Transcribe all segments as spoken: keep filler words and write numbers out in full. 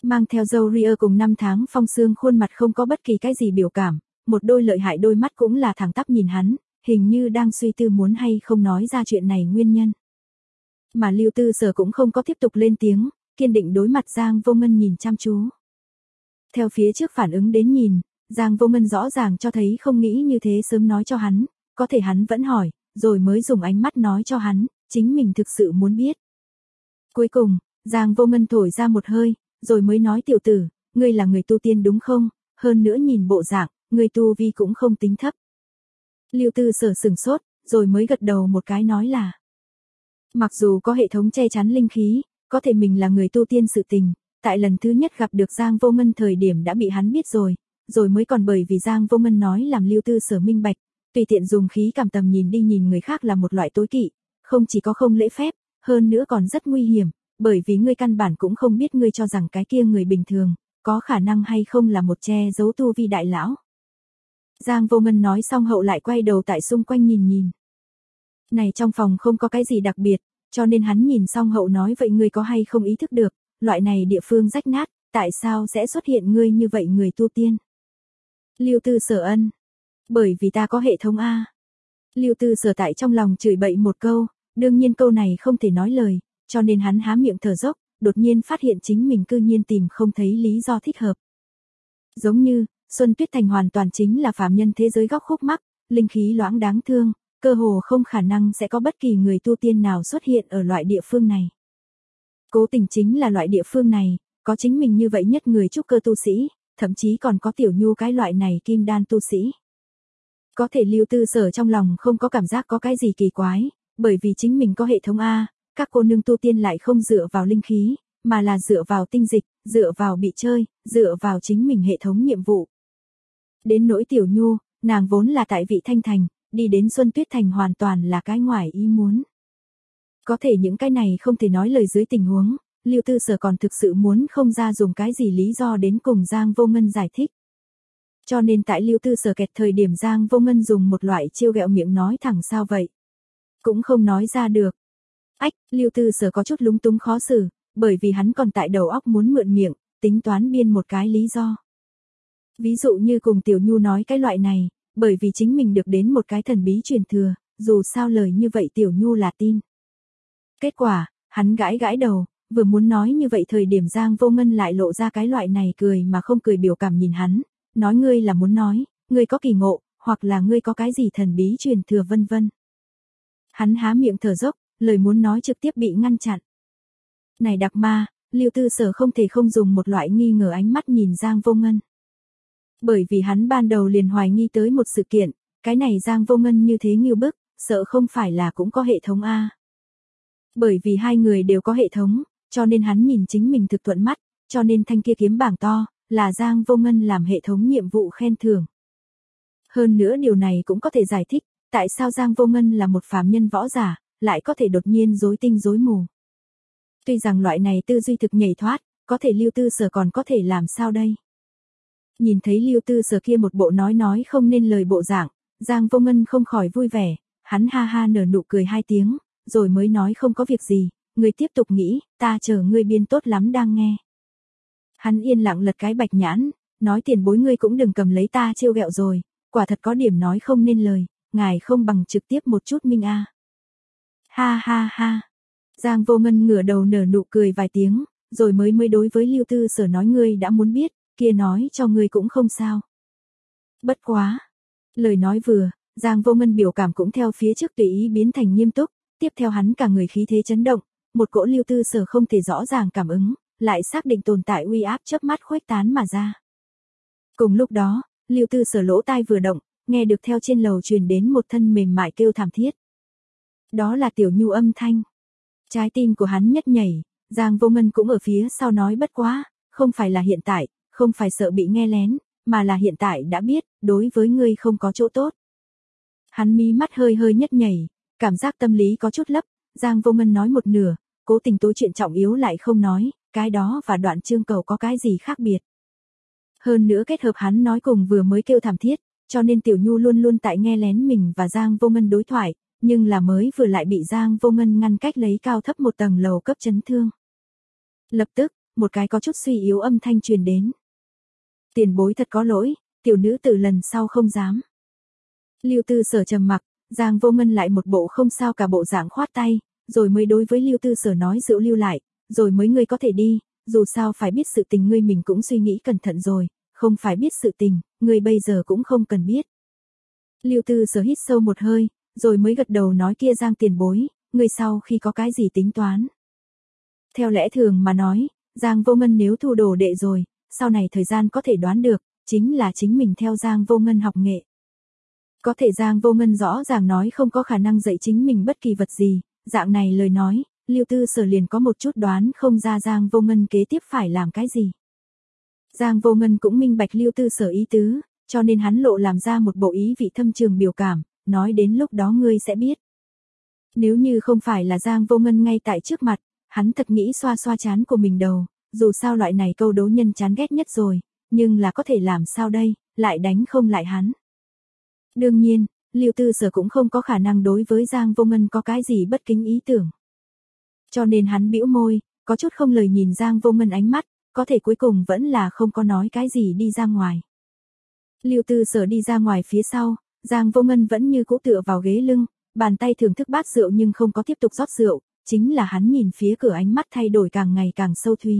Mang theo râu ria cùng năm tháng phong sương khuôn mặt không có bất kỳ cái gì biểu cảm, một đôi lợi hại đôi mắt cũng là thẳng tắp nhìn hắn, hình như đang suy tư muốn hay không nói ra chuyện này nguyên nhân. Mà Lưu Tư Sở cũng không có tiếp tục lên tiếng, kiên định đối mặt Giang Vô Ngân nhìn chăm chú. Theo phía trước phản ứng đến nhìn, Giang Vô Ngân rõ ràng cho thấy không nghĩ như thế sớm nói cho hắn, có thể hắn vẫn hỏi, rồi mới dùng ánh mắt nói cho hắn, chính mình thực sự muốn biết. Cuối cùng, Giang Vô Ngân thổi ra một hơi, rồi mới nói tiểu tử, ngươi là người tu tiên đúng không, hơn nữa nhìn bộ dạng, ngươi tu vi cũng không tính thấp. Lưu Tư Sở sửng sốt, rồi mới gật đầu một cái nói là. Mặc dù có hệ thống che chắn linh khí, có thể mình là người tu tiên sự tình, tại lần thứ nhất gặp được Giang Vô Ngân thời điểm đã bị hắn biết rồi, rồi mới còn bởi vì Giang Vô Ngân nói làm Lưu Tư Sở minh bạch, tùy tiện dùng khí cảm tầm nhìn đi nhìn người khác là một loại tối kỵ, không chỉ có không lễ phép, hơn nữa còn rất nguy hiểm, bởi vì ngươi căn bản cũng không biết ngươi cho rằng cái kia người bình thường, có khả năng hay không là một che giấu tu vi đại lão. Giang Vô Ngân nói xong hậu lại quay đầu tại xung quanh nhìn nhìn. Này trong phòng không có cái gì đặc biệt, cho nên hắn nhìn xong hậu nói vậy ngươi có hay không ý thức được, loại này địa phương rách nát, tại sao sẽ xuất hiện ngươi như vậy người tu tiên? Lưu Tư Sở ân. Bởi vì ta có hệ thống A. Lưu Tư Sở tại trong lòng chửi bậy một câu, đương nhiên câu này không thể nói lời, cho nên hắn há miệng thở dốc, đột nhiên phát hiện chính mình cư nhiên tìm không thấy lý do thích hợp. Giống như, Xuân Tuyết Thành hoàn toàn chính là phàm nhân thế giới góc khúc mắc, linh khí loãng đáng thương, cơ hồ không khả năng sẽ có bất kỳ người tu tiên nào xuất hiện ở loại địa phương này. Cố Tình chính là loại địa phương này, có chính mình như vậy nhất người trúc cơ tu sĩ, thậm chí còn có Tiểu Nhu cái loại này kim đan tu sĩ. Có thể Lưu Tư Sở trong lòng không có cảm giác có cái gì kỳ quái, bởi vì chính mình có hệ thống A, các cô nương tu tiên lại không dựa vào linh khí, mà là dựa vào tinh dịch, dựa vào bị chơi, dựa vào chính mình hệ thống nhiệm vụ. Đến nỗi Tiểu Nhu, nàng vốn là tại Vị Thanh Thành, đi đến Xuân Tuyết Thành hoàn toàn là cái ngoài ý muốn. Có thể những cái này không thể nói lời dưới tình huống, Lưu Tư Sở còn thực sự muốn không ra dùng cái gì lý do đến cùng Giang Vô Ngân giải thích. Cho nên tại Lưu Tư Sở kẹt thời điểm Giang Vô Ngân dùng một loại chiêu ghẹo miệng nói thẳng sao vậy. Cũng không nói ra được. Ách, Lưu Tư Sở có chút lúng túng khó xử, bởi vì hắn còn tại đầu óc muốn mượn miệng, tính toán biên một cái lý do. Ví dụ như cùng Tiểu Nhu nói cái loại này, bởi vì chính mình được đến một cái thần bí truyền thừa, dù sao lời như vậy Tiểu Nhu là tin. Kết quả, hắn gãi gãi đầu, vừa muốn nói như vậy thời điểm Giang Vô Ngân lại lộ ra cái loại này cười mà không cười biểu cảm nhìn hắn, nói ngươi là muốn nói, ngươi có kỳ ngộ, hoặc là ngươi có cái gì thần bí truyền thừa vân vân. Hắn há miệng thở dốc, lời muốn nói trực tiếp bị ngăn chặn. Này đặc ma, Lưu Tư Sở không thể không dùng một loại nghi ngờ ánh mắt nhìn Giang Vô Ngân. Bởi vì hắn ban đầu liền hoài nghi tới một sự kiện, cái này Giang Vô Ngân như thế nghiêu bức, sợ không phải là cũng có hệ thống A. Bởi vì hai người đều có hệ thống, cho nên hắn nhìn chính mình thực thuận mắt, cho nên thanh kia kiếm bảng to, là Giang Vô Ngân làm hệ thống nhiệm vụ khen thưởng. Hơn nữa điều này cũng có thể giải thích, tại sao Giang Vô Ngân là một phàm nhân võ giả, lại có thể đột nhiên rối tinh rối mù. Tuy rằng loại này tư duy thực nhảy thoát, có thể Lưu Tư Sở còn có thể làm sao đây? Nhìn thấy Lưu Tư Sở kia một bộ nói nói không nên lời bộ dạng, Giang Vô Ngân không khỏi vui vẻ, hắn ha ha nở nụ cười hai tiếng, rồi mới nói không có việc gì, ngươi tiếp tục nghĩ, ta chờ ngươi biên tốt lắm đang nghe. Hắn yên lặng lật cái bạch nhãn, nói tiền bối ngươi cũng đừng cầm lấy ta trêu ghẹo rồi, quả thật có điểm nói không nên lời, ngài không bằng trực tiếp một chút minh a. Ha ha ha. Giang Vô Ngân ngửa đầu nở nụ cười vài tiếng, rồi mới mới đối với Lưu Tư Sở nói ngươi đã muốn biết, kia nói cho ngươi cũng không sao. Bất quá. Lời nói vừa, Giang Vô Ngân biểu cảm cũng theo phía trước tùy ý biến thành nghiêm túc, tiếp theo hắn cả người khí thế chấn động, một cỗ Lưu Tư Sở không thể rõ ràng cảm ứng, lại xác định tồn tại uy áp chớp mắt khuếch tán mà ra. Cùng lúc đó, Lưu Tư Sở lỗ tai vừa động, nghe được theo trên lầu truyền đến một thân mềm mại kêu thảm thiết. Đó là Tiểu Nhu âm thanh. Trái tim của hắn nhất nhảy, Giang Vô Ngân cũng ở phía sau nói bất quá, không phải là hiện tại, không phải sợ bị nghe lén, mà là hiện tại đã biết, đối với ngươi không có chỗ tốt. Hắn mí mắt hơi hơi nhất nhảy, cảm giác tâm lý có chút lấp, Giang Vô Ngân nói một nửa, cố tình tối chuyện trọng yếu lại không nói, cái đó và đoạn chương cầu có cái gì khác biệt. Hơn nữa kết hợp hắn nói cùng vừa mới kêu thảm thiết, cho nên Tiểu Nhu luôn luôn tại nghe lén mình và Giang Vô Ngân đối thoại, nhưng là mới vừa lại bị Giang Vô Ngân ngăn cách lấy cao thấp một tầng lầu cấp chấn thương. Lập tức, một cái có chút suy yếu âm thanh truyền đến. Tiền bối thật có lỗi, tiểu nữ từ lần sau không dám. Lưu Tư Sở trầm mặc, Giang Vô Ngân lại một bộ không sao cả bộ dạng khoát tay, rồi mới đối với Lưu Tư Sở nói rượu lưu lại, rồi mới ngươi có thể đi, dù sao phải biết sự tình ngươi mình cũng suy nghĩ cẩn thận rồi, không phải biết sự tình, ngươi bây giờ cũng không cần biết. Lưu Tư Sở hít sâu một hơi, rồi mới gật đầu nói kia Giang tiền bối, ngươi sau khi có cái gì tính toán. Theo lẽ thường mà nói, Giang Vô Ngân nếu thu đồ đệ rồi, sau này thời gian có thể đoán được, chính là chính mình theo Giang Vô Ngân học nghệ. Có thể Giang Vô Ngân rõ ràng nói không có khả năng dạy chính mình bất kỳ vật gì, dạng này lời nói, Lưu Tư Sở liền có một chút đoán không ra Giang Vô Ngân kế tiếp phải làm cái gì. Giang Vô Ngân cũng minh bạch Lưu Tư Sở ý tứ, cho nên hắn lộ làm ra một bộ ý vị thâm trường biểu cảm, nói đến lúc đó ngươi sẽ biết. Nếu như không phải là Giang Vô Ngân ngay tại trước mặt, hắn thật nghĩ xoa xoa chán của mình đầu, dù sao loại này câu đố nhân chán ghét nhất rồi, nhưng là có thể làm sao đây, lại đánh không lại hắn. Đương nhiên, Lưu Tư Sở cũng không có khả năng đối với Giang Vô Ngân có cái gì bất kính ý tưởng. Cho nên hắn bĩu môi, có chút không lời nhìn Giang Vô Ngân ánh mắt, có thể cuối cùng vẫn là không có nói cái gì đi ra ngoài. Lưu Tư Sở đi ra ngoài phía sau, Giang Vô Ngân vẫn như cũ tựa vào ghế lưng, bàn tay thưởng thức bát rượu nhưng không có tiếp tục rót rượu, chính là hắn nhìn phía cửa ánh mắt thay đổi càng ngày càng sâu thúy.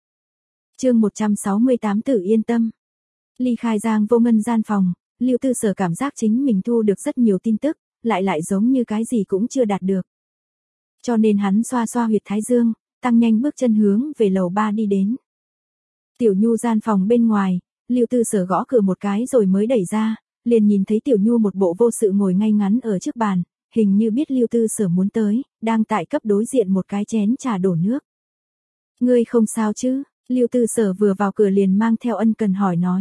Chương một trăm sáu mươi tám Tử yên tâm. Ly khai Giang Vô Ngân gian phòng, Lưu Tư Sở cảm giác chính mình thu được rất nhiều tin tức, lại lại giống như cái gì cũng chưa đạt được. Cho nên hắn xoa xoa huyệt thái dương, tăng nhanh bước chân hướng về lầu ba đi đến. Tiểu Nhu gian phòng bên ngoài, Lưu Tư Sở gõ cửa một cái rồi mới đẩy ra, liền nhìn thấy Tiểu Nhu một bộ vô sự ngồi ngay ngắn ở trước bàn, hình như biết Lưu Tư Sở muốn tới, đang tại cấp đối diện một cái chén trà đổ nước. Ngươi không sao chứ? Lưu Tư Sở vừa vào cửa liền mang theo ân cần hỏi nói.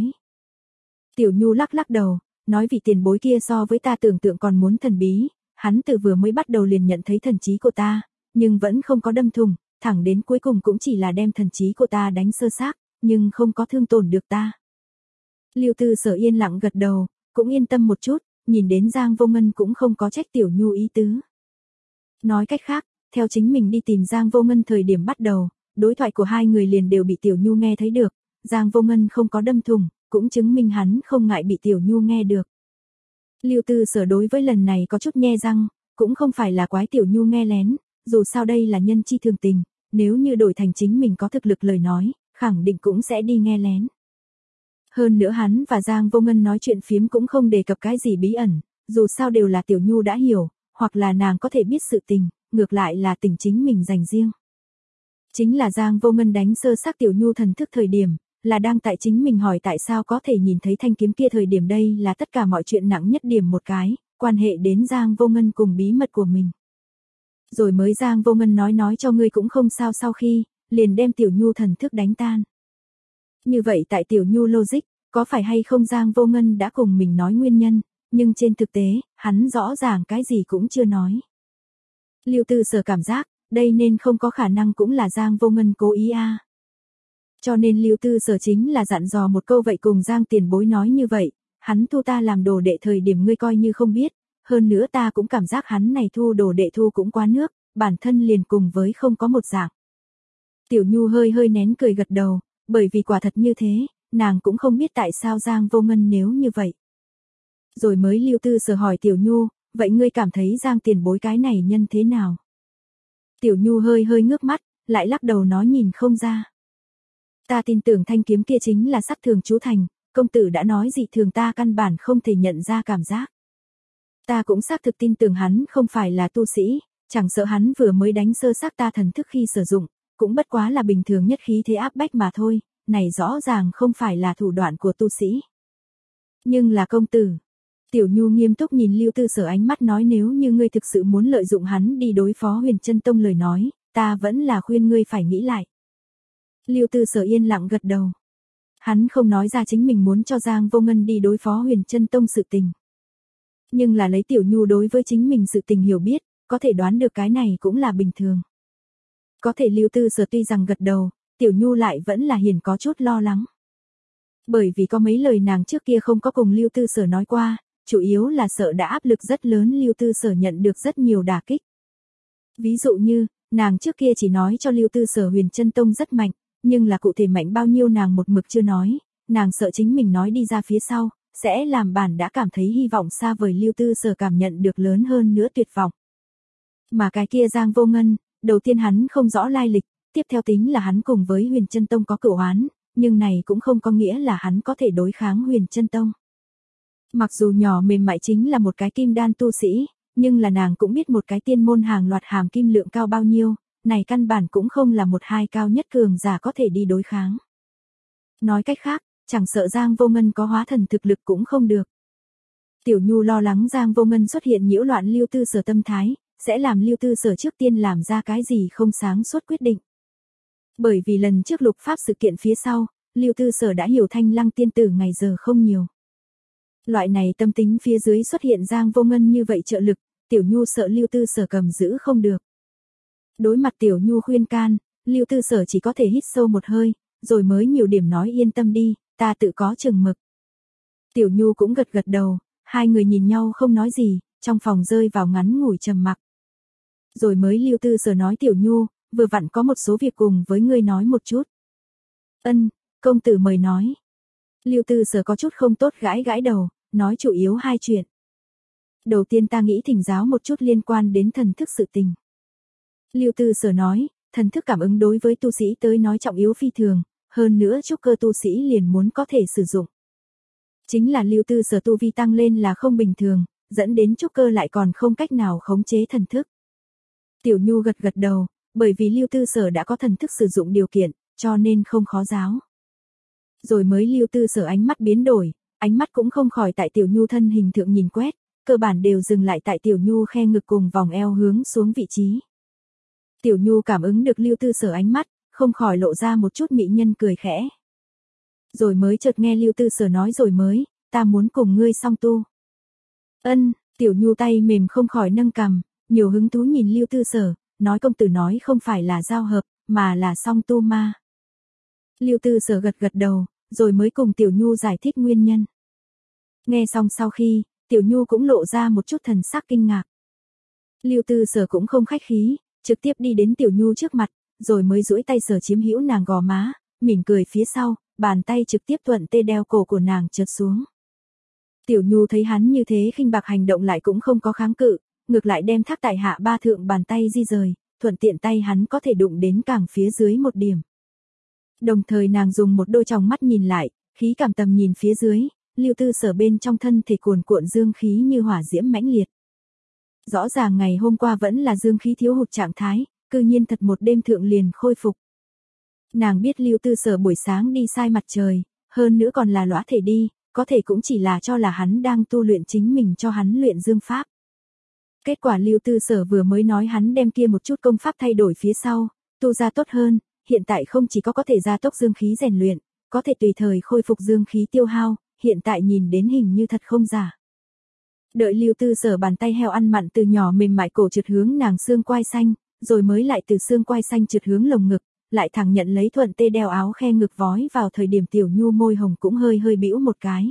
Tiểu Nhu lắc lắc đầu, nói vì tiền bối kia so với ta tưởng tượng còn muốn thần bí, hắn từ vừa mới bắt đầu liền nhận thấy thần trí của ta, nhưng vẫn không có đâm thủng, thẳng đến cuối cùng cũng chỉ là đem thần trí của ta đánh sơ xác, nhưng không có thương tổn được ta. Lưu Tư Sở yên lặng gật đầu, cũng yên tâm một chút, nhìn đến Giang Vô Ngân cũng không có trách Tiểu Nhu ý tứ. Nói cách khác, theo chính mình đi tìm Giang Vô Ngân thời điểm bắt đầu, đối thoại của hai người liền đều bị Tiểu Nhu nghe thấy được, Giang Vô Ngân không có đâm thủng, cũng chứng minh hắn không ngại bị Tiểu Nhu nghe được. Lưu Tư Sở đối với lần này có chút nhe răng, cũng không phải là quái Tiểu Nhu nghe lén, dù sao đây là nhân chi thường tình, nếu như đổi thành chính mình có thực lực lời nói, khẳng định cũng sẽ đi nghe lén. Hơn nữa hắn và Giang Vô Ngân nói chuyện phiếm cũng không đề cập cái gì bí ẩn, dù sao đều là Tiểu Nhu đã hiểu, hoặc là nàng có thể biết sự tình, ngược lại là tình chính mình dành riêng. Chính là Giang Vô Ngân đánh sơ xác Tiểu Nhu thần thức thời điểm, là đang tại chính mình hỏi tại sao có thể nhìn thấy thanh kiếm kia thời điểm đây là tất cả mọi chuyện nặng nhất điểm một cái, quan hệ đến Giang Vô Ngân cùng bí mật của mình. Rồi mới Giang Vô Ngân nói nói cho ngươi cũng không sao sau khi, liền đem Tiểu Nhu thần thức đánh tan. Như vậy tại Tiểu Nhu logic, có phải hay không Giang Vô Ngân đã cùng mình nói nguyên nhân, nhưng trên thực tế, hắn rõ ràng cái gì cũng chưa nói. Lưu Tư Sở cảm giác, đây nên không có khả năng cũng là Giang Vô Ngân cố ý a. À. Cho nên Lưu Tư Sở chính là dặn dò một câu vậy cùng Giang tiền bối nói như vậy, hắn thu ta làm đồ đệ thời điểm ngươi coi như không biết, hơn nữa ta cũng cảm giác hắn này thu đồ đệ thu cũng quá nước, bản thân liền cùng với không có một dạng. Tiểu Nhu hơi hơi nén cười gật đầu, bởi vì quả thật như thế, nàng cũng không biết tại sao Giang Vô Ngân nếu như vậy. Rồi mới Lưu Tư Sở hỏi Tiểu Nhu, vậy ngươi cảm thấy Giang tiền bối cái này nhân thế nào? Tiểu Nhu hơi hơi ngước mắt, lại lắc đầu nói nhìn không ra. Ta tin tưởng thanh kiếm kia chính là sát thường chú thành, công tử đã nói dị thường ta căn bản không thể nhận ra cảm giác. Ta cũng xác thực tin tưởng hắn không phải là tu sĩ, chẳng sợ hắn vừa mới đánh sơ xác ta thần thức khi sử dụng, cũng bất quá là bình thường nhất khí thế áp bách mà thôi, này rõ ràng không phải là thủ đoạn của tu sĩ. Nhưng là công tử. Tiểu Nhu nghiêm túc nhìn Lưu Tư Sở ánh mắt nói nếu như ngươi thực sự muốn lợi dụng hắn đi đối phó Huyền Chân Tông lời nói, ta vẫn là khuyên ngươi phải nghĩ lại. Lưu Tư Sở yên lặng gật đầu. Hắn không nói ra chính mình muốn cho Giang Vô Ngân đi đối phó Huyền Chân Tông sự tình. Nhưng là lấy Tiểu Nhu đối với chính mình sự tình hiểu biết, có thể đoán được cái này cũng là bình thường. Có thể Lưu Tư Sở tuy rằng gật đầu, Tiểu Nhu lại vẫn là hiền có chút lo lắng. Bởi vì có mấy lời nàng trước kia không có cùng Lưu Tư Sở nói qua, chủ yếu là sợ đã áp lực rất lớn Lưu Tư Sở nhận được rất nhiều đả kích. Ví dụ như, nàng trước kia chỉ nói cho Lưu Tư Sở Huyền Chân Tông rất mạnh, nhưng là cụ thể mạnh bao nhiêu nàng một mực chưa nói, nàng sợ chính mình nói đi ra phía sau, sẽ làm bản đã cảm thấy hy vọng xa vời Lưu Tư Sở cảm nhận được lớn hơn nữa tuyệt vọng. Mà cái kia Giang Vô Ngân, đầu tiên hắn không rõ lai lịch, tiếp theo tính là hắn cùng với Huyền Chân Tông có cửu oán, nhưng này cũng không có nghĩa là hắn có thể đối kháng Huyền Chân Tông. Mặc dù nhỏ mềm mại chính là một cái kim đan tu sĩ, nhưng là nàng cũng biết một cái tiên môn hàng loạt hàm kim lượng cao bao nhiêu, này căn bản cũng không là một hai cao nhất cường giả có thể đi đối kháng. Nói cách khác, chẳng sợ Giang Vô Ngân có hóa thần thực lực cũng không được. Tiểu Nhu lo lắng Giang Vô Ngân xuất hiện nhiễu loạn Lưu Tư Sở tâm thái, sẽ làm Lưu Tư Sở trước tiên làm ra cái gì không sáng suốt quyết định. Bởi vì lần trước lục pháp sự kiện phía sau, Lưu Tư Sở đã hiểu Thanh Lăng tiên tử ngày giờ không nhiều. Loại này tâm tính phía dưới xuất hiện Giang Vô Ngân như vậy trợ lực, Tiểu Nhu sợ Lưu Tư Sở cầm giữ không được. Đối mặt Tiểu Nhu khuyên can, Lưu Tư Sở chỉ có thể hít sâu một hơi, rồi mới nhiều điểm nói yên tâm đi, ta tự có chừng mực. Tiểu Nhu cũng gật gật đầu, hai người nhìn nhau không nói gì, trong phòng rơi vào ngắn ngủi trầm mặc. Rồi mới Lưu Tư Sở nói Tiểu Nhu, vừa vặn có một số việc cùng với ngươi nói một chút. Ân, công tử mời nói. Lưu Tư Sở có chút không tốt gãi gãi đầu, nói chủ yếu hai chuyện. Đầu tiên ta nghĩ thỉnh giáo một chút liên quan đến thần thức sự tình. Lưu Tư Sở nói, thần thức cảm ứng đối với tu sĩ tới nói trọng yếu phi thường, hơn nữa trúc cơ tu sĩ liền muốn có thể sử dụng. Chính là Lưu Tư Sở tu vi tăng lên là không bình thường, dẫn đến trúc cơ lại còn không cách nào khống chế thần thức. Tiểu Nhu gật gật đầu, bởi vì Lưu Tư Sở đã có thần thức sử dụng điều kiện, cho nên không khó giáo. Rồi mới Lưu Tư Sở ánh mắt biến đổi, ánh mắt cũng không khỏi tại Tiểu Nhu thân hình thượng nhìn quét, cơ bản đều dừng lại tại Tiểu Nhu khe ngực cùng vòng eo hướng xuống vị trí. Tiểu Nhu cảm ứng được Lưu Tư Sở ánh mắt, không khỏi lộ ra một chút mỹ nhân cười khẽ. Rồi mới chợt nghe Lưu Tư Sở nói rồi mới, ta muốn cùng ngươi song tu. Ân, Tiểu Nhu tay mềm không khỏi nâng cằm, nhiều hứng thú nhìn Lưu Tư Sở, nói công tử nói không phải là giao hợp, mà là song tu ma. Lưu Tư Sở gật gật đầu, rồi mới cùng Tiểu Nhu giải thích nguyên nhân. Nghe xong sau khi, Tiểu Nhu cũng lộ ra một chút thần sắc kinh ngạc. Lưu Tư Sở cũng không khách khí, trực tiếp đi đến Tiểu Nhu trước mặt, rồi mới duỗi tay sờ chiếm hữu nàng gò má, mỉm cười phía sau, bàn tay trực tiếp thuận tê đeo cổ của nàng trượt xuống. Tiểu Nhu thấy hắn như thế khinh bạc hành động lại cũng không có kháng cự, ngược lại đem thác tại hạ ba thượng bàn tay di rời, thuận tiện tay hắn có thể đụng đến càng phía dưới một điểm. Đồng thời nàng dùng một đôi tròng mắt nhìn lại, khí cảm tầm nhìn phía dưới, Lưu Tư Sở bên trong thân thể cuồn cuộn dương khí như hỏa diễm mãnh liệt. Rõ ràng ngày hôm qua vẫn là dương khí thiếu hụt trạng thái, cư nhiên thật một đêm thượng liền khôi phục. Nàng biết Lưu Tư Sở buổi sáng đi sai mặt trời, hơn nữa còn là lõa thể đi, có thể cũng chỉ là cho là hắn đang tu luyện chính mình cho hắn luyện dương pháp. Kết quả Lưu Tư Sở vừa mới nói hắn đem kia một chút công pháp thay đổi phía sau, tu ra tốt hơn, hiện tại không chỉ có có thể gia tốc dương khí rèn luyện, có thể tùy thời khôi phục dương khí tiêu hao, hiện tại nhìn đến hình như thật không giả. Đợi Lưu Tư Sở bàn tay heo ăn mặn từ nhỏ mềm mại cổ trượt hướng nàng xương quai xanh, rồi mới lại từ xương quai xanh trượt hướng lồng ngực, lại thẳng nhận lấy thuận tê đeo áo khe ngực vói vào thời điểm Tiểu Nhu môi hồng cũng hơi hơi bĩu một cái.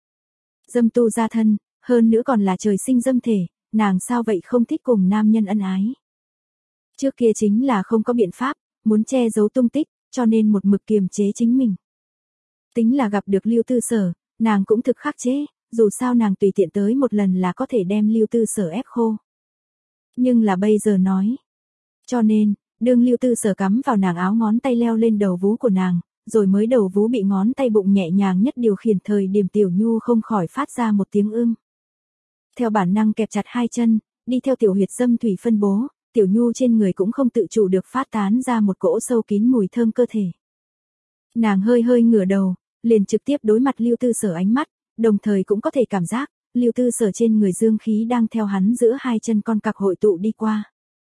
Dâm tu gia thân, hơn nữa còn là trời sinh dâm thể, nàng sao vậy không thích cùng nam nhân ân ái. Trước kia chính là không có biện pháp, muốn che giấu tung tích, cho nên một mực kiềm chế chính mình. Tính là gặp được Lưu Tư Sở, nàng cũng thực khắc chế, dù sao nàng tùy tiện tới một lần là có thể đem Lưu Tư Sở ép khô. Nhưng là bây giờ nói. Cho nên, đương Lưu Tư Sở cắm vào nàng áo ngón tay leo lên đầu vú của nàng, rồi mới đầu vú bị ngón tay bụng nhẹ nhàng nhất điều khiển thời điểm Tiểu Nhu không khỏi phát ra một tiếng ưm. Theo bản năng kẹp chặt hai chân, đi theo tiểu huyệt dâm thủy phân bố, Tiểu Nhu trên người cũng không tự chủ được phát tán ra một cỗ sâu kín mùi thơm cơ thể. Nàng hơi hơi ngửa đầu, liền trực tiếp đối mặt Lưu Tư Sở ánh mắt, đồng thời cũng có thể cảm giác, Lưu Tư Sở trên người dương khí đang theo hắn giữa hai chân con cặc hội tụ đi qua.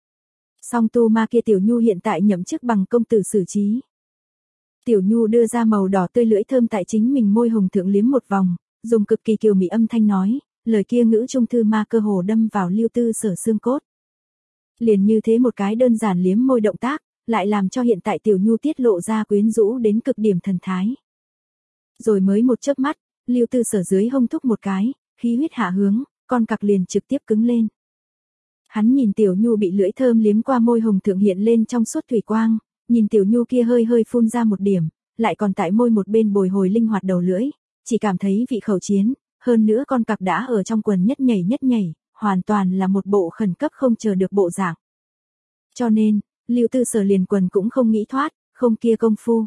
Song tu ma kia Tiểu Nhu hiện tại nhậm chức bằng công tử xử trí. Tiểu Nhu đưa ra màu đỏ tươi lưỡi thơm tại chính mình môi hồng thượng liếm một vòng, dùng cực kỳ kiều mị âm thanh nói, lời kia ngữ trung thư ma cơ hồ đâm vào Lưu Tư Sở xương cốt. Liền như thế một cái đơn giản liếm môi động tác, lại làm cho hiện tại Tiểu Nhu tiết lộ ra quyến rũ đến cực điểm thần thái. Rồi mới một chớp mắt, Lưu Tư Sở dưới hông thúc một cái, khí huyết hạ hướng, con cặc liền trực tiếp cứng lên. Hắn nhìn Tiểu Nhu bị lưỡi thơm liếm qua môi hồng thượng hiện lên trong suốt thủy quang, Nhìn Tiểu Nhu kia hơi hơi phun ra một điểm, lại còn tại môi một bên bồi hồi linh hoạt đầu lưỡi, chỉ cảm thấy vị khẩu chiến, hơn nữa con cặc đã ở trong quần nhất nhảy nhất nhảy, hoàn toàn là một bộ khẩn cấp không chờ được bộ dạng. Cho nên, Lưu Tư Sở liền quần cũng không nghĩ thoát, không kia công phu.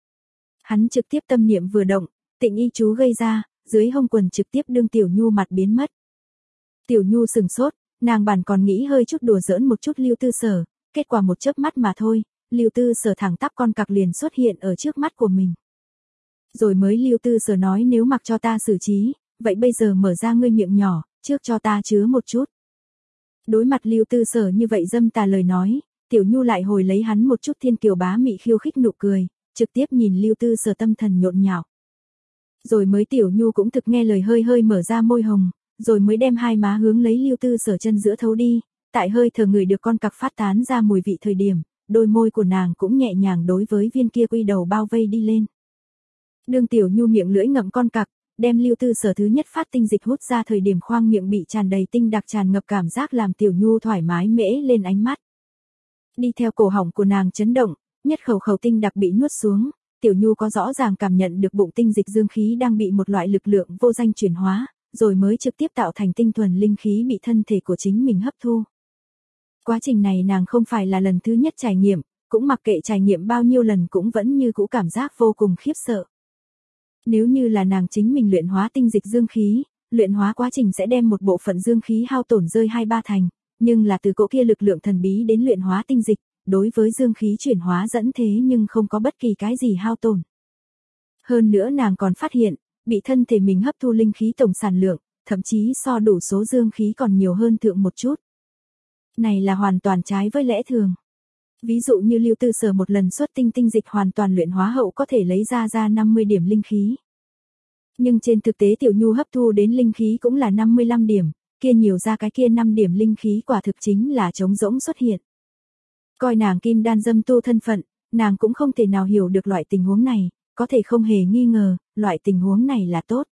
Hắn trực tiếp tâm niệm vừa động, tịnh y chú gây ra, dưới hông quần trực tiếp đương Tiểu Nhu mặt biến mất. Tiểu Nhu sừng sốt, nàng bản còn nghĩ hơi chút đùa giỡn một chút Lưu Tư Sở, kết quả một chớp mắt mà thôi, Lưu Tư Sở thẳng tắp con cặc liền xuất hiện ở trước mắt của mình. Rồi mới Lưu Tư Sở nói nếu mặc cho ta xử trí, vậy bây giờ mở ra ngươi miệng nhỏ, trước cho ta chứa một chút. Đối mặt Lưu Tư Sở như vậy dâm tà lời nói, Tiểu Nhu lại hồi lấy hắn một chút thiên kiều bá mị khiêu khích nụ cười, trực tiếp nhìn Lưu Tư Sở tâm thần nhộn nhạo. Rồi mới Tiểu Nhu cũng thực nghe lời hơi hơi mở ra môi hồng, rồi mới đem hai má hướng lấy Lưu Tư Sở chân giữa thấu đi, tại hơi thở người được con cặc phát tán ra mùi vị thời điểm, đôi môi của nàng cũng nhẹ nhàng đối với viên kia quy đầu bao vây đi lên. Đương Tiểu Nhu miệng lưỡi ngậm con cặc, đem Lưu Tư Sở thứ nhất phát tinh dịch hút ra thời điểm khoang miệng bị tràn đầy tinh đặc tràn ngập cảm giác làm Tiểu Nhu thoải mái mễ lên ánh mắt. Đi theo cổ họng của nàng chấn động, nhất khẩu khẩu tinh đặc bị nuốt xuống, Tiểu Nhu có rõ ràng cảm nhận được bụng tinh dịch dương khí đang bị một loại lực lượng vô danh chuyển hóa, rồi mới trực tiếp tạo thành tinh thuần linh khí bị thân thể của chính mình hấp thu. Quá trình này nàng không phải là lần thứ nhất trải nghiệm, cũng mặc kệ trải nghiệm bao nhiêu lần cũng vẫn như cũ cảm giác vô cùng khiếp sợ. Nếu như là nàng chính mình luyện hóa tinh dịch dương khí, luyện hóa quá trình sẽ đem một bộ phận dương khí hao tổn rơi hai ba thành, nhưng là từ cỗ kia lực lượng thần bí đến luyện hóa tinh dịch, đối với dương khí chuyển hóa dẫn thế nhưng không có bất kỳ cái gì hao tổn. Hơn nữa nàng còn phát hiện, bị thân thể mình hấp thu linh khí tổng sản lượng, thậm chí so đủ số dương khí còn nhiều hơn thượng một chút. Này là hoàn toàn trái với lẽ thường. Ví dụ như Lưu Tư Sở một lần xuất tinh tinh dịch hoàn toàn luyện hóa hậu có thể lấy ra ra năm mươi điểm linh khí. Nhưng trên thực tế Tiểu Nhu hấp thu đến linh khí cũng là năm mươi lăm điểm, kia nhiều ra cái kia năm điểm linh khí quả thực chính là trống rỗng xuất hiện. Coi nàng kim đan dâm tu thân phận, nàng cũng không thể nào hiểu được loại tình huống này, có thể không hề nghi ngờ, loại tình huống này là tốt.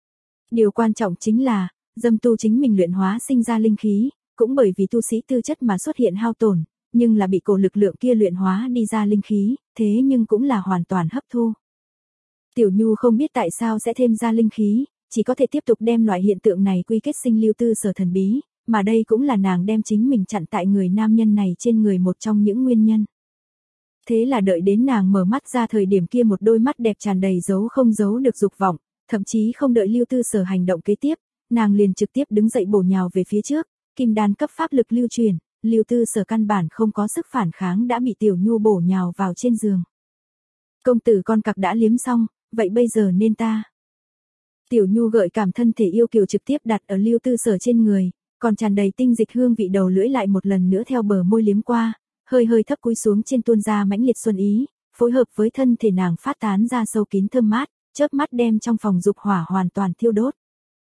Điều quan trọng chính là, dâm tu chính mình luyện hóa sinh ra linh khí, cũng bởi vì tu sĩ tư chất mà xuất hiện hao tổn, nhưng là bị cổ lực lượng kia luyện hóa đi ra linh khí, thế nhưng cũng là hoàn toàn hấp thu. Tiểu Nhu không biết tại sao sẽ thêm ra linh khí, chỉ có thể tiếp tục đem loại hiện tượng này quy kết sinh Lưu Tư Sở thần bí, mà đây cũng là nàng đem chính mình chặn tại người nam nhân này trên người một trong những nguyên nhân. Thế là đợi đến nàng mở mắt ra thời điểm kia một đôi mắt đẹp tràn đầy giấu không giấu được dục vọng, thậm chí không đợi Lưu Tư Sở hành động kế tiếp, nàng liền trực tiếp đứng dậy bổ nhào về phía trước, kim đan cấp pháp lực lưu truyền, Lưu Tư Sở căn bản không có sức phản kháng đã bị Tiểu Nhu bổ nhào vào trên giường. Công tử con cặc đã liếm xong, vậy bây giờ nên ta. Tiểu Nhu gợi cảm thân thể yêu kiều trực tiếp đặt ở Lưu Tư Sở trên người, còn tràn đầy tinh dịch hương vị đầu lưỡi lại một lần nữa theo bờ môi liếm qua, hơi hơi thấp cúi xuống trên tuôn ra mãnh liệt xuân ý, phối hợp với thân thể nàng phát tán ra sâu kín thơm mát, chớp mắt đem trong phòng dục hỏa hoàn toàn thiêu đốt.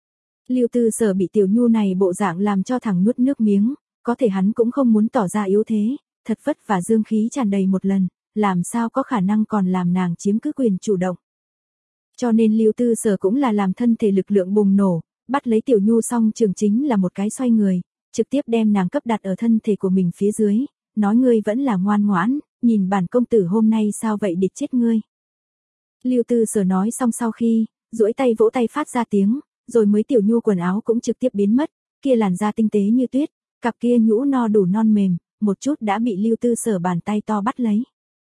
Lưu Tư Sở bị Tiểu Nhu này bộ dạng làm cho thẳng nuốt nước miếng, có thể hắn cũng không muốn tỏ ra yếu thế, thật vất vả dương khí tràn đầy một lần, làm sao có khả năng còn làm nàng chiếm cứ quyền chủ động. Cho nên Lưu Tư Sở cũng là làm thân thể lực lượng bùng nổ, bắt lấy Tiểu Nhu xong trường chính là một cái xoay người, trực tiếp đem nàng cấp đặt ở thân thể của mình phía dưới, nói ngươi vẫn là ngoan ngoãn, nhìn bản công tử hôm nay sao vậy địch chết ngươi. Lưu Tư Sở nói xong sau khi, duỗi tay vỗ tay phát ra tiếng, rồi mới Tiểu Nhu quần áo cũng trực tiếp biến mất, kia làn da tinh tế như tuyết, cặp kia nhũ no đủ non mềm, một chút đã bị Lưu Tư Sở bàn tay to bắt lấy.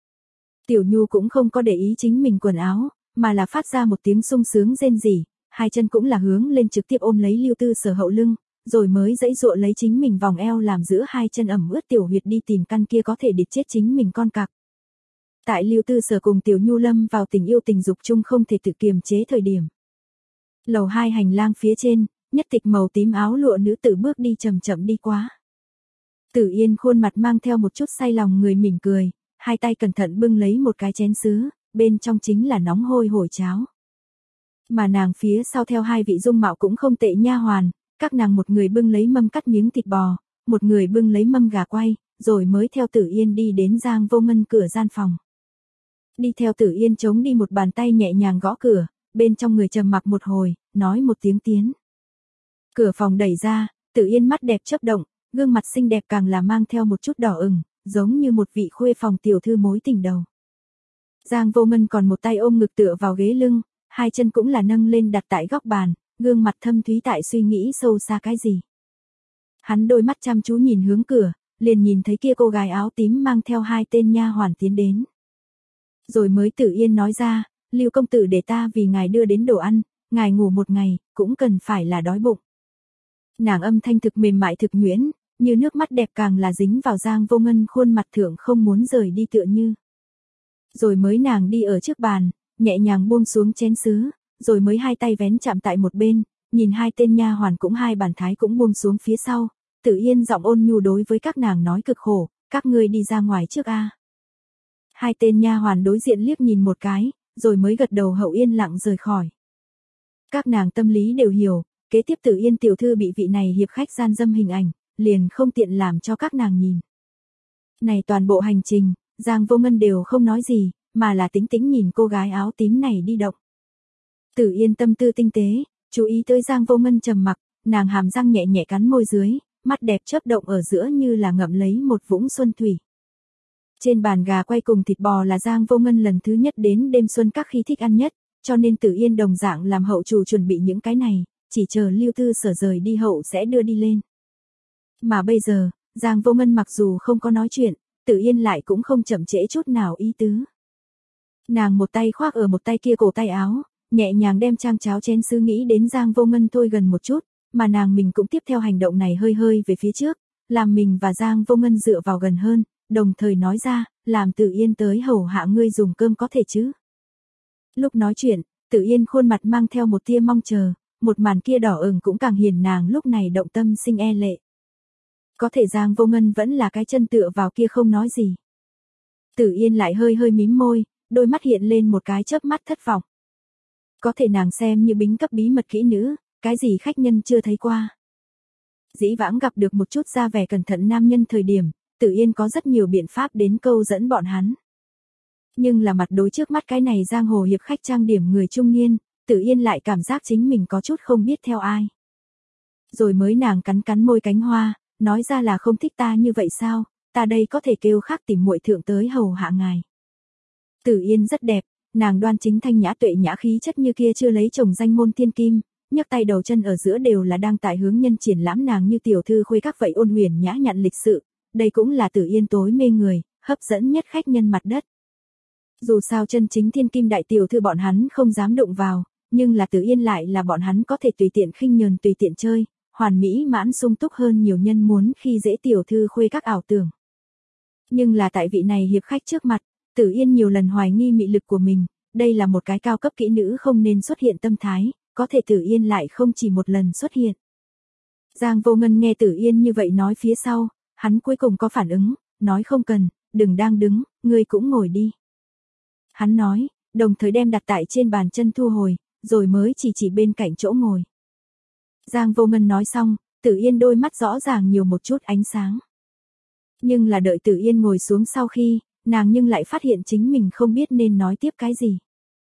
Tiểu Nhu cũng không có để ý chính mình quần áo, mà là phát ra một tiếng sung sướng rên rỉ, hai chân cũng là hướng lên trực tiếp ôm lấy Lưu Tư Sở hậu lưng, rồi mới giãy giụa lấy chính mình vòng eo làm giữa hai chân ẩm ướt tiểu huyệt đi tìm căn kia có thể địch chết chính mình con cặc. Tại Lưu Tư Sở cùng Tiểu Nhu lâm vào tình yêu tình dục chung không thể tự kiềm chế thời điểm. Lầu hai hành lang phía trên, nhất tịch màu tím áo lụa nữ tử bước đi chậm chậm đi qua. Tử Yên khuôn mặt mang theo một chút say lòng người mỉm cười, hai tay cẩn thận bưng lấy một cái chén sứ, bên trong chính là nóng hôi hổi cháo. Mà nàng phía sau theo hai vị dung mạo cũng không tệ nha hoàn, các nàng một người bưng lấy mâm cắt miếng thịt bò, một người bưng lấy mâm gà quay, rồi mới theo Tử Yên đi đến Giang Vô Ngân cửa gian phòng. Đi theo Tử Yên chống đi một bàn tay nhẹ nhàng gõ cửa, bên trong người trầm mặc một hồi, nói một tiếng tiến. Cửa phòng đẩy ra, Tử Yên mắt đẹp chớp động, gương mặt xinh đẹp càng là mang theo một chút đỏ ửng, giống như một vị khuê phòng tiểu thư mối tình đầu. Giang Vô Ngân còn một tay ôm ngực tựa vào ghế lưng, hai chân cũng là nâng lên đặt tại góc bàn, gương mặt thâm thúy tại suy nghĩ sâu xa cái gì. Hắn đôi mắt chăm chú nhìn hướng cửa, liền nhìn thấy kia cô gái áo tím mang theo hai tên nha hoàn tiến đến. Rồi mới Tử Yên nói ra, Lưu công tử để ta vì ngài đưa đến đồ ăn, ngài ngủ một ngày, cũng cần phải là đói bụng. Nàng âm thanh thực mềm mại thực nhuyễn, như nước mắt đẹp càng là dính vào Giang Vô Ngân khuôn mặt thượng không muốn rời đi tựa như. Rồi mới nàng đi ở trước bàn, nhẹ nhàng buông xuống chén sứ, rồi mới hai tay vén chạm tại một bên, nhìn hai tên nha hoàn cũng hai bàn thái cũng buông xuống phía sau, Tử Yên giọng ôn nhu đối với các nàng nói cực khổ, các ngươi đi ra ngoài trước a. Hai tên nha hoàn đối diện liếc nhìn một cái, rồi mới gật đầu hậu yên lặng rời khỏi. Các nàng tâm lý đều hiểu, kế tiếp Tử Yên tiểu thư bị vị này hiệp khách gian dâm hình ảnh, liền không tiện làm cho các nàng nhìn. Này toàn bộ hành trình, Giang Vô Ngân đều không nói gì, mà là tính tĩnh nhìn cô gái áo tím này đi động. Tử Yên tâm tư tinh tế, chú ý tới Giang Vô Ngân trầm mặc, nàng hàm răng nhẹ nhẹ cắn môi dưới, mắt đẹp chớp động ở giữa như là ngậm lấy một vũng xuân thủy. Trên bàn gà quay cùng thịt bò là Giang Vô Ngân lần thứ nhất đến đêm xuân các khi thích ăn nhất, cho nên Tử Yên đồng dạng làm hậu chủ chuẩn bị những cái này, chỉ chờ Lưu Tư Sở rời đi hậu sẽ đưa đi lên. Mà bây giờ, Giang Vô Ngân mặc dù không có nói chuyện, Tử Yên lại cũng không chậm trễ chút nào ý tứ. Nàng một tay khoác ở một tay kia cổ tay áo, nhẹ nhàng đem trang cháo chén sứ nghĩ đến Giang Vô Ngân thôi gần một chút, mà nàng mình cũng tiếp theo hành động này hơi hơi về phía trước, làm mình và Giang Vô Ngân dựa vào gần hơn, đồng thời nói ra, làm Tử Yên tới hầu hạ ngươi dùng cơm có thể chứ. Lúc nói chuyện, Tử Yên khuôn mặt mang theo một tia mong chờ, một màn kia đỏ ửng cũng càng hiển nàng lúc này động tâm sinh e lệ. Có thể Giang Vô Ngân vẫn là cái chân tựa vào kia không nói gì. Tử Yên lại hơi hơi mím môi, đôi mắt hiện lên một cái chớp mắt thất vọng. Có thể nàng xem như bính cấp bí mật kỹ nữ, cái gì khách nhân chưa thấy qua. Dĩ vãng gặp được một chút ra vẻ cẩn thận nam nhân thời điểm, Tử Yên có rất nhiều biện pháp đến câu dẫn bọn hắn. Nhưng là mặt đối trước mắt cái này giang hồ hiệp khách trang điểm người trung niên, Tử Yên lại cảm giác chính mình có chút không biết theo ai. Rồi mới nàng cắn cắn môi cánh hoa, nói ra là không thích ta như vậy sao, ta đây có thể kêu khác tìm muội thượng tới hầu hạ ngài. Tử Yên rất đẹp, nàng đoan chính thanh nhã tuệ nhã khí chất như kia chưa lấy chồng danh môn thiên kim, nhấc tay đầu chân ở giữa đều là đang tại hướng nhân triển lãm nàng như tiểu thư khuê các vậy ôn huyền nhã nhặn lịch sự, đây cũng là Tử Yên tối mê người, hấp dẫn nhất khách nhân mặt đất. Dù sao chân chính thiên kim đại tiểu thư bọn hắn không dám đụng vào, nhưng là Tử Yên lại là bọn hắn có thể tùy tiện khinh nhờn tùy tiện chơi, hoàn mỹ mãn sung túc hơn nhiều nhân muốn khi dễ tiểu thư khuê các ảo tưởng. Nhưng là tại vị này hiệp khách trước mặt, Tử Yên nhiều lần hoài nghi mị lực của mình, đây là một cái cao cấp kỹ nữ không nên xuất hiện tâm thái, có thể Tử Yên lại không chỉ một lần xuất hiện. Giang Vô Ngân nghe Tử Yên như vậy nói phía sau, hắn cuối cùng có phản ứng, nói không cần, đừng đang đứng, ngươi cũng ngồi đi. Hắn nói, đồng thời đem đặt tại trên bàn chân thu hồi, rồi mới chỉ chỉ bên cạnh chỗ ngồi. Giang Vô Ngân nói xong, Tử Yên đôi mắt rõ ràng nhiều một chút ánh sáng. Nhưng là đợi Tử Yên ngồi xuống sau khi, nàng nhưng lại phát hiện chính mình không biết nên nói tiếp cái gì.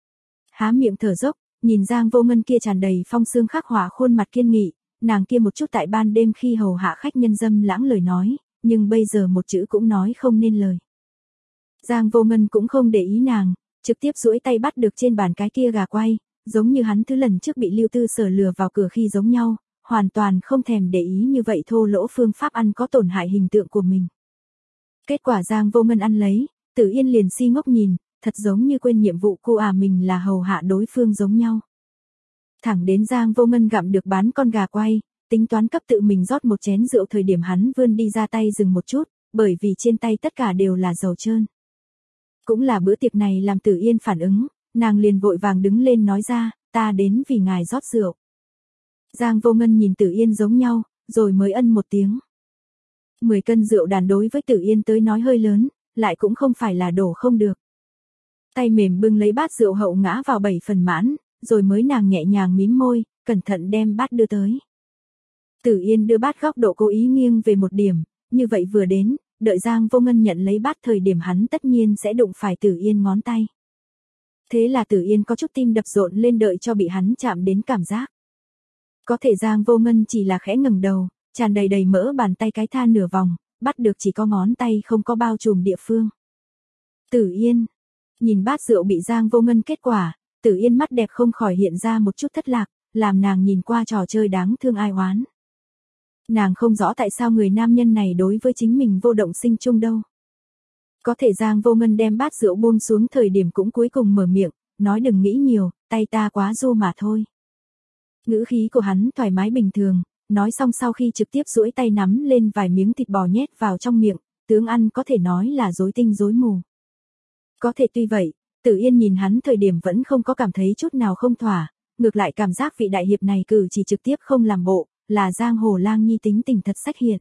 Há miệng thở dốc, nhìn Giang Vô Ngân kia tràn đầy phong sương khắc họa khuôn mặt kiên nghị, nàng kia một chút tại ban đêm khi hầu hạ khách nhân dâm lãng lời nói, nhưng bây giờ một chữ cũng nói không nên lời. Giang Vô Ngân cũng không để ý nàng, trực tiếp duỗi tay bắt được trên bàn cái kia gà quay, giống như hắn thứ lần trước bị Lưu Tư Sở lừa vào cửa khi giống nhau, hoàn toàn không thèm để ý như vậy thô lỗ phương pháp ăn có tổn hại hình tượng của mình. Kết quả Giang Vô Ngân ăn lấy, Tử Yên liền si ngốc nhìn, thật giống như quên nhiệm vụ cô à mình là hầu hạ đối phương giống nhau. Thẳng đến Giang Vô Ngân gặm được bán con gà quay, tính toán cấp tự mình rót một chén rượu thời điểm hắn vươn đi ra tay dừng một chút, bởi vì trên tay tất cả đều là dầu trơn. Cũng là bữa tiệc này làm Tử Yên phản ứng, nàng liền vội vàng đứng lên nói ra, ta đến vì ngài rót rượu. Giang Vô Ngân nhìn Tử Yên giống nhau, rồi mới ân một tiếng. Mười cân rượu đàn đối với Tử Yên tới nói hơi lớn, lại cũng không phải là đổ không được. Tay mềm bưng lấy bát rượu hậu ngã vào bảy phần mãn, rồi mới nàng nhẹ nhàng mím môi, cẩn thận đem bát đưa tới. Tử Yên đưa bát góc độ cố ý nghiêng về một điểm, như vậy vừa đến, đợi Giang Vô Ngân nhận lấy bát thời điểm hắn tất nhiên sẽ đụng phải Tử Yên ngón tay. Thế là Tử Yên có chút tim đập rộn lên đợi cho bị hắn chạm đến cảm giác. Có thể Giang Vô Ngân chỉ là khẽ ngẩng đầu, tràn đầy đầy mỡ bàn tay cái tha nửa vòng, bắt được chỉ có ngón tay không có bao trùm địa phương. Tử Yên. Nhìn bát rượu bị Giang Vô Ngân kết quả, Tử Yên mắt đẹp không khỏi hiện ra một chút thất lạc, làm nàng nhìn qua trò chơi đáng thương ai oán. Nàng không rõ tại sao người nam nhân này đối với chính mình vô động sinh chung đâu. Có thể Giang Vô Ngân đem bát rượu buông xuống thời điểm cũng cuối cùng mở miệng, nói đừng nghĩ nhiều, tay ta quá ru mà thôi. Ngữ khí của hắn thoải mái bình thường, nói xong sau khi trực tiếp duỗi tay nắm lên vài miếng thịt bò nhét vào trong miệng, tướng ăn có thể nói là rối tinh rối mù. Có thể tuy vậy, Tử Yên nhìn hắn thời điểm vẫn không có cảm thấy chút nào không thỏa, ngược lại cảm giác vị đại hiệp này cử chỉ trực tiếp không làm bộ, là giang hồ lang nhi tính tình thật sách hiện.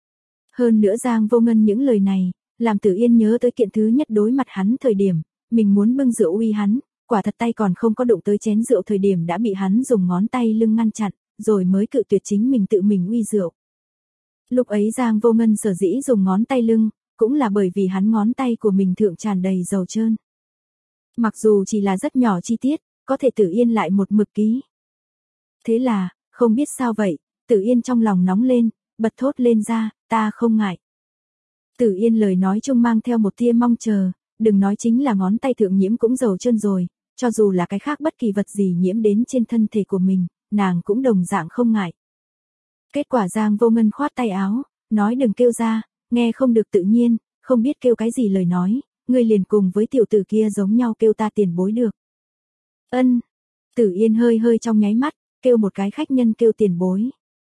Hơn nữa Giang Vô Ngân những lời này, làm Tử Yên nhớ tới kiện thứ nhất đối mặt hắn thời điểm, mình muốn bưng rượu uy hắn, quả thật tay còn không có đụng tới chén rượu thời điểm đã bị hắn dùng ngón tay lưng ngăn chặn, rồi mới cự tuyệt chính mình tự mình uy rượu. Lúc ấy Giang Vô Ngân sở dĩ dùng ngón tay lưng, cũng là bởi vì hắn ngón tay của mình thượng tràn đầy dầu trơn. Mặc dù chỉ là rất nhỏ chi tiết, có thể Tử Yên lại một mực ký. Thế là, không biết sao vậy, Tử Yên trong lòng nóng lên, bật thốt lên ra, ta không ngại. Tử Yên lời nói chung mang theo một tia mong chờ, đừng nói chính là ngón tay thượng nhiễm cũng dầu trơn rồi, cho dù là cái khác bất kỳ vật gì nhiễm đến trên thân thể của mình, nàng cũng đồng dạng không ngại. Kết quả Giang Vô Ngân khoát tay áo, nói đừng kêu ra, nghe không được tự nhiên, không biết kêu cái gì lời nói, ngươi liền cùng với tiểu tử kia giống nhau kêu ta tiền bối được. Ân. Tử Yên hơi hơi trong nháy mắt, kêu một cái khách nhân kêu tiền bối.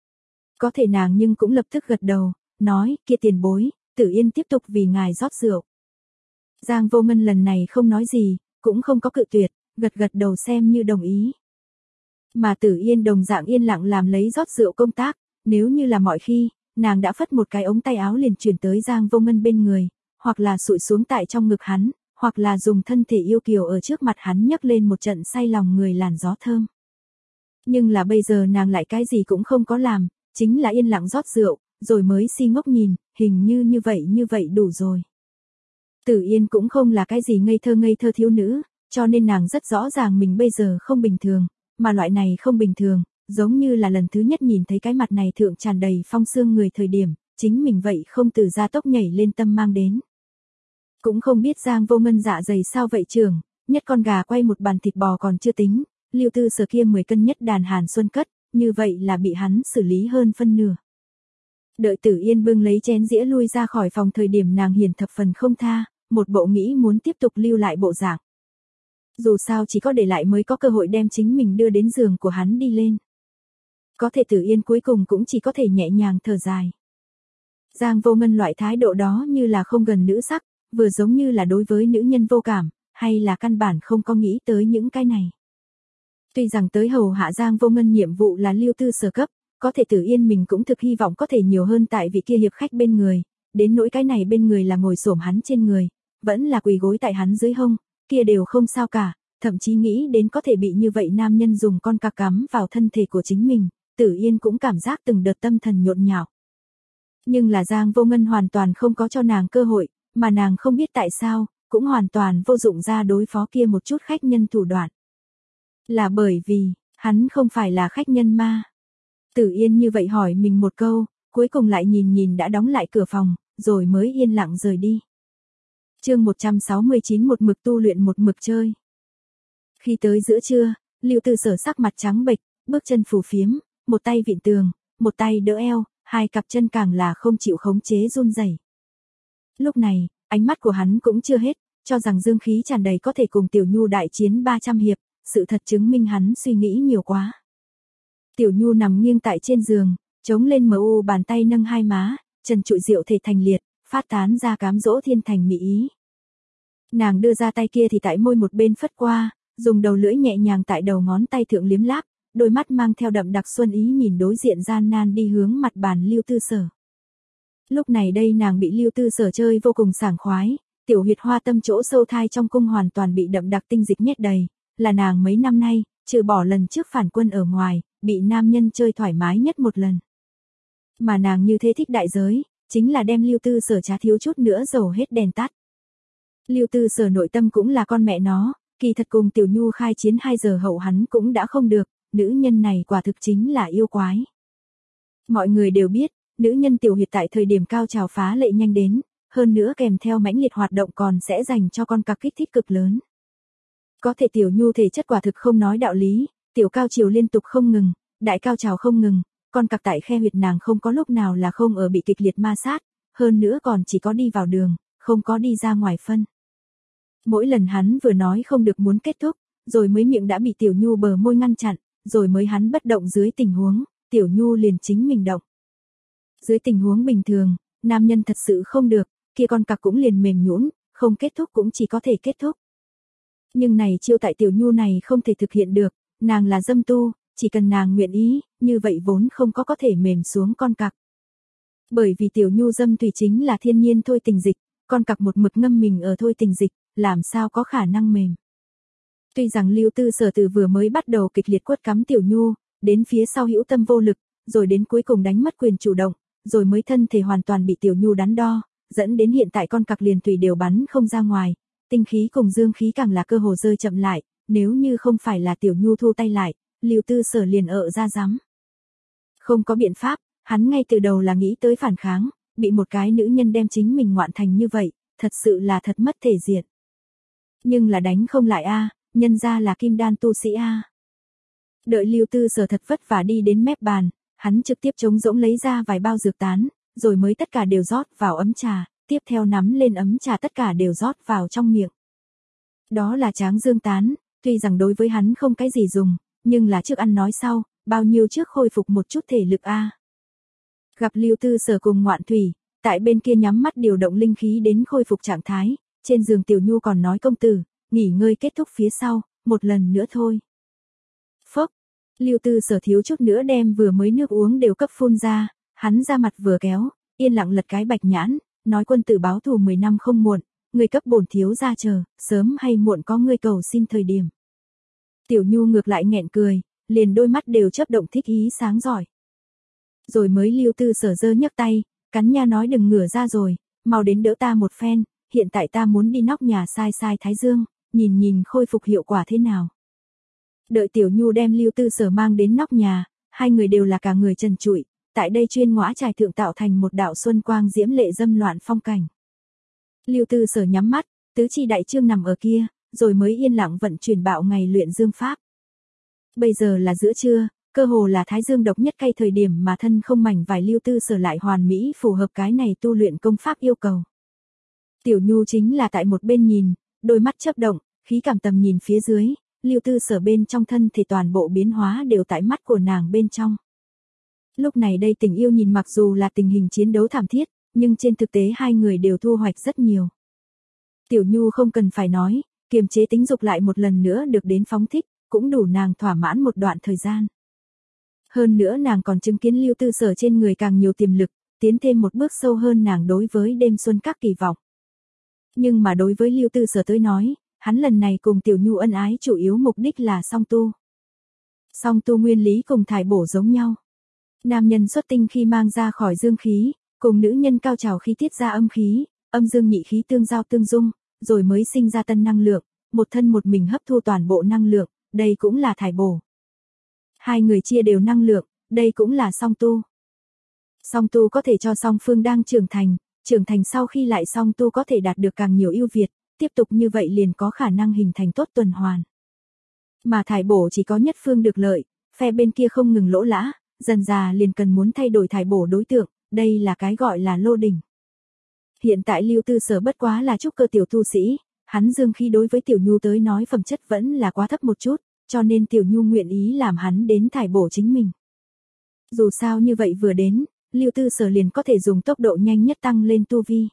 Có thể nàng nhưng cũng lập tức gật đầu, nói, kia tiền bối, Tử Yên tiếp tục vì ngài rót rượu. Giang Vô Ngân lần này không nói gì, cũng không có cự tuyệt, gật gật đầu xem như đồng ý. Mà Tử Yên đồng dạng yên lặng làm lấy rót rượu công tác, nếu như là mọi khi, nàng đã phất một cái ống tay áo liền chuyển tới Giang Vô Ngân bên người, hoặc là sụi xuống tại trong ngực hắn, hoặc là dùng thân thể yêu kiều ở trước mặt hắn nhấc lên một trận say lòng người làn gió thơm. Nhưng là bây giờ nàng lại cái gì cũng không có làm, chính là yên lặng rót rượu, rồi mới si ngốc nhìn, hình như như vậy như vậy đủ rồi. Tử Yên cũng không là cái gì ngây thơ ngây thơ thiếu nữ, cho nên nàng rất rõ ràng mình bây giờ không bình thường, mà loại này không bình thường, giống như là lần thứ nhất nhìn thấy cái mặt này thượng tràn đầy phong sương người thời điểm, chính mình vậy không từ gia tốc nhảy lên tâm mang đến. Cũng không biết Giang Vô Ngân dạ dày sao vậy trường, nhất con gà quay một bàn thịt bò còn chưa tính, Lưu Tư Sở kia mười cân nhất đàn Hàn Xuân cất, như vậy là bị hắn xử lý hơn phân nửa. Đợi Tử Yên bưng lấy chén dĩa lui ra khỏi phòng thời điểm nàng hiền thập phần không tha, một bộ nghĩ muốn tiếp tục lưu lại bộ dạng. Dù sao chỉ có để lại mới có cơ hội đem chính mình đưa đến giường của hắn đi lên. Có thể Tử Yên cuối cùng cũng chỉ có thể nhẹ nhàng thở dài. Giang Vô Ngân loại thái độ đó như là không gần nữ sắc, vừa giống như là đối với nữ nhân vô cảm, hay là căn bản không có nghĩ tới những cái này. Tuy rằng tới hầu hạ Giang Vô Ngân nhiệm vụ là Lưu Tư Sở cấp, có thể Tử Yên mình cũng thực hy vọng có thể nhiều hơn tại vị kia hiệp khách bên người, đến nỗi cái này bên người là ngồi xổm hắn trên người, vẫn là quỳ gối tại hắn dưới hông, kia đều không sao cả, thậm chí nghĩ đến có thể bị như vậy nam nhân dùng con cạc cắm vào thân thể của chính mình, Tử Yên cũng cảm giác từng đợt tâm thần nhộn nhạo. Nhưng là Giang Vô Ngân hoàn toàn không có cho nàng cơ hội, mà nàng không biết tại sao, cũng hoàn toàn vô dụng ra đối phó kia một chút khách nhân thủ đoạn. Là bởi vì, hắn không phải là khách nhân ma. Tử Yên như vậy hỏi mình một câu, cuối cùng lại nhìn nhìn đã đóng lại cửa phòng, rồi mới yên lặng rời đi. Chương một trăm sáu mươi chín một mực tu luyện một mực chơi. Khi tới giữa trưa, Lưu Tư Sở sắc mặt trắng bệch, bước chân phù phiếm, một tay vịn tường, một tay đỡ eo, hai cặp chân càng là không chịu khống chế run rẩy. Lúc này, ánh mắt của hắn cũng chưa hết, cho rằng dương khí tràn đầy có thể cùng Tiểu Nhu đại chiến ba trăm hiệp, sự thật chứng minh hắn suy nghĩ nhiều quá. Tiểu Nhu nằm nghiêng tại trên giường, chống lên mờ u bàn tay nâng hai má, trần trụi rượu thể thành liệt, phát tán ra cám dỗ thiên thành mỹ ý. Nàng đưa ra tay kia thì tại môi một bên phất qua, dùng đầu lưỡi nhẹ nhàng tại đầu ngón tay thượng liếm láp, đôi mắt mang theo đậm đặc xuân ý nhìn đối diện gian nan đi hướng mặt bàn Lưu Tư Sở. Lúc này đây nàng bị Lưu Tư Sở chơi vô cùng sảng khoái, tiểu huyệt hoa tâm chỗ sâu thai trong cung hoàn toàn bị đậm đặc tinh dịch nhét đầy, là nàng mấy năm nay, trừ bỏ lần trước phản quân ở ngoài, bị nam nhân chơi thoải mái nhất một lần. Mà nàng như thế thích đại giới, chính là đem Lưu Tư Sở trá thiếu chút nữa dầu hết đèn tắt. Lưu Tư Sở nội tâm cũng là con mẹ nó, kỳ thật cùng Tiểu Nhu khai chiến hai giờ hậu hắn cũng đã không được, nữ nhân này quả thực chính là yêu quái. Mọi người đều biết, nữ nhân tiểu huyệt tại thời điểm cao trào phá lệ nhanh đến, hơn nữa kèm theo mãnh liệt hoạt động còn sẽ dành cho con cặc kích thích cực lớn. Có thể tiểu nhu thể chất quả thực không nói đạo lý, tiểu cao chiều liên tục không ngừng, đại cao trào không ngừng, con cặc tại khe huyệt nàng không có lúc nào là không ở bị kịch liệt ma sát, hơn nữa còn chỉ có đi vào đường, không có đi ra ngoài phân. Mỗi lần hắn vừa nói không được muốn kết thúc, rồi mới miệng đã bị tiểu nhu bờ môi ngăn chặn, rồi mới hắn bất động dưới tình huống, tiểu nhu liền chính mình động. Dưới tình huống bình thường, nam nhân thật sự không được, kia con cặc cũng liền mềm nhũn, không kết thúc cũng chỉ có thể kết thúc. Nhưng này chiêu tại tiểu nhu này không thể thực hiện được, nàng là dâm tu, chỉ cần nàng nguyện ý, như vậy vốn không có có thể mềm xuống con cặc. Bởi vì tiểu nhu dâm thủy chính là thiên nhiên thôi tình dịch, con cặc một mực ngâm mình ở thôi tình dịch, làm sao có khả năng mềm. Tuy rằng Lưu Tư Sở từ vừa mới bắt đầu kịch liệt quất cắm tiểu nhu, đến phía sau hữu tâm vô lực, rồi đến cuối cùng đánh mất quyền chủ động, rồi mới thân thể hoàn toàn bị tiểu nhu đắn đo, dẫn đến hiện tại con cặc liền thủy đều bắn không ra ngoài, tinh khí cùng dương khí càng là cơ hồ rơi chậm lại, nếu như không phải là tiểu nhu thu tay lại, Lưu Tư Sở liền ợ ra rắm. Không có biện pháp, hắn ngay từ đầu là nghĩ tới phản kháng, bị một cái nữ nhân đem chính mình ngoạn thành như vậy, thật sự là thật mất thể diện. Nhưng là đánh không lại a, nhân ra là kim đan tu sĩ a. Đợi Lưu Tư Sở thật vất vả đi đến mép bàn, hắn trực tiếp trống rỗng lấy ra vài bao dược tán, rồi mới tất cả đều rót vào ấm trà, tiếp theo nắm lên ấm trà tất cả đều rót vào trong miệng. Đó là tráng dương tán, tuy rằng đối với hắn không cái gì dùng, nhưng là trước ăn nói sau, bao nhiêu trước khôi phục một chút thể lực a. Gặp Lưu Tư Sở cùng ngoạn thủy, tại bên kia nhắm mắt điều động linh khí đến khôi phục trạng thái, trên giường tiểu nhu còn nói công tử, nghỉ ngơi kết thúc phía sau, một lần nữa thôi. Phốc, Lưu Tư Sở thiếu chút nữa đem vừa mới nước uống đều cấp phun ra, hắn ra mặt vừa kéo, yên lặng lật cái bạch nhãn, nói quân tử báo thù mười năm không muộn, người cấp bổn thiếu ra chờ, sớm hay muộn có người cầu xin thời điểm. Tiểu nhu ngược lại nghẹn cười, liền đôi mắt đều chớp động thích ý sáng giỏi. Rồi mới Lưu Tư Sở giơ nhấc tay, cắn nha nói đừng ngửa ra rồi, mau đến đỡ ta một phen, hiện tại ta muốn đi nóc nhà sai sai thái dương, nhìn nhìn khôi phục hiệu quả thế nào. Đợi tiểu nhu đem Lưu Tư Sở mang đến nóc nhà, hai người đều là cả người trần trụi, tại đây chuyên ngõa trải thượng tạo thành một đạo xuân quang diễm lệ dâm loạn phong cảnh. Lưu Tư Sở nhắm mắt, tứ chi đại trương nằm ở kia, rồi mới yên lặng vận chuyển bạo ngày luyện dương pháp. Bây giờ là giữa trưa, cơ hồ là thái dương độc nhất cay thời điểm mà thân không mảnh vải Lưu Tư Sở lại hoàn mỹ phù hợp cái này tu luyện công pháp yêu cầu. Tiểu nhu chính là tại một bên nhìn, đôi mắt chớp động, khí cảm tầm nhìn phía dưới, Lưu Tư Sở bên trong thân thì toàn bộ biến hóa đều tại mắt của nàng bên trong. Lúc này đây tình yêu nhìn mặc dù là tình hình chiến đấu thảm thiết, nhưng trên thực tế hai người đều thu hoạch rất nhiều. Tiểu nhu không cần phải nói, kiềm chế tính dục lại một lần nữa được đến phóng thích, cũng đủ nàng thỏa mãn một đoạn thời gian. Hơn nữa nàng còn chứng kiến Lưu Tư Sở trên người càng nhiều tiềm lực, tiến thêm một bước sâu hơn nàng đối với đêm xuân các kỳ vọng. Nhưng mà đối với Lưu Tư Sở tới nói, hắn lần này cùng tiểu nhu ân ái chủ yếu mục đích là song tu. Song tu nguyên lý cùng thải bổ giống nhau. Nam nhân xuất tinh khi mang ra khỏi dương khí, cùng nữ nhân cao trào khi tiết ra âm khí, âm dương nhị khí tương giao tương dung, rồi mới sinh ra tân năng lượng, một thân một mình hấp thu toàn bộ năng lượng, đây cũng là thải bổ. Hai người chia đều năng lượng, đây cũng là song tu. Song tu có thể cho song phương đang trưởng thành, trưởng thành sau khi lại song tu có thể đạt được càng nhiều ưu việt, tiếp tục như vậy liền có khả năng hình thành tốt tuần hoàn. Mà thải bổ chỉ có nhất phương được lợi, phe bên kia không ngừng lỗ lã, dần già liền cần muốn thay đổi thải bổ đối tượng, đây là cái gọi là lô đỉnh. Hiện tại Lưu Tư Sở bất quá là trúc cơ tiểu tu sĩ, hắn dương khí đối với tiểu nhu tới nói phẩm chất vẫn là quá thấp một chút, cho nên tiểu nhu nguyện ý làm hắn đến thải bổ chính mình. Dù sao như vậy vừa đến, Lưu Tư Sở liền có thể dùng tốc độ nhanh nhất tăng lên tu vi.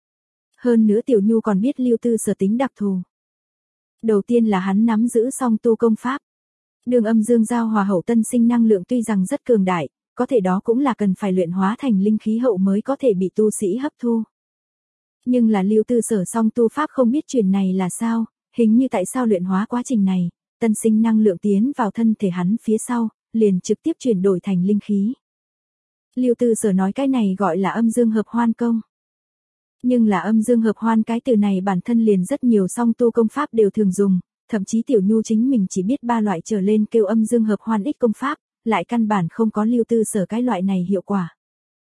Hơn nữa tiểu nhu còn biết Lưu Tư Sở tính đặc thù. Đầu tiên là hắn nắm giữ song tu công pháp. Đường âm dương giao hòa hậu tân sinh năng lượng tuy rằng rất cường đại, có thể đó cũng là cần phải luyện hóa thành linh khí hậu mới có thể bị tu sĩ hấp thu. Nhưng là Lưu Tư Sở song tu pháp không biết chuyện này là sao, hình như tại sao luyện hóa quá trình này, tân sinh năng lượng tiến vào thân thể hắn phía sau, liền trực tiếp chuyển đổi thành linh khí. Lưu Tư Sở nói cái này gọi là âm dương hợp hoan công. Nhưng là âm dương hợp hoan cái từ này bản thân liền rất nhiều song tu công pháp đều thường dùng, thậm chí tiểu nhu chính mình chỉ biết ba loại trở lên kêu âm dương hợp hoan ích công pháp, lại căn bản không có Lưu Tư Sở cái loại này hiệu quả.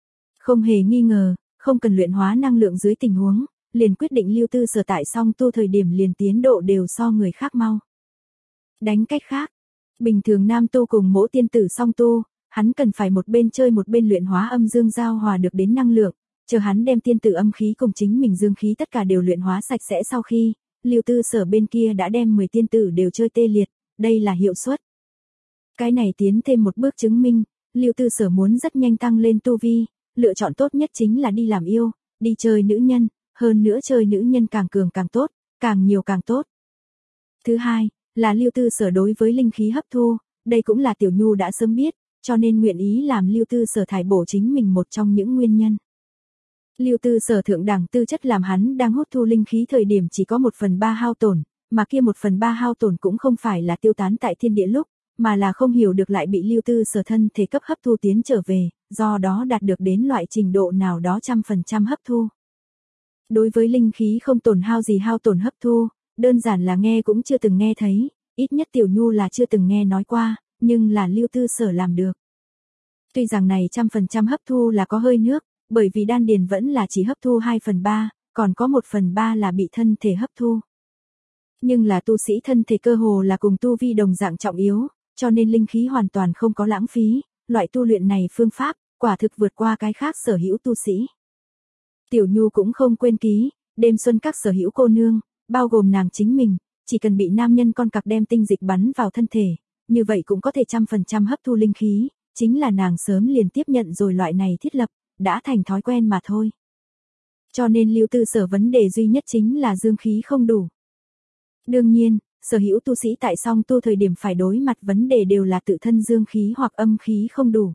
Không hề nghi ngờ, không cần luyện hóa năng lượng dưới tình huống, liền quyết định Lưu Tư Sở tại song tu thời điểm liền tiến độ đều so người khác mau. Đánh cách khác, bình thường nam tu cùng mỗi tiên tử song tu, hắn cần phải một bên chơi một bên luyện hóa âm dương giao hòa được đến năng lượng, chờ hắn đem tiên tử âm khí cùng chính mình dương khí tất cả đều luyện hóa sạch sẽ sau khi, Lưu Tư Sở bên kia đã đem mười tiên tử đều chơi tê liệt, đây là hiệu suất. Cái này tiến thêm một bước chứng minh, Lưu Tư Sở muốn rất nhanh tăng lên tu vi, lựa chọn tốt nhất chính là đi làm yêu, đi chơi nữ nhân, hơn nữa chơi nữ nhân càng cường càng tốt, càng nhiều càng tốt. Thứ hai, là Lưu Tư Sở đối với linh khí hấp thu, đây cũng là Tiểu Nhu đã sớm biết, cho nên nguyện ý làm Lưu Tư Sở thải bổ chính mình một trong những nguyên nhân. Lưu Tư Sở thượng đẳng tư chất làm hắn đang hút thu linh khí thời điểm chỉ có một phần ba hao tổn, mà kia một phần ba hao tổn cũng không phải là tiêu tán tại thiên địa lúc, mà là không hiểu được lại bị Lưu Tư Sở thân thể cấp hấp thu tiến trở về, do đó đạt được đến loại trình độ nào đó trăm phần trăm hấp thu. Đối với linh khí không tổn hao gì hao tổn hấp thu, đơn giản là nghe cũng chưa từng nghe thấy, ít nhất Tiểu Nhu là chưa từng nghe nói qua, nhưng là Lưu Tư Sở làm được. Tuy rằng này trăm phần trăm hấp thu là có hơi nước, bởi vì đan điền vẫn là chỉ hấp thu hai phần ba, còn có một phần ba là bị thân thể hấp thu. Nhưng là tu sĩ thân thể cơ hồ là cùng tu vi đồng dạng trọng yếu, cho nên linh khí hoàn toàn không có lãng phí, loại tu luyện này phương pháp, quả thực vượt qua cái khác sở hữu tu sĩ. Tiểu Nhu cũng không quên ký, đêm xuân các sở hữu cô nương, bao gồm nàng chính mình, chỉ cần bị nam nhân con cặc đem tinh dịch bắn vào thân thể, như vậy cũng có thể trăm phần trăm hấp thu linh khí, chính là nàng sớm liền tiếp nhận rồi loại này thiết lập, đã thành thói quen mà thôi. Cho nên Lưu Tư Sở vấn đề duy nhất chính là dương khí không đủ. Đương nhiên, sở hữu tu sĩ tại song tu thời điểm phải đối mặt vấn đề đều là tự thân dương khí hoặc âm khí không đủ.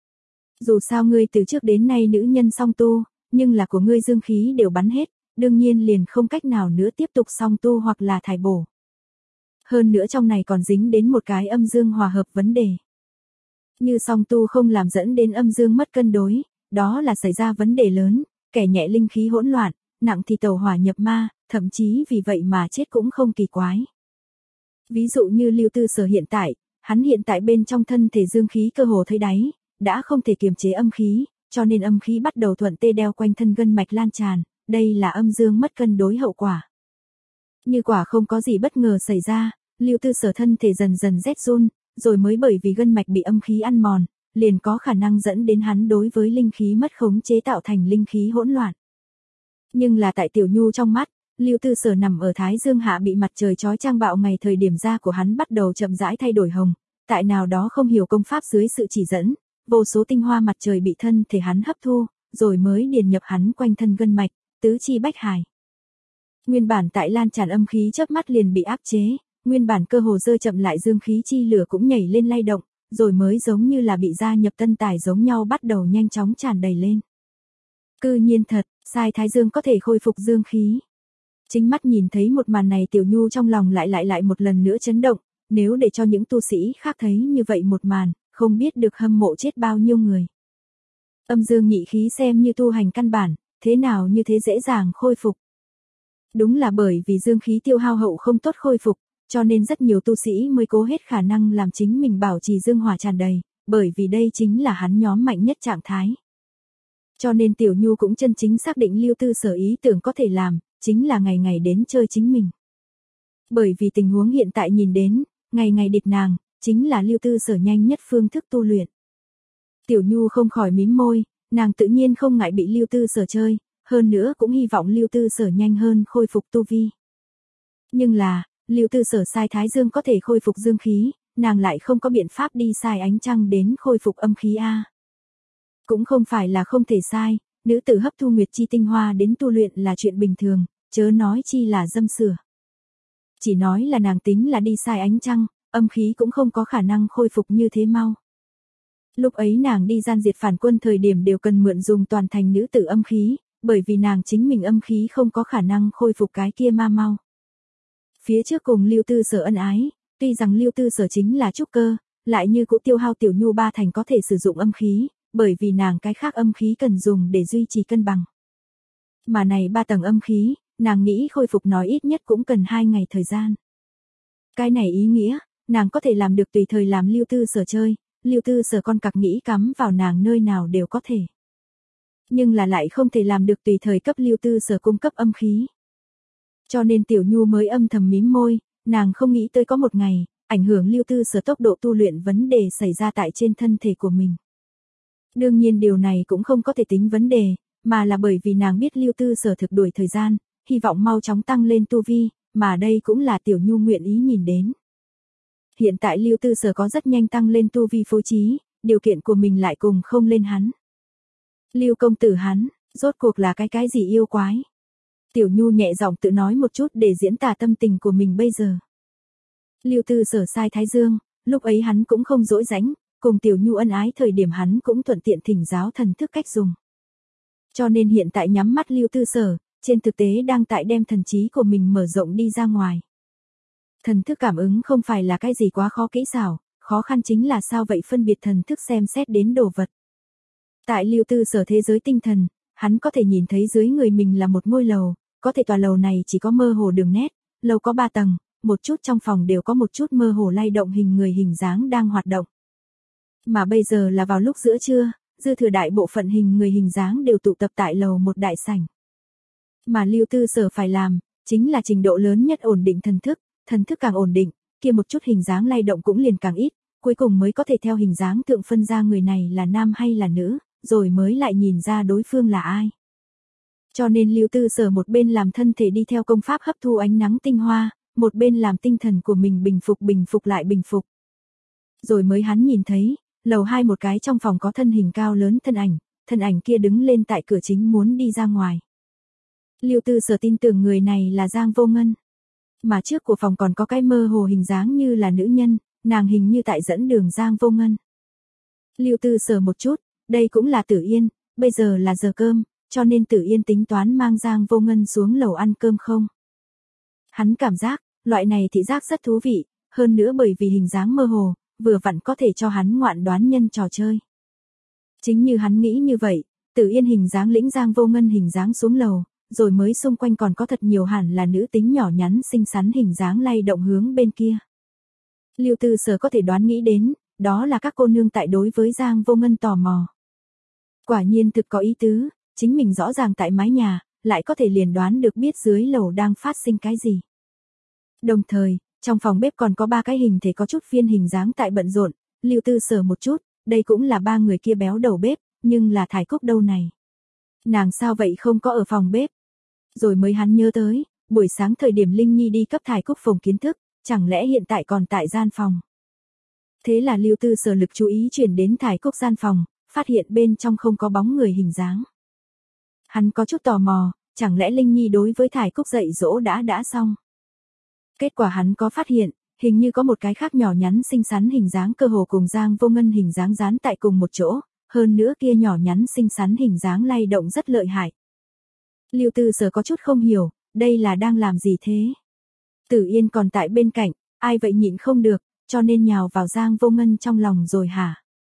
Dù sao ngươi từ trước đến nay nữ nhân song tu, nhưng là của ngươi dương khí đều bắn hết, đương nhiên liền không cách nào nữa tiếp tục song tu hoặc là thải bổ. Hơn nữa trong này còn dính đến một cái âm dương hòa hợp vấn đề. Như song tu không làm dẫn đến âm dương mất cân đối, đó là xảy ra vấn đề lớn, kẻ nhẹ linh khí hỗn loạn, nặng thì tẩu hỏa nhập ma, thậm chí vì vậy mà chết cũng không kỳ quái. Ví dụ như Lưu Tư Sở hiện tại, hắn hiện tại bên trong thân thể dương khí cơ hồ thấy đáy, đã không thể kiềm chế âm khí, cho nên âm khí bắt đầu thuận tê đeo quanh thân gân mạch lan tràn, đây là âm dương mất cân đối hậu quả. Như quả không có gì bất ngờ xảy ra, Lưu Tư Sở thân thể dần dần rét run, rồi mới bởi vì gân mạch bị âm khí ăn mòn, liền có khả năng dẫn đến hắn đối với linh khí mất khống chế tạo thành linh khí hỗn loạn. Nhưng là tại Tiểu Nhu trong mắt, Lưu Tư Sở nằm ở Thái Dương hạ bị mặt trời chói chang bạo ngày thời điểm da của hắn bắt đầu chậm rãi thay đổi hồng, tại nào đó không hiểu công pháp dưới sự chỉ dẫn, vô số tinh hoa mặt trời bị thân thể hắn hấp thu, rồi mới điền nhập hắn quanh thân gân mạch, tứ chi bách hải. Nguyên bản tại lan tràn âm khí chớp mắt liền bị áp chế, nguyên bản cơ hồ dơ chậm lại dương khí chi lửa cũng nhảy lên lay động, rồi mới giống như là bị gia nhập tân tài giống nhau bắt đầu nhanh chóng tràn đầy lên. Cư nhiên thật, sai Thái Dương có thể khôi phục dương khí. Chính mắt nhìn thấy một màn này Tiểu Nhu trong lòng lại lại lại một lần nữa chấn động, nếu để cho những tu sĩ khác thấy như vậy một màn, không biết được hâm mộ chết bao nhiêu người. Âm dương nhị khí xem như tu hành căn bản, thế nào như thế dễ dàng khôi phục. Đúng là bởi vì dương khí tiêu hao hậu không tốt khôi phục, cho nên rất nhiều tu sĩ mới cố hết khả năng làm chính mình bảo trì dương hỏa tràn đầy, bởi vì đây chính là hắn nhóm mạnh nhất trạng thái. Cho nên Tiểu Nhu cũng chân chính xác định Lưu Tư Sở ý tưởng có thể làm, chính là ngày ngày đến chơi chính mình. Bởi vì tình huống hiện tại nhìn đến, ngày ngày địch nàng, chính là Lưu Tư Sở nhanh nhất phương thức tu luyện. Tiểu Nhu không khỏi mím môi, nàng tự nhiên không ngại bị Lưu Tư Sở chơi, hơn nữa cũng hy vọng Lưu Tư Sở nhanh hơn khôi phục tu vi. Nhưng là, Lưu Tư Sở sai Thái Dương có thể khôi phục dương khí, nàng lại không có biện pháp đi sai ánh trăng đến khôi phục âm khí a. Cũng không phải là không thể sai, nữ tử hấp thu nguyệt chi tinh hoa đến tu luyện là chuyện bình thường, chớ nói chi là dâm sửa. Chỉ nói là nàng tính là đi sai ánh trăng, âm khí cũng không có khả năng khôi phục như thế mau. Lúc ấy nàng đi gian diệt phản quân thời điểm đều cần mượn dùng toàn thành nữ tử âm khí, bởi vì nàng chính mình âm khí không có khả năng khôi phục cái kia ma mau. Phía trước cùng Lưu Tư Sở ân ái, tuy rằng Lưu Tư Sở chính là trúc cơ, lại như cũng tiêu hao Tiểu Nhu ba thành có thể sử dụng âm khí, bởi vì nàng cái khác âm khí cần dùng để duy trì cân bằng. Mà này ba tầng âm khí, nàng nghĩ khôi phục nói ít nhất cũng cần hai ngày thời gian. Cái này ý nghĩa, nàng có thể làm được tùy thời làm Lưu Tư Sở chơi, Lưu Tư Sở con cặc nghĩ cắm vào nàng nơi nào đều có thể. nhưng là lại không thể làm được tùy thời cấp Lưu Tư Sở cung cấp âm khí. Cho nên Tiểu Nhu mới âm thầm mím môi, nàng không nghĩ tới có một ngày, ảnh hưởng Lưu Tư Sở tốc độ tu luyện vấn đề xảy ra tại trên thân thể của mình. Đương nhiên điều này cũng không có thể tính vấn đề, mà là bởi vì nàng biết Lưu Tư Sở thực đuổi thời gian, hy vọng mau chóng tăng lên tu vi, mà đây cũng là Tiểu Nhu nguyện ý nhìn đến. Hiện tại Lưu Tư Sở có rất nhanh tăng lên tu vi phối trí, điều kiện của mình lại cùng không lên hắn. Lưu công tử hắn, rốt cuộc là cái cái gì yêu quái? Tiểu Nhu nhẹ giọng tự nói một chút để diễn tả tâm tình của mình bây giờ. Lưu Tư Sở sai thái dương, lúc ấy hắn cũng không dỗi rãnh, cùng Tiểu Nhu ân ái thời điểm hắn cũng thuận tiện thỉnh giáo thần thức cách dùng. Cho nên hiện tại nhắm mắt Lưu Tư Sở, trên thực tế đang tại đem thần trí của mình mở rộng đi ra ngoài. Thần thức cảm ứng không phải là cái gì quá khó kỹ xảo, khó khăn chính là sao vậy phân biệt thần thức xem xét đến đồ vật. Tại Lưu Tư Sở thế giới tinh thần, hắn có thể nhìn thấy dưới người mình là một ngôi lầu, có thể tòa lầu này chỉ có mơ hồ đường nét, lầu có ba tầng, một chút trong phòng đều có một chút mơ hồ lay động hình người hình dáng đang hoạt động. Mà bây giờ là vào lúc giữa trưa, dư thừa đại bộ phận hình người hình dáng đều tụ tập tại lầu một đại sảnh. Mà Lưu Tư Sở phải làm, chính là trình độ lớn nhất ổn định thần thức, thần thức càng ổn định, kia một chút hình dáng lay động cũng liền càng ít, cuối cùng mới có thể theo hình dáng thượng phân ra người này là nam hay là nữ, rồi mới lại nhìn ra đối phương là ai. Cho nên Lưu Tư Sở một bên làm thân thể đi theo công pháp hấp thu ánh nắng tinh hoa, một bên làm tinh thần của mình bình phục bình phục lại bình phục. Rồi mới hắn nhìn thấy, lầu hai một cái trong phòng có thân hình cao lớn thân ảnh, thân ảnh kia đứng lên tại cửa chính muốn đi ra ngoài. Lưu Tư Sở tin tưởng người này là Giang Vô Ngân. Mà trước của phòng còn có cái mơ hồ hình dáng như là nữ nhân, nàng hình như tại dẫn đường Giang Vô Ngân. Lưu Tư Sở một chút, đây cũng là Tử Yên, bây giờ là giờ cơm, cho nên Tử Yên tính toán mang Giang Vô Ngân xuống lầu ăn cơm không. Hắn cảm giác, loại này thị giác rất thú vị, hơn nữa bởi vì hình dáng mơ hồ, vừa vặn có thể cho hắn ngoạn đoán nhân trò chơi. Chính như hắn nghĩ như vậy, Tử Yên hình dáng lĩnh Giang Vô Ngân hình dáng xuống lầu, rồi mới xung quanh còn có thật nhiều hẳn là nữ tính nhỏ nhắn xinh xắn hình dáng lay động hướng bên kia. Lưu Tư Sở có thể đoán nghĩ đến, đó là các cô nương tại đối với Giang Vô Ngân tò mò. Quả nhiên thực có ý tứ, chính mình rõ ràng tại mái nhà, lại có thể liền đoán được biết dưới lầu đang phát sinh cái gì. Đồng thời, trong phòng bếp còn có ba cái hình thể có chút phiên hình dáng tại bận rộn, Lưu Tư Sở một chút, đây cũng là ba người kia béo đầu bếp, nhưng là Thải Cúc đâu này. Nàng sao vậy không có ở phòng bếp? Rồi mới hắn nhớ tới, buổi sáng thời điểm Linh Nhi đi cấp Thải Cúc phòng kiến thức, chẳng lẽ hiện tại còn tại gian phòng. Thế là Lưu Tư Sở lực chú ý chuyển đến Thải Cúc gian phòng, phát hiện bên trong không có bóng người hình dáng. Hắn có chút tò mò, chẳng lẽ Linh Nhi đối với Thải Cúc dạy dỗ đã đã xong. Kết quả hắn có phát hiện, hình như có một cái khác nhỏ nhắn xinh xắn hình dáng cơ hồ cùng Giang Vô Ngân hình dáng dán tại cùng một chỗ, hơn nữa kia nhỏ nhắn xinh xắn hình dáng lay động rất lợi hại. Lưu Tư Sở có chút không hiểu, đây là đang làm gì thế? Tử Yên còn tại bên cạnh, ai vậy nhịn không được, cho nên nhào vào Giang Vô Ngân trong lòng rồi hả?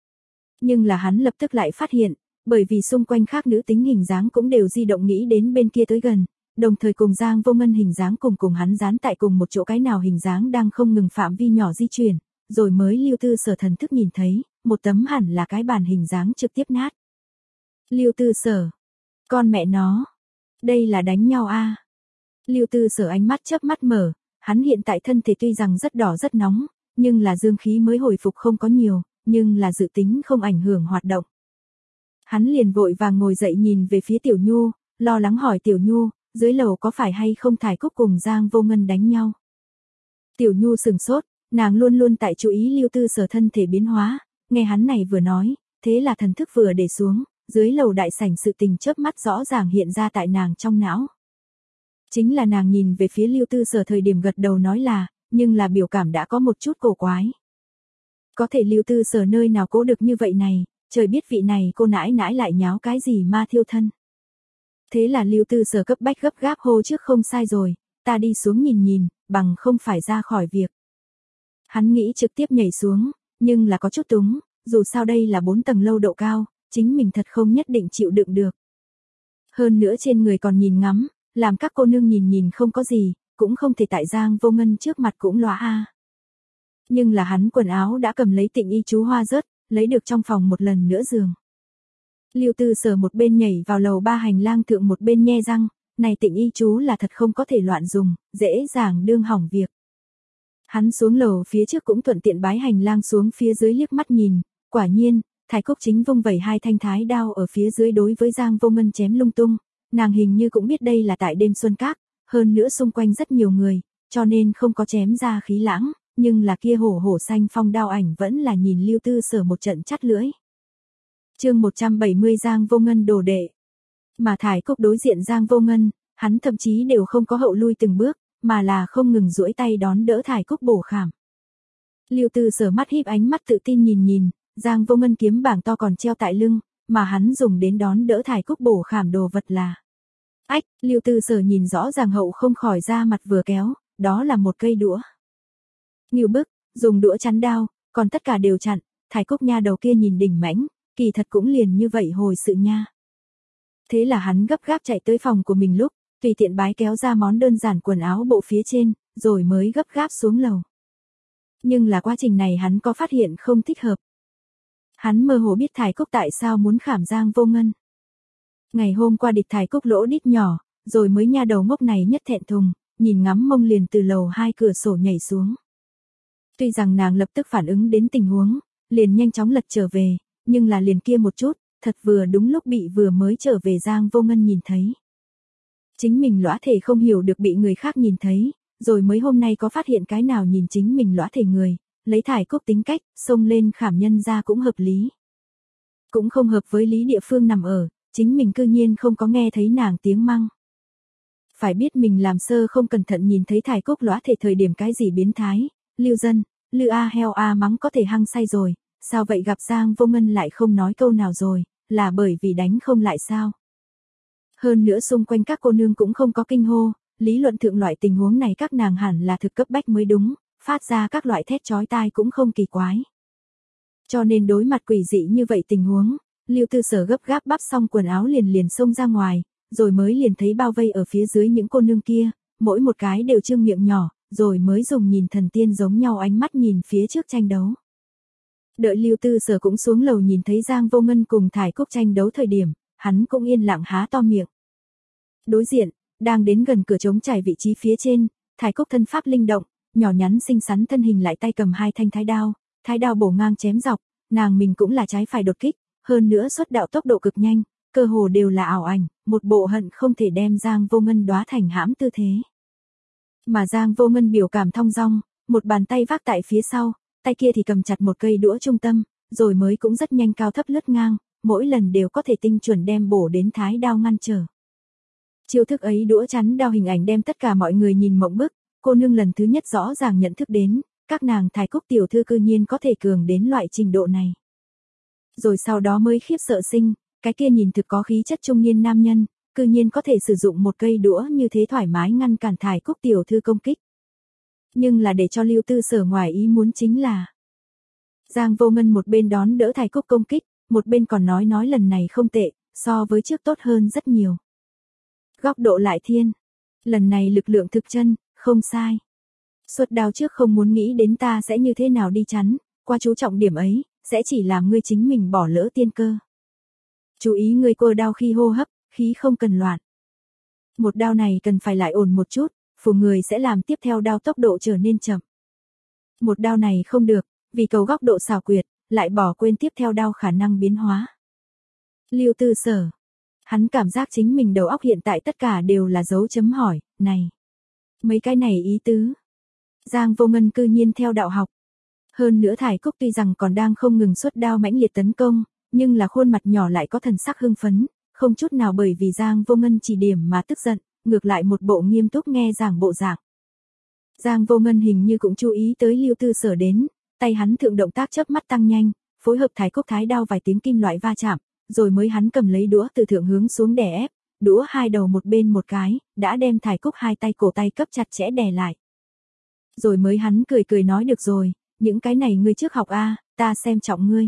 Nhưng là hắn lập tức lại phát hiện, bởi vì xung quanh khác nữ tính hình dáng cũng đều di động nghĩ đến bên kia tới gần, đồng thời cùng Giang Vô Ngân hình dáng cùng cùng hắn dán tại cùng một chỗ cái nào hình dáng đang không ngừng phạm vi nhỏ di chuyển, rồi mới Lưu Tư Sở thần thức nhìn thấy, một tấm hẳn là cái bàn hình dáng trực tiếp nát. Lưu Tư Sở, con mẹ nó, đây là đánh nhau a. À? Lưu Tư Sở ánh mắt chớp mắt mở, hắn hiện tại thân thể tuy rằng rất đỏ rất nóng, nhưng là dương khí mới hồi phục không có nhiều, nhưng là dự tính không ảnh hưởng hoạt động. Hắn liền vội vàng ngồi dậy nhìn về phía Tiểu Nhu, lo lắng hỏi Tiểu Nhu, dưới lầu có phải hay không Thải Cúc cùng Giang Vô Ngân đánh nhau. Tiểu Nhu sừng sốt, nàng luôn luôn tại chú ý Lưu Tư Sở thân thể biến hóa, nghe hắn này vừa nói, thế là thần thức vừa để xuống, dưới lầu đại sảnh sự tình chớp mắt rõ ràng hiện ra tại nàng trong não. Chính là nàng nhìn về phía Lưu Tư Sở thời điểm gật đầu nói là, nhưng là biểu cảm đã có một chút cổ quái. Có thể Lưu Tư Sở nơi nào cố được như vậy này, trời biết vị này cô nãi nãi lại nháo cái gì ma thiêu thân. Thế là Lưu Tư Sở cấp bách gấp gáp hô trước không sai rồi, ta đi xuống nhìn nhìn, bằng không phải ra khỏi việc. Hắn nghĩ trực tiếp nhảy xuống, nhưng là có chút túng, dù sao đây là bốn tầng lâu độ cao, chính mình thật không nhất định chịu đựng được. Hơn nữa trên người còn nhìn ngắm, làm các cô nương nhìn nhìn không có gì, cũng không thể tại Giang Vô Ngân trước mặt cũng lóa a. Nhưng là hắn quần áo đã cầm lấy Tịnh Y chú hoa rớt, lấy được trong phòng một lần nữa giường. Lưu Tư Sở một bên nhảy vào lầu ba hành lang thượng một bên nhe răng, này tịnh y chú là thật không có thể loạn dùng, dễ dàng đương hỏng việc. Hắn xuống lầu phía trước cũng thuận tiện bái hành lang xuống phía dưới liếc mắt nhìn, quả nhiên, Thái Cúc chính vung vẩy hai thanh thái đao ở phía dưới đối với Giang Vô Ngân chém lung tung, nàng hình như cũng biết đây là tại đêm xuân các, hơn nữa xung quanh rất nhiều người, cho nên không có chém ra khí lãng, nhưng là kia hổ hổ xanh phong đao ảnh vẫn là nhìn Lưu Tư Sở một trận chắt lưỡi. Chương một trăm bảy mươi Giang Vô Ngân đồ đệ. Mà Thái Cúc đối diện Giang Vô Ngân, hắn thậm chí đều không có hậu lui từng bước, mà là không ngừng duỗi tay đón đỡ Thái Cúc bổ khảm. Lưu Tư Sở mắt híp ánh mắt tự tin nhìn nhìn, Giang Vô Ngân kiếm bảng to còn treo tại lưng, mà hắn dùng đến đón đỡ Thái Cúc bổ khảm đồ vật là. Ách, Lưu Tư Sở nhìn rõ ràng hậu không khỏi ra mặt vừa kéo, đó là một cây đũa. Ngưu bức, dùng đũa chắn đao, còn tất cả đều chặn, Thái Cúc nha đầu kia nhìn đỉnh mãnh, kỳ thật cũng liền như vậy hồi sự nha. Thế là hắn gấp gáp chạy tới phòng của mình lúc, tùy tiện bái kéo ra món đơn giản quần áo bộ phía trên, rồi mới gấp gáp xuống lầu. Nhưng là quá trình này hắn có phát hiện không thích hợp. Hắn mơ hồ biết Thái Cúc tại sao muốn khảm Giang Vô Ngân. Ngày hôm qua địch Thái Cúc lỗ đít nhỏ, rồi mới nha đầu ngốc này nhất thẹn thùng, nhìn ngắm mông liền từ lầu hai cửa sổ nhảy xuống. Tuy rằng nàng lập tức phản ứng đến tình huống, liền nhanh chóng lật trở về, nhưng là liền kia một chút, thật vừa đúng lúc bị vừa mới trở về Giang Vô Ngân nhìn thấy. Chính mình lõa thể không hiểu được bị người khác nhìn thấy, rồi mới hôm nay có phát hiện cái nào nhìn chính mình lõa thể người, lấy Thái Cúc tính cách, xông lên khảm nhân ra cũng hợp lý. Cũng không hợp với lý địa phương nằm ở, chính mình cư nhiên không có nghe thấy nàng tiếng măng. Phải biết mình làm sơ không cẩn thận nhìn thấy Thái Cúc lõa thể thời điểm cái gì biến thái, Lưu dân, Lư A heo A mắng có thể hăng say rồi, sao vậy gặp Giang Vô Ngân lại không nói câu nào rồi, là bởi vì đánh không lại sao. Hơn nữa xung quanh các cô nương cũng không có kinh hô, lý luận thượng loại tình huống này các nàng hẳn là thực cấp bách mới đúng, phát ra các loại thét chói tai cũng không kỳ quái. Cho nên đối mặt quỷ dị như vậy tình huống, Lưu Tư Sở gấp gáp bắp xong quần áo liền liền xông ra ngoài, rồi mới liền thấy bao vây ở phía dưới những cô nương kia, mỗi một cái đều trương miệng nhỏ, rồi mới dùng nhìn thần tiên giống nhau ánh mắt nhìn phía trước tranh đấu. Đợi Lưu Tư Sở cũng xuống lầu nhìn thấy Giang Vô Ngân cùng Thái Cúc tranh đấu thời điểm, hắn cũng yên lặng há to miệng. Đối diện, đang đến gần cửa trống trải vị trí phía trên, Thái Cúc thân pháp linh động, nhỏ nhắn xinh xắn thân hình lại tay cầm hai thanh thái đao, thái đao bổ ngang chém dọc, nàng mình cũng là trái phải đột kích, hơn nữa xuất đạo tốc độ cực nhanh, cơ hồ đều là ảo ảnh, một bộ hận không thể đem Giang Vô Ngân đóa thành hãm tư thế. Mà Giang Vô Ngân biểu cảm thong dong, một bàn tay vác tại phía sau, tay kia thì cầm chặt một cây đũa trung tâm, rồi mới cũng rất nhanh cao thấp lướt ngang, mỗi lần đều có thể tinh chuẩn đem bổ đến thái đao ngăn trở. Chiêu thức ấy đũa chắn đao hình ảnh đem tất cả mọi người nhìn mộng bức, cô nương lần thứ nhất rõ ràng nhận thức đến, các nàng Thái Cúc tiểu thư cư nhiên có thể cường đến loại trình độ này. Rồi sau đó mới khiếp sợ sinh, cái kia nhìn thực có khí chất trung niên nam nhân, cư nhiên có thể sử dụng một cây đũa như thế thoải mái ngăn cản Thái Cúc tiểu thư công kích. Nhưng là để cho Lưu Tư Sở ngoài ý muốn chính là Giang Vô Ngân một bên đón đỡ Thái Cúc công kích, một bên còn nói nói lần này không tệ, so với trước tốt hơn rất nhiều. Góc độ lại thiên, lần này lực lượng thực chân, không sai. Xuất đao trước không muốn nghĩ đến ta sẽ như thế nào đi chắn, qua chú trọng điểm ấy, sẽ chỉ làm ngươi chính mình bỏ lỡ tiên cơ. Chú ý ngươi cơ đao khi hô hấp, khí không cần loạn. Một đao này cần phải lại ổn một chút, phủ người sẽ làm tiếp theo đao tốc độ trở nên chậm. Một đao này không được, vì cầu góc độ xảo quyệt, lại bỏ quên tiếp theo đao khả năng biến hóa. Lưu Tư Sở, hắn cảm giác chính mình đầu óc hiện tại tất cả đều là dấu chấm hỏi, này. Mấy cái này ý tứ. Giang Vô Ngân cư nhiên theo đạo học. Hơn nữa Thái Cúc tuy rằng còn đang không ngừng xuất đao mãnh liệt tấn công, nhưng là khuôn mặt nhỏ lại có thần sắc hưng phấn, không chút nào bởi vì Giang Vô Ngân chỉ điểm mà tức giận, ngược lại một bộ nghiêm túc nghe giảng bộ dạng. Giang Vô Ngân hình như cũng chú ý tới Lưu Tư Sở đến, tay hắn thượng động tác chớp mắt tăng nhanh, phối hợp Thái Cúc thái đao vài tiếng kim loại va chạm, rồi mới hắn cầm lấy đũa từ thượng hướng xuống đè ép, đũa hai đầu một bên một cái, đã đem Thái Cúc hai tay cổ tay cấp chặt chẽ đè lại. Rồi mới hắn cười cười nói được rồi, những cái này ngươi trước học a, ta xem trọng ngươi.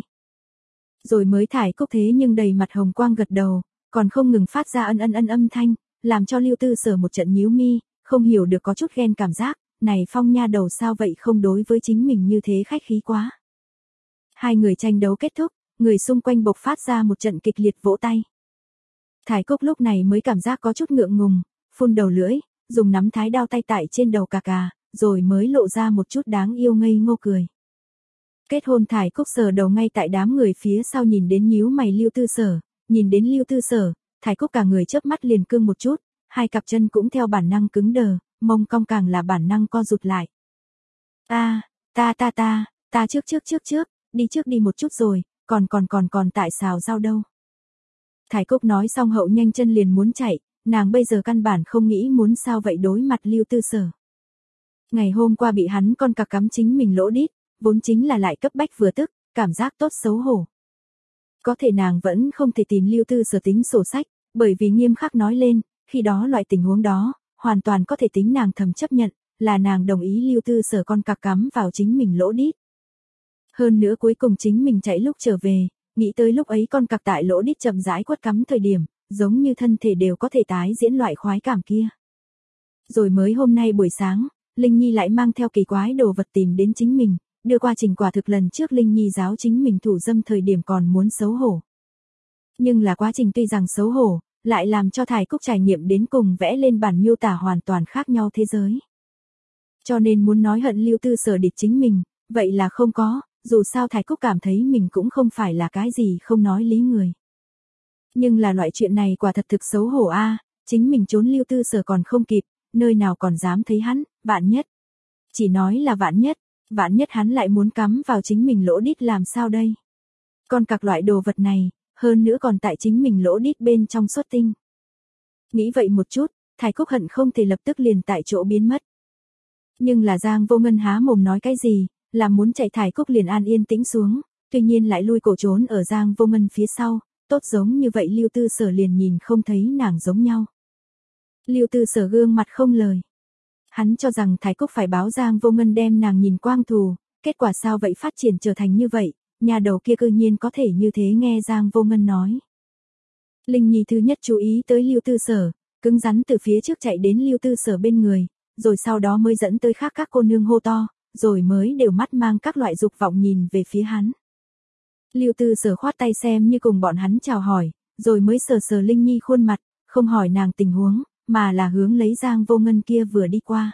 Rồi mới Thái Cúc thế nhưng đầy mặt hồng quang gật đầu, còn không ngừng phát ra ân ân ân âm thanh, làm cho Lưu Tư Sở một trận nhíu mi, không hiểu được có chút ghen cảm giác, này Phong nha đầu sao vậy không đối với chính mình như thế khách khí quá. Hai người tranh đấu kết thúc, người xung quanh bộc phát ra một trận kịch liệt vỗ tay. Thải Cúc lúc này mới cảm giác có chút ngượng ngùng, phun đầu lưỡi, dùng nắm thái đao tay tại trên đầu cà cà, rồi mới lộ ra một chút đáng yêu ngây ngô cười. Kết hôn Thải Cúc sờ đầu ngay tại đám người phía sau nhìn đến nhíu mày Lưu Tư Sở, nhìn đến Lưu Tư Sở, Thải Cúc cả người chớp mắt liền cương một chút, hai cặp chân cũng theo bản năng cứng đờ, mông cong càng là bản năng co rụt lại. Ta, ta ta ta, ta trước trước trước trước, đi trước đi một chút rồi, còn còn còn còn tại xào rau đâu. Thải Cúc nói xong hậu nhanh chân liền muốn chạy, nàng bây giờ căn bản không nghĩ muốn sao vậy đối mặt Lưu Tư Sở. Ngày hôm qua bị hắn con cặc cắm chính mình lỗ đít, vốn chính là lại cấp bách vừa tức, cảm giác tốt xấu hổ. Có thể nàng vẫn không thể tìm Lưu Tư Sở tính sổ sách, bởi vì nghiêm khắc nói lên, khi đó loại tình huống đó, hoàn toàn có thể tính nàng thầm chấp nhận, là nàng đồng ý Lưu Tư Sở con cặc cắm vào chính mình lỗ đít. Hơn nữa cuối cùng chính mình chạy lúc trở về, nghĩ tới lúc ấy con cặc tại lỗ đít chậm rãi quất cắm thời điểm, giống như thân thể đều có thể tái diễn loại khoái cảm kia. Rồi mới hôm nay buổi sáng, Linh Nhi lại mang theo kỳ quái đồ vật tìm đến chính mình, đưa qua trình quả thực lần trước Linh Nhi giáo chính mình thủ dâm thời điểm còn muốn xấu hổ. Nhưng là quá trình tuy rằng xấu hổ, lại làm cho Thải Cúc trải nghiệm đến cùng vẽ lên bản miêu tả hoàn toàn khác nhau thế giới. Cho nên muốn nói hận Lưu Tư Sở địch chính mình, vậy là không có, dù sao Thải Cúc cảm thấy mình cũng không phải là cái gì không nói lý người. Nhưng là loại chuyện này quả thật thực xấu hổ a, à, chính mình trốn Lưu Tư Sở còn không kịp, nơi nào còn dám thấy hắn, vạn nhất. Chỉ nói là vạn nhất, vạn nhất hắn lại muốn cắm vào chính mình lỗ đít làm sao đây. Còn các loại đồ vật này, hơn nữa còn tại chính mình lỗ đít bên trong xuất tinh. Nghĩ vậy một chút, Thải Cúc hận không thể lập tức liền tại chỗ biến mất. Nhưng là Giang Vô Ngân há mồm nói cái gì, là muốn chạy Thải Cúc liền an yên tĩnh xuống, tuy nhiên lại lui cổ trốn ở Giang Vô Ngân phía sau, tốt giống như vậy Lưu Tư Sở liền nhìn không thấy nàng giống nhau. Lưu Tư Sở gương mặt không lời. Hắn cho rằng Thải Cúc phải báo Giang Vô Ngân đem nàng nhìn quang thù, kết quả sao vậy phát triển trở thành như vậy, nhà đầu kia cư nhiên có thể như thế nghe Giang Vô Ngân nói. Linh Nhi thứ nhất chú ý tới Lưu Tư Sở, cứng rắn từ phía trước chạy đến Lưu Tư Sở bên người, rồi sau đó mới dẫn tới khác các cô nương hô to, rồi mới đều mắt mang các loại dục vọng nhìn về phía hắn. Lưu Tư Sở khoát tay xem như cùng bọn hắn chào hỏi, rồi mới sờ sờ Linh Nhi khuôn mặt, không hỏi nàng tình huống, mà là hướng lấy Giang Vô Ngân kia vừa đi qua.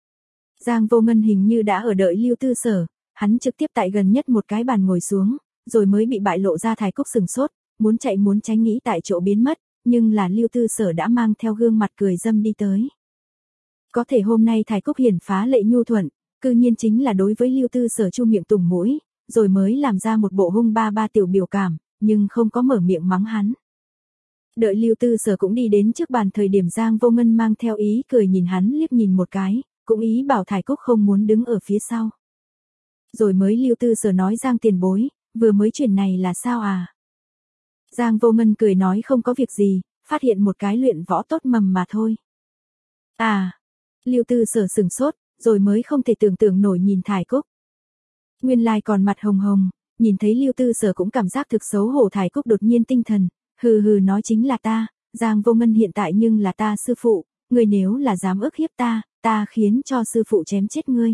Giang Vô Ngân hình như đã ở đợi Lưu Tư Sở, hắn trực tiếp tại gần nhất một cái bàn ngồi xuống, rồi mới bị bại lộ ra Thải Cúc sừng sốt, muốn chạy muốn tránh nghĩ tại chỗ biến mất, nhưng là Lưu Tư Sở đã mang theo gương mặt cười dâm đi tới. Có thể hôm nay Thải Cúc hiển phá lệ nhu thuận, cư nhiên chính là đối với Lưu Tư Sở chu miệng tùng mũi, rồi mới làm ra một bộ hung ba ba tiểu biểu cảm, nhưng không có mở miệng mắng hắn. Đợi Lưu Tư Sở cũng đi đến trước bàn thời điểm Giang Vô Ngân mang theo ý cười nhìn hắn liếc nhìn một cái, cũng ý bảo Thải Cúc không muốn đứng ở phía sau. Rồi mới Lưu Tư Sở nói Giang tiền bối, vừa mới chuyện này là sao à? Giang Vô Ngân cười nói không có việc gì, phát hiện một cái luyện võ tốt mầm mà thôi. À, Lưu Tư Sở sừng sốt, rồi mới không thể tưởng tượng nổi nhìn Thải Cúc. Nguyên lai còn mặt hồng hồng, nhìn thấy Lưu Tư Sở cũng cảm giác thực xấu hổ. Thải Cúc đột nhiên tinh thần, hừ hừ nói chính là ta, Giang Vô Ngân hiện tại nhưng là ta sư phụ, người nếu là dám ức hiếp ta, ta khiến cho sư phụ chém chết ngươi.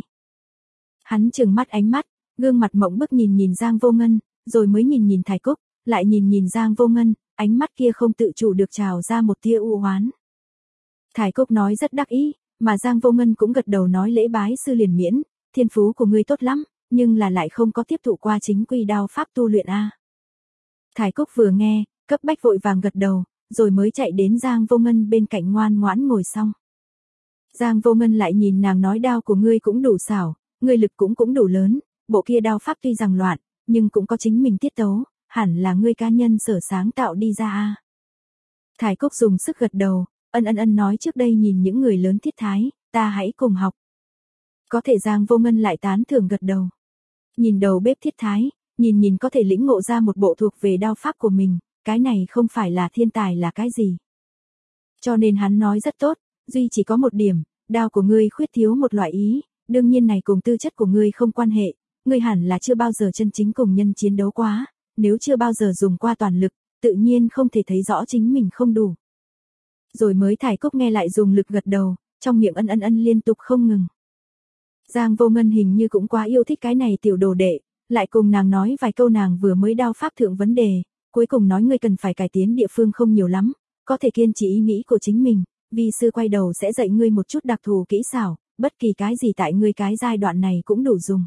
Hắn trừng mắt ánh mắt, gương mặt mộng bức nhìn nhìn Giang Vô Ngân, rồi mới nhìn nhìn Thải Cúc, lại nhìn nhìn Giang Vô Ngân, ánh mắt kia không tự chủ được trào ra một tia u oán. Thải Cúc nói rất đắc ý, mà Giang Vô Ngân cũng gật đầu nói lễ bái sư liền miễn, thiên phú của ngươi tốt lắm, nhưng là lại không có tiếp thụ qua chính quy đao pháp tu luyện a. Thải Cúc vừa nghe, cấp bách vội vàng gật đầu, rồi mới chạy đến Giang Vô Ngân bên cạnh ngoan ngoãn ngồi xong. Giang Vô Ngân lại nhìn nàng nói đao của ngươi cũng đủ xảo, ngươi lực cũng cũng đủ lớn, bộ kia đao pháp tuy rằng loạn, nhưng cũng có chính mình tiết tấu, hẳn là ngươi cá nhân sở sáng tạo đi ra a. Thải Cúc dùng sức gật đầu, ân ân ân nói trước đây nhìn những người lớn thiết thái, ta hãy cùng học. Có thể Giang Vô Ngân lại tán thưởng gật đầu. Nhìn đầu bếp thiết thái, nhìn nhìn có thể lĩnh ngộ ra một bộ thuộc về đao pháp của mình, cái này không phải là thiên tài là cái gì. Cho nên hắn nói rất tốt, duy chỉ có một điểm, đao của ngươi khuyết thiếu một loại ý, đương nhiên này cùng tư chất của ngươi không quan hệ, ngươi hẳn là chưa bao giờ chân chính cùng nhân chiến đấu quá, nếu chưa bao giờ dùng qua toàn lực, tự nhiên không thể thấy rõ chính mình không đủ. Rồi mới Thải Cúc nghe lại dùng lực gật đầu, trong miệng ân ân ân liên tục không ngừng. Giang Vô Ngân hình như cũng quá yêu thích cái này tiểu đồ đệ, Lại cùng nàng nói vài câu nàng vừa mới đao pháp thượng vấn đề, cuối cùng nói ngươi cần phải cải tiến địa phương không nhiều lắm, có thể kiên trì ý nghĩ của chính mình, vi sư quay đầu sẽ dạy ngươi một chút đặc thù kỹ xảo, bất kỳ cái gì tại ngươi cái giai đoạn này cũng đủ dùng.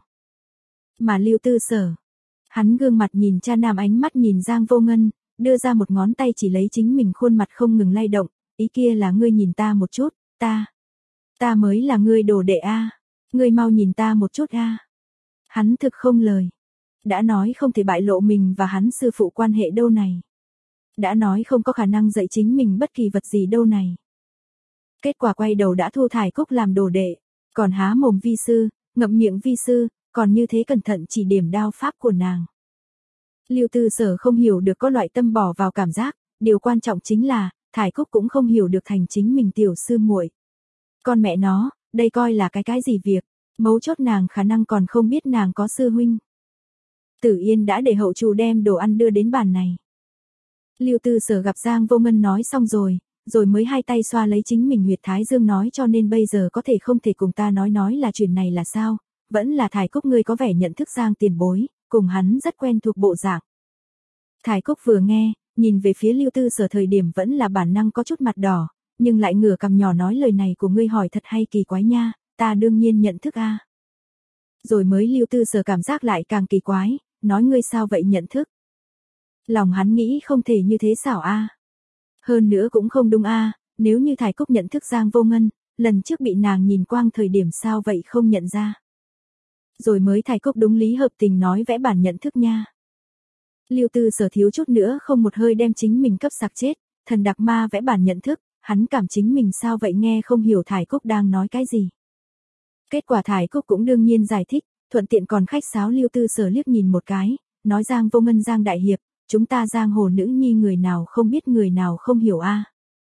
Mà Lưu Tư Sở, hắn gương mặt nhìn cha nam ánh mắt nhìn Giang Vô Ngân, đưa ra một ngón tay chỉ lấy chính mình khuôn mặt không ngừng lay động, ý kia là ngươi nhìn ta một chút, ta, ta mới là ngươi đồ đệ a, ngươi mau nhìn ta một chút a. Hắn thực không lời. Đã nói không thể bại lộ mình và hắn sư phụ quan hệ đâu này. Đã nói không có khả năng dạy chính mình bất kỳ vật gì đâu này. Kết quả quay đầu đã thu Thải Cúc làm đồ đệ, còn há mồm vi sư, ngậm miệng vi sư, còn như thế cẩn thận chỉ điểm đao pháp của nàng. Lưu Tư Sở không hiểu được có loại tâm bỏ vào cảm giác, điều quan trọng chính là, Thải Cúc cũng không hiểu được thành chính mình tiểu sư muội. Con mẹ nó, đây coi là cái cái gì việc, mấu chốt nàng khả năng còn không biết nàng có sư huynh. Tử Yên đã để hậu chủ đem đồ ăn đưa đến bàn này. Lưu Tư Sở gặp Giang Vô Ngân nói xong rồi, rồi mới hai tay xoa lấy chính mình huyệt thái dương nói cho nên bây giờ có thể không thể cùng ta nói nói là chuyện này là sao, vẫn là Thải Cúc ngươi có vẻ nhận thức Giang tiền bối, cùng hắn rất quen thuộc bộ dạng. Thải Cúc vừa nghe, nhìn về phía Lưu Tư Sở thời điểm vẫn là bản năng có chút mặt đỏ, nhưng lại ngửa cằm nhỏ nói lời này của ngươi hỏi thật hay kỳ quái nha, ta đương nhiên nhận thức a. Rồi mới Lưu Tư Sở cảm giác lại càng kỳ quái, nói ngươi sao vậy nhận thức. Lòng hắn nghĩ không thể như thế xảo a. Hơn nữa cũng không đúng a, nếu như Thải Cúc nhận thức Giang Vô Ngân, lần trước bị nàng nhìn quang thời điểm sao vậy không nhận ra. Rồi mới Thải Cúc đúng lý hợp tình nói vẽ bản nhận thức nha. Lưu Tư Sở thiếu chút nữa không một hơi đem chính mình cấp sặc chết, thần đặc ma vẽ bản nhận thức, hắn cảm chính mình sao vậy nghe không hiểu Thải Cúc đang nói cái gì. Kết quả Thải Cúc cũng đương nhiên giải thích, thuận tiện còn khách sáo Lưu Tư Sở liếc nhìn một cái, nói Giang Vô Ngân Giang đại hiệp, chúng ta giang hồ nữ nhi người nào không biết người nào không hiểu a.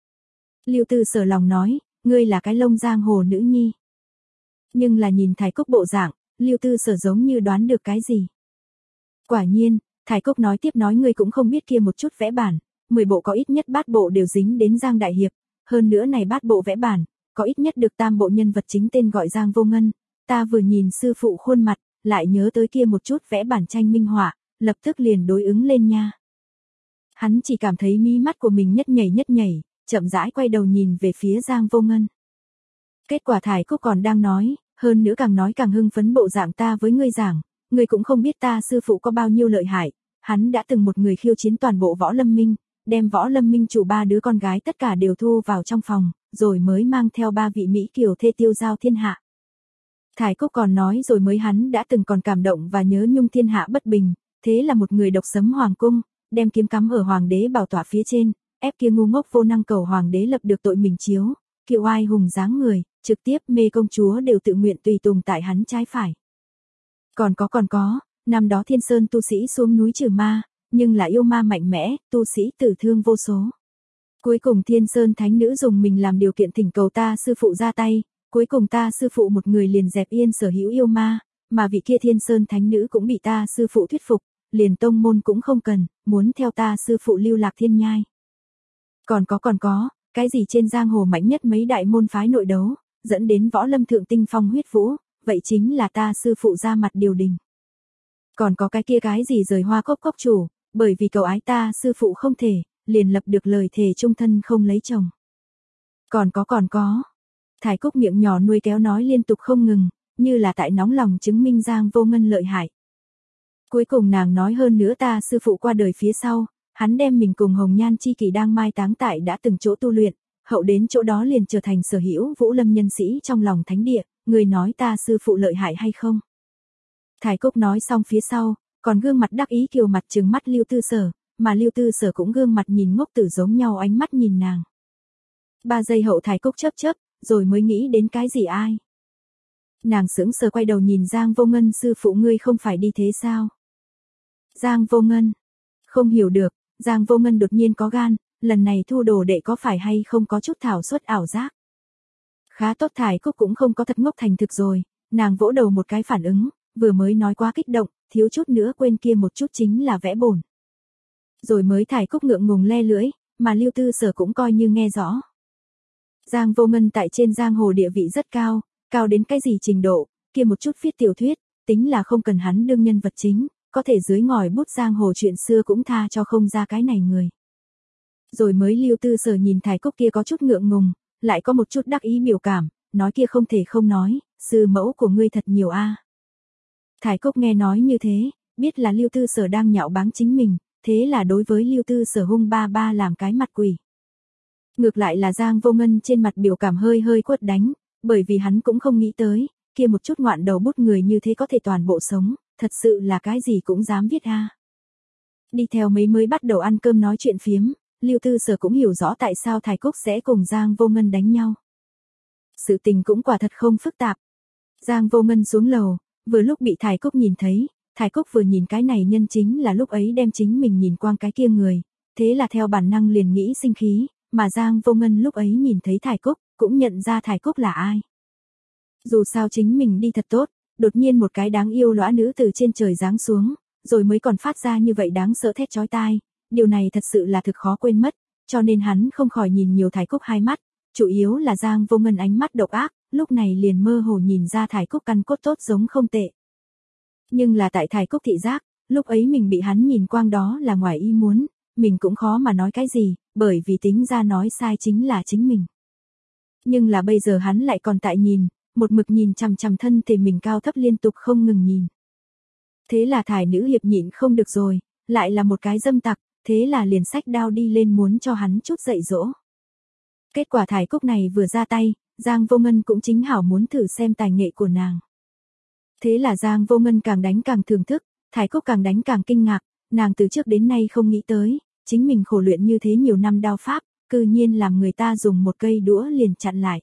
Lưu Tư Sở lòng nói, ngươi là cái lông giang hồ nữ nhi. Nhưng là nhìn Thải Cúc bộ dạng, Lưu Tư Sở giống như đoán được cái gì. Quả nhiên, Thải Cúc nói tiếp nói ngươi cũng không biết kia một chút vẽ bản, mười bộ có ít nhất bát bộ đều dính đến Giang đại hiệp, hơn nữa này bát bộ vẽ bản, có ít nhất được tam bộ nhân vật chính tên gọi Giang Vô Ngân, ta vừa nhìn sư phụ khuôn mặt, lại nhớ tới kia một chút vẽ bản tranh minh họa, lập tức liền đối ứng lên nha. Hắn chỉ cảm thấy mí mắt của mình nhất nhảy nhất nhảy, chậm rãi quay đầu nhìn về phía Giang Vô Ngân. Kết quả Thải Cúc còn đang nói, hơn nữa càng nói càng hưng phấn bộ dạng ta với ngươi giảng, ngươi cũng không biết ta sư phụ có bao nhiêu lợi hại, hắn đã từng một người khiêu chiến toàn bộ Võ Lâm Minh, đem Võ Lâm Minh chủ ba đứa con gái tất cả đều thu vào trong phòng, rồi mới mang theo ba vị Mỹ kiều thê tiêu giao thiên hạ. Thải Cúc còn nói rồi mới hắn đã từng còn cảm động và nhớ nhung thiên hạ bất bình, thế là một người độc sấm hoàng cung, đem kiếm cắm ở hoàng đế bảo tọa phía trên, ép kia ngu ngốc vô năng cầu hoàng đế lập được tội mình chiếu, kiệu ai hùng dáng người, trực tiếp mê công chúa đều tự nguyện tùy tùng tại hắn trái phải. Còn có còn có, năm đó Thiên Sơn tu sĩ xuống núi trừ ma, nhưng là yêu ma mạnh mẽ, tu sĩ tử thương vô số. Cuối cùng Thiên Sơn thánh nữ dùng mình làm điều kiện thỉnh cầu ta sư phụ ra tay, cuối cùng ta sư phụ một người liền dẹp yên sở hữu yêu ma, mà vị kia Thiên Sơn thánh nữ cũng bị ta sư phụ thuyết phục, liền tông môn cũng không cần, muốn theo ta sư phụ lưu lạc thiên nhai. Còn có còn có, cái gì trên giang hồ mạnh nhất mấy đại môn phái nội đấu, dẫn đến Võ Lâm thượng tinh phong huyết vũ, vậy chính là ta sư phụ ra mặt điều đình. Còn có cái kia cái gì rời hoa cốc cốc chủ, bởi vì cầu ái ta sư phụ không thể, liền lập được lời thề chung thân không lấy chồng. Còn có còn có, Thải Cúc miệng nhỏ nuôi kéo nói liên tục không ngừng, như là tại nóng lòng chứng minh Giang Vô Ngân lợi hại. Cuối cùng nàng nói hơn nữa ta sư phụ qua đời phía sau, hắn đem mình cùng Hồng Nhan chi kỷ đang mai táng tại đã từng chỗ tu luyện, hậu đến chỗ đó liền trở thành sở hữu Vũ Lâm nhân sĩ trong lòng thánh địa, người nói ta sư phụ lợi hại hay không? Thải Cúc nói xong phía sau, còn gương mặt đắc ý kiều mặt trừng mắt Lưu Tư Sở, mà Lưu Tư Sở cũng gương mặt nhìn ngốc tử giống nhau ánh mắt nhìn nàng. Ba giây hậu Thải Cúc chớp chớp, rồi mới nghĩ đến cái gì ai? Nàng sững sờ quay đầu nhìn Giang Vô Ngân sư phụ ngươi không phải đi thế sao? Giang Vô Ngân, không hiểu được, Giang Vô Ngân đột nhiên có gan, lần này thu đồ đệ có phải hay không có chút thảo suất ảo giác. Khá tốt Thải Cúc cũng không có thật ngốc thành thực rồi, nàng vỗ đầu một cái phản ứng, vừa mới nói quá kích động, thiếu chút nữa quên kia một chút chính là vẽ bổn. Rồi mới Thải Cúc ngượng ngùng le lưỡi, mà Lưu Tư Sở cũng coi như nghe rõ. Giang Vô Ngân tại trên giang hồ địa vị rất cao, cao đến cái gì trình độ, kia một chút viết tiểu thuyết, tính là không cần hắn đương nhân vật chính, có thể dưới ngòi bút giang hồ chuyện xưa cũng tha cho không ra cái này người. Rồi mới Lưu Tư Sở nhìn Thái Cúc kia có chút ngượng ngùng, lại có một chút đắc ý biểu cảm, nói kia không thể không nói, sư mẫu của ngươi thật nhiều a. Thái Cúc nghe nói như thế, biết là Lưu Tư Sở đang nhạo báng chính mình, thế là đối với Lưu Tư Sở hung ba ba làm cái mặt quỷ. Ngược lại là Giang Vô Ngân trên mặt biểu cảm hơi hơi quất đánh, bởi vì hắn cũng không nghĩ tới, kia một chút ngoạn đầu bút người như thế có thể toàn bộ sống, thật sự là cái gì cũng dám viết a. Đi theo mấy mới bắt đầu ăn cơm nói chuyện phiếm, Lưu Tư Sở cũng hiểu rõ tại sao Thái Cúc sẽ cùng Giang Vô Ngân đánh nhau. Sự tình cũng quả thật không phức tạp. Giang Vô Ngân xuống lầu, vừa lúc bị Thái Cúc nhìn thấy, Thái Cúc vừa nhìn cái này nhân chính là lúc ấy đem chính mình nhìn quang cái kia người, thế là theo bản năng liền nghĩ sinh khí, mà Giang Vô Ngân lúc ấy nhìn thấy Thái Cúc, cũng nhận ra Thái Cúc là ai. Dù sao chính mình đi thật tốt, đột nhiên một cái đáng yêu lõa nữ từ trên trời giáng xuống, rồi mới còn phát ra như vậy đáng sợ thét chói tai, điều này thật sự là thực khó quên mất, cho nên hắn không khỏi nhìn nhiều Thái Cúc hai mắt, chủ yếu là Giang Vô Ngân ánh mắt độc ác, lúc này liền mơ hồ nhìn ra Thái Cúc căn cốt tốt giống không tệ. Nhưng là tại Thái Cúc thị giác, lúc ấy mình bị hắn nhìn quang đó là ngoài ý muốn, mình cũng khó mà nói cái gì, bởi vì tính ra nói sai chính là chính mình. Nhưng là bây giờ hắn lại còn tại nhìn, một mực nhìn chằm chằm thân thể mình cao thấp liên tục không ngừng nhìn. Thế là Thải nữ hiệp nhịn không được rồi, lại là một cái dâm tặc, thế là liền xách đao đi lên muốn cho hắn chút dạy dỗ. Kết quả Thái Cúc này vừa ra tay, Giang Vô Ngân cũng chính hảo muốn thử xem tài nghệ của nàng. Thế là Giang Vô Ngân càng đánh càng thưởng thức, Thái Cúc càng đánh càng kinh ngạc, nàng từ trước đến nay không nghĩ tới, chính mình khổ luyện như thế nhiều năm đao pháp, cư nhiên làm người ta dùng một cây đũa liền chặn lại.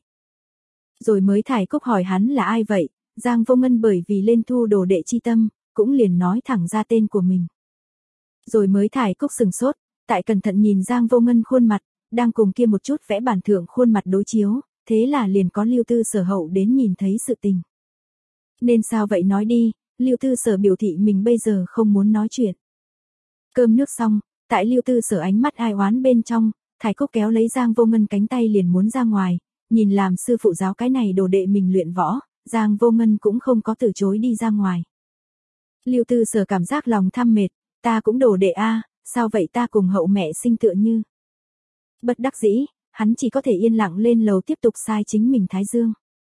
Rồi mới Thái Cúc hỏi hắn là ai vậy, Giang Vô Ngân bởi vì lên thu đồ đệ chi tâm, cũng liền nói thẳng ra tên của mình. Rồi mới Thái Cúc sừng sốt, tại cẩn thận nhìn Giang Vô Ngân khuôn mặt, đang cùng kia một chút vẽ bản thượng khuôn mặt đối chiếu, thế là liền có Lưu Tư Sở hậu đến nhìn thấy sự tình. Nên sao vậy nói đi, Lưu Tư Sở biểu thị mình bây giờ không muốn nói chuyện. Cơm nước xong, tại Lưu Tư Sở ánh mắt ai oán bên trong, Thái Cúc kéo lấy Giang Vô Ngân cánh tay liền muốn ra ngoài, nhìn làm sư phụ giáo cái này đồ đệ mình luyện võ, Giang Vô Ngân cũng không có từ chối đi ra ngoài. Lưu Tư Sở cảm giác lòng thăm mệt, ta cũng đồ đệ a, sao vậy ta cùng hậu mẹ sinh tựa như. Bất đắc dĩ, hắn chỉ có thể yên lặng lên lầu tiếp tục sai chính mình thái dương.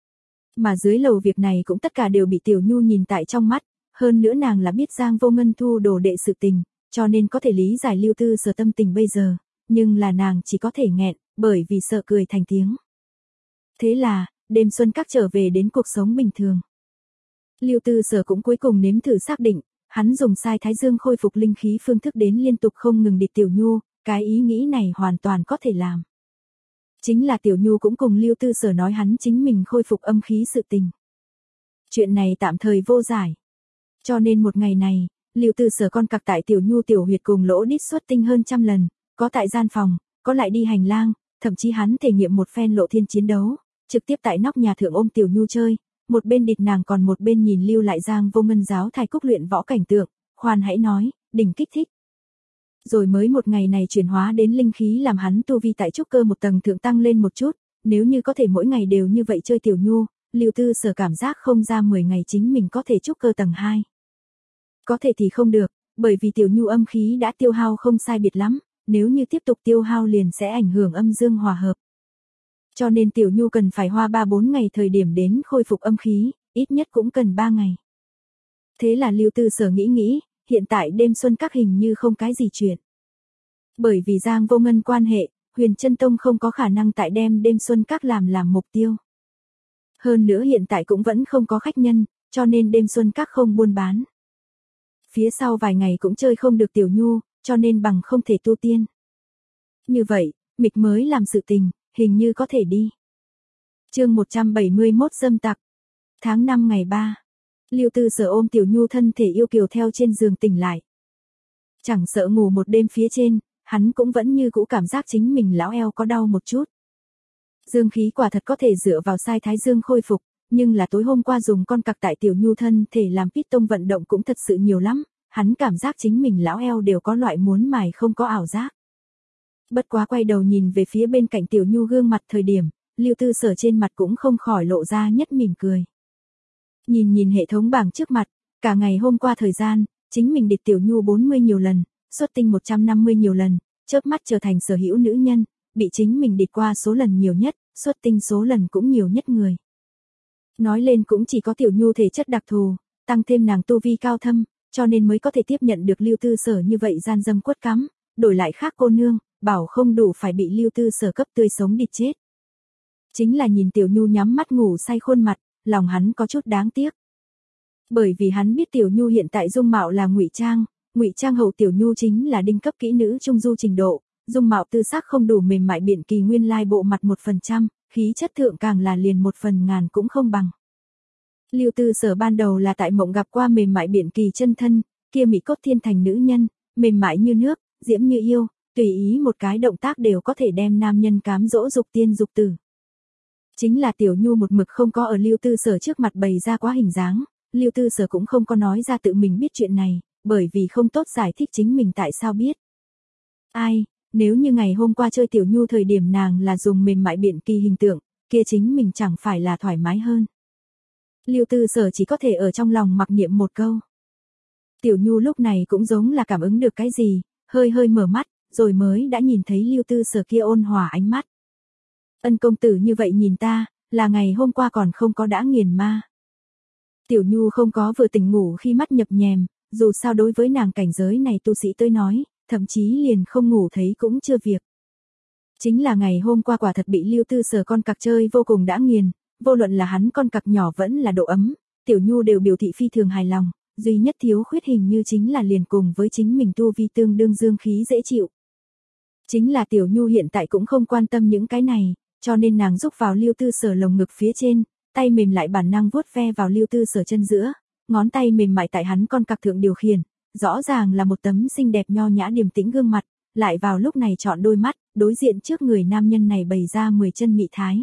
Mà dưới lầu việc này cũng tất cả đều bị Tiểu Nhu nhìn tại trong mắt, hơn nữa nàng là biết Giang Vô Ngân thu đồ đệ sự tình, cho nên có thể lý giải Lưu Tư Sở tâm tình bây giờ, nhưng là nàng chỉ có thể nghẹn, bởi vì sợ cười thành tiếng. Thế là, đêm xuân các trở về đến cuộc sống bình thường. Lưu Tư Sở cũng cuối cùng nếm thử xác định, hắn dùng sai thái dương khôi phục linh khí phương thức đến liên tục không ngừng địch Tiểu Nhu, cái ý nghĩ này hoàn toàn có thể làm. Chính là Tiểu Nhu cũng cùng Lưu Tư Sở nói hắn chính mình khôi phục âm khí sự tình. Chuyện này tạm thời vô giải. Cho nên một ngày này, Lưu Tư Sở con cặc tại Tiểu Nhu tiểu huyệt cùng lỗ đít xuất tinh hơn trăm lần, có tại gian phòng, có lại đi hành lang, thậm chí hắn thể nghiệm một phen lộ thiên chiến đấu, trực tiếp tại nóc nhà thượng ôm Tiểu Nhu chơi, một bên địch nàng còn một bên nhìn lưu lại Giang Vô Ngân giáo Thái Cúc luyện võ cảnh tượng, khoan hãy nói, đỉnh kích thích. Rồi mới một ngày này chuyển hóa đến linh khí làm hắn tu vi tại trúc cơ một tầng thượng tăng lên một chút, nếu như có thể mỗi ngày đều như vậy chơi Tiểu Nhu, Lưu Tư Sở cảm giác không ra mười ngày chính mình có thể trúc cơ tầng hai. Có thể thì không được, bởi vì Tiểu Nhu âm khí đã tiêu hao không sai biệt lắm, nếu như tiếp tục tiêu hao liền sẽ ảnh hưởng âm dương hòa hợp. Cho nên Tiểu Nhu cần phải hoa ba bốn ngày thời điểm đến khôi phục âm khí, ít nhất cũng cần ba ngày. Thế là Lưu Tư Sở nghĩ nghĩ, hiện tại đêm xuân các hình như không cái gì chuyện. Bởi vì Giang Vô Ngân quan hệ, Huyền Chân Tông không có khả năng tại đêm đêm xuân các làm làm mục tiêu. Hơn nữa hiện tại cũng vẫn không có khách nhân, cho nên đêm xuân các không buôn bán. Phía sau vài ngày cũng chơi không được Tiểu Nhu, cho nên bằng không thể tu tiên. Như vậy, mịch mới làm sự tình, hình như có thể đi. Chương một trăm bảy mươi mốt dâm tặc. Tháng năm ngày ba. Lưu Tư Sở ôm Tiểu Nhu thân thể yêu kiều theo trên giường tỉnh lại. Chẳng sợ ngủ một đêm phía trên, hắn cũng vẫn như cũ cảm giác chính mình lão eo có đau một chút. Dương khí quả thật có thể dựa vào sai thái dương khôi phục, nhưng là tối hôm qua dùng con cặc tại Tiểu Nhu thân thể làm piston vận động cũng thật sự nhiều lắm, hắn cảm giác chính mình lão eo đều có loại muốn mài không có ảo giác. Bất quá quay đầu nhìn về phía bên cạnh Tiểu Nhu gương mặt thời điểm, Lưu Tư Sở trên mặt cũng không khỏi lộ ra nhất mỉm cười. Nhìn nhìn hệ thống bảng trước mặt, cả ngày hôm qua thời gian, Chính mình địch Tiểu Nhu bốn mươi nhiều lần, xuất tinh một trăm năm mươi nhiều lần, chớp mắt trở thành sở hữu nữ nhân, bị chính mình địch qua số lần nhiều nhất, xuất tinh số lần cũng nhiều nhất người. Nói lên cũng chỉ có Tiểu Nhu thể chất đặc thù, tăng thêm nàng tu vi cao thâm, cho nên mới có thể tiếp nhận được Lưu Tư Sở như vậy gian dâm quất cắm, đổi lại khác cô nương, bảo không đủ phải bị Lưu Tư Sở cấp tươi sống địch chết. Chính là nhìn Tiểu Nhu nhắm mắt ngủ say khuôn mặt, lòng hắn có chút đáng tiếc. Bởi vì hắn biết Tiểu Nhu hiện tại dung mạo là ngụy trang, ngụy trang hậu Tiểu Nhu chính là đinh cấp kỹ nữ trung du trình độ, dung mạo tư sắc không đủ mềm mại biện kỳ nguyên lai bộ mặt một phần trăm, khí chất thượng càng là liền một phần ngàn cũng không bằng. Lưu Tư Sở ban đầu là tại mộng gặp qua mềm mại biện kỳ chân thân, kia mỹ cốt thiên thành nữ nhân, mềm mại như nước, diễm như yêu, tùy ý một cái động tác đều có thể đem nam nhân cám dỗ dục tiên dục tử. Chính là Tiểu Nhu một mực không có ở Lưu Tư Sở trước mặt bày ra quá hình dáng, Lưu Tư Sở cũng không có nói ra tự mình biết chuyện này, bởi vì không tốt giải thích chính mình tại sao biết. Ai, nếu như ngày hôm qua chơi Tiểu Nhu thời điểm nàng là dùng mềm mại biện kỳ hình tượng, kia chính mình chẳng phải là thoải mái hơn. Lưu Tư Sở chỉ có thể ở trong lòng mặc niệm một câu. Tiểu Nhu lúc này cũng giống là cảm ứng được cái gì, hơi hơi mở mắt, rồi mới đã nhìn thấy Lưu Tư Sở kia ôn hòa ánh mắt. Ân công tử như vậy nhìn ta, là ngày hôm qua còn không có đã nghiền ma. Tiểu Nhu không có vừa tỉnh ngủ khi mắt nhập nhèm, dù sao đối với nàng cảnh giới này tu sĩ tới nói, thậm chí liền không ngủ thấy cũng chưa việc. Chính là ngày hôm qua quả thật bị Lưu Tư Sở con cặc chơi vô cùng đã nghiền, vô luận là hắn con cặc nhỏ vẫn là độ ấm, Tiểu Nhu đều biểu thị phi thường hài lòng, duy nhất thiếu khuyết hình như chính là liền cùng với chính mình tu vi tương đương dương khí dễ chịu. Chính là Tiểu Nhu hiện tại cũng không quan tâm những cái này, cho nên nàng rúc vào Lưu Tư Sở lồng ngực phía trên, tay mềm lại bản năng vuốt ve vào Lưu Tư Sở chân giữa, ngón tay mềm mại tại hắn con cặc thượng điều khiển, rõ ràng là một tấm xinh đẹp nho nhã điềm tĩnh gương mặt, lại vào lúc này chọn đôi mắt, đối diện trước người nam nhân này bày ra mười chân mị thái.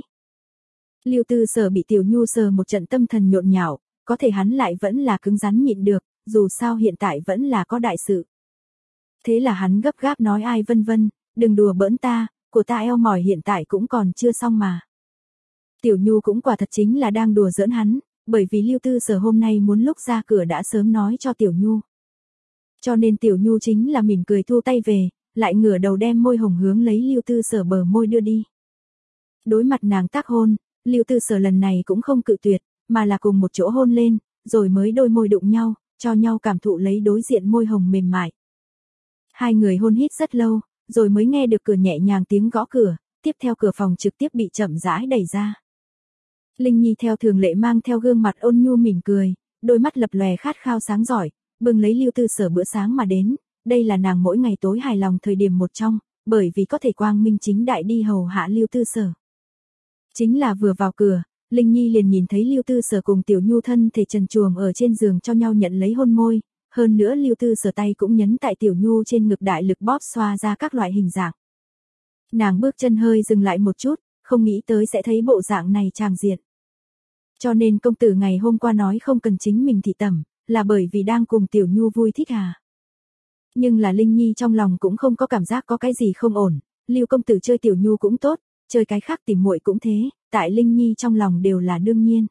Lưu Tư Sở bị Tiểu Nhu sờ một trận tâm thần nhộn nhạo, có thể hắn lại vẫn là cứng rắn nhịn được, dù sao hiện tại vẫn là có đại sự. Thế là hắn gấp gáp nói ai vân vân, đừng đùa bỡn ta, của ta eo mỏi hiện tại cũng còn chưa xong mà. Tiểu Nhu cũng quả thật chính là đang đùa giỡn hắn, bởi vì Lưu Tư Sở hôm nay muốn lúc ra cửa đã sớm nói cho Tiểu Nhu. Cho nên Tiểu Nhu chính là mỉm cười thu tay về, lại ngửa đầu đem môi hồng hướng lấy Lưu Tư Sở bờ môi đưa đi. Đối mặt nàng tác hôn, Lưu Tư Sở lần này cũng không cự tuyệt, mà là cùng một chỗ hôn lên, rồi mới đôi môi đụng nhau, cho nhau cảm thụ lấy đối diện môi hồng mềm mại. Hai người hôn hít rất lâu, rồi mới nghe được cửa nhẹ nhàng tiếng gõ cửa, tiếp theo cửa phòng trực tiếp bị chậm rãi đẩy ra. Linh Nhi theo thường lệ mang theo gương mặt ôn nhu mỉm cười, đôi mắt lập lòe khát khao sáng giỏi, bưng lấy Lưu Tư Sở bữa sáng mà đến, đây là nàng mỗi ngày tối hài lòng thời điểm một trong, bởi vì có thể quang minh chính đại đi hầu hạ Lưu Tư Sở. Chính là vừa vào cửa, Linh Nhi liền nhìn thấy Lưu Tư Sở cùng Tiểu Nhu thân thể trần truồng ở trên giường cho nhau nhận lấy hôn môi, hơn nữa Lưu Tư Sở tay cũng nhấn tại Tiểu Nhu trên ngực đại lực bóp xoa ra các loại hình dạng. Nàng bước chân hơi dừng lại một chút, không nghĩ tới sẽ thấy bộ dạng này tràng diện. Cho nên công tử ngày hôm qua nói không cần chính mình thị tẩm, là bởi vì đang cùng Tiểu Nhu vui thích à. Nhưng là Linh Nhi trong lòng cũng không có cảm giác có cái gì không ổn, Lưu công tử chơi Tiểu Nhu cũng tốt, chơi cái khác tìm muội cũng thế, tại Linh Nhi trong lòng đều là đương nhiên.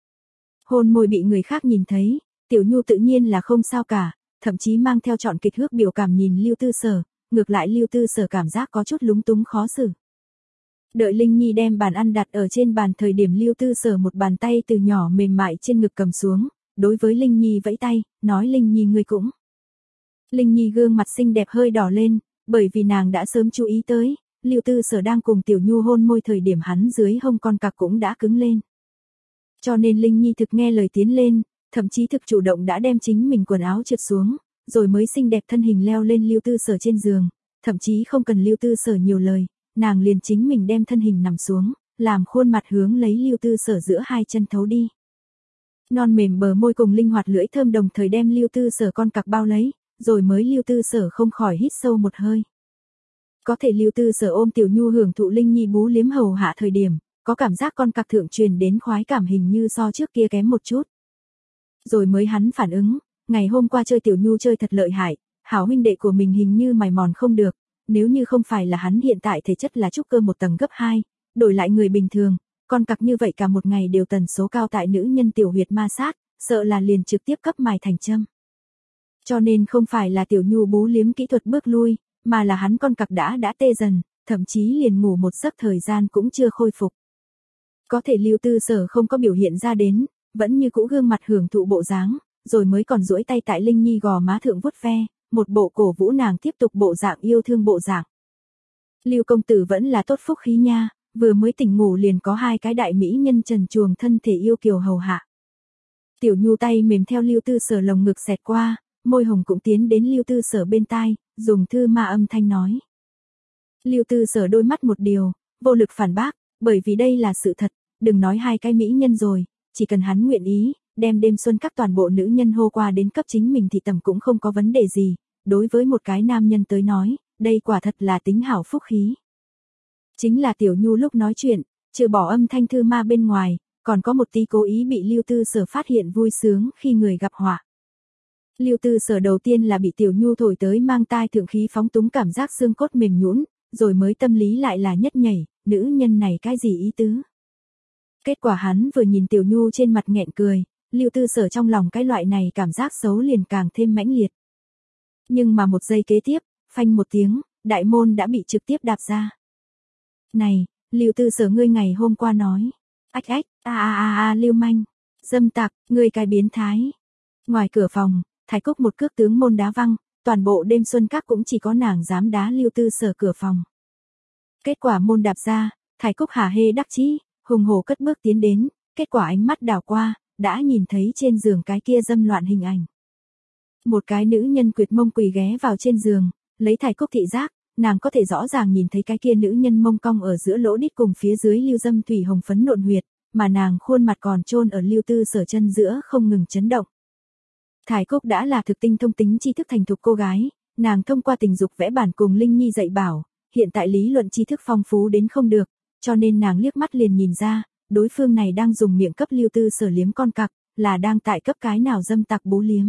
Hôn môi bị người khác nhìn thấy, Tiểu Nhu tự nhiên là không sao cả, thậm chí mang theo trọn kịch hước biểu cảm nhìn Lưu Tư Sở, ngược lại Lưu Tư Sở cảm giác có chút lúng túng khó xử. Đợi Linh Nhi đem bàn ăn đặt ở trên bàn thời điểm Lưu Tư Sở một bàn tay từ nhỏ mềm mại trên ngực cầm xuống, đối với Linh Nhi vẫy tay, nói Linh Nhi ngươi cũng. Linh Nhi gương mặt xinh đẹp hơi đỏ lên, bởi vì nàng đã sớm chú ý tới, Lưu Tư Sở đang cùng Tiểu Nhu hôn môi thời điểm hắn dưới hông con cặc cũng đã cứng lên. Cho nên Linh Nhi thực nghe lời tiến lên, thậm chí thực chủ động đã đem chính mình quần áo trượt xuống, rồi mới xinh đẹp thân hình leo lên Lưu Tư Sở trên giường, thậm chí không cần Lưu Tư Sở nhiều lời, nàng liền chính mình đem thân hình nằm xuống, làm khuôn mặt hướng lấy Lưu Tư Sở giữa hai chân thấu đi. Non mềm bờ môi cùng linh hoạt lưỡi thơm đồng thời đem Lưu Tư Sở con cặc bao lấy, rồi mới Lưu Tư Sở không khỏi hít sâu một hơi. Có thể Lưu Tư Sở ôm Tiểu Nhu hưởng thụ Linh Nhi bú liếm hầu hạ thời điểm, có cảm giác con cặc thượng truyền đến khoái cảm hình như so trước kia kém một chút. Rồi mới hắn phản ứng, ngày hôm qua chơi Tiểu Nhu chơi thật lợi hại, hảo huynh đệ của mình hình như mài mòn không được, nếu như không phải là hắn hiện tại thể chất là trúc cơ một tầng gấp hai, đổi lại người bình thường, con cặc như vậy cả một ngày đều tần số cao tại nữ nhân tiểu huyệt ma sát, sợ là liền trực tiếp cấp mài thành châm. Cho nên không phải là Tiểu Nhu bú liếm kỹ thuật bước lui, mà là hắn con cặc đã đã tê dần, thậm chí liền ngủ một giấc thời gian cũng chưa khôi phục. Có thể Lưu Tư Sở không có biểu hiện ra đến, vẫn như cũ gương mặt hưởng thụ bộ dáng, rồi mới còn duỗi tay tại Linh Nhi gò má thượng vuốt ve, một bộ cổ vũ nàng tiếp tục bộ dạng yêu thương bộ dạng. Lưu công tử vẫn là tốt phúc khí nha, vừa mới tỉnh ngủ liền có hai cái đại mỹ nhân trần truồng thân thể yêu kiều hầu hạ. Tiểu Nhu tay mềm theo Lưu Tư Sở lồng ngực xẹt qua, môi hồng cũng tiến đến Lưu Tư Sở bên tai, dùng thư ma âm thanh nói. Lưu Tư Sở đôi mắt một điều, vô lực phản bác, bởi vì đây là sự thật, đừng nói hai cái mỹ nhân rồi, chỉ cần hắn nguyện ý, đem đêm xuân các toàn bộ nữ nhân hô qua đến cấp chính mình thì tầm cũng không có vấn đề gì, đối với một cái nam nhân tới nói, đây quả thật là tính hảo phúc khí. Chính là Tiểu Nhu lúc nói chuyện, trừ bỏ âm thanh thư ma bên ngoài, còn có một tí cố ý bị Lưu Tư Sở phát hiện vui sướng khi người gặp họa. Lưu Tư Sở đầu tiên là bị Tiểu Nhu thổi tới mang tai thượng khí phóng túng cảm giác xương cốt mềm nhũn, rồi mới tâm lý lại là nhất nhảy, nữ nhân này cái gì ý tứ. Kết quả hắn vừa nhìn Tiểu Nhu trên mặt nghẹn cười, Lưu Tư Sở trong lòng cái loại này cảm giác xấu liền càng thêm mãnh liệt. Nhưng mà một giây kế tiếp, phanh một tiếng, đại môn đã bị trực tiếp đạp ra. Này, Lưu Tư Sở ngươi ngày hôm qua nói, ách ách, a a a a lưu manh, dâm tặc, ngươi cái biến thái. Ngoài cửa phòng, Thái Cúc một cước tướng môn đá văng, toàn bộ đêm xuân các cũng chỉ có nàng dám đá Lưu Tư Sở cửa phòng. Kết quả môn đạp ra, Thái Cúc hả hê đắc chí, hùng hổ cất bước tiến đến, kết quả ánh mắt đảo qua, đã nhìn thấy trên giường cái kia dâm loạn hình ảnh. Một cái nữ nhân quyệt mông quỳ ghé vào trên giường, lấy Thái Cúc thị giác, nàng có thể rõ ràng nhìn thấy cái kia nữ nhân mông cong ở giữa lỗ đít cùng phía dưới lưu dâm thủy hồng phấn nộn huyệt, mà nàng khuôn mặt còn chôn ở Lưu Tư Sở chân giữa không ngừng chấn động. Thái Cúc đã là thực tinh thông tính tri thức thành thục cô gái, nàng thông qua tình dục vẽ bản cùng Linh Nhi dạy bảo, hiện tại lý luận tri thức phong phú đến không được, cho nên nàng liếc mắt liền nhìn ra, đối phương này đang dùng miệng cấp Lưu Tư Sở liếm con cặc, là đang tại cấp cái nào dâm tặc bú liếm.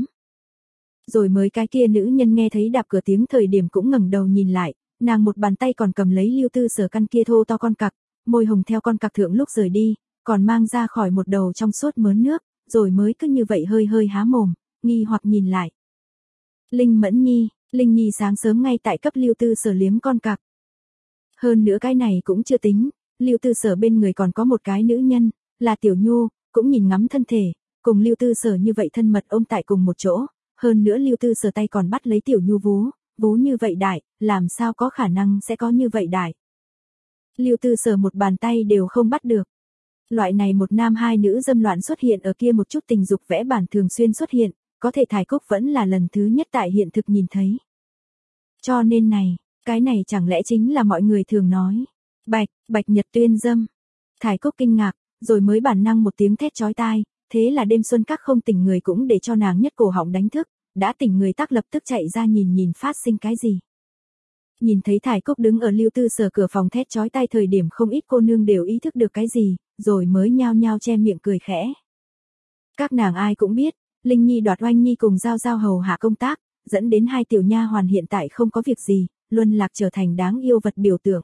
Rồi mới cái kia nữ nhân nghe thấy đạp cửa tiếng thời điểm cũng ngẩng đầu nhìn lại, nàng một bàn tay còn cầm lấy Lưu Tư Sở căn kia thô to con cặc, môi hồng theo con cặc thượng lúc rời đi, còn mang ra khỏi một đầu trong suốt mớn nước, rồi mới cứ như vậy hơi hơi há mồm, nghi hoặc nhìn lại. Linh Mẫn Nhi, Linh Nhi sáng sớm ngay tại cấp Lưu Tư Sở liếm con cặc. Hơn nữa cái này cũng chưa tính, Lưu Tư Sở bên người còn có một cái nữ nhân, là Tiểu Nhu, cũng nhìn ngắm thân thể, cùng Lưu Tư Sở như vậy thân mật ôm tại cùng một chỗ, hơn nữa Lưu Tư Sở tay còn bắt lấy Tiểu Nhu vú, vú như vậy đại, làm sao có khả năng sẽ có như vậy đại. Lưu Tư Sở một bàn tay đều không bắt được. Loại này một nam hai nữ dâm loạn xuất hiện ở kia một chút tình dục vẽ bản thường xuyên xuất hiện, có thể Thái Cúc vẫn là lần thứ nhất tại hiện thực nhìn thấy. Cho nên này, cái này chẳng lẽ chính là mọi người thường nói, bạch, bạch nhật tuyên dâm. Thái Cúc kinh ngạc, rồi mới bản năng một tiếng thét chói tai, thế là đêm xuân các không tỉnh người cũng để cho nàng nhất cổ họng đánh thức, đã tỉnh người tác lập tức chạy ra nhìn nhìn phát sinh cái gì. Nhìn thấy Thái Cúc đứng ở Lưu Tư Sở cửa phòng thét chói tai thời điểm không ít cô nương đều ý thức được cái gì, rồi mới nhao nhao che miệng cười khẽ. Các nàng ai cũng biết, Linh Nhi đoạt Oanh Nhi cùng giao giao hầu hạ công tác, dẫn đến hai tiểu nha hoàn hiện tại không có việc gì, luân lạc trở thành đáng yêu vật biểu tượng.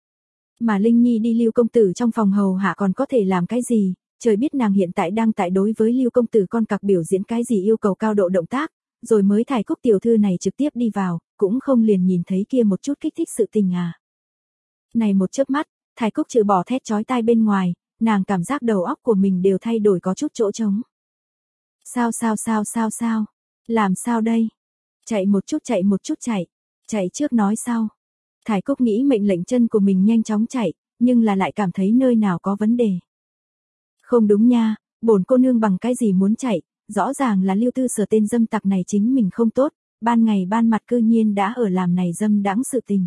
Mà Linh Nhi đi Lưu công tử trong phòng hầu hạ còn có thể làm cái gì, trời biết nàng hiện tại đang tại đối với Lưu công tử con cặc biểu diễn cái gì yêu cầu cao độ động tác, rồi mới Thái Cúc tiểu thư này trực tiếp đi vào, cũng không liền nhìn thấy kia một chút kích thích sự tình à. Này một chớp mắt, Thái Cúc trừ bỏ thét chói tai bên ngoài, nàng cảm giác đầu óc của mình đều thay đổi có chút chỗ trống. Sao sao sao sao sao, làm sao đây? Chạy một chút chạy một chút chạy, chạy trước nói sau. Thái Cúc nghĩ mệnh lệnh chân của mình nhanh chóng chạy, nhưng là lại cảm thấy nơi nào có vấn đề. Không đúng nha, bổn cô nương bằng cái gì muốn chạy, rõ ràng là Lưu Tư Sở tên dâm tặc này chính mình không tốt, ban ngày ban mặt cư nhiên đã ở làm này dâm đãng sự tình.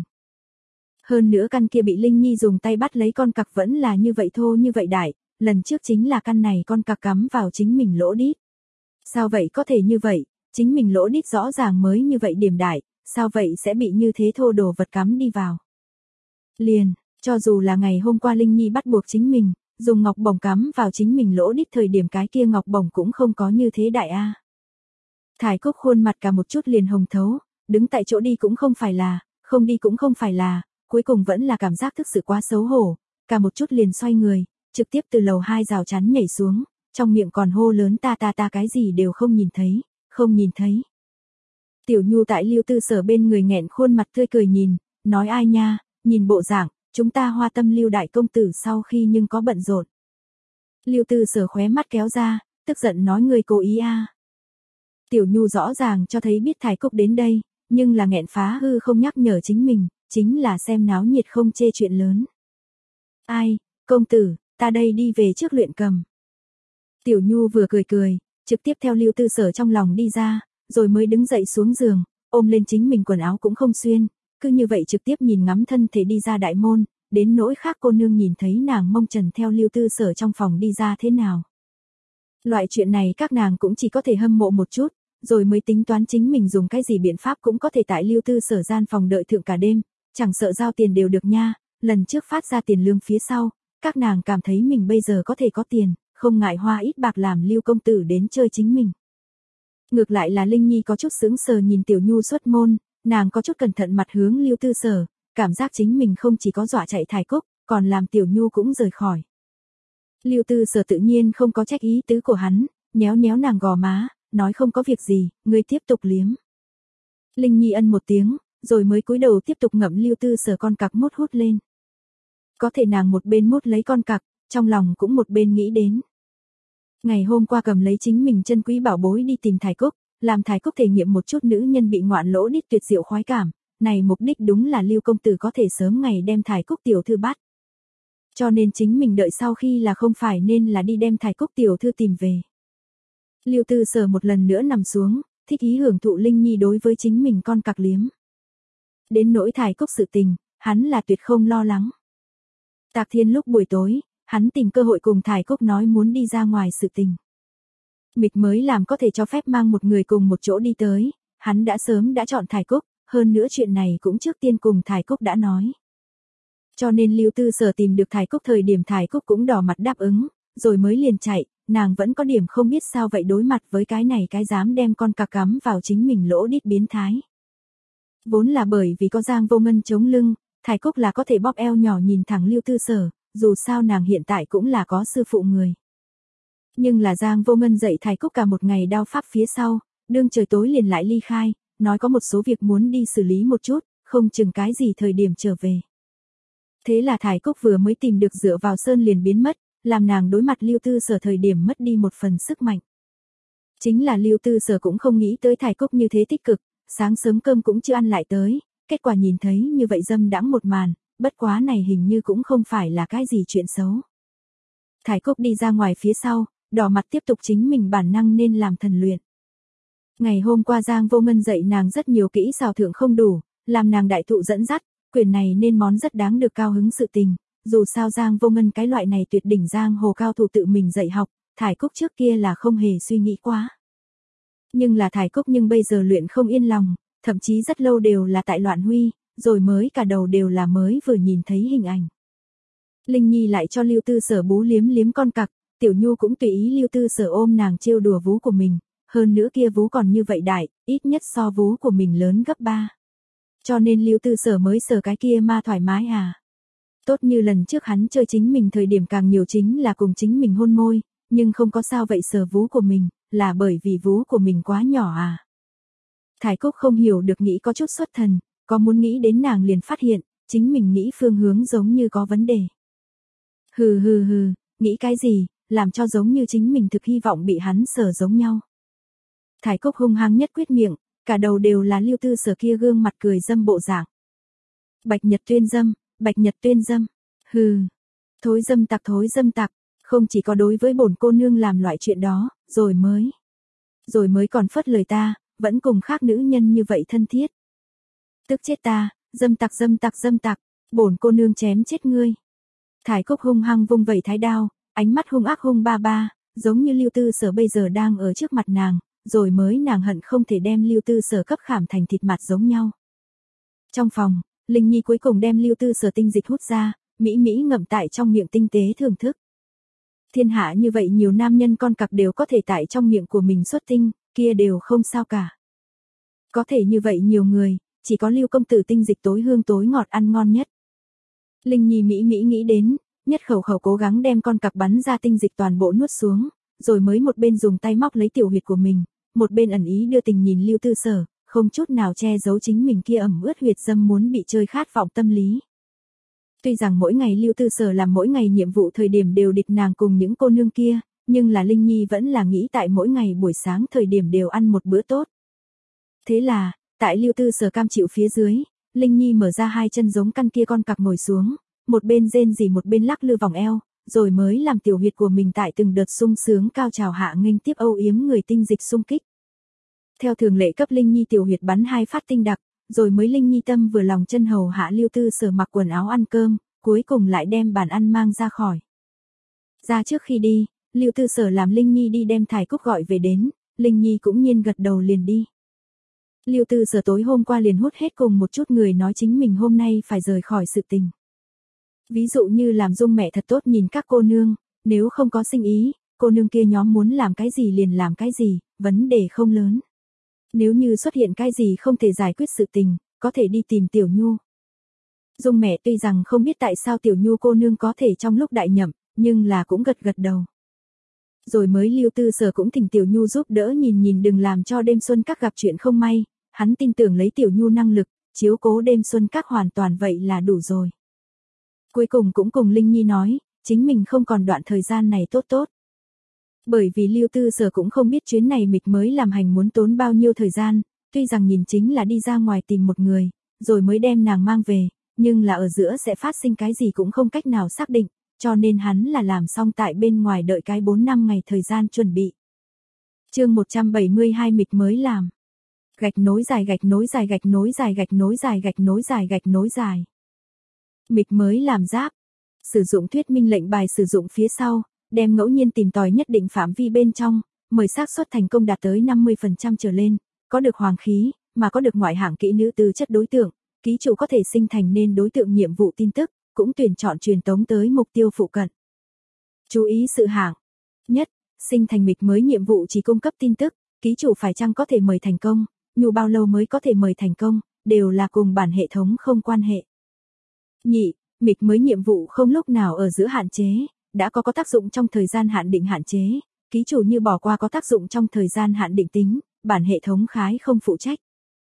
Hơn nữa căn kia bị Linh Nhi dùng tay bắt lấy con cặc vẫn là như vậy thô như vậy đại, lần trước chính là căn này con cặc cắm vào chính mình lỗ đít. Sao vậy có thể như vậy, chính mình lỗ đít rõ ràng mới như vậy điểm đại, sao vậy sẽ bị như thế thô đồ vật cắm đi vào. Liền, cho dù là ngày hôm qua Linh Nhi bắt buộc chính mình, dùng ngọc bổng cắm vào chính mình lỗ đít thời điểm cái kia ngọc bổng cũng không có như thế đại a. Thái Cúc khuôn mặt cả một chút liền hồng thấu, đứng tại chỗ đi cũng không phải là, không đi cũng không phải là, cuối cùng vẫn là cảm giác thực sự quá xấu hổ, cả một chút liền xoay người, trực tiếp từ lầu hai rào chắn nhảy xuống, trong miệng còn hô lớn ta ta ta cái gì đều không nhìn thấy, không nhìn thấy. Tiểu Nhu tại Lưu Tư Sở bên người nghẹn khuôn mặt tươi cười nhìn, nói ai nha, nhìn bộ dạng, chúng ta Hoa Tâm Lưu đại công tử sau khi nhưng có bận rộn. Lưu Tư Sở khóe mắt kéo ra, tức giận nói người cố ý a. À. Tiểu Nhu rõ ràng cho thấy biết Thái Cúc đến đây, nhưng là nghẹn phá hư không nhắc nhở chính mình, chính là xem náo nhiệt không chê chuyện lớn. Ai, công tử, ta đây đi về trước luyện cầm. Tiểu Nhu vừa cười cười, trực tiếp theo Lưu Tư Sở trong lòng đi ra, rồi mới đứng dậy xuống giường, ôm lên chính mình quần áo cũng không xuyên, cứ như vậy trực tiếp nhìn ngắm thân thể đi ra đại môn, đến nỗi khác cô nương nhìn thấy nàng mông trần theo Lưu Tư Sở trong phòng đi ra thế nào. Loại chuyện này các nàng cũng chỉ có thể hâm mộ một chút, rồi mới tính toán chính mình dùng cái gì biện pháp cũng có thể tại Lưu Tư Sở gian phòng đợi thượng cả đêm, chẳng sợ giao tiền đều được nha, lần trước phát ra tiền lương phía sau, các nàng cảm thấy mình bây giờ có thể có tiền, không ngại hoa ít bạc làm Lưu công tử đến chơi chính mình. Ngược lại là Linh Nhi có chút sững sờ nhìn Tiểu Nhu xuất môn, nàng có chút cẩn thận mặt hướng Lưu Tư Sở, cảm giác chính mình không chỉ có dọa chạy Thái Cúc, còn làm Tiểu Nhu cũng rời khỏi. Lưu Tư Sở tự nhiên không có trách ý tứ của hắn, nhéo nhéo nàng gò má, nói không có việc gì, ngươi tiếp tục liếm. Linh Nhi ân một tiếng, rồi mới cúi đầu tiếp tục ngậm Lưu Tư Sở con cặc mút hút lên. Có thể nàng một bên mút lấy con cặc, trong lòng cũng một bên nghĩ đến. Ngày hôm qua cầm lấy chính mình chân quý bảo bối đi tìm Thái Cúc, làm Thái Cúc thể nghiệm một chút nữ nhân bị ngoạn lỗ đít tuyệt diệu khoái cảm, này mục đích đúng là Lưu công tử có thể sớm ngày đem Thái Cúc tiểu thư bắt. Cho nên chính mình đợi sau khi là không phải nên là đi đem Thái Cúc tiểu thư tìm về. Lưu Tư Sở một lần nữa nằm xuống, thích ý hưởng thụ Linh Nhi đối với chính mình con cặc liếm. Đến nỗi Thái Cúc sự tình, hắn là tuyệt không lo lắng. Tạc Thiên lúc buổi tối, hắn tìm cơ hội cùng Thái Cúc nói muốn đi ra ngoài sự tình. Mịch mới làm có thể cho phép mang một người cùng một chỗ đi tới, hắn đã sớm đã chọn Thái Cúc, hơn nữa chuyện này cũng trước tiên cùng Thái Cúc đã nói. Cho nên Lưu Tư Sở tìm được Thái Cúc thời điểm Thái Cúc cũng đỏ mặt đáp ứng, rồi mới liền chạy, nàng vẫn có điểm không biết sao vậy đối mặt với cái này cái dám đem con cặc cắm vào chính mình lỗ đít biến thái. Vốn là bởi vì có Giang Vô Ngân chống lưng, Thái Cúc là có thể bóp eo nhỏ nhìn thẳng Lưu Tư Sở, dù sao nàng hiện tại cũng là có sư phụ người. Nhưng là Giang Vô Ngân dạy Thái Cúc cả một ngày đao pháp phía sau, đương trời tối liền lại ly khai, nói có một số việc muốn đi xử lý một chút, không chừng cái gì thời điểm trở về. Thế là Thái Cúc vừa mới tìm được dựa vào sơn liền biến mất, làm nàng đối mặt Lưu Tư Sở thời điểm mất đi một phần sức mạnh. Chính là Lưu Tư Sở cũng không nghĩ tới Thái Cúc như thế tích cực, sáng sớm cơm cũng chưa ăn lại tới, kết quả nhìn thấy như vậy dâm đãng một màn, bất quá này hình như cũng không phải là cái gì chuyện xấu. Thái Cúc đi ra ngoài phía sau, đỏ mặt tiếp tục chính mình bản năng nên làm thần luyện. Ngày hôm qua Giang Vô Ngân dạy nàng rất nhiều kỹ xảo thượng không đủ, làm nàng đại thụ dẫn dắt, quyền này nên món rất đáng được cao hứng sự tình, dù sao Giang Vô Ngân cái loại này tuyệt đỉnh giang hồ cao thủ tự mình dạy học, Thái Cúc trước kia là không hề suy nghĩ quá. Nhưng là Thái Cúc nhưng bây giờ luyện không yên lòng, thậm chí rất lâu đều là tại loạn huy, rồi mới cả đầu đều là mới vừa nhìn thấy hình ảnh. Linh Nhi lại cho Lưu Tư Sở bú liếm liếm con cặc, Tiểu Nhu cũng tùy ý Lưu Tư Sở ôm nàng trêu đùa vú của mình, hơn nữa kia vú còn như vậy đại, ít nhất so vú của mình lớn gấp ba. Cho nên Lưu Tư Sở mới sờ cái kia ma thoải mái à. Tốt như lần trước hắn chơi chính mình thời điểm càng nhiều chính là cùng chính mình hôn môi, nhưng không có sao vậy sờ vú của mình, là bởi vì vú của mình quá nhỏ à. Thái Cúc không hiểu được nghĩ có chút xuất thần, có muốn nghĩ đến nàng liền phát hiện, chính mình nghĩ phương hướng giống như có vấn đề. Hừ hừ hừ, nghĩ cái gì, làm cho giống như chính mình thực hy vọng bị hắn sờ giống nhau. Thái Cúc hung hăng nhất quyết miệng, cả đầu đều là Lưu Tư Sở kia gương mặt cười dâm bộ dạng. Bạch Nhật tuyên dâm, Bạch Nhật tuyên dâm, hừ, thối dâm tặc thối dâm tặc, không chỉ có đối với bổn cô nương làm loại chuyện đó, rồi mới, rồi mới còn phớt lời ta, vẫn cùng khác nữ nhân như vậy thân thiết. Tức chết ta, dâm tặc dâm tặc dâm tặc, bổn cô nương chém chết ngươi. Thái Cúc hung hăng vung vẩy thái đao, ánh mắt hung ác hung ba ba, giống như Lưu Tư Sở bây giờ đang ở trước mặt nàng, rồi mới nàng hận không thể đem Lưu Tư Sở cấp khảm thành thịt mặt giống nhau. Trong phòng, Linh Nhi cuối cùng đem Lưu Tư Sở tinh dịch hút ra, mỹ mỹ ngậm tại trong miệng tinh tế thưởng thức. Thiên hạ như vậy nhiều nam nhân con cặc đều có thể tại trong miệng của mình xuất tinh, kia đều không sao cả. Có thể như vậy nhiều người, chỉ có Lưu công tử tinh dịch tối hương tối ngọt ăn ngon nhất. Linh Nhi mỹ mỹ nghĩ đến, nhất khẩu khẩu cố gắng đem con cặc bắn ra tinh dịch toàn bộ nuốt xuống, rồi mới một bên dùng tay móc lấy tiểu huyệt của mình, một bên ẩn ý đưa tình nhìn Lưu Tư Sở, không chút nào che giấu chính mình kia ẩm ướt huyệt dâm muốn bị chơi khát vọng tâm lý. Tuy rằng mỗi ngày Lưu Tư Sở làm mỗi ngày nhiệm vụ thời điểm đều địch nàng cùng những cô nương kia, nhưng là Linh Nhi vẫn là nghĩ tại mỗi ngày buổi sáng thời điểm đều ăn một bữa tốt. Thế là, tại Lưu Tư Sở cam chịu phía dưới, Linh Nhi mở ra hai chân giống căn kia con cặc ngồi xuống, một bên rên rỉ một bên lắc lư vòng eo, rồi mới làm tiểu huyệt của mình tại từng đợt sung sướng cao trào hạ nghênh tiếp âu yếm người tinh dịch xung kích. Theo thường lệ cấp Linh Nhi tiểu huyệt bắn hai phát tinh đặc, rồi mới Linh Nhi tâm vừa lòng chân hầu hạ Lưu Tư Sở mặc quần áo ăn cơm, cuối cùng lại đem bàn ăn mang ra khỏi. Ra trước khi đi, Lưu Tư Sở làm Linh Nhi đi đem Thải Cúc gọi về đến, Linh Nhi cũng nhiên gật đầu liền đi. Lưu Tư Sở tối hôm qua liền hút hết cùng một chút người nói chính mình hôm nay phải rời khỏi sự tình. Ví dụ như làm dung mẹ thật tốt nhìn các cô nương, nếu không có sinh ý, cô nương kia nhóm muốn làm cái gì liền làm cái gì, vấn đề không lớn. Nếu như xuất hiện cái gì không thể giải quyết sự tình, có thể đi tìm Tiểu Nhu. Dung mẹ tuy rằng không biết tại sao Tiểu Nhu cô nương có thể trong lúc đại nhậm, nhưng là cũng gật gật đầu. Rồi mới Lưu Tư Sở cũng thỉnh Tiểu Nhu giúp đỡ nhìn nhìn đừng làm cho đêm xuân các gặp chuyện không may, hắn tin tưởng lấy Tiểu Nhu năng lực, chiếu cố đêm xuân các hoàn toàn vậy là đủ rồi. Cuối cùng cũng cùng Linh Nhi nói, chính mình không còn đoạn thời gian này tốt tốt. Bởi vì Lưu Tư Sở cũng không biết chuyến này mịch mới làm hành muốn tốn bao nhiêu thời gian, tuy rằng nhìn chính là đi ra ngoài tìm một người, rồi mới đem nàng mang về, nhưng là ở giữa sẽ phát sinh cái gì cũng không cách nào xác định, cho nên hắn là làm xong tại bên ngoài đợi cái bốn năm ngày thời gian chuẩn bị. Chương một trăm bảy mươi hai mịch mới làm. Gạch nối dài gạch nối dài gạch nối dài gạch nối dài gạch nối dài gạch nối dài. Mịch mới làm giáp. Sử dụng thuyết minh lệnh bài sử dụng phía sau, đem ngẫu nhiên tìm tòi nhất định phạm vi bên trong, mời xác suất thành công đạt tới năm mươi phần trăm trở lên, có được hoàng khí, mà có được ngoại hạng kỹ nữ tư chất đối tượng, ký chủ có thể sinh thành nên đối tượng nhiệm vụ tin tức, cũng tuyển chọn truyền tống tới mục tiêu phụ cận. Chú ý sự hạng. Nhất, sinh thành mịch mới nhiệm vụ chỉ cung cấp tin tức, ký chủ phải chăng có thể mời thành công, nhu bao lâu mới có thể mời thành công, đều là cùng bản hệ thống không quan hệ. Nhị, mịch mới nhiệm vụ không lúc nào ở giữa hạn chế, đã có có tác dụng trong thời gian hạn định hạn chế, ký chủ như bỏ qua có tác dụng trong thời gian hạn định tính, bản hệ thống khái không phụ trách.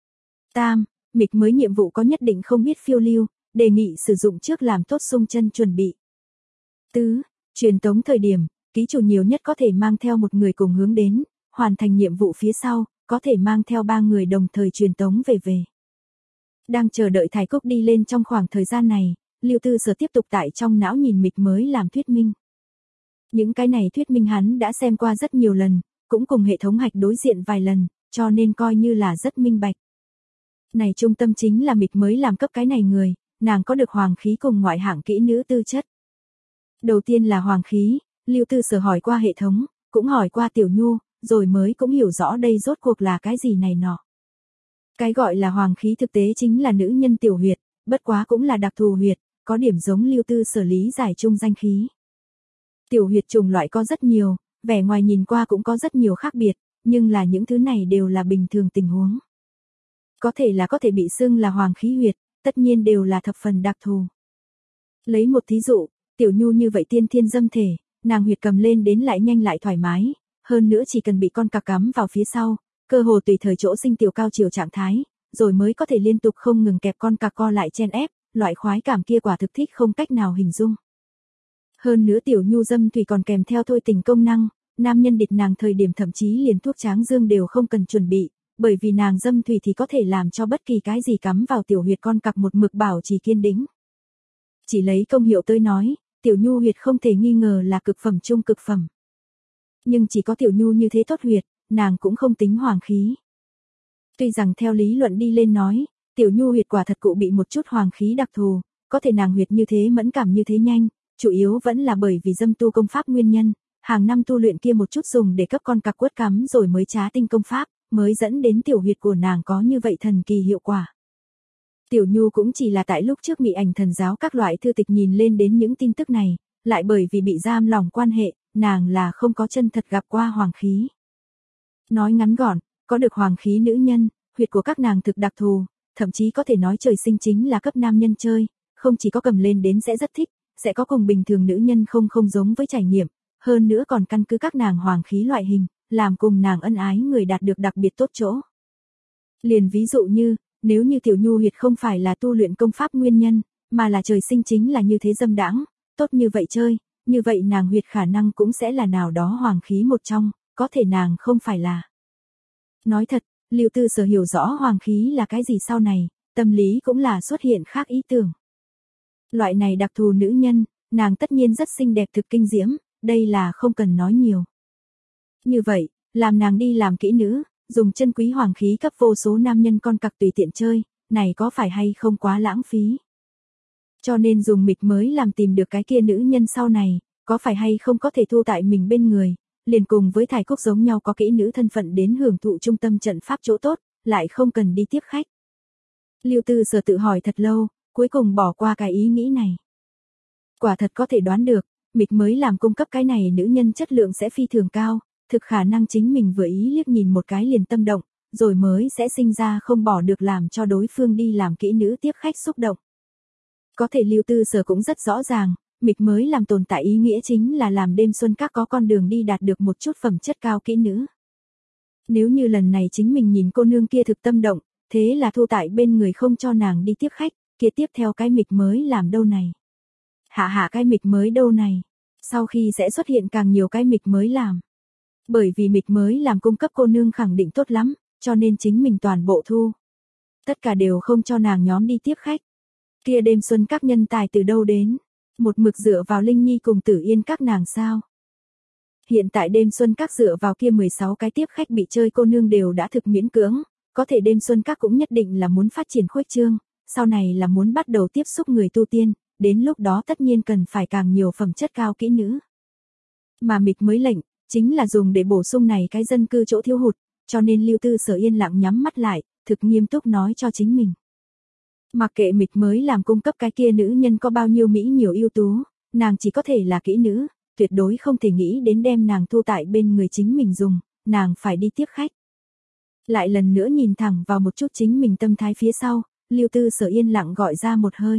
Tam, mịch mới nhiệm vụ có nhất định không biết phiêu lưu, đề nghị sử dụng trước làm tốt xung chân chuẩn bị. Tứ, truyền tống thời điểm, ký chủ nhiều nhất có thể mang theo một người cùng hướng đến, hoàn thành nhiệm vụ phía sau, có thể mang theo ba người đồng thời truyền tống về về. Đang chờ đợi Thải Cúc đi lên trong khoảng thời gian này, Lưu Tư Sở tiếp tục tại trong não nhìn mịch mới làm thuyết minh. Những cái này thuyết minh hắn đã xem qua rất nhiều lần, cũng cùng hệ thống hạch đối diện vài lần, cho nên coi như là rất minh bạch. Này trung tâm chính là mịch mới làm cấp cái này người, nàng có được hoàng khí cùng ngoại hạng kỹ nữ tư chất. Đầu tiên là hoàng khí, Lưu Tư Sở hỏi qua hệ thống, cũng hỏi qua Tiểu Nhu, rồi mới cũng hiểu rõ đây rốt cuộc là cái gì này nọ. Cái gọi là hoàng khí thực tế chính là nữ nhân tiểu huyệt, bất quá cũng là đặc thù huyệt, có điểm giống Lưu Tư Sở lý giải chung danh khí. Tiểu huyệt chủng loại có rất nhiều, vẻ ngoài nhìn qua cũng có rất nhiều khác biệt, nhưng là những thứ này đều là bình thường tình huống. Có thể là có thể bị xưng là hoàng khí huyệt, tất nhiên đều là thập phần đặc thù. Lấy một thí dụ, Tiểu Nhu như vậy tiên thiên dâm thể, nàng huyệt cầm lên đến lại nhanh lại thoải mái, hơn nữa chỉ cần bị con cặc cắm vào phía sau, cơ hồ tùy thời chỗ sinh tiểu cao chiều trạng thái, rồi mới có thể liên tục không ngừng kẹp con cặc co lại chen ép, loại khoái cảm kia quả thực thích không cách nào hình dung. Hơn nữa Tiểu Nhu dâm thủy còn kèm theo thôi tình công năng, nam nhân địch nàng thời điểm thậm chí liền thuốc tráng dương đều không cần chuẩn bị, bởi vì nàng dâm thủy thì có thể làm cho bất kỳ cái gì cắm vào tiểu huyệt con cặc một mực bảo trì kiên đĩnh. Chỉ lấy công hiệu tới nói, Tiểu Nhu huyệt không thể nghi ngờ là cực phẩm trung cực phẩm. Nhưng chỉ có Tiểu Nhu như thế tốt huyệt, nàng cũng không tính hoàng khí. Tuy rằng theo lý luận đi lên nói, Tiểu Nhu huyệt quả thật cụ bị một chút hoàng khí đặc thù, có thể nàng huyệt như thế mẫn cảm như thế nhanh, chủ yếu vẫn là bởi vì dâm tu công pháp nguyên nhân, hàng năm tu luyện kia một chút dùng để cấp con cặc quất cắm rồi mới trá tinh công pháp, mới dẫn đến tiểu huyệt của nàng có như vậy thần kỳ hiệu quả. Tiểu Nhu cũng chỉ là tại lúc trước bị ảnh thần giáo các loại thư tịch nhìn lên đến những tin tức này, lại bởi vì bị giam lỏng quan hệ, nàng là không có chân thật gặp qua hoàng khí. Nói ngắn gọn, có được hoàng khí nữ nhân, huyệt của các nàng thực đặc thù, thậm chí có thể nói trời sinh chính là cấp nam nhân chơi, không chỉ có cầm lên đến sẽ rất thích, sẽ có cùng bình thường nữ nhân không không giống với trải nghiệm, hơn nữa còn căn cứ các nàng hoàng khí loại hình, làm cùng nàng ân ái người đạt được đặc biệt tốt chỗ. Liền ví dụ như, nếu như Tiểu Nhu huyệt không phải là tu luyện công pháp nguyên nhân, mà là trời sinh chính là như thế dâm đãng, tốt như vậy chơi, như vậy nàng huyệt khả năng cũng sẽ là nào đó hoàng khí một trong, có thể nàng không phải là. Nói thật, Lưu Tư Sở hiểu rõ hoàng khí là cái gì sau này, tâm lý cũng là xuất hiện khác ý tưởng. Loại này đặc thù nữ nhân, nàng tất nhiên rất xinh đẹp thực kinh diễm, đây là không cần nói nhiều. Như vậy, làm nàng đi làm kỹ nữ, dùng chân quý hoàng khí cấp vô số nam nhân con cặc tùy tiện chơi, này có phải hay không quá lãng phí. Cho nên dùng mịch mới làm tìm được cái kia nữ nhân sau này, có phải hay không có thể thu tại mình bên người, liền cùng với Thải Cúc giống nhau có kỹ nữ thân phận đến hưởng thụ trung tâm trận pháp chỗ tốt, lại không cần đi tiếp khách. Lưu Tư Sở tự hỏi thật lâu, cuối cùng bỏ qua cái ý nghĩ này. Quả thật có thể đoán được, mịch mới làm cung cấp cái này nữ nhân chất lượng sẽ phi thường cao, thực khả năng chính mình vừa ý liếc nhìn một cái liền tâm động, rồi mới sẽ sinh ra không bỏ được làm cho đối phương đi làm kỹ nữ tiếp khách xúc động. Có thể Lưu Tư Sở cũng rất rõ ràng, mịch mới làm tồn tại ý nghĩa chính là làm đêm xuân các có con đường đi đạt được một chút phẩm chất cao kỹ nữ. Nếu như lần này chính mình nhìn cô nương kia thực tâm động, thế là thu tại bên người không cho nàng đi tiếp khách, kia tiếp theo cái mịch mới làm đâu này. Hạ hạ cái mịch mới đâu này, sau khi sẽ xuất hiện càng nhiều cái mịch mới làm. Bởi vì mịch mới làm cung cấp cô nương khẳng định tốt lắm, cho nên chính mình toàn bộ thu. Tất cả đều không cho nàng nhóm đi tiếp khách. Kia đêm xuân các nhân tài từ đâu đến, một mực dựa vào Linh Nhi cùng Tử Yên các nàng sao. Hiện tại đêm xuân các dựa vào kia mười sáu cái tiếp khách bị chơi cô nương đều đã thực miễn cưỡng, có thể đêm xuân các cũng nhất định là muốn phát triển khuếch trương, sau này là muốn bắt đầu tiếp xúc người tu tiên, đến lúc đó tất nhiên cần phải càng nhiều phẩm chất cao kỹ nữ. Mà mịch mới lệnh, chính là dùng để bổ sung này cái dân cư chỗ thiếu hụt, cho nên Lưu Tư Sở yên lặng nhắm mắt lại, thực nghiêm túc nói cho chính mình. Mặc kệ mịch mới làm cung cấp cái kia nữ nhân có bao nhiêu mỹ nhiều ưu tú, nàng chỉ có thể là kỹ nữ, tuyệt đối không thể nghĩ đến đem nàng thu tại bên người chính mình dùng, nàng phải đi tiếp khách. Lại lần nữa nhìn thẳng vào một chút chính mình tâm thái phía sau, Lưu Tư Sở yên lặng gọi ra một hơi.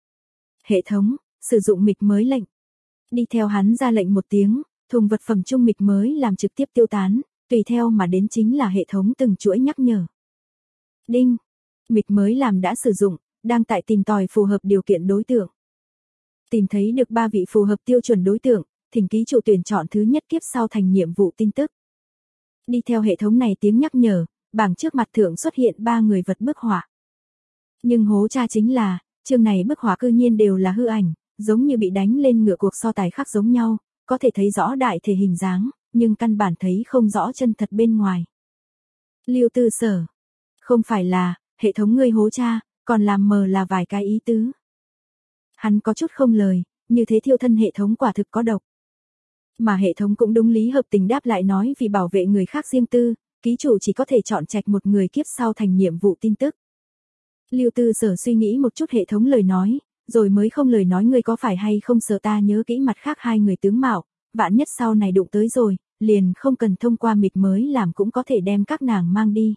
Hệ thống, sử dụng mịch mới lệnh. Đi theo hắn ra lệnh một tiếng, thùng vật phẩm trung mịch mới làm trực tiếp tiêu tán, tùy theo mà đến chính là hệ thống từng chuỗi nhắc nhở. Đinh, mịch mới làm đã sử dụng, đang tại tìm tòi phù hợp điều kiện đối tượng. Tìm thấy được ba vị phù hợp tiêu chuẩn đối tượng, thỉnh ký chủ tuyển chọn thứ nhất kiếp sau thành nhiệm vụ tin tức. Đi theo hệ thống này tiếng nhắc nhở, bảng trước mặt thượng xuất hiện ba người vật bức họa. Nhưng hố cha chính là, chương này bức họa cư nhiên đều là hư ảnh, giống như bị đánh lên ngựa cuộc so tài khác giống nhau, có thể thấy rõ đại thể hình dáng, nhưng căn bản thấy không rõ chân thật bên ngoài. Lưu Tư Sở, không phải là, hệ thống ngươi hố cha, còn làm mờ là vài cái ý tứ. Hắn có chút không lời, như thế thiêu thân hệ thống quả thực có độc. Mà hệ thống cũng đúng lý hợp tình đáp lại nói vì bảo vệ người khác riêng tư, ký chủ chỉ có thể chọn trạch một người kiếp sau thành nhiệm vụ tin tức. Lưu Tư Sở suy nghĩ một chút hệ thống lời nói, rồi mới không lời nói ngươi có phải hay không sợ ta nhớ kỹ mặt khác hai người tướng mạo, vạn nhất sau này đụng tới rồi, liền không cần thông qua mịch mới làm cũng có thể đem các nàng mang đi.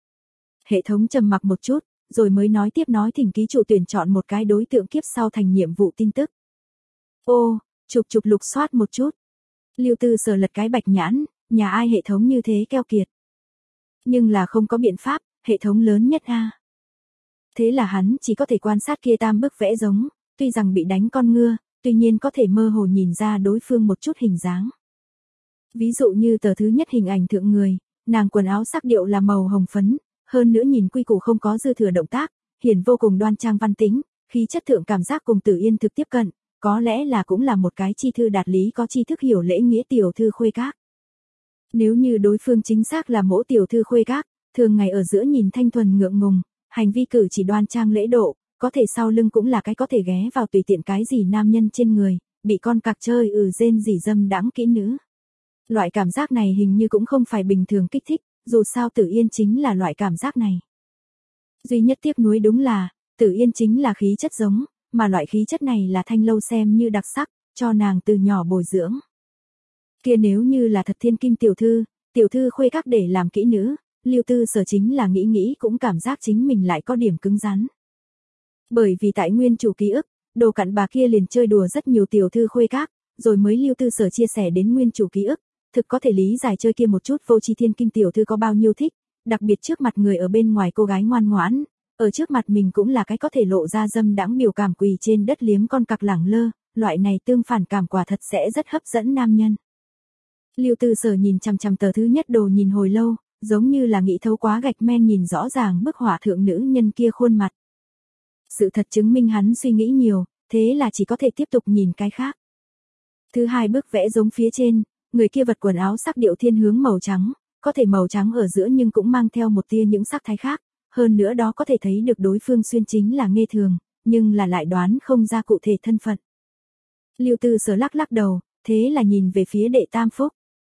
Hệ thống trầm mặc một chút, rồi mới nói tiếp nói thỉnh ký chủ tuyển chọn một cái đối tượng kiếp sau thành nhiệm vụ tin tức. Ô, chụp chụp lục soát một chút. Lưu Tư Sở lật cái bạch nhãn, nhà ai hệ thống như thế keo kiệt. Nhưng là không có biện pháp, hệ thống lớn nhất a. Thế là hắn chỉ có thể quan sát kia tam bức vẽ giống, tuy rằng bị đánh con ngựa, tuy nhiên có thể mơ hồ nhìn ra đối phương một chút hình dáng. Ví dụ như tờ thứ nhất hình ảnh thượng người, nàng quần áo sắc điệu là màu hồng phấn, hơn nữa nhìn quy củ không có dư thừa động tác, hiển vô cùng đoan trang văn tĩnh, khí chất thượng cảm giác cùng Tử Yên thực tiếp cận, có lẽ là cũng là một cái chi thư đạt lý có tri thức hiểu lễ nghĩa tiểu thư khuê các. Nếu như đối phương chính xác là mẫu tiểu thư khuê các, thường ngày ở giữa nhìn thanh thuần ngượng ngùng, hành vi cử chỉ đoan trang lễ độ, có thể sau lưng cũng là cái có thể ghé vào tùy tiện cái gì nam nhân trên người, bị con cặc chơi ừ rên rỉ dâm đãng kỹ nữ. Loại cảm giác này hình như cũng không phải bình thường kích thích, dù sao Tử Yên chính là loại cảm giác này. Duy nhất tiếc nuối đúng là, Tử Yên chính là khí chất giống, mà loại khí chất này là Thanh Lâu xem như đặc sắc, cho nàng từ nhỏ bồi dưỡng. Kia nếu như là thật thiên kim tiểu thư, tiểu thư khuê các để làm kỹ nữ, Lưu Tư Sở chính là nghĩ nghĩ cũng cảm giác chính mình lại có điểm cứng rắn. Bởi vì tại nguyên chủ ký ức, đồ cặn bà kia liền chơi đùa rất nhiều tiểu thư khuê các, rồi mới Lưu Tư Sở chia sẻ đến nguyên chủ ký ức, thực có thể lý giải chơi kia một chút vô tri thiên kim tiểu thư có bao nhiêu thích, đặc biệt trước mặt người ở bên ngoài cô gái ngoan ngoãn, ở trước mặt mình cũng là cái có thể lộ ra dâm đãng biểu cảm quỳ trên đất liếm con cặc lẳng lơ, loại này tương phản cảm quả thật sẽ rất hấp dẫn nam nhân. Lưu Tư Sở nhìn chằm chằm tờ thứ nhất đồ nhìn hồi lâu, giống như là nghĩ thấu quá gạch men nhìn rõ ràng bức họa thượng nữ nhân kia khuôn mặt. Sự thật chứng minh hắn suy nghĩ nhiều, thế là chỉ có thể tiếp tục nhìn cái khác. Thứ hai bức vẽ giống phía trên, người kia vật quần áo sắc điệu thiên hướng màu trắng, có thể màu trắng ở giữa nhưng cũng mang theo một tia những sắc thái khác, hơn nữa đó có thể thấy được đối phương xuyên chính là Nghê Thường, nhưng là lại đoán không ra cụ thể thân phận. Lưu Tư Sở lắc lắc đầu, thế là nhìn về phía Đệ Tam Phúc.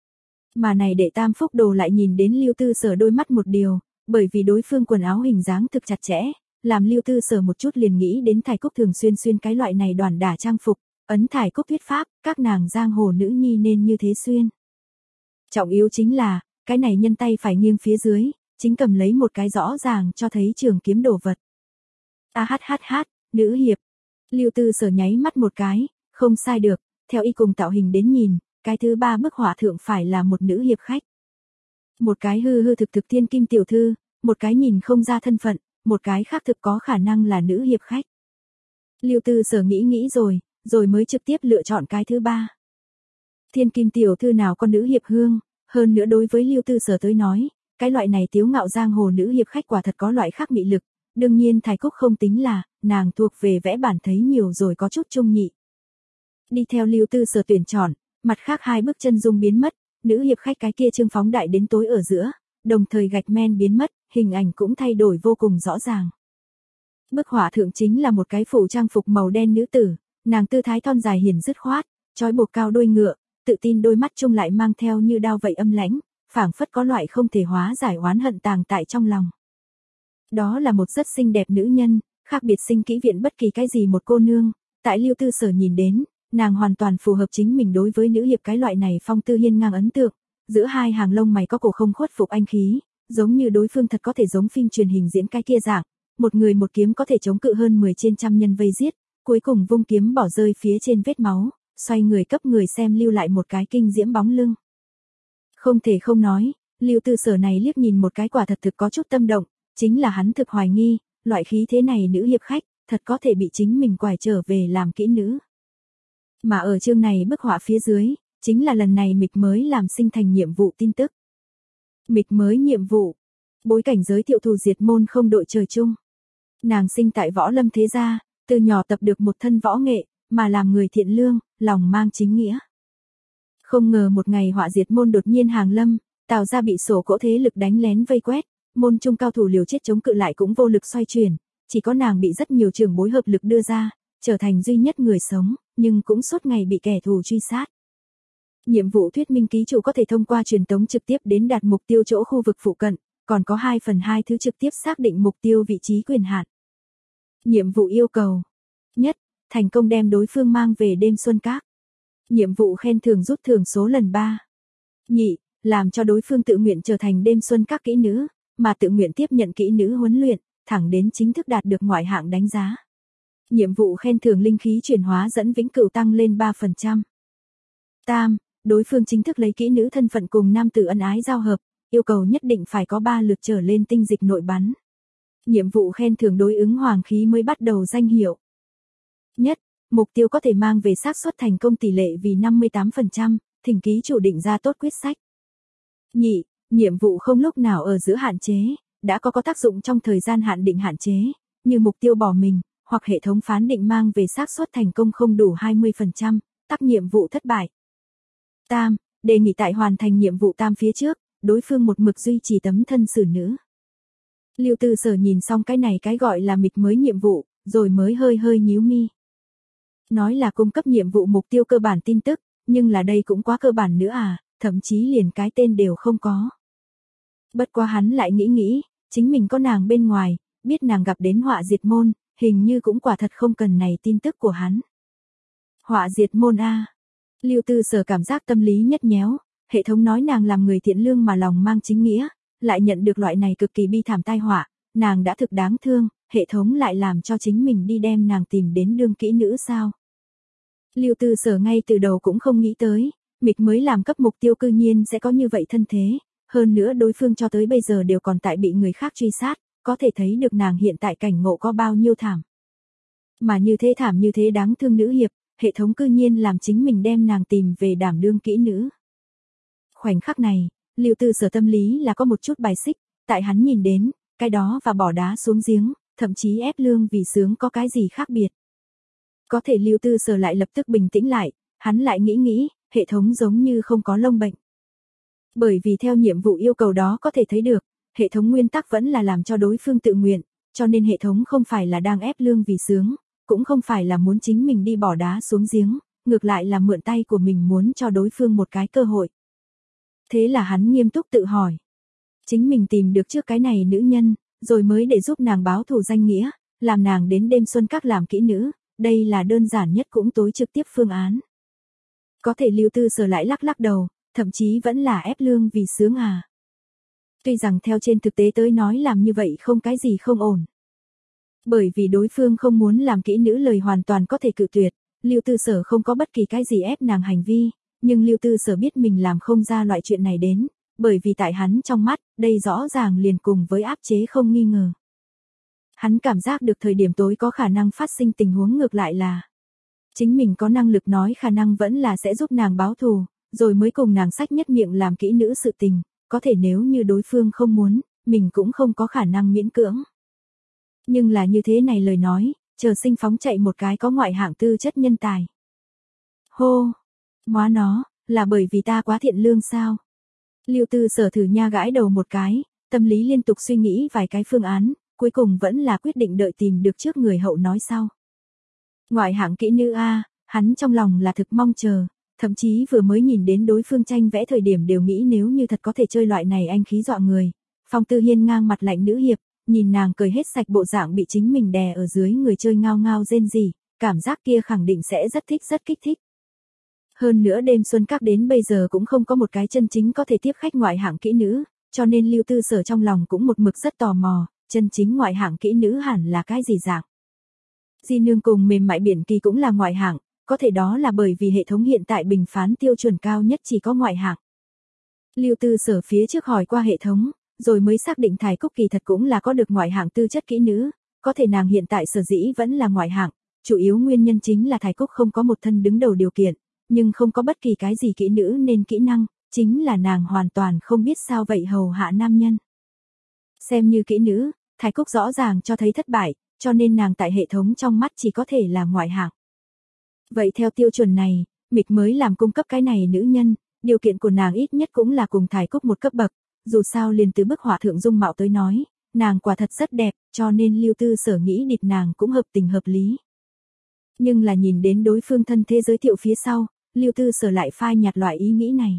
Mà này Đệ Tam Phúc đồ lại nhìn đến Lưu Tư Sở đôi mắt một điều, bởi vì đối phương quần áo hình dáng thực chặt chẽ, làm Lưu Tư Sở một chút liền nghĩ đến Thải Cúc thường xuyên xuyên cái loại này đoàn đả trang phục, ấn Thải Cúc thuyết pháp, các nàng giang hồ nữ nhi nên như thế xuyên. Trọng yếu chính là, cái này nhân tay phải nghiêng phía dưới, chính cầm lấy một cái rõ ràng cho thấy trường kiếm đồ vật. A hát hát hát, nữ hiệp. Lưu Tư Sở nháy mắt một cái, không sai được, theo y cùng tạo hình đến nhìn, cái thứ ba bức họa thượng phải là một nữ hiệp khách. Một cái hư hư thực thực thiên kim tiểu thư, một cái nhìn không ra thân phận, một cái khác thực có khả năng là nữ hiệp khách. Lưu Tư Sở nghĩ nghĩ rồi, rồi mới trực tiếp lựa chọn cái thứ ba. Thiên kim tiểu thư nào con nữ hiệp hương, hơn nữa đối với Lưu Tư Sở tới nói, cái loại này tiếu ngạo giang hồ nữ hiệp khách quả thật có loại khác mị lực, đương nhiên Thải Cúc không tính là, nàng thuộc về vẽ bản thấy nhiều rồi có chút trung nhị. Đi theo Lưu Tư Sở tuyển chọn, mặt khác hai bức chân dung biến mất, nữ hiệp khách cái kia trương phóng đại đến tối ở giữa, đồng thời gạch men biến mất, hình ảnh cũng thay đổi vô cùng rõ ràng. Bức họa thượng chính là một cái phụ trang phục màu đen nữ tử, nàng tư thái thon dài hiền dứt khoát, trói buộc cao đuôi ngựa, tự tin đôi mắt chung lại mang theo như đao vậy âm lãnh, phảng phất có loại không thể hóa giải oán hận tàng tại trong lòng. Đó là một rất xinh đẹp nữ nhân, khác biệt sinh kỹ viện bất kỳ cái gì một cô nương, tại Lưu Tư Sở nhìn đến, nàng hoàn toàn phù hợp chính mình đối với nữ hiệp cái loại này phong tư hiên ngang ấn tượng, giữa hai hàng lông mày có cổ không khuất phục anh khí, giống như đối phương thật có thể giống phim truyền hình diễn cái kia dạng, một người một kiếm có thể chống cự hơn mười trên trăm nhân vây giết, cuối cùng vung kiếm bỏ rơi phía trên vết máu, xoay người cấp người xem lưu lại một cái kinh diễm bóng lưng. Không thể không nói, Lưu Tư Sở này liếc nhìn một cái quả thật thực có chút tâm động, chính là hắn thực hoài nghi, loại khí thế này nữ hiệp khách, thật có thể bị chính mình quải trở về làm kỹ nữ. Mà ở chương này bức họa phía dưới, chính là lần này Mịch mới làm sinh thành nhiệm vụ tin tức. Mịch mới nhiệm vụ. Bối cảnh giới thiệu thù diệt môn không đội trời chung. Nàng sinh tại võ lâm thế gia, từ nhỏ tập được một thân võ nghệ, mà làm người thiện lương, lòng mang chính nghĩa. Không ngờ một ngày họa diệt môn đột nhiên hàng lâm, tạo ra bị sổ cỗ thế lực đánh lén vây quét, môn trung cao thủ liều chết chống cự lại cũng vô lực xoay chuyển, chỉ có nàng bị rất nhiều trưởng bối hợp lực đưa ra, trở thành duy nhất người sống, nhưng cũng suốt ngày bị kẻ thù truy sát. Nhiệm vụ thuyết minh ký chủ có thể thông qua truyền tống trực tiếp đến đạt mục tiêu chỗ khu vực phụ cận, còn có hai phần hai thứ trực tiếp xác định mục tiêu vị trí quyền hạn. Nhiệm vụ yêu cầu. Nhất, thành công đem đối phương mang về đêm xuân các. Nhiệm vụ khen thưởng rút thưởng số lần ba. Nhị, làm cho đối phương tự nguyện trở thành đêm xuân các kỹ nữ, mà tự nguyện tiếp nhận kỹ nữ huấn luyện, thẳng đến chính thức đạt được ngoại hạng đánh giá. Nhiệm vụ khen thưởng linh khí chuyển hóa dẫn vĩnh cửu tăng lên ba phần trăm. Tam, đối phương chính thức lấy kỹ nữ thân phận cùng nam tử ân ái giao hợp, yêu cầu nhất định phải có ba lượt trở lên tinh dịch nội bắn. Nhiệm vụ khen thưởng đối ứng hoàng khí mới bắt đầu danh hiệu. Nhất, mục tiêu có thể mang về xác suất thành công tỷ lệ vì năm mươi tám phần trăm, thỉnh ký chủ định ra tốt quyết sách. Nhị, nhiệm vụ không lúc nào ở giữa hạn chế, đã có có tác dụng trong thời gian hạn định hạn chế, như mục tiêu bỏ mình, hoặc hệ thống phán định mang về xác suất thành công không đủ hai mươi phần trăm, tắc nhiệm vụ thất bại. Tam, đề nghị tại hoàn thành nhiệm vụ tam phía trước, đối phương một mực duy trì tấm thân xử nữ. Lưu Tư Sở nhìn xong cái này cái gọi là mịch mới nhiệm vụ, rồi mới hơi hơi nhíu mi. Nói là cung cấp nhiệm vụ mục tiêu cơ bản tin tức, nhưng là đây cũng quá cơ bản nữa à, thậm chí liền cái tên đều không có. Bất quá hắn lại nghĩ nghĩ, chính mình có nàng bên ngoài, biết nàng gặp đến họa diệt môn, hình như cũng quả thật không cần này tin tức của hắn. Họa diệt môn a. Lưu Tư Sở cảm giác tâm lý nhất nhéo, hệ thống nói nàng làm người thiện lương mà lòng mang chính nghĩa, lại nhận được loại này cực kỳ bi thảm tai họa, nàng đã thực đáng thương, hệ thống lại làm cho chính mình đi đem nàng tìm đến đương kỹ nữ sao? Lưu Tư Sở ngay từ đầu cũng không nghĩ tới, mịch mới làm cấp mục tiêu cư nhiên sẽ có như vậy thân thế, hơn nữa đối phương cho tới bây giờ đều còn tại bị người khác truy sát, có thể thấy được nàng hiện tại cảnh ngộ có bao nhiêu thảm. Mà như thế thảm như thế đáng thương nữ hiệp, hệ thống cư nhiên làm chính mình đem nàng tìm về đảm đương kỹ nữ. Khoảnh khắc này, Lưu Tư Sở tâm lý là có một chút bài xích, tại hắn nhìn đến, cái đó và bỏ đá xuống giếng, thậm chí ép lương vì sướng có cái gì khác biệt. Có thể Lưu Tư Sở lại lập tức bình tĩnh lại, hắn lại nghĩ nghĩ, hệ thống giống như không có lông bệnh. Bởi vì theo nhiệm vụ yêu cầu đó có thể thấy được, hệ thống nguyên tắc vẫn là làm cho đối phương tự nguyện, cho nên hệ thống không phải là đang ép lương vì sướng, cũng không phải là muốn chính mình đi bỏ đá xuống giếng, ngược lại là mượn tay của mình muốn cho đối phương một cái cơ hội. Thế là hắn nghiêm túc tự hỏi. Chính mình tìm được trước cái này nữ nhân, rồi mới để giúp nàng báo thù danh nghĩa, làm nàng đến đêm xuân các làm kỹ nữ, đây là đơn giản nhất cũng tối trực tiếp phương án. Có thể Lưu Tư Sở lại lắc lắc đầu, thậm chí vẫn là ép lương vì sướng à. Tuy rằng theo trên thực tế tới nói làm như vậy không cái gì không ổn. Bởi vì đối phương không muốn làm kỹ nữ lời hoàn toàn có thể cự tuyệt, Lưu Tư Sở không có bất kỳ cái gì ép nàng hành vi, nhưng Lưu Tư Sở biết mình làm không ra loại chuyện này đến, bởi vì tại hắn trong mắt, đây rõ ràng liền cùng với áp chế không nghi ngờ. Hắn cảm giác được thời điểm tối có khả năng phát sinh tình huống ngược lại là chính mình có năng lực nói khả năng vẫn là sẽ giúp nàng báo thù, rồi mới cùng nàng sách nhất miệng làm kỹ nữ sự tình, có thể nếu như đối phương không muốn, mình cũng không có khả năng miễn cưỡng. Nhưng là như thế này lời nói, chờ sinh phóng chạy một cái có ngoại hạng tư chất nhân tài. Hô! Móa nó, là bởi vì ta quá thiện lương sao? Lưu Tư Sở thử nha gãi đầu một cái, tâm lý liên tục suy nghĩ vài cái phương án, cuối cùng vẫn là quyết định đợi tìm được trước người hậu nói sau. Ngoại hạng kỹ nữ A, hắn trong lòng là thực mong chờ, thậm chí vừa mới nhìn đến đối phương tranh vẽ thời điểm đều nghĩ nếu như thật có thể chơi loại này anh khí dọa người. Phong Tư Hiên ngang mặt lạnh nữ hiệp, nhìn nàng cười hết sạch bộ dạng bị chính mình đè ở dưới người chơi ngao ngao rên rỉ, cảm giác kia khẳng định sẽ rất thích rất kích thích. Hơn nữa đêm xuân các đến bây giờ cũng không có một cái chân chính có thể tiếp khách ngoại hạng kỹ nữ, cho nên Lưu Tư Sở trong lòng cũng một mực rất tò mò, chân chính ngoại hạng kỹ nữ hẳn là cái gì dạng. Di nương cùng mềm mại biển kỳ cũng là ngoại hạng, có thể đó là bởi vì hệ thống hiện tại bình phán tiêu chuẩn cao nhất chỉ có ngoại hạng. Lưu Tư Sở phía trước hỏi qua hệ thống, rồi mới xác định Thải Cúc kỳ thật cũng là có được ngoại hạng tư chất kỹ nữ, có thể nàng hiện tại sở dĩ vẫn là ngoại hạng, chủ yếu nguyên nhân chính là Thải Cúc không có một thân đứng đầu điều kiện, nhưng không có bất kỳ cái gì kỹ nữ nên kỹ năng, chính là nàng hoàn toàn không biết sao vậy hầu hạ nam nhân. Xem như kỹ nữ, Thải Cúc rõ ràng cho thấy thất bại, cho nên nàng tại hệ thống trong mắt chỉ có thể là ngoại hạng. Vậy theo tiêu chuẩn này, Mịch mới làm cung cấp cái này nữ nhân, điều kiện của nàng ít nhất cũng là cùng Thải Cúc một cấp bậc, dù sao liền từ bức họa thượng dung mạo tới nói, nàng quả thật rất đẹp, cho nên Lưu Tư Sở nghĩ địt nàng cũng hợp tình hợp lý. Nhưng là nhìn đến đối phương thân thế giới thiệu phía sau, Lưu Tư Sở lại phai nhạt loại ý nghĩ này.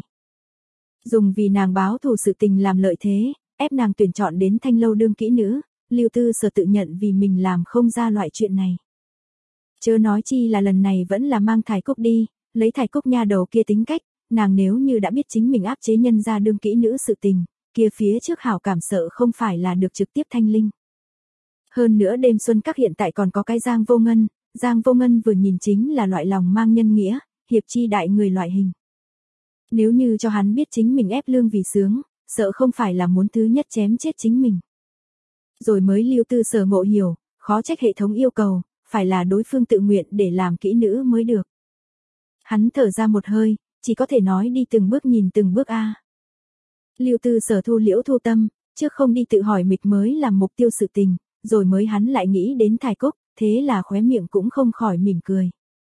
Dùng vì nàng báo thù sự tình làm lợi thế, ép nàng tuyển chọn đến thanh lâu đương kỹ nữ, Lưu Tư Sở tự nhận vì mình làm không ra loại chuyện này. Chớ nói chi là lần này vẫn là mang Thải Cúc đi, lấy Thải Cúc nha đầu kia tính cách, nàng nếu như đã biết chính mình áp chế nhân ra đương kỹ nữ sự tình, kia phía trước hảo cảm sợ không phải là được trực tiếp thanh linh. Hơn nữa đêm xuân các hiện tại còn có cái Giang Vô Ngân, Giang Vô Ngân vừa nhìn chính là loại lòng mang nhân nghĩa, hiệp chi đại người loại hình. Nếu như cho hắn biết chính mình ép lương vì sướng, sợ không phải là muốn thứ nhất chém chết chính mình. Rồi mới Lưu Tư Sở ngộ hiểu, khó trách hệ thống yêu cầu, phải là đối phương tự nguyện để làm kỹ nữ mới được. Hắn thở ra một hơi, chỉ có thể nói đi từng bước nhìn từng bước a. Lưu Tư Sở thu liễu thu tâm, trước không đi tự hỏi Mịch mới làm mục tiêu sự tình, rồi mới hắn lại nghĩ đến Thải Cúc, thế là khóe miệng cũng không khỏi mỉm cười.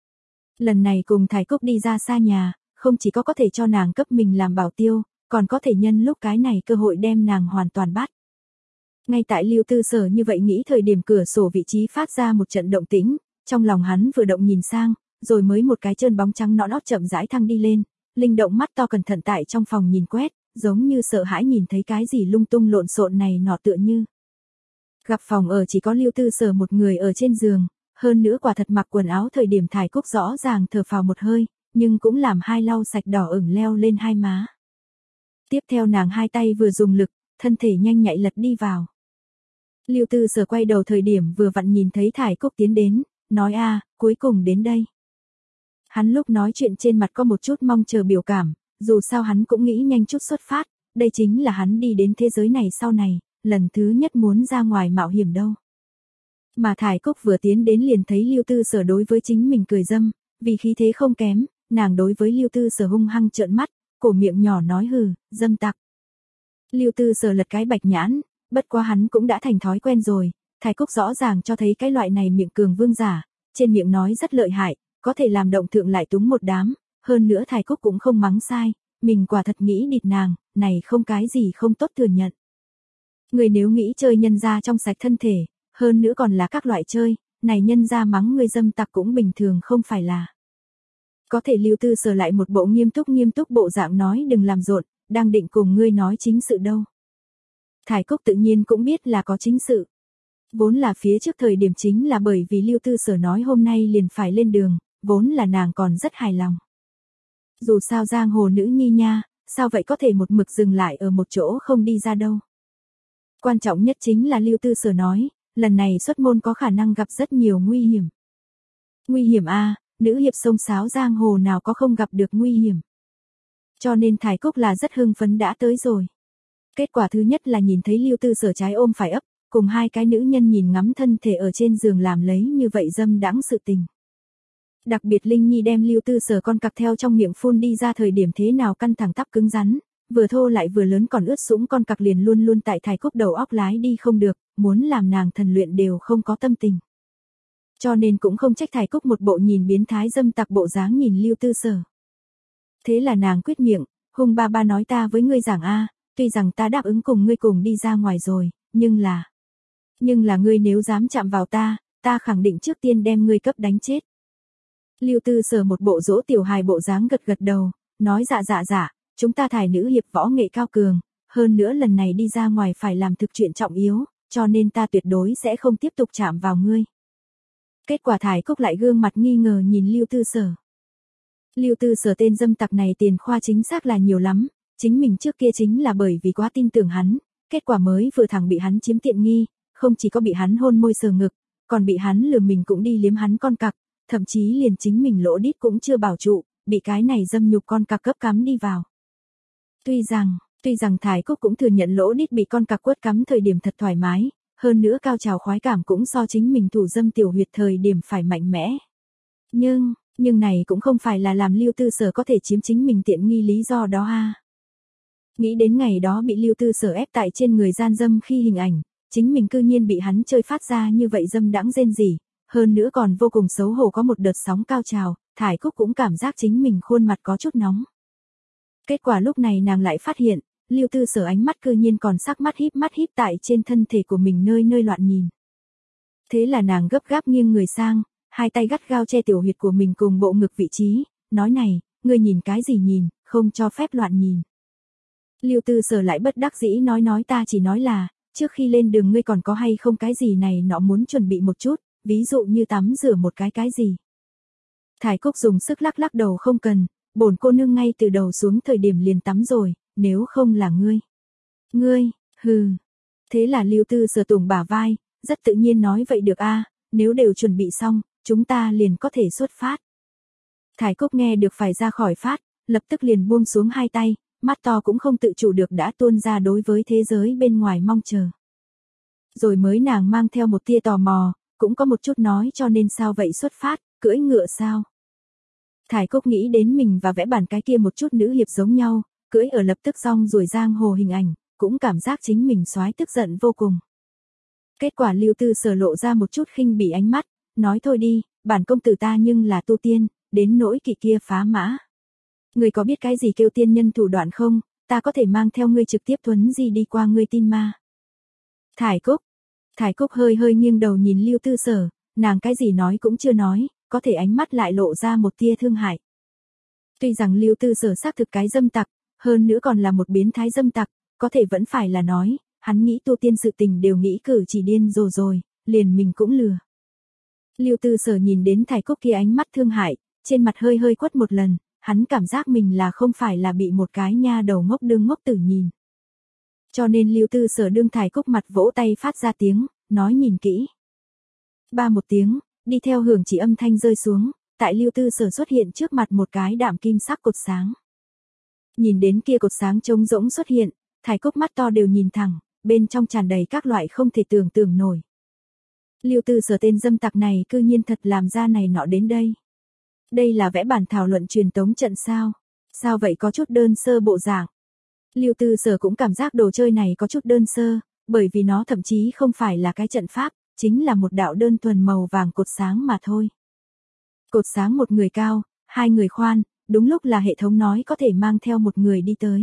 Lần này cùng Thải Cúc đi ra xa nhà, không chỉ có có thể cho nàng cấp mình làm bảo tiêu, còn có thể nhân lúc cái này cơ hội đem nàng hoàn toàn bắt. Ngay tại Lưu Tư Sở như vậy nghĩ thời điểm cửa sổ vị trí phát ra một trận động tĩnh, trong lòng hắn vừa động nhìn sang, rồi mới một cái chân bóng trắng nõn nót chậm rãi thăng đi lên, linh động mắt to cẩn thận tại trong phòng nhìn quét, giống như sợ hãi nhìn thấy cái gì lung tung lộn xộn này nọ tựa như. Gặp phòng ở chỉ có Lưu Tư Sở một người ở trên giường, hơn nữa quả thật mặc quần áo thời điểm Thải Cúc rõ ràng thở phào một hơi, nhưng cũng làm hai lau sạch đỏ ửng leo lên hai má. Tiếp theo nàng hai tay vừa dùng lực, thân thể nhanh nhạy lật đi vào. Lưu Tư Sở quay đầu thời điểm vừa vặn nhìn thấy Thải Cúc tiến đến, nói a, cuối cùng đến đây. Hắn lúc nói chuyện trên mặt có một chút mong chờ biểu cảm, dù sao hắn cũng nghĩ nhanh chút xuất phát, đây chính là hắn đi đến thế giới này sau này, lần thứ nhất muốn ra ngoài mạo hiểm đâu. Mà Thải Cúc vừa tiến đến liền thấy Lưu Tư Sở đối với chính mình cười dâm, vì khí thế không kém, nàng đối với Lưu Tư Sở hung hăng trợn mắt, cổ miệng nhỏ nói hừ, dâm tặc. Lưu Tư Sở lật cái bạch nhãn, bất quá hắn cũng đã thành thói quen rồi, Thải Cúc rõ ràng cho thấy cái loại này miệng cường vương giả, trên miệng nói rất lợi hại, có thể làm động thượng lại túng một đám, hơn nữa Thải Cúc cũng không mắng sai, mình quả thật nghĩ địt nàng, này không cái gì không tốt thừa nhận. Người nếu nghĩ chơi nhân gia trong sạch thân thể, hơn nữa còn là các loại chơi, này nhân gia mắng người dâm tặc cũng bình thường không phải là. Có thể Lưu Tư Sở lại một bộ nghiêm túc nghiêm túc bộ dạng nói đừng làm rộn, đang định cùng ngươi nói chính sự đâu. Thải Cúc tự nhiên cũng biết là có chính sự. Vốn là phía trước thời điểm chính là bởi vì Lưu Tư Sở nói hôm nay liền phải lên đường, vốn là nàng còn rất hài lòng. Dù sao giang hồ nữ nhi nha, sao vậy có thể một mực dừng lại ở một chỗ không đi ra đâu. Quan trọng nhất chính là Lưu Tư Sở nói, lần này xuất môn có khả năng gặp rất nhiều nguy hiểm. Nguy hiểm a, à, nữ hiệp sông sáo giang hồ nào có không gặp được nguy hiểm. Cho nên Thải Cúc là rất hưng phấn đã tới rồi. Kết quả thứ nhất là nhìn thấy Lưu Tư Sở trái ôm phải ấp, cùng hai cái nữ nhân nhìn ngắm thân thể ở trên giường làm lấy như vậy dâm đãng sự tình. Đặc biệt Linh Nhi đem Lưu Tư Sở con cặc theo trong miệng phun đi ra thời điểm thế nào căn thẳng tắp cứng rắn, vừa thô lại vừa lớn còn ướt sũng con cặc liền luôn luôn tại Thải Cúc đầu óc lái đi không được, muốn làm nàng thần luyện đều không có tâm tình. Cho nên cũng không trách Thải Cúc một bộ nhìn biến thái dâm tặc bộ dáng nhìn Lưu Tư Sở. Thế là nàng quyết miệng, hung ba ba nói ta với ngươi giảng a, tuy rằng ta đáp ứng cùng ngươi cùng đi ra ngoài rồi, nhưng là... Nhưng là ngươi nếu dám chạm vào ta, ta khẳng định trước tiên đem ngươi cấp đánh chết. Lưu Tư Sở một bộ dỗ tiểu hài bộ dáng gật gật đầu, nói dạ dạ dạ, chúng ta Thải nữ hiệp võ nghệ cao cường, hơn nữa lần này đi ra ngoài phải làm thực chuyện trọng yếu, cho nên ta tuyệt đối sẽ không tiếp tục chạm vào ngươi. Kết quả Thải Cúc lại gương mặt nghi ngờ nhìn Lưu Tư Sở. Lưu Tư Sở tên dâm tặc này tiền khoa chính xác là nhiều lắm, chính mình trước kia chính là bởi vì quá tin tưởng hắn, kết quả mới vừa thẳng bị hắn chiếm tiện nghi, không chỉ có bị hắn hôn môi sờ ngực, còn bị hắn lừa mình cũng đi liếm hắn con cặc, thậm chí liền chính mình lỗ đít cũng chưa bảo trụ, bị cái này dâm nhục con cặc cấp cắm đi vào. Tuy rằng, tuy rằng Thải Cúc cũng thừa nhận lỗ đít bị con cặc quất cắm thời điểm thật thoải mái, hơn nữa cao trào khoái cảm cũng so chính mình thủ dâm tiểu huyệt thời điểm phải mạnh mẽ. Nhưng, nhưng này cũng không phải là làm Lưu Tư Sở có thể chiếm chính mình tiện nghi lý do đó ha. Nghĩ đến ngày đó bị Lưu Tư Sở ép tại trên người gian dâm khi hình ảnh, chính mình cư nhiên bị hắn chơi phát ra như vậy dâm đãng rên rỉ, hơn nữa còn vô cùng xấu hổ có một đợt sóng cao trào, Thải Cúc cũng cảm giác chính mình khuôn mặt có chút nóng. Kết quả lúc này nàng lại phát hiện, Lưu Tư Sở ánh mắt cư nhiên còn sắc mắt híp mắt híp tại trên thân thể của mình nơi nơi loạn nhìn. Thế là nàng gấp gáp nghiêng người sang, hai tay gắt gao che tiểu huyệt của mình cùng bộ ngực vị trí, nói này, ngươi nhìn cái gì nhìn, không cho phép loạn nhìn. Lưu Tư Sở lại bất đắc dĩ nói nói ta chỉ nói là, trước khi lên đường ngươi còn có hay không cái gì này nọ muốn chuẩn bị một chút, ví dụ như tắm rửa một cái cái gì. Thải Cúc dùng sức lắc lắc đầu không cần, bổn cô nương ngay từ đầu xuống thời điểm liền tắm rồi, nếu không là ngươi. Ngươi, hừ. Thế là Lưu Tư Sở tùng bả vai, rất tự nhiên nói vậy được a, nếu đều chuẩn bị xong, chúng ta liền có thể xuất phát. Thải Cúc nghe được phải ra khỏi phát, lập tức liền buông xuống hai tay, mắt to cũng không tự chủ được đã tuôn ra đối với thế giới bên ngoài mong chờ. Rồi mới nàng mang theo một tia tò mò, cũng có một chút nói cho nên sao vậy xuất phát, cưỡi ngựa sao. Thải Cúc nghĩ đến mình và vẽ bản cái kia một chút nữ hiệp giống nhau, cưỡi ở lập tức rong ruổi giang hồ hình ảnh, cũng cảm giác chính mình soái tức giận vô cùng. Kết quả Lưu Tư Sở lộ ra một chút khinh bỉ ánh mắt, nói thôi đi, bản công tử ta nhưng là tu tiên, đến nỗi kỵ kia phá mã. Ngươi có biết cái gì kêu tiên nhân thủ đoạn không, ta có thể mang theo ngươi trực tiếp thuấn di đi qua ngươi tin ma. Thải Cúc, Thải Cúc hơi hơi nghiêng đầu nhìn Lưu Tư Sở, nàng cái gì nói cũng chưa nói, có thể ánh mắt lại lộ ra một tia thương hại. Tuy rằng Lưu Tư Sở xác thực cái dâm tặc, hơn nữa còn là một biến thái dâm tặc, có thể vẫn phải là nói, hắn nghĩ tu tiên sự tình đều nghĩ cử chỉ điên rồ rồi, liền mình cũng lừa. Lưu Tư Sở nhìn đến Thải Cúc kia ánh mắt thương hại, trên mặt hơi hơi quất một lần, hắn cảm giác mình là không phải là bị một cái nha đầu ngốc đương ngốc tử nhìn. Cho nên Lưu Tư Sở đương Thải Cúc mặt vỗ tay phát ra tiếng, nói nhìn kỹ. Ba một tiếng, đi theo hưởng chỉ âm thanh rơi xuống, tại Lưu Tư Sở xuất hiện trước mặt một cái đạm kim sắc cột sáng. Nhìn đến kia cột sáng trống rỗng xuất hiện, Thải Cúc mắt to đều nhìn thẳng, bên trong tràn đầy các loại không thể tưởng tượng nổi. Lưu Tư Sở tên dâm tặc này cư nhiên thật làm ra này nọ đến đây. Đây là vẽ bản thảo luận truyền tống trận sao? Sao vậy có chút đơn sơ bộ dạng. Lưu Tư Sở cũng cảm giác đồ chơi này có chút đơn sơ, bởi vì nó thậm chí không phải là cái trận pháp, chính là một đạo đơn thuần màu vàng cột sáng mà thôi. Cột sáng một người cao, hai người khoan, đúng lúc là hệ thống nói có thể mang theo một người đi tới.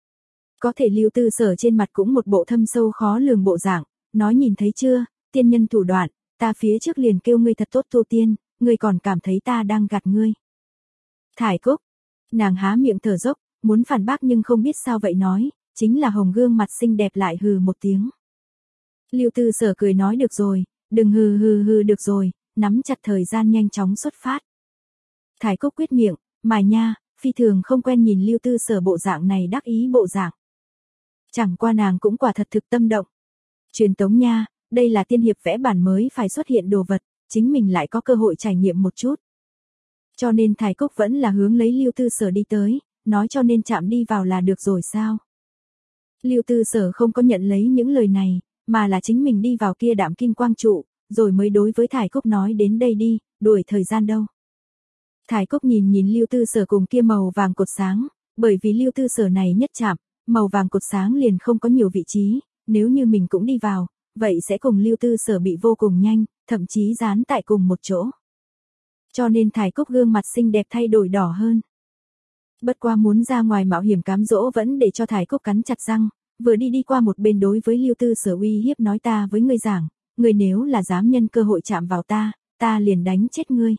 Có thể Lưu Tư Sở trên mặt cũng một bộ thâm sâu khó lường bộ dạng, nói nhìn thấy chưa, tiên nhân thủ đoạn, ta phía trước liền kêu ngươi thật tốt tu tiên, ngươi còn cảm thấy ta đang gạt ngươi. Thải Cúc, nàng há miệng thở dốc, muốn phản bác nhưng không biết sao vậy nói, chính là hồng gương mặt xinh đẹp lại hừ một tiếng. Lưu Tư Sở cười nói được rồi, đừng hừ hừ hừ được rồi, nắm chặt thời gian nhanh chóng xuất phát. Thải Cúc quyết miệng, mài nha, phi thường không quen nhìn Lưu Tư Sở bộ dạng này đắc ý bộ dạng. Chẳng qua nàng cũng quả thật thực tâm động. Truyền tống nha, đây là tiên hiệp vẽ bản mới phải xuất hiện đồ vật, chính mình lại có cơ hội trải nghiệm một chút. Cho nên Thải Cúc vẫn là hướng lấy Lưu Tư Sở đi tới, nói cho nên chạm đi vào là được rồi sao. Lưu Tư Sở không có nhận lấy những lời này, mà là chính mình đi vào kia đạm kim quang trụ, rồi mới đối với Thải Cúc nói đến đây đi, đuổi thời gian đâu. Thải Cúc nhìn nhìn Lưu Tư Sở cùng kia màu vàng cột sáng, bởi vì Lưu Tư Sở này nhất chạm, màu vàng cột sáng liền không có nhiều vị trí, nếu như mình cũng đi vào, vậy sẽ cùng Lưu Tư Sở bị vô cùng nhanh, thậm chí dán tại cùng một chỗ. Cho nên Thải Cúc gương mặt xinh đẹp thay đổi đỏ hơn. Bất qua muốn ra ngoài mạo hiểm cám dỗ vẫn để cho Thải Cúc cắn chặt răng, vừa đi đi qua một bên đối với Lưu Tư Sở uy hiếp nói ta với ngươi giảng, ngươi nếu là dám nhân cơ hội chạm vào ta, ta liền đánh chết ngươi.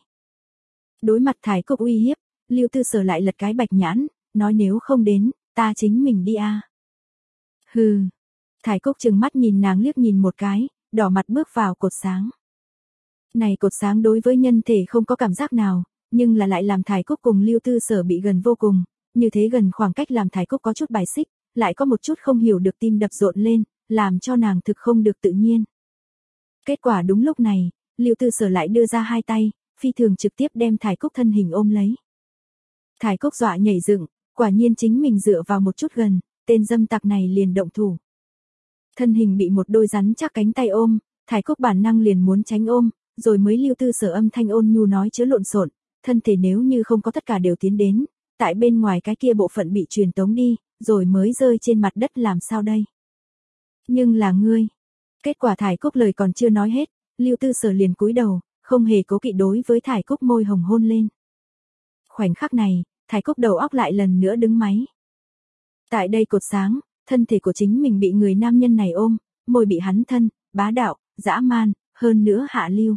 Đối mặt Thải Cúc uy hiếp, Lưu Tư Sở lại lật cái bạch nhãn, nói nếu không đến, ta chính mình đi a. À. Hừ. Thải Cúc trừng mắt nhìn nàng liếc nhìn một cái, đỏ mặt bước vào cột sáng. Này cột sáng đối với nhân thể không có cảm giác nào, nhưng là lại làm Thải Cúc cùng Lưu Tư Sở bị gần vô cùng, như thế gần khoảng cách làm Thải Cúc có chút bài xích, lại có một chút không hiểu được tim đập rộn lên, làm cho nàng thực không được tự nhiên. Kết quả đúng lúc này, Lưu Tư Sở lại đưa ra hai tay, phi thường trực tiếp đem Thải Cúc thân hình ôm lấy. Thải Cúc dọa nhảy dựng, quả nhiên chính mình dựa vào một chút gần, tên dâm tặc này liền động thủ. Thân hình bị một đôi rắn chắc cánh tay ôm, Thải Cúc bản năng liền muốn tránh ôm, rồi mới Lưu Tư Sở âm thanh ôn nhu nói chứa lộn xộn, thân thể nếu như không có tất cả đều tiến đến, tại bên ngoài cái kia bộ phận bị truyền tống đi, rồi mới rơi trên mặt đất làm sao đây? Nhưng là ngươi. Kết quả Thải Cúc lời còn chưa nói hết, Lưu Tư Sở liền cúi đầu, không hề cố kỵ đối với Thải Cúc môi hồng hôn lên. Khoảnh khắc này, Thải Cúc đầu óc lại lần nữa đứng máy. Tại đây cột sáng, thân thể của chính mình bị người nam nhân này ôm, môi bị hắn thân, bá đạo, dã man, hơn nữa hạ lưu.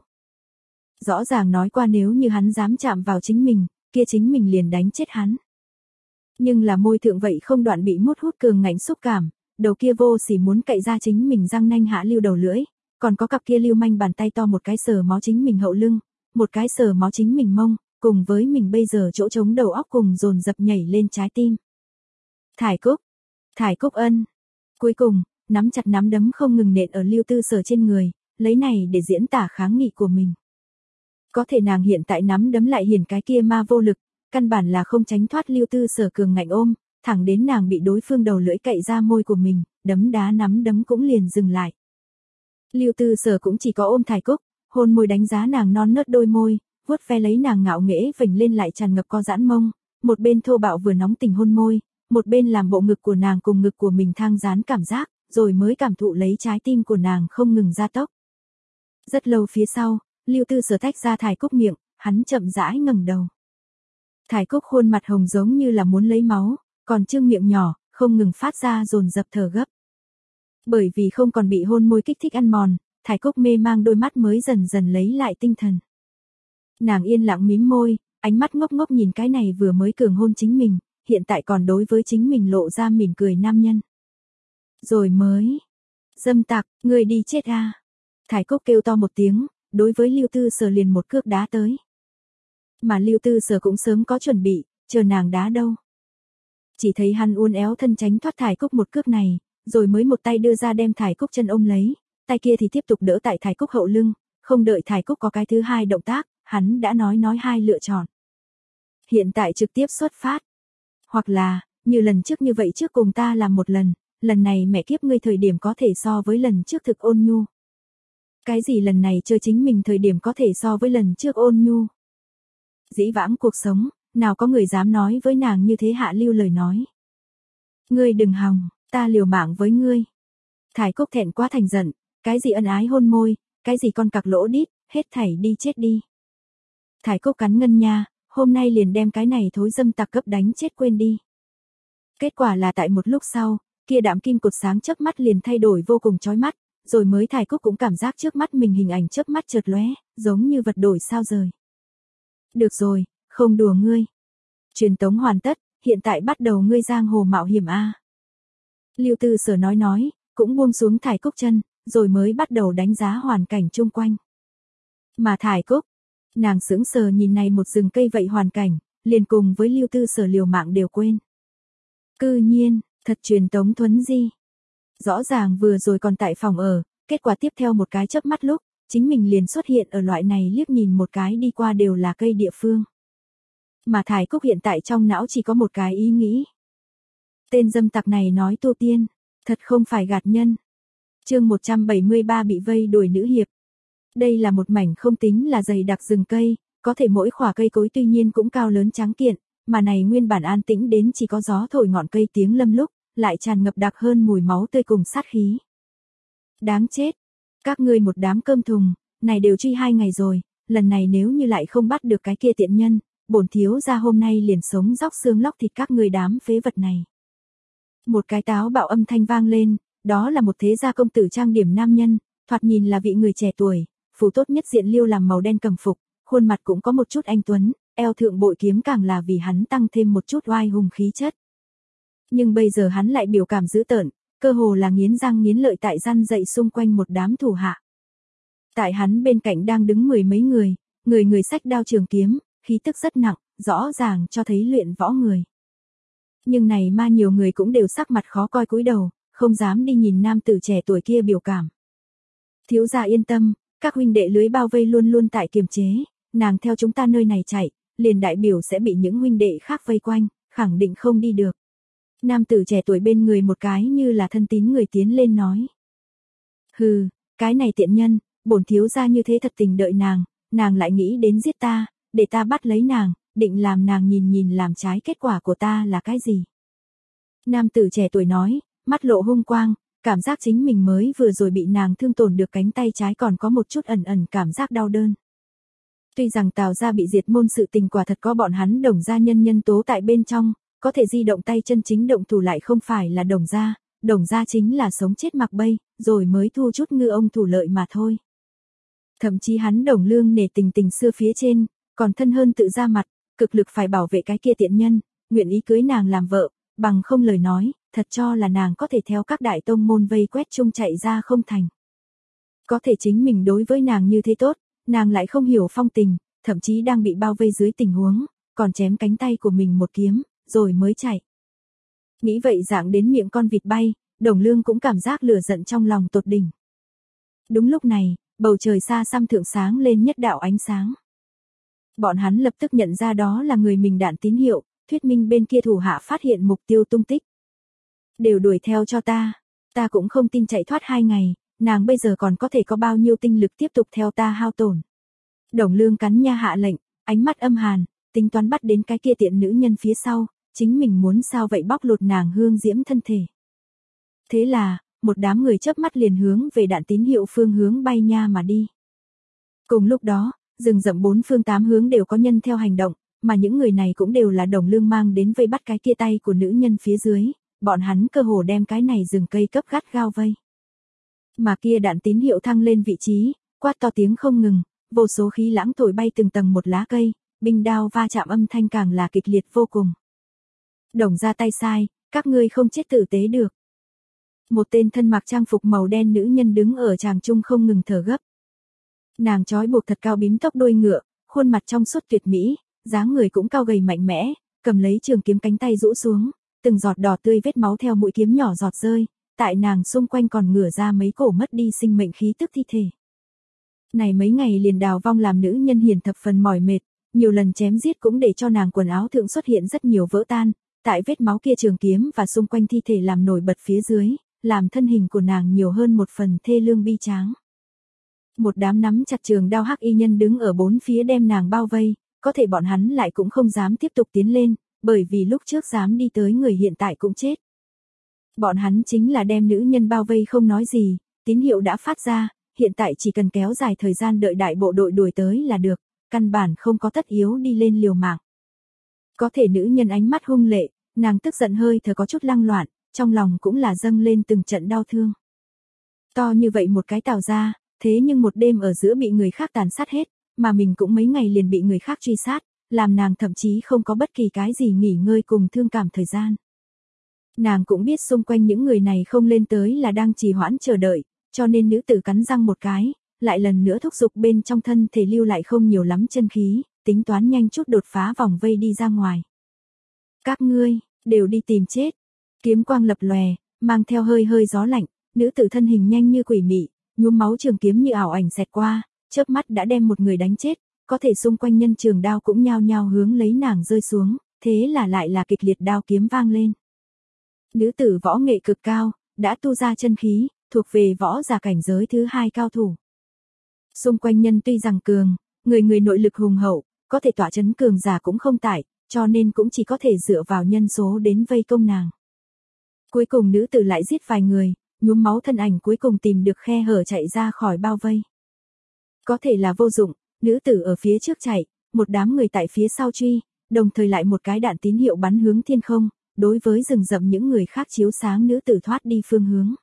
Rõ ràng nói qua nếu như hắn dám chạm vào chính mình, kia chính mình liền đánh chết hắn. Nhưng là môi thượng vậy không đoạn bị mút hút cường ngạnh xúc cảm, đầu kia vô sỉ muốn cậy ra chính mình răng nanh hạ lưu đầu lưỡi, còn có cặp kia lưu manh bàn tay to một cái sờ mó chính mình hậu lưng, một cái sờ mó chính mình mông, cùng với mình bây giờ chỗ trống đầu óc cùng dồn dập nhảy lên trái tim. Thải Cúc, Thải Cúc ân. Cuối cùng, nắm chặt nắm đấm không ngừng nện ở Lưu Tư Sở trên người, lấy này để diễn tả kháng nghị của mình. Có thể nàng hiện tại nắm đấm lại hiển cái kia ma vô lực, căn bản là không tránh thoát Lưu Tư Sở cường ngạnh ôm, thẳng đến nàng bị đối phương đầu lưỡi cậy ra môi của mình, đấm đá nắm đấm cũng liền dừng lại. Lưu Tư Sở cũng chỉ có ôm Thải Cúc, hôn môi đánh giá nàng non nớt đôi môi, vuốt ve lấy nàng ngạo nghễ vểnh lên lại tràn ngập co giãn mông, một bên thô bạo vừa nóng tình hôn môi, một bên làm bộ ngực của nàng cùng ngực của mình thang dán cảm giác, rồi mới cảm thụ lấy trái tim của nàng không ngừng gia tốc. Rất lâu phía sau, Lưu Tư Sở tách ra Thải Cúc miệng, hắn chậm rãi ngẩng đầu. Thải Cúc khuôn mặt hồng giống như là muốn lấy máu, còn trương miệng nhỏ, không ngừng phát ra dồn dập thở gấp. Bởi vì không còn bị hôn môi kích thích ăn mòn, Thải Cúc mê mang đôi mắt mới dần dần lấy lại tinh thần. Nàng yên lặng mím môi, ánh mắt ngốc ngốc nhìn cái này vừa mới cường hôn chính mình, hiện tại còn đối với chính mình lộ ra mỉm cười nam nhân. Rồi mới, dâm tặc, người đi chết à. Thải Cúc kêu to một tiếng, đối với Lưu Tư Sở liền một cước đá tới. Mà Lưu Tư Sở cũng sớm có chuẩn bị, chờ nàng đá đâu. Chỉ thấy hắn uốn éo thân tránh thoát Thải Cúc một cước này, rồi mới một tay đưa ra đem Thải Cúc chân ôm lấy, tay kia thì tiếp tục đỡ tại Thải Cúc hậu lưng, không đợi Thải Cúc có cái thứ hai động tác, hắn đã nói nói hai lựa chọn. Hiện tại trực tiếp xuất phát. Hoặc là, như lần trước như vậy trước cùng ta làm một lần, lần này mẹ kiếp ngươi thời điểm có thể so với lần trước thực ôn nhu. Cái gì lần này chơi chính mình thời điểm có thể so với lần trước ôn nhu. Dĩ vãng cuộc sống, nào có người dám nói với nàng như thế hạ lưu lời nói. Ngươi đừng hòng, ta liều mạng với ngươi. Thải Cúc thẹn quá thành giận, cái gì ân ái hôn môi, cái gì con cặc lỗ đít, hết thảy đi chết đi. Thải Cúc cắn ngân nha, hôm nay liền đem cái này thối dâm tặc cấp đánh chết quên đi. Kết quả là tại một lúc sau, kia đạm kim cột sáng chớp mắt liền thay đổi vô cùng chói mắt, rồi mới Thải Cúc cũng cảm giác trước mắt mình hình ảnh chớp mắt chợt lóe, giống như vật đổi sao rời. Được rồi, không đùa ngươi. Truyền tống hoàn tất, hiện tại bắt đầu ngươi giang hồ mạo hiểm a. Lưu Tư Sở nói nói, cũng buông xuống Thải Cúc chân, rồi mới bắt đầu đánh giá hoàn cảnh chung quanh. Mà Thải Cúc, nàng sững sờ nhìn này một rừng cây vậy hoàn cảnh, liền cùng với Lưu Tư Sở liều mạng đều quên. Cư nhiên, thật truyền tống thuấn di. Rõ ràng vừa rồi còn tại phòng ở, kết quả tiếp theo một cái chớp mắt lúc, chính mình liền xuất hiện ở loại này liếc nhìn một cái đi qua đều là cây địa phương. Mà Thải Cúc hiện tại trong não chỉ có một cái ý nghĩ. Tên dâm tặc này nói tu tiên, thật không phải gạt nhân. Chương một trăm bảy mươi ba bị vây đuổi nữ hiệp. Đây là một mảnh không tính là dày đặc rừng cây, có thể mỗi khỏa cây cối tuy nhiên cũng cao lớn trắng kiện, mà này nguyên bản an tĩnh đến chỉ có gió thổi ngọn cây tiếng lâm lúc, lại tràn ngập đặc hơn mùi máu tươi cùng sát khí. Đáng chết, các ngươi một đám cơm thùng, này đều truy hai ngày rồi, lần này nếu như lại không bắt được cái kia tiện nhân, bổn thiếu gia hôm nay liền sống róc xương lóc thịt các ngươi đám phế vật này. Một cái táo bạo âm thanh vang lên, đó là một thế gia công tử trang điểm nam nhân, thoạt nhìn là vị người trẻ tuổi, phù tốt nhất diện liêu làm màu đen cầm phục, khuôn mặt cũng có một chút anh tuấn, eo thượng bội kiếm càng là vì hắn tăng thêm một chút oai hùng khí chất. Nhưng bây giờ hắn lại biểu cảm dữ tợn, cơ hồ là nghiến răng nghiến lợi tại gian dậy xung quanh một đám thủ hạ. Tại hắn bên cạnh đang đứng mười mấy người, người người xách đao trường kiếm, khí tức rất nặng, rõ ràng cho thấy luyện võ người. Nhưng này mà nhiều người cũng đều sắc mặt khó coi cúi đầu, không dám đi nhìn nam tử trẻ tuổi kia biểu cảm. Thiếu gia yên tâm, các huynh đệ lưới bao vây luôn luôn tại kiềm chế, nàng theo chúng ta nơi này chạy, liền đại biểu sẽ bị những huynh đệ khác vây quanh, khẳng định không đi được. Nam tử trẻ tuổi bên người một cái như là thân tín người tiến lên nói. Hừ, cái này tiện nhân, bổn thiếu gia như thế thật tình đợi nàng, nàng lại nghĩ đến giết ta, để ta bắt lấy nàng, định làm nàng nhìn nhìn làm trái kết quả của ta là cái gì. Nam tử trẻ tuổi nói, mắt lộ hung quang, cảm giác chính mình mới vừa rồi bị nàng thương tổn được cánh tay trái còn có một chút ẩn ẩn cảm giác đau đớn. Tuy rằng Tào gia bị diệt môn sự tình quả thật có bọn hắn Đồng gia nhân nhân tố tại bên trong, có thể di động tay chân chính động thủ lại không phải là Đồng gia, Đồng gia chính là sống chết mặc bay, rồi mới thu chút ngư ông thủ lợi mà thôi. Thậm chí hắn Đồng Lương nể tình tình xưa phía trên, còn thân hơn tự ra mặt, cực lực phải bảo vệ cái kia tiện nhân, nguyện ý cưới nàng làm vợ, bằng không lời nói, thật cho là nàng có thể theo các đại tông môn vây quét chung chạy ra không thành. Có thể chính mình đối với nàng như thế tốt, nàng lại không hiểu phong tình, thậm chí đang bị bao vây dưới tình huống, còn chém cánh tay của mình một kiếm, rồi mới chạy. Nghĩ vậy dạng đến miệng con vịt bay, Đồng Lương cũng cảm giác lửa giận trong lòng tột đỉnh. Đúng lúc này, bầu trời xa xăm thượng sáng lên nhất đạo ánh sáng. Bọn hắn lập tức nhận ra đó là người mình đạn tín hiệu, thuyết minh bên kia thủ hạ phát hiện mục tiêu tung tích. Đều đuổi theo cho ta, ta cũng không tin chạy thoát hai ngày, nàng bây giờ còn có thể có bao nhiêu tinh lực tiếp tục theo ta hao tổn. Đồng Lương cắn nha hạ lệnh, ánh mắt âm hàn, tính toán bắt đến cái kia tiện nữ nhân phía sau, chính mình muốn sao vậy bóc lột nàng hương diễm thân thể. Thế là, một đám người chớp mắt liền hướng về đạn tín hiệu phương hướng bay nha mà đi. Cùng lúc đó, rừng rậm bốn phương tám hướng đều có nhân theo hành động, mà những người này cũng đều là Đồng Lương mang đến vây bắt cái kia tay của nữ nhân phía dưới, bọn hắn cơ hồ đem cái này rừng cây cấp gắt gao vây. Mà kia đạn tín hiệu thăng lên vị trí, quát to tiếng không ngừng, vô số khí lãng thổi bay từng tầng một lá cây, binh đao va chạm âm thanh càng là kịch liệt vô cùng. Đồng ra tay sai, các ngươi không chết tử tế được. Một tên thân mặc trang phục màu đen nữ nhân đứng ở tràng trung không ngừng thở gấp. Nàng trói buộc thật cao bím tóc đuôi ngựa, khuôn mặt trong suốt tuyệt mỹ, dáng người cũng cao gầy mạnh mẽ, cầm lấy trường kiếm cánh tay rũ xuống, từng giọt đỏ tươi vết máu theo mũi kiếm nhỏ giọt rơi, tại nàng xung quanh còn ngửa ra mấy cổ mất đi sinh mệnh khí tức thi thể. Này mấy ngày liền đào vong làm nữ nhân hiền thập phần mỏi mệt, nhiều lần chém giết cũng để cho nàng quần áo thượng xuất hiện rất nhiều vỡ tan, tại vết máu kia trường kiếm và xung quanh thi thể làm nổi bật phía dưới, làm thân hình của nàng nhiều hơn một phần thê lương bi tráng. Một đám nắm chặt trường đao hắc y nhân đứng ở bốn phía đem nàng bao vây, có thể bọn hắn lại cũng không dám tiếp tục tiến lên, bởi vì lúc trước dám đi tới người hiện tại cũng chết. Bọn hắn chính là đem nữ nhân bao vây không nói gì, tín hiệu đã phát ra, hiện tại chỉ cần kéo dài thời gian đợi đại bộ đội đuổi tới là được, căn bản không có tất yếu đi lên liều mạng. Có thể nữ nhân ánh mắt hung lệ, nàng tức giận hơi thở có chút lăng loạn, trong lòng cũng là dâng lên từng trận đau thương. To như vậy một cái Tào gia, thế nhưng một đêm ở giữa bị người khác tàn sát hết, mà mình cũng mấy ngày liền bị người khác truy sát, làm nàng thậm chí không có bất kỳ cái gì nghỉ ngơi cùng thương cảm thời gian. Nàng cũng biết xung quanh những người này không lên tới là đang trì hoãn chờ đợi, cho nên nữ tử cắn răng một cái, lại lần nữa thúc giục bên trong thân thể lưu lại không nhiều lắm chân khí, tính toán nhanh chút đột phá vòng vây đi ra ngoài. Các ngươi, đều đi tìm chết. Kiếm quang lập lòe, mang theo hơi hơi gió lạnh, nữ tử thân hình nhanh như quỷ mị, nhuốm máu trường kiếm như ảo ảnh xẹt qua, chớp mắt đã đem một người đánh chết, có thể xung quanh nhân trường đao cũng nhao nhao hướng lấy nàng rơi xuống, thế là lại là kịch liệt đao kiếm vang lên. Nữ tử võ nghệ cực cao, đã tu ra chân khí, thuộc về võ giả cảnh giới thứ hai cao thủ. Xung quanh nhân tuy rằng cường, người người nội lực hùng hậu, có thể tỏa chấn cường giả cũng không tại, cho nên cũng chỉ có thể dựa vào nhân số đến vây công nàng. Cuối cùng nữ tử lại giết vài người, nhuốm máu thân ảnh cuối cùng tìm được khe hở chạy ra khỏi bao vây. Có thể là vô dụng, nữ tử ở phía trước chạy, một đám người tại phía sau truy, đồng thời lại một cái đạn tín hiệu bắn hướng thiên không, đối với rừng rậm những người khác chiếu sáng nữ tử thoát đi phương hướng.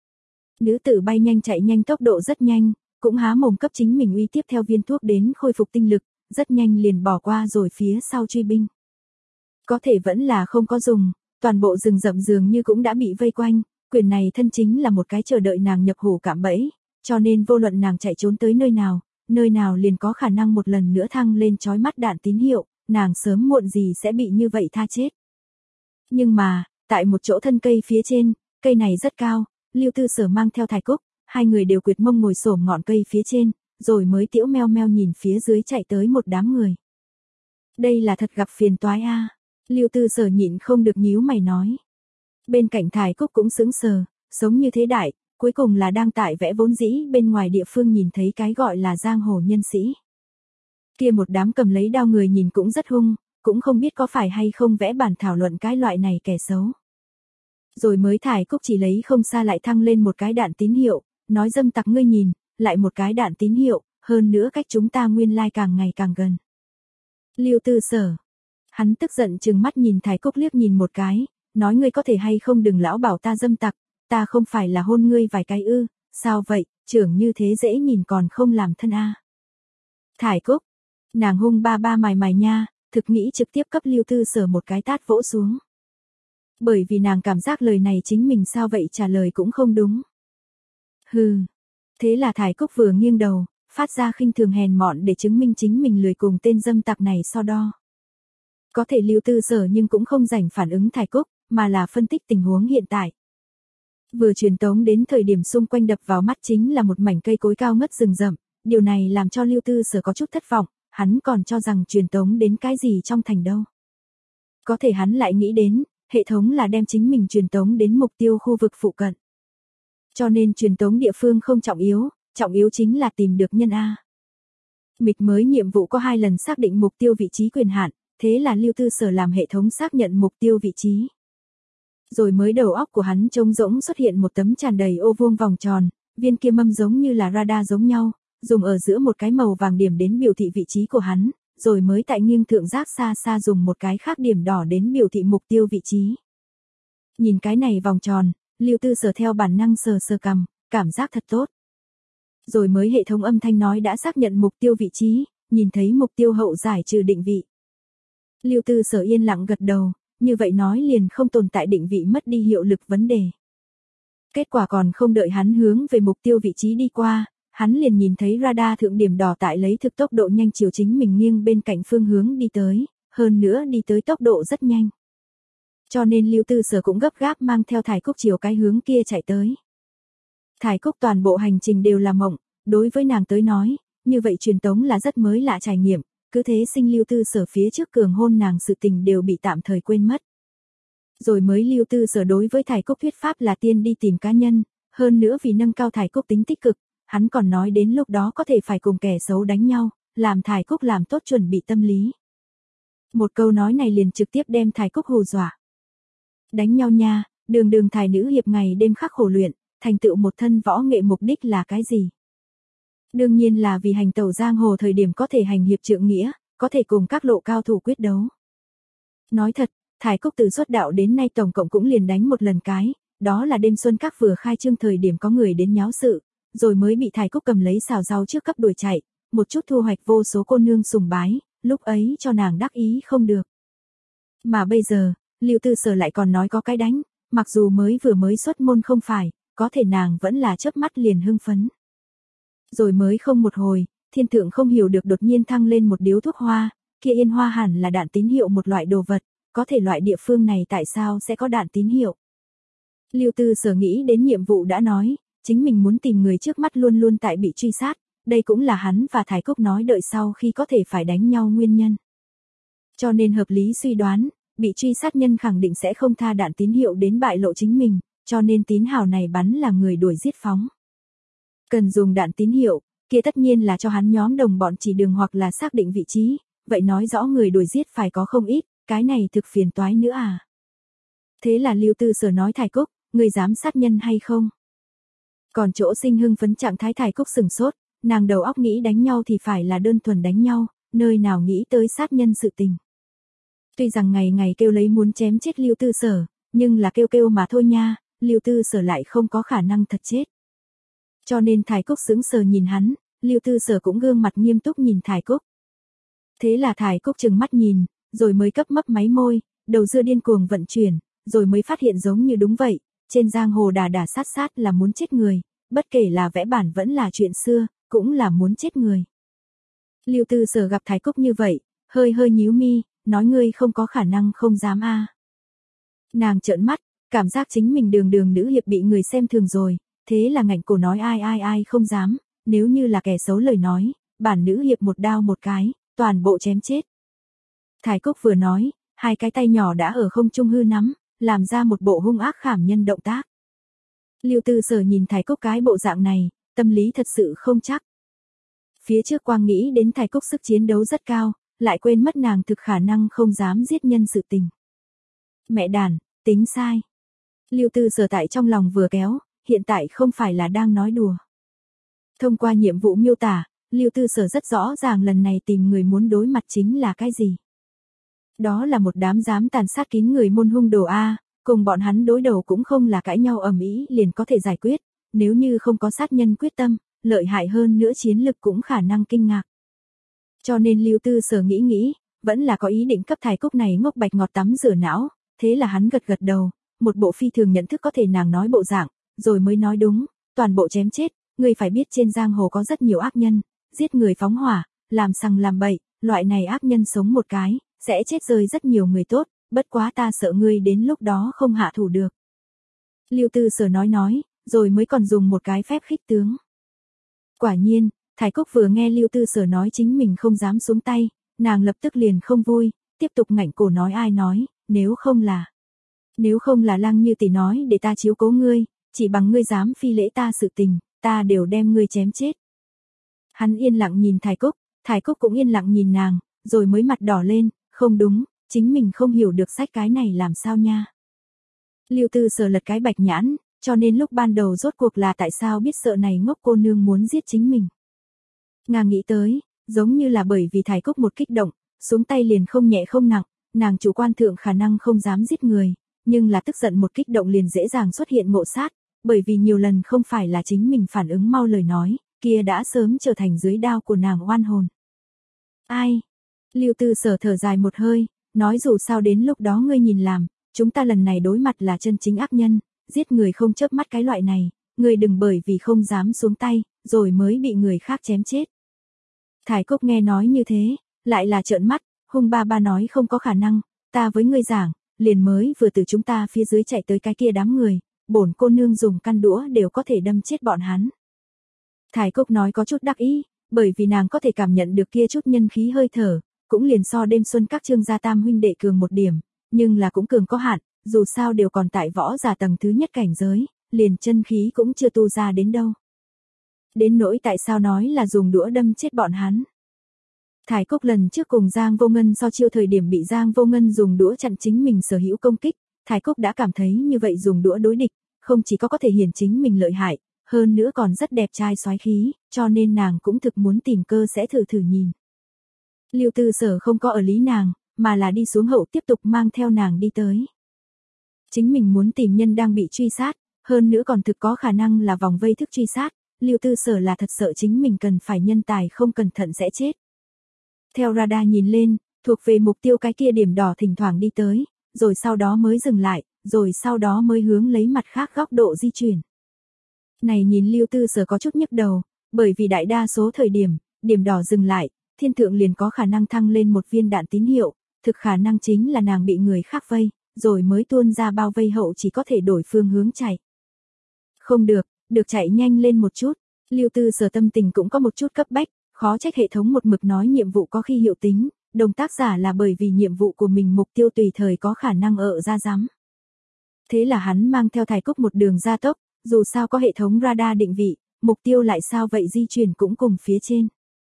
Nữ tử bay nhanh chạy nhanh tốc độ rất nhanh, cũng há mồm cấp chính mình uy tiếp theo viên thuốc đến khôi phục tinh lực, rất nhanh liền bỏ qua rồi phía sau truy binh. Có thể vẫn là không có dùng, toàn bộ rừng rậm dường như cũng đã bị vây quanh, quyền này thân chính là một cái chờ đợi nàng nhập hổ cạm bẫy, cho nên vô luận nàng chạy trốn tới nơi nào, nơi nào liền có khả năng một lần nữa thăng lên chói mắt đạn tín hiệu, nàng sớm muộn gì sẽ bị như vậy tha chết. Nhưng mà, tại một chỗ thân cây phía trên, cây này rất cao, Lưu Tư Sở mang theo Thải Cúc, hai người đều quyệt mông ngồi xổm ngọn cây phía trên, rồi mới tiễu meo meo nhìn phía dưới chạy tới một đám người. Đây là thật gặp phiền toái a. À. Lưu Tư Sở nhịn không được nhíu mày nói. Bên cạnh Thải Cúc cũng sững sờ, sống như thế đại, cuối cùng là đang tại vẽ vốn dĩ bên ngoài địa phương nhìn thấy cái gọi là giang hồ nhân sĩ. Kia một đám cầm lấy đao người nhìn cũng rất hung, cũng không biết có phải hay không vẽ bản thảo luận cái loại này kẻ xấu. Rồi mới Thải Cúc chỉ lấy không xa lại thăng lên một cái đạn tín hiệu, nói dâm tặc ngươi nhìn, lại một cái đạn tín hiệu, hơn nữa cách chúng ta nguyên lai càng ngày càng gần. Lưu Tư Sở. Hắn tức giận trừng mắt nhìn Thải Cúc liếc nhìn một cái, nói ngươi có thể hay không đừng lão bảo ta dâm tặc, ta không phải là hôn ngươi vài cái ư, sao vậy, trưởng như thế dễ nhìn còn không làm thân a. À. Thải Cúc. Nàng hung ba ba mài mài nha, thực nghĩ trực tiếp cấp Lưu Tư Sở một cái tát vỗ xuống. Bởi vì nàng cảm giác lời này chính mình sao vậy trả lời cũng không đúng. Hừ. Thế là Thải Cúc vừa nghiêng đầu, phát ra khinh thường hèn mọn để chứng minh chính mình lười cùng tên dâm tặc này so đo. Có thể Lưu Tư Sở nhưng cũng không rảnh phản ứng Thải Cúc, mà là phân tích tình huống hiện tại. Vừa truyền tống đến thời điểm xung quanh đập vào mắt chính là một mảnh cây cối cao ngất rừng rậm, điều này làm cho Lưu Tư Sở có chút thất vọng, hắn còn cho rằng truyền tống đến cái gì trong thành đâu. Có thể hắn lại nghĩ đến, hệ thống là đem chính mình truyền tống đến mục tiêu khu vực phụ cận. Cho nên truyền tống địa phương không trọng yếu, trọng yếu chính là tìm được nhân A. Mịch mới nhiệm vụ có hai lần xác định mục tiêu vị trí quyền hạn, thế là Lưu Tư Sở làm hệ thống xác nhận mục tiêu vị trí. Rồi mới đầu óc của hắn trống rỗng xuất hiện một tấm tràn đầy ô vuông vòng tròn, viên kia mâm giống như là radar giống nhau, dùng ở giữa một cái màu vàng điểm đến biểu thị vị trí của hắn, rồi mới tại nghiêng thượng giác xa xa dùng một cái khác điểm đỏ đến biểu thị mục tiêu vị trí. Nhìn cái này vòng tròn, Lưu Tư Sở theo bản năng sờ sờ cằm, cảm giác thật tốt. Rồi mới hệ thống âm thanh nói đã xác nhận mục tiêu vị trí, nhìn thấy mục tiêu hậu giải trừ định vị. Lưu Tư Sở yên lặng gật đầu, như vậy nói liền không tồn tại định vị mất đi hiệu lực vấn đề. Kết quả còn không đợi hắn hướng về mục tiêu vị trí đi qua, hắn liền nhìn thấy radar thượng điểm đỏ tại lấy thực tốc độ nhanh chiều chính mình nghiêng bên cạnh phương hướng đi tới, hơn nữa đi tới tốc độ rất nhanh. Cho nên Lưu Tư Sở cũng gấp gáp mang theo Thải Cúc chiều cái hướng kia chạy tới. Thải Cúc toàn bộ hành trình đều là mộng, đối với nàng tới nói, như vậy truyền tống là rất mới lạ trải nghiệm, cứ thế sinh Lưu Tư Sở phía trước cường hôn nàng sự tình đều bị tạm thời quên mất. Rồi mới Lưu Tư Sở đối với Thải Cúc thuyết pháp là tiên đi tìm cá nhân, hơn nữa vì nâng cao Thải Cúc tính tích cực, hắn còn nói đến lúc đó có thể phải cùng kẻ xấu đánh nhau, làm Thải Cúc làm tốt chuẩn bị tâm lý. Một câu nói này liền trực tiếp đem Thải Cúc hù dọa. Đánh nhau nha, đường đường Thải nữ hiệp ngày đêm khắc khổ luyện, thành tựu một thân võ nghệ mục đích là cái gì? Đương nhiên là vì hành tẩu giang hồ thời điểm có thể hành hiệp trượng nghĩa, có thể cùng các lộ cao thủ quyết đấu. Nói thật, Thải Cúc từ xuất đạo đến nay tổng cộng cũng liền đánh một lần cái, đó là đêm xuân các vừa khai trương thời điểm có người đến nháo sự, rồi mới bị Thải Cúc cầm lấy xào rau trước cấp đuổi chạy, một chút thu hoạch vô số cô nương sùng bái, lúc ấy cho nàng đắc ý không được. Mà bây giờ, Lưu Tư Sở lại còn nói có cái đánh, mặc dù mới vừa mới xuất môn không phải, có thể nàng vẫn là chớp mắt liền hưng phấn. Rồi mới không một hồi, thiên thượng không hiểu được đột nhiên thăng lên một điếu thuốc hoa, kia yên hoa hẳn là đạn tín hiệu một loại đồ vật, có thể loại địa phương này tại sao sẽ có đạn tín hiệu. Lưu Tư Sở nghĩ đến nhiệm vụ đã nói, chính mình muốn tìm người trước mắt luôn luôn tại bị truy sát, đây cũng là hắn và Thải Cúc nói đợi sau khi có thể phải đánh nhau nguyên nhân. Cho nên hợp lý suy đoán, bị truy sát nhân khẳng định sẽ không tha đạn tín hiệu đến bại lộ chính mình, cho nên tín hào này bắn là người đuổi giết phóng. Cần dùng đạn tín hiệu, kia tất nhiên là cho hắn nhóm đồng bọn chỉ đường hoặc là xác định vị trí, vậy nói rõ người đuổi giết phải có không ít, cái này thực phiền toái nữa à. Thế là Lưu Tư Sở nói Thải Cúc, người dám sát nhân hay không? Còn chỗ sinh hưng phấn trạng thái Thải Cúc sừng sốt, nàng đầu óc nghĩ đánh nhau thì phải là đơn thuần đánh nhau, nơi nào nghĩ tới sát nhân sự tình. Tuy rằng ngày ngày kêu lấy muốn chém chết Lưu Tư Sở, nhưng là kêu kêu mà thôi nha, Lưu Tư Sở lại không có khả năng thật chết. Cho nên Thải Cúc sững sờ nhìn hắn, Lưu Tư Sở cũng gương mặt nghiêm túc nhìn Thải Cúc. Thế là Thải Cúc trừng mắt nhìn, rồi mới cấp mấp máy môi, đầu dưa điên cuồng vận chuyển, rồi mới phát hiện giống như đúng vậy, trên giang hồ đà đà sát sát là muốn chết người, bất kể là vẽ bản vẫn là chuyện xưa, cũng là muốn chết người. Lưu Tư Sở gặp Thải Cúc như vậy, hơi hơi nhíu mi, nói ngươi không có khả năng không dám a. À. Nàng trợn mắt, cảm giác chính mình đường đường nữ hiệp bị người xem thường rồi, thế là ngạnh cổ nói ai ai ai không dám, nếu như là kẻ xấu lời nói, bản nữ hiệp một đao một cái, toàn bộ chém chết. Thải Cúc vừa nói, hai cái tay nhỏ đã ở không trung hư nắm, làm ra một bộ hung ác khảm nhân động tác. Lưu Tư Sở nhìn Thải Cúc cái bộ dạng này, tâm lý thật sự không chắc. Phía trước quang nghĩ đến Thải Cúc sức chiến đấu rất cao, lại quên mất nàng thực khả năng không dám giết nhân sự tình. Mẹ đàn, tính sai. Lưu Tư Sở tại trong lòng vừa kéo, hiện tại không phải là đang nói đùa. Thông qua nhiệm vụ miêu tả, Lưu Tư Sở rất rõ ràng lần này tìm người muốn đối mặt chính là cái gì. Đó là một đám dám tàn sát kín người môn hung đồ A, cùng bọn hắn đối đầu cũng không là cãi nhau ầm ĩ liền có thể giải quyết, nếu như không có sát nhân quyết tâm, lợi hại hơn nữa chiến lực cũng khả năng kinh ngạc. Cho nên Lưu Tư Sở nghĩ nghĩ, vẫn là có ý định cấp Thải Cúc này ngốc bạch ngọt tắm rửa não, thế là hắn gật gật đầu, một bộ phi thường nhận thức có thể nàng nói bộ dạng, rồi mới nói đúng, toàn bộ chém chết, người phải biết trên giang hồ có rất nhiều ác nhân, giết người phóng hỏa, làm sằng làm bậy, loại này ác nhân sống một cái, sẽ chết rơi rất nhiều người tốt, bất quá ta sợ ngươi đến lúc đó không hạ thủ được. Lưu Tư Sở nói nói, rồi mới còn dùng một cái phép khích tướng. Quả nhiên, Thải Cúc vừa nghe Lưu Tư Sở nói chính mình không dám xuống tay, nàng lập tức liền không vui, tiếp tục ngạnh cổ nói ai nói, nếu không là. Nếu không là Lăng Như tỷ nói để ta chiếu cố ngươi, chỉ bằng ngươi dám phi lễ ta sự tình, ta đều đem ngươi chém chết. Hắn yên lặng nhìn Thải Cúc, Thải Cúc cũng yên lặng nhìn nàng, rồi mới mặt đỏ lên, không đúng, chính mình không hiểu được sách cái này làm sao nha. Lưu Tư Sở lật cái bạch nhãn, cho nên lúc ban đầu rốt cuộc là tại sao biết sợ này ngốc cô nương muốn giết chính mình. Nàng nghĩ tới, giống như là bởi vì Thải Cúc một kích động, xuống tay liền không nhẹ không nặng, nàng chủ quan thượng khả năng không dám giết người, nhưng là tức giận một kích động liền dễ dàng xuất hiện ngộ sát, bởi vì nhiều lần không phải là chính mình phản ứng mau lời nói, kia đã sớm trở thành dưới đao của nàng oan hồn. Ai? Lưu Tư Sở thở dài một hơi, nói dù sao đến lúc đó ngươi nhìn làm, chúng ta lần này đối mặt là chân chính ác nhân, giết người không chớp mắt cái loại này, ngươi đừng bởi vì không dám xuống tay, rồi mới bị người khác chém chết. Thải Cúc nghe nói như thế, lại là trợn mắt, hung ba ba nói không có khả năng, ta với ngươi giảng, liền mới vừa từ chúng ta phía dưới chạy tới cái kia đám người, bổn cô nương dùng căn đũa đều có thể đâm chết bọn hắn. Thải Cúc nói có chút đắc ý, bởi vì nàng có thể cảm nhận được kia chút nhân khí hơi thở, cũng liền so đêm xuân các Trương gia tam huynh đệ cường một điểm, nhưng là cũng cường có hạn, dù sao đều còn tại võ giả tầng thứ nhất cảnh giới, liền chân khí cũng chưa tu ra đến đâu. Đến nỗi tại sao nói là dùng đũa đâm chết bọn hắn. Thải Cúc lần trước cùng Giang Vô Ngân so chiêu thời điểm bị Giang Vô Ngân dùng đũa chặn chính mình sở hữu công kích, Thải Cúc đã cảm thấy như vậy dùng đũa đối địch, không chỉ có có thể hiển chính mình lợi hại, hơn nữa còn rất đẹp trai soái khí, cho nên nàng cũng thực muốn tìm cơ sẽ thử thử nhìn. Lưu Tư Sở không có ở lý nàng, mà là đi xuống hậu tiếp tục mang theo nàng đi tới. Chính mình muốn tìm nhân đang bị truy sát, hơn nữa còn thực có khả năng là vòng vây thức truy sát, Lưu Tư Sở là thật sợ chính mình cần phải nhân tài không cẩn thận sẽ chết. Theo radar nhìn lên, thuộc về mục tiêu cái kia điểm đỏ thỉnh thoảng đi tới, rồi sau đó mới dừng lại, rồi sau đó mới hướng lấy mặt khác góc độ di chuyển. Này nhìn Lưu Tư Sở có chút nhức đầu, bởi vì đại đa số thời điểm, điểm đỏ dừng lại, thiên thượng liền có khả năng thăng lên một viên đạn tín hiệu, thực khả năng chính là nàng bị người khác vây, rồi mới tuôn ra bao vây hậu chỉ có thể đổi phương hướng chạy. Không được, được chạy nhanh lên một chút, Lưu Tư Sở tâm tình cũng có một chút cấp bách, khó trách hệ thống một mực nói nhiệm vụ có khi hiệu tính, đồng tác giả là bởi vì nhiệm vụ của mình mục tiêu tùy thời có khả năng ở ra rắm. Thế là hắn mang theo Thải Cúc một đường gia tốc, dù sao có hệ thống radar định vị, mục tiêu lại sao vậy di chuyển cũng cùng phía trên.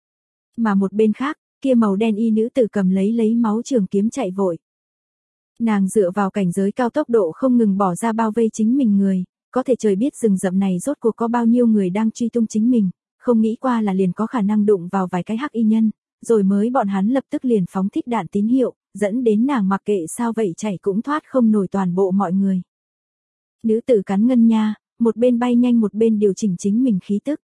Mà một bên khác, kia màu đen y nữ tử cầm lấy lấy máu trường kiếm chạy vội. Nàng dựa vào cảnh giới cao tốc độ không ngừng bỏ ra bao vây chính mình người, có thể trời biết rừng rậm này rốt cuộc có bao nhiêu người đang truy tung chính mình, không nghĩ qua là liền có khả năng đụng vào vài cái hắc y nhân, rồi mới bọn hắn lập tức liền phóng thích đạn tín hiệu, dẫn đến nàng mặc kệ sao vậy chạy cũng thoát không nổi toàn bộ mọi người. Nữ tử cắn ngân nha, một bên bay nhanh một bên điều chỉnh chính mình khí tức.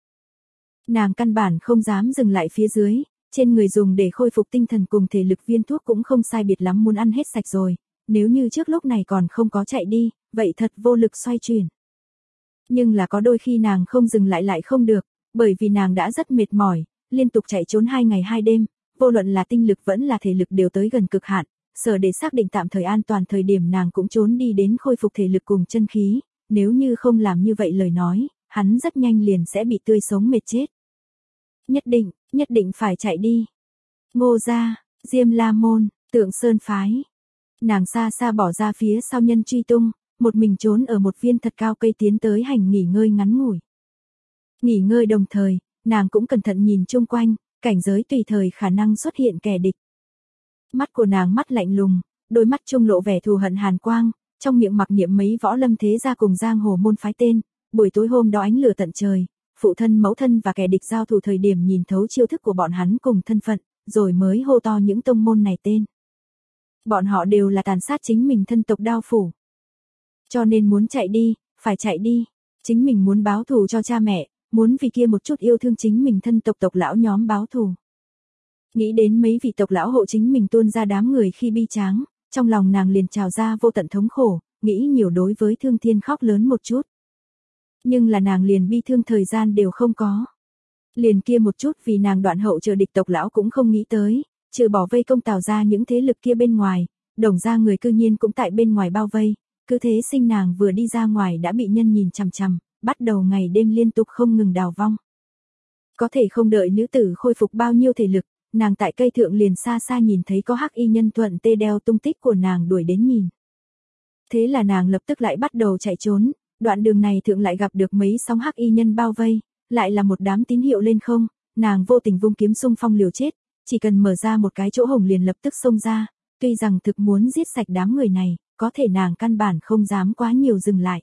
Nàng căn bản không dám dừng lại phía dưới, trên người dùng để khôi phục tinh thần cùng thể lực viên thuốc cũng không sai biệt lắm muốn ăn hết sạch rồi, nếu như trước lúc này còn không có chạy đi, vậy thật vô lực xoay chuyển. Nhưng là có đôi khi nàng không dừng lại lại không được, bởi vì nàng đã rất mệt mỏi, liên tục chạy trốn hai ngày hai đêm, vô luận là tinh lực vẫn là thể lực đều tới gần cực hạn, sở để xác định tạm thời an toàn thời điểm nàng cũng trốn đi đến khôi phục thể lực cùng chân khí, nếu như không làm như vậy lời nói, hắn rất nhanh liền sẽ bị tươi sống mệt chết. Nhất định, nhất định phải chạy đi. Ngô gia, Diêm La môn, Tượng Sơn phái. Nàng xa xa bỏ ra phía sau nhân truy tung, một mình trốn ở một viên thật cao cây tiến tới hành nghỉ ngơi ngắn ngủi. Nghỉ ngơi đồng thời, nàng cũng cẩn thận nhìn chung quanh, cảnh giới tùy thời khả năng xuất hiện kẻ địch. Mắt của nàng mắt lạnh lùng, đôi mắt trung lộ vẻ thù hận hàn quang, trong miệng mặc niệm mấy võ lâm thế gia cùng giang hồ môn phái tên, buổi tối hôm đó ánh lửa tận trời, phụ thân mẫu thân và kẻ địch giao thủ thời điểm nhìn thấu chiêu thức của bọn hắn cùng thân phận, rồi mới hô to những tông môn này tên. Bọn họ đều là tàn sát chính mình thân tộc Đao phủ. Cho nên muốn chạy đi, phải chạy đi, chính mình muốn báo thù cho cha mẹ, muốn vì kia một chút yêu thương chính mình thân tộc tộc lão nhóm báo thù. Nghĩ đến mấy vị tộc lão hộ chính mình tuôn ra đám người khi bi tráng, trong lòng nàng liền trào ra vô tận thống khổ, nghĩ nhiều đối với Thương Thiên khóc lớn một chút. Nhưng là nàng liền bi thương thời gian đều không có. Liền kia một chút vì nàng đoạn hậu chờ địch tộc lão cũng không nghĩ tới, trừ bỏ vây công Tào ra những thế lực kia bên ngoài, Đồng ra người cư nhiên cũng tại bên ngoài bao vây, cứ thế sinh nàng vừa đi ra ngoài đã bị nhân nhìn chằm chằm, bắt đầu ngày đêm liên tục không ngừng đào vong. Có thể không đợi nữ tử khôi phục bao nhiêu thể lực, nàng tại cây thượng liền xa xa nhìn thấy có hắc y nhân thuận tê đeo tung tích của nàng đuổi đến nhìn. Thế là nàng lập tức lại bắt đầu chạy trốn, đoạn đường này thượng lại gặp được mấy sóng hắc y nhân bao vây, lại là một đám tín hiệu lên không, nàng vô tình vung kiếm xung phong liều chết, chỉ cần mở ra một cái chỗ hổng liền lập tức xông ra, tuy rằng thực muốn giết sạch đám người này, có thể nàng căn bản không dám quá nhiều dừng lại.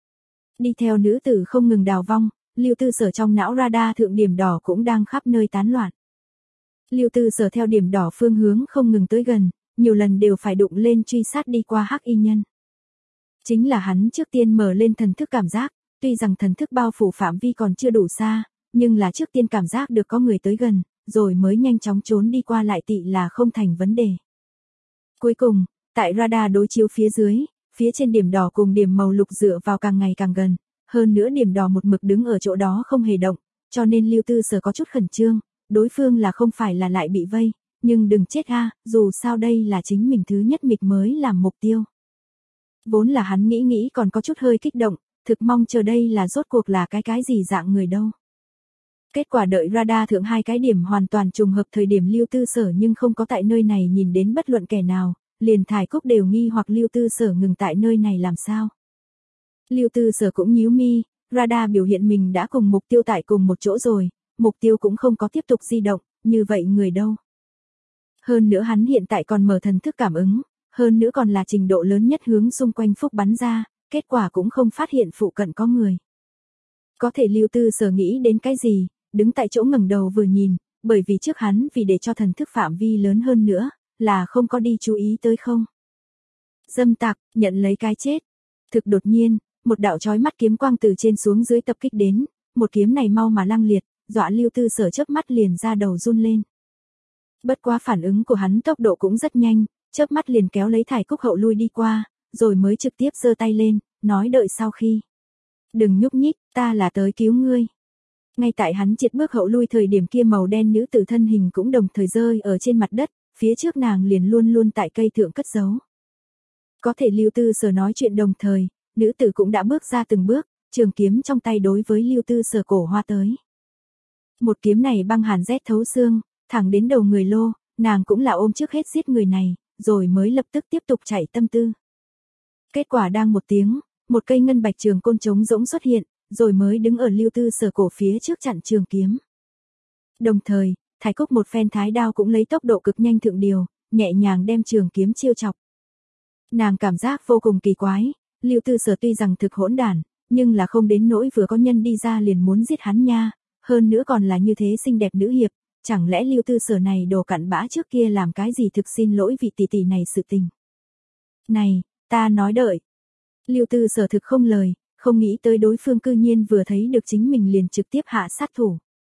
Đi theo nữ tử không ngừng đào vong, Lưu Tư Sở trong não radar thượng điểm đỏ cũng đang khắp nơi tán loạn. Lưu Tư Sở theo điểm đỏ phương hướng không ngừng tới gần, nhiều lần đều phải đụng lên truy sát đi qua hắc y nhân. Chính là hắn trước tiên mở lên thần thức cảm giác, tuy rằng thần thức bao phủ phạm vi còn chưa đủ xa, nhưng là trước tiên cảm giác được có người tới gần, rồi mới nhanh chóng trốn đi qua lại tị là không thành vấn đề. Cuối cùng, tại radar đối chiếu phía dưới, phía trên điểm đỏ cùng điểm màu lục dựa vào càng ngày càng gần, hơn nữa điểm đỏ một mực đứng ở chỗ đó không hề động, cho nên Lưu Tư Sở có chút khẩn trương, đối phương là không phải là lại bị vây, nhưng đừng chết a, dù sao đây là chính mình thứ nhất mịch mới làm mục tiêu. Vốn là hắn nghĩ nghĩ còn có chút hơi kích động, thực mong chờ đây là rốt cuộc là cái cái gì dạng người đâu. Kết quả đợi radar thượng hai cái điểm hoàn toàn trùng hợp thời điểm Lưu Tư Sở nhưng không có tại nơi này nhìn đến bất luận kẻ nào, liền Thải Cúc đều nghi hoặc Lưu Tư Sở ngừng tại nơi này làm sao. Lưu Tư Sở cũng nhíu mi, radar biểu hiện mình đã cùng mục tiêu tại cùng một chỗ rồi, mục tiêu cũng không có tiếp tục di động, như vậy người đâu. Hơn nữa hắn hiện tại còn mở thần thức cảm ứng, hơn nữa còn là trình độ lớn nhất hướng xung quanh phúc bắn ra, kết quả cũng không phát hiện phụ cận có người. Có thể Lưu Tư Sở nghĩ đến cái gì, đứng tại chỗ ngẩng đầu vừa nhìn, bởi vì trước hắn vì để cho thần thức phạm vi lớn hơn nữa, là không có đi chú ý tới không. Dâm tặc, nhận lấy cái chết. Thực đột nhiên, một đạo chói mắt kiếm quang từ trên xuống dưới tập kích đến, một kiếm này mau mà lăng liệt, dọa Lưu Tư Sở chớp mắt liền ra đầu run lên. Bất quá phản ứng của hắn tốc độ cũng rất nhanh, chớp mắt liền kéo lấy Thải Cúc hậu lui đi qua, rồi mới trực tiếp giơ tay lên, nói đợi sau khi. Đừng nhúc nhích, ta là tới cứu ngươi. Ngay tại hắn triệt bước hậu lui thời điểm kia màu đen nữ tử thân hình cũng đồng thời rơi ở trên mặt đất, phía trước nàng liền luôn luôn tại cây thượng cất giấu. Có thể Lưu Tư Sở nói chuyện đồng thời, nữ tử cũng đã bước ra từng bước, trường kiếm trong tay đối với Lưu Tư Sở cổ hoa tới. Một kiếm này băng hàn rét thấu xương, thẳng đến đầu người lô, nàng cũng là ôm trước hết giết người này, rồi mới lập tức tiếp tục chạy tâm tư. Kết quả đang một tiếng, một cây ngân bạch trường côn trống rỗng xuất hiện, rồi mới đứng ở Lưu Tư Sở cổ phía trước chặn trường kiếm. Đồng thời, Thải Cúc một phen thái đao cũng lấy tốc độ cực nhanh thượng điều, nhẹ nhàng đem trường kiếm chiêu chọc. Nàng cảm giác vô cùng kỳ quái, Lưu Tư Sở tuy rằng thực hỗn đản, nhưng là không đến nỗi vừa có nhân đi ra liền muốn giết hắn nha, hơn nữa còn là như thế xinh đẹp nữ hiệp, chẳng lẽ Lưu Tư Sở này đồ cặn bã trước kia làm cái gì thực xin lỗi vị tỷ tỷ này sự tình. Này, ta nói đợi. Lưu Tư Sở thực không lời, không nghĩ tới đối phương cư nhiên vừa thấy được chính mình liền trực tiếp hạ sát thủ.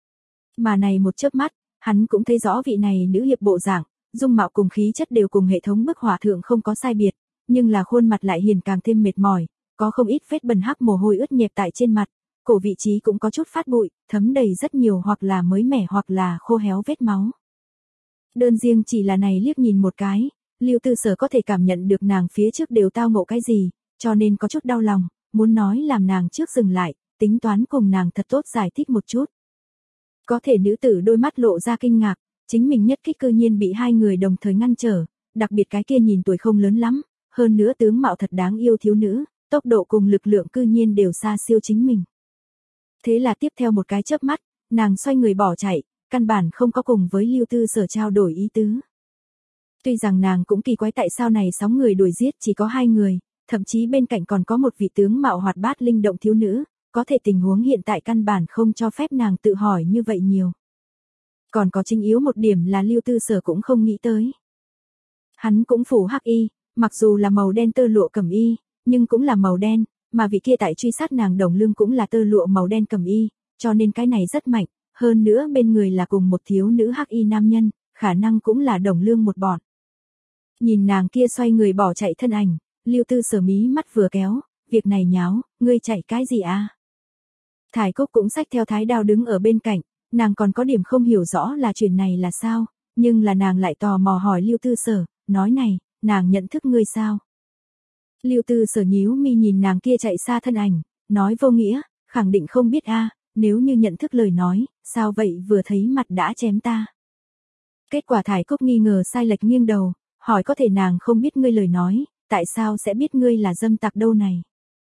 Mà này một chớp mắt, hắn cũng thấy rõ vị này nữ hiệp bộ dạng, dung mạo cùng khí chất đều cùng hệ thống bức họa thượng không có sai biệt, nhưng là khuôn mặt lại hiền càng thêm mệt mỏi, có không ít vết bẩn hắc mồ hôi ướt nhẹp tại trên mặt, cổ vị trí cũng có chút phát bụi, thấm đầy rất nhiều hoặc là mới mẻ hoặc là khô héo vết máu. Đơn riêng chỉ là này liếc nhìn một cái, Lưu Tư Sở có thể cảm nhận được nàng phía trước đều tao ngộ cái gì, cho nên có chút đau lòng, muốn nói làm nàng trước dừng lại, tính toán cùng nàng thật tốt giải thích một chút. Có thể nữ tử đôi mắt lộ ra kinh ngạc, chính mình nhất kích cư nhiên bị hai người đồng thời ngăn trở, đặc biệt cái kia nhìn tuổi không lớn lắm, hơn nữa tướng mạo thật đáng yêu thiếu nữ, tốc độ cùng lực lượng cư nhiên đều xa siêu chính mình. Thế là tiếp theo một cái chớp mắt, nàng xoay người bỏ chạy, căn bản không có cùng với Lưu Tư Sở trao đổi ý tứ. Tuy rằng nàng cũng kỳ quái tại sao này sóng người đuổi giết chỉ có hai người, thậm chí bên cạnh còn có một vị tướng mạo hoạt bát linh động thiếu nữ, có thể tình huống hiện tại căn bản không cho phép nàng tự hỏi như vậy nhiều. Còn có chính yếu một điểm là Lưu Tư Sở cũng không nghĩ tới. Hắn cũng phủ hắc y, mặc dù là màu đen tơ lụa cẩm y, nhưng cũng là màu đen, mà vị kia tại truy sát nàng đồng lương cũng là tơ lụa màu đen cẩm y, cho nên cái này rất mạnh, hơn nữa bên người là cùng một thiếu nữ hắc y nam nhân, khả năng cũng là đồng lương một bọn. Nhìn nàng kia xoay người bỏ chạy thân ảnh, Lưu Tư Sở mí mắt vừa kéo, việc này nháo, ngươi chạy cái gì à? Thải Cúc cũng xách theo thái đao đứng ở bên cạnh, nàng còn có điểm không hiểu rõ là chuyện này là sao, nhưng là nàng lại tò mò hỏi Lưu Tư Sở, nói này, nàng nhận thức ngươi sao? Lưu Tư Sở nhíu mi nhìn nàng kia chạy xa thân ảnh, nói vô nghĩa, khẳng định không biết a, nếu như nhận thức lời nói, sao vậy vừa thấy mặt đã chém ta. Kết quả Thải Cúc nghi ngờ sai lệch nghiêng đầu, hỏi có thể nàng không biết ngươi lời nói, tại sao sẽ biết ngươi là dâm tặc đâu này.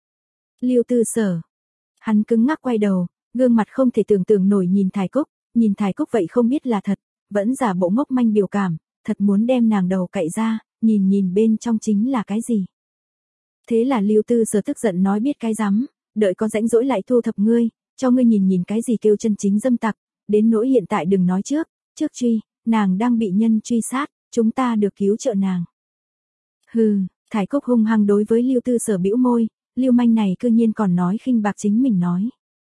Lưu Tư Sở, hắn cứng ngắc quay đầu, gương mặt không thể tưởng tượng nổi nhìn Thải Cúc, nhìn Thải Cúc vậy không biết là thật, vẫn giả bộ ngốc manh biểu cảm, thật muốn đem nàng đầu cạy ra, nhìn nhìn bên trong chính là cái gì. Thế là Lưu Tư Sở tức giận nói biết cái rắm, đợi có rãnh rỗi lại thu thập ngươi, cho ngươi nhìn nhìn cái gì kêu chân chính dâm tặc, đến nỗi hiện tại đừng nói trước, trước truy, nàng đang bị nhân truy sát, chúng ta được cứu trợ nàng. Hừ, Thải Cúc hung hăng đối với Lưu Tư Sở bĩu môi, Lưu manh này cư nhiên còn nói khinh bạc chính mình nói.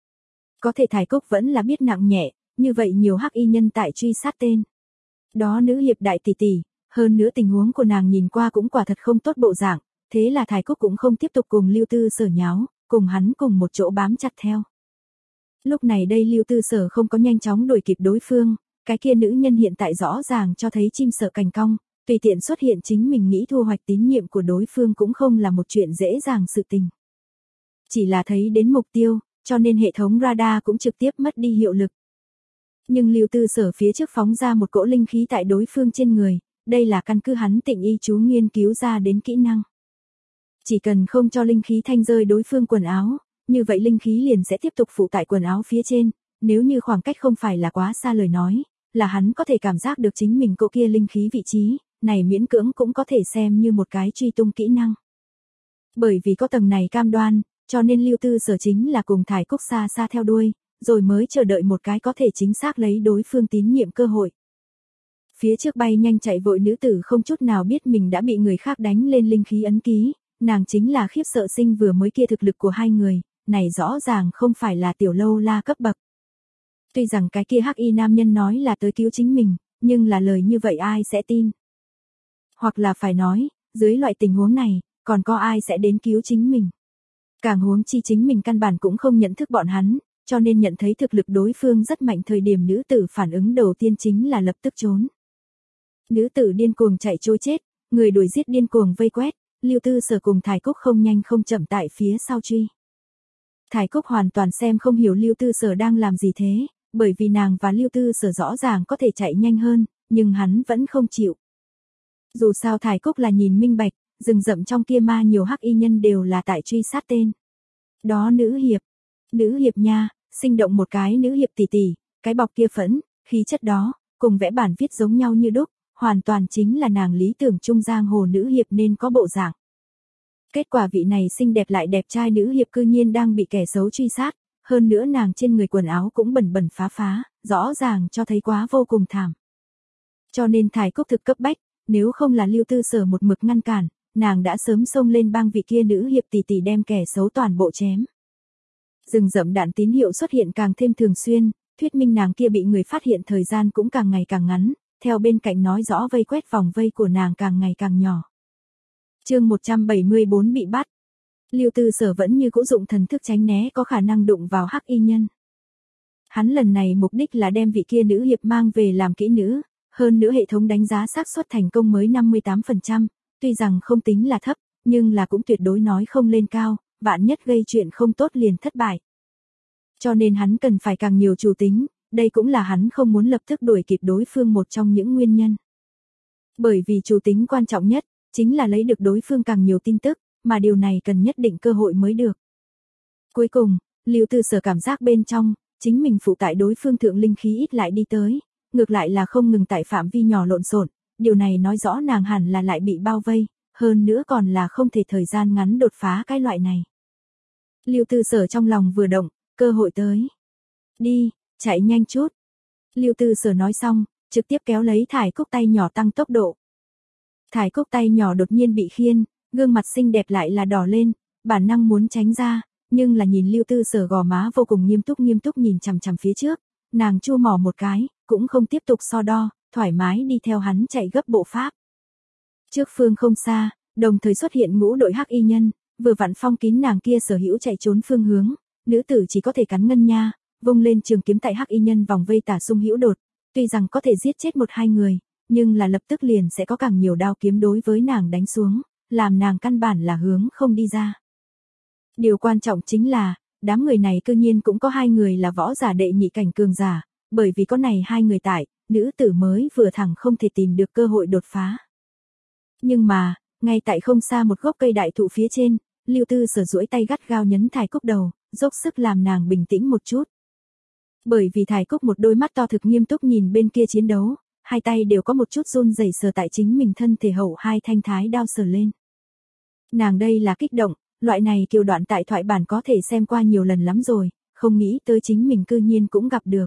Có thể Thải Cúc vẫn là biết nặng nhẹ, như vậy nhiều hắc y nhân tại truy sát tên. Đó nữ hiệp đại tỷ tỷ, hơn nữa tình huống của nàng nhìn qua cũng quả thật không tốt bộ dạng, thế là Thải Cúc cũng không tiếp tục cùng Lưu Tư Sở nháo, cùng hắn cùng một chỗ bám chặt theo. Lúc này đây Lưu Tư Sở không có nhanh chóng đuổi kịp đối phương, cái kia nữ nhân hiện tại rõ ràng cho thấy chim sợ cành cong, tùy tiện xuất hiện chính mình nghĩ thu hoạch tín nhiệm của đối phương cũng không là một chuyện dễ dàng sự tình. Chỉ là thấy đến mục tiêu, cho nên hệ thống radar cũng trực tiếp mất đi hiệu lực. Nhưng Lưu Tư Sở phía trước phóng ra một cỗ linh khí tại đối phương trên người, đây là căn cứ hắn tịnh y chú nghiên cứu ra đến kỹ năng. Chỉ cần không cho linh khí thanh rơi đối phương quần áo, như vậy linh khí liền sẽ tiếp tục phụ tại quần áo phía trên, nếu như khoảng cách không phải là quá xa lời nói, là hắn có thể cảm giác được chính mình cỗ kia linh khí vị trí, này miễn cưỡng cũng có thể xem như một cái truy tung kỹ năng. Bởi vì có tầng này cam đoan, cho nên Lưu Tư Sở chính là cùng Thải Cúc xa xa theo đuôi, rồi mới chờ đợi một cái có thể chính xác lấy đối phương tín nhiệm cơ hội. Phía trước bay nhanh chạy vội nữ tử không chút nào biết mình đã bị người khác đánh lên linh khí ấn ký, nàng chính là khiếp sợ sinh vừa mới kia thực lực của hai người, này rõ ràng không phải là tiểu lâu la cấp bậc. Tuy rằng cái kia hắc y nam nhân nói là tới cứu chính mình, nhưng là lời như vậy ai sẽ tin? Hoặc là phải nói, dưới loại tình huống này, còn có ai sẽ đến cứu chính mình? Càng huống chi chính mình căn bản cũng không nhận thức bọn hắn, cho nên nhận thấy thực lực đối phương rất mạnh thời điểm nữ tử phản ứng đầu tiên chính là lập tức trốn. Nữ tử điên cuồng chạy trôi chết, người đuổi giết điên cuồng vây quét, Lưu Tư Sở cùng Thải Cúc không nhanh không chậm tại phía sau truy. Thải Cúc hoàn toàn xem không hiểu Lưu Tư Sở đang làm gì thế, bởi vì nàng và Lưu Tư Sở rõ ràng có thể chạy nhanh hơn, nhưng hắn vẫn không chịu. Dù sao Thải Cúc là nhìn minh bạch, rừng rậm trong kia ma nhiều hắc y nhân đều là tại truy sát tên. Đó nữ hiệp, nữ hiệp nha, sinh động một cái nữ hiệp tỷ tỷ, cái bọc kia phẫn, khí chất đó, cùng vẽ bản viết giống nhau như đúc, hoàn toàn chính là nàng lý tưởng trung giang hồ nữ hiệp nên có bộ dạng. Kết quả vị này xinh đẹp lại đẹp trai nữ hiệp cư nhiên đang bị kẻ xấu truy sát, hơn nữa nàng trên người quần áo cũng bẩn bẩn phá phá, rõ ràng cho thấy quá vô cùng thảm. Cho nên Thải Cúc thực cấp bách, nếu không là Lưu Tư Sở một mực ngăn cản, nàng đã sớm xông lên bang vị kia nữ hiệp tỷ tỷ đem kẻ xấu toàn bộ chém. Rừng rậm đạn tín hiệu xuất hiện càng thêm thường xuyên, thuyết minh nàng kia bị người phát hiện thời gian cũng càng ngày càng ngắn, theo bên cạnh nói rõ vây quét vòng vây của nàng càng ngày càng nhỏ. Chương một trăm bảy mươi bốn bị bắt. Lưu Tư Sở vẫn như cũ dụng thần thức tránh né có khả năng đụng vào hắc y nhân. Hắn lần này mục đích là đem vị kia nữ hiệp mang về làm kỹ nữ, hơn nữa hệ thống đánh giá xác suất thành công mới năm mươi tám phần trăm, tuy rằng không tính là thấp, nhưng là cũng tuyệt đối nói không lên cao, vạn nhất gây chuyện không tốt liền thất bại. Cho nên hắn cần phải càng nhiều chủ tính, đây cũng là hắn không muốn lập tức đuổi kịp đối phương một trong những nguyên nhân. Bởi vì chủ tính quan trọng nhất, chính là lấy được đối phương càng nhiều tin tức, mà điều này cần nhất định cơ hội mới được. Cuối cùng, Lưu Tư Sở cảm giác bên trong, chính mình phụ tại đối phương thượng linh khí ít lại đi tới, ngược lại là không ngừng tại phạm vi nhỏ lộn xộn, điều này nói rõ nàng hẳn là lại bị bao vây, hơn nữa còn là không thể thời gian ngắn đột phá cái loại này. Lưu Tư Sở trong lòng vừa động, cơ hội tới. Đi, chạy nhanh chút. Lưu Tư Sở nói xong, trực tiếp kéo lấy Thải Cúc tay nhỏ tăng tốc độ. Thải Cúc tay nhỏ đột nhiên bị khiên, gương mặt xinh đẹp lại là đỏ lên, bản năng muốn tránh ra, nhưng là nhìn Lưu Tư Sở gò má vô cùng nghiêm túc nghiêm túc nhìn chằm chằm phía trước, nàng chua mỏ một cái, cũng không tiếp tục so đo, thoải mái đi theo hắn chạy gấp bộ pháp. Trước phương không xa, đồng thời xuất hiện ngũ đội hắc y nhân, vừa vặn phong kín nàng kia sở hữu chạy trốn phương hướng, nữ tử chỉ có thể cắn ngân nha, vung lên trường kiếm tại hắc y nhân vòng vây tả xung hữu đột, tuy rằng có thể giết chết một hai người, nhưng là lập tức liền sẽ có càng nhiều đao kiếm đối với nàng đánh xuống, làm nàng căn bản là hướng không đi ra. Điều quan trọng chính là, đám người này cư nhiên cũng có hai người là võ giả đệ nhị cảnh cường giả, bởi vì có này hai người tại, nữ tử mới vừa thẳng không thể tìm được cơ hội đột phá. Nhưng mà, ngay tại không xa một gốc cây đại thụ phía trên, Lưu Tư Sở duỗi tay gắt gao nhấn Thải Cúc đầu, dốc sức làm nàng bình tĩnh một chút. Bởi vì Thải Cúc một đôi mắt to thực nghiêm túc nhìn bên kia chiến đấu, hai tay đều có một chút run rẩy sờ tại chính mình thân thể hậu hai thanh thái đao sờ lên. Nàng đây là kích động, loại này kiều đoạn tại thoại bản có thể xem qua nhiều lần lắm rồi, không nghĩ tới chính mình cư nhiên cũng gặp được.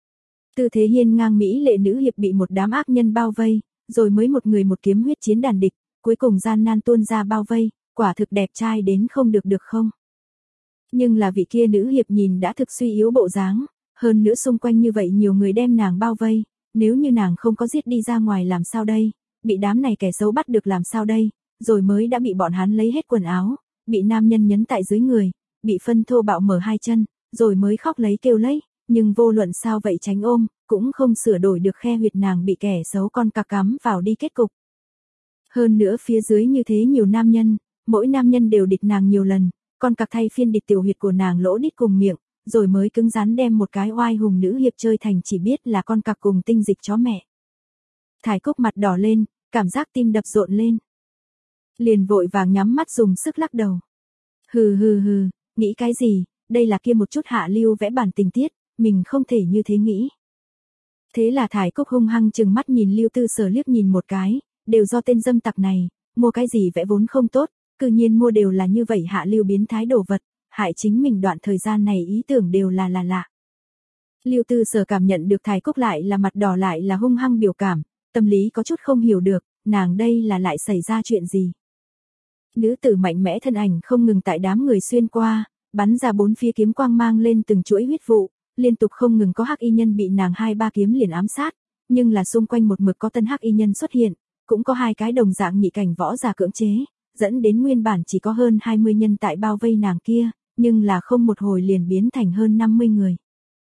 Tư thế hiên ngang mỹ lệ nữ hiệp bị một đám ác nhân bao vây, rồi mới một người một kiếm huyết chiến đàn địch, cuối cùng gian nan tuôn ra bao vây, quả thực đẹp trai đến không được được không. Nhưng là vị kia nữ hiệp nhìn đã thực suy yếu bộ dáng, hơn nữa xung quanh như vậy nhiều người đem nàng bao vây, nếu như nàng không có giết đi ra ngoài làm sao đây, bị đám này kẻ xấu bắt được làm sao đây, rồi mới đã bị bọn hắn lấy hết quần áo, bị nam nhân nhấn tại dưới người, bị phân thô bạo mở hai chân, rồi mới khóc lấy kêu lấy, nhưng vô luận sao vậy tránh ôm, cũng không sửa đổi được khe huyệt nàng bị kẻ xấu con cặc cắm vào đi kết cục. Hơn nữa phía dưới như thế nhiều nam nhân, mỗi nam nhân đều địch nàng nhiều lần, con cặc thay phiên địch tiểu huyệt của nàng lỗ đít cùng miệng, rồi mới cứng rắn đem một cái oai hùng nữ hiệp chơi thành chỉ biết là con cặc cùng tinh dịch chó mẹ. Thải Cúc mặt đỏ lên, cảm giác tim đập rộn lên. Liền vội vàng nhắm mắt dùng sức lắc đầu. Hừ hừ hừ, nghĩ cái gì, đây là kia một chút hạ lưu vẽ bản tình tiết, mình không thể như thế nghĩ. Thế là Thải Cúc hung hăng chừng mắt nhìn Lưu Tư Sở liếc nhìn một cái, đều do tên dâm tặc này, mua cái gì vẽ vốn không tốt, cư nhiên mua đều là như vậy hạ lưu biến thái đồ vật, hại chính mình đoạn thời gian này ý tưởng đều là là lạ. Lưu Tư Sở cảm nhận được Thải Cúc lại là mặt đỏ lại là hung hăng biểu cảm, tâm lý có chút không hiểu được, nàng đây là lại xảy ra chuyện gì. Nữ tử mạnh mẽ thân ảnh không ngừng tại đám người xuyên qua, bắn ra bốn phía kiếm quang mang lên từng chuỗi huyết vụ, liên tục không ngừng có hắc y nhân bị nàng hai ba kiếm liền ám sát, nhưng là xung quanh một mực có tân hắc y nhân xuất hiện, cũng có hai cái đồng dạng nhị cảnh võ giả cưỡng chế, dẫn đến nguyên bản chỉ có hơn hai mươi nhân tại bao vây nàng kia, nhưng là không một hồi liền biến thành hơn năm mươi người.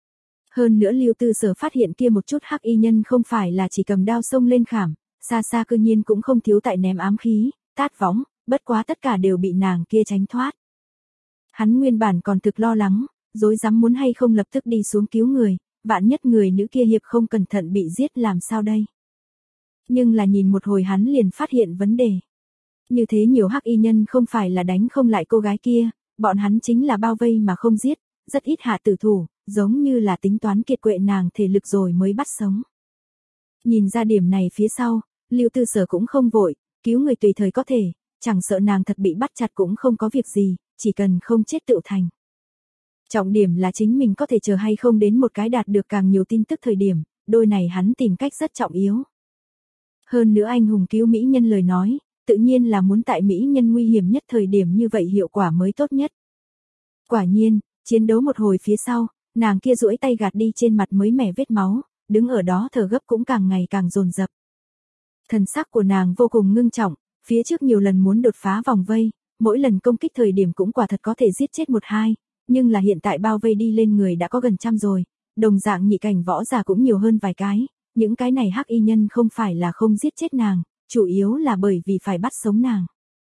Hơn nữa Lưu Tư Sở phát hiện kia một chút hắc y nhân không phải là chỉ cầm đao xông lên khảm, xa xa cư nhiên cũng không thiếu tại ném ám khí, tát võng, bất quá tất cả đều bị nàng kia tránh thoát. Hắn nguyên bản còn thực lo lắng, rối rắm muốn hay không lập tức đi xuống cứu người, vạn nhất người nữ kia hiệp không cẩn thận bị giết làm sao đây. Nhưng là nhìn một hồi hắn liền phát hiện vấn đề. Như thế nhiều hắc y nhân không phải là đánh không lại cô gái kia, bọn hắn chính là bao vây mà không giết, rất ít hạ tử thủ, giống như là tính toán kiệt quệ nàng thể lực rồi mới bắt sống. Nhìn ra điểm này phía sau, Lưu Tư Sở cũng không vội, cứu người tùy thời có thể, chẳng sợ nàng thật bị bắt chặt cũng không có việc gì, chỉ cần không chết tự thành. Trọng điểm là chính mình có thể chờ hay không đến một cái đạt được càng nhiều tin tức thời điểm, đôi này hắn tìm cách rất trọng yếu. Hơn nữa anh hùng cứu mỹ nhân lời nói, tự nhiên là muốn tại mỹ nhân nguy hiểm nhất thời điểm như vậy hiệu quả mới tốt nhất. Quả nhiên, chiến đấu một hồi phía sau, nàng kia duỗi tay gạt đi trên mặt mới mẻ vết máu, đứng ở đó thở gấp cũng càng ngày càng dồn dập. Thần sắc của nàng vô cùng ngưng trọng, phía trước nhiều lần muốn đột phá vòng vây, mỗi lần công kích thời điểm cũng quả thật có thể giết chết một hai, nhưng là hiện tại bao vây đi lên người đã có gần trăm rồi, đồng dạng nhị cảnh võ giả cũng nhiều hơn vài cái, những cái này hắc y nhân không phải là không giết chết nàng, chủ yếu là bởi vì phải bắt sống nàng.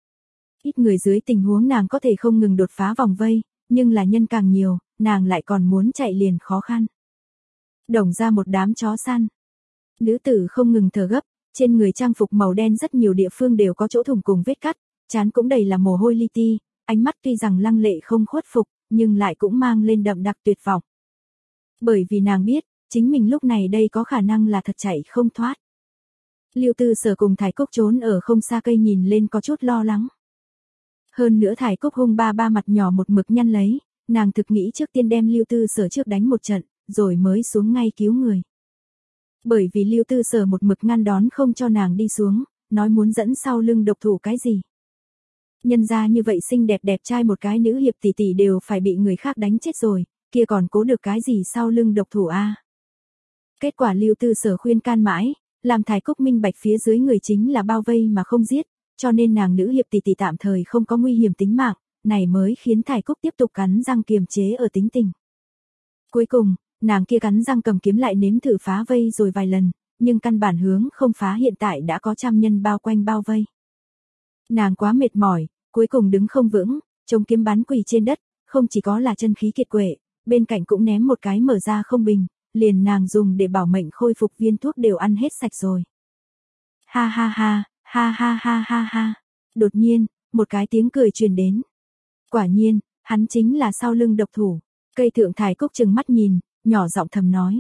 Ít người dưới tình huống nàng có thể không ngừng đột phá vòng vây, nhưng là nhân càng nhiều, nàng lại còn muốn chạy liền khó khăn. Đồng ra một đám chó săn. Nữ tử không ngừng thở gấp, trên người trang phục màu đen rất nhiều địa phương đều có chỗ thủng cùng vết cắt, trán cũng đầy là mồ hôi li ti, ánh mắt tuy rằng lăng lệ không khuất phục, nhưng lại cũng mang lên đậm đặc tuyệt vọng. Bởi vì nàng biết, chính mình lúc này đây có khả năng là thật chạy không thoát. Lưu Tư Sở cùng Thải Cúc trốn ở không xa cây nhìn lên có chút lo lắng. Hơn nữa Thải Cúc hung ba ba mặt nhỏ một mực nhăn lấy, nàng thực nghĩ trước tiên đem Lưu Tư Sở trước đánh một trận, rồi mới xuống ngay cứu người. Bởi vì Lưu Tư Sở một mực ngăn đón không cho nàng đi xuống, nói muốn dẫn sau lưng độc thủ cái gì. Nhân ra như vậy xinh đẹp đẹp trai một cái nữ hiệp tỷ tỷ đều phải bị người khác đánh chết rồi, kia còn cố được cái gì sau lưng độc thủ a? Kết quả Lưu Tư Sở khuyên can mãi, làm Thải Cúc minh bạch phía dưới người chính là bao vây mà không giết, cho nên nàng nữ hiệp tỷ tỷ tạm thời không có nguy hiểm tính mạng, này mới khiến Thải Cúc tiếp tục cắn răng kiềm chế ở tính tình. Cuối cùng, nàng kia cắn răng cầm kiếm lại nếm thử phá vây rồi vài lần, nhưng căn bản hướng không phá hiện tại đã có trăm nhân bao quanh bao vây. Nàng quá mệt mỏi, cuối cùng đứng không vững, chống kiếm bắn quỳ trên đất, không chỉ có là chân khí kiệt quệ, bên cạnh cũng ném một cái mở ra không bình, liền nàng dùng để bảo mệnh khôi phục viên thuốc đều ăn hết sạch rồi. Ha ha ha, ha ha ha ha ha. Đột nhiên, một cái tiếng cười truyền đến. Quả nhiên, hắn chính là sau lưng độc thủ. Cây thượng Thải Cúc chừng mắt nhìn, nhỏ giọng thầm nói.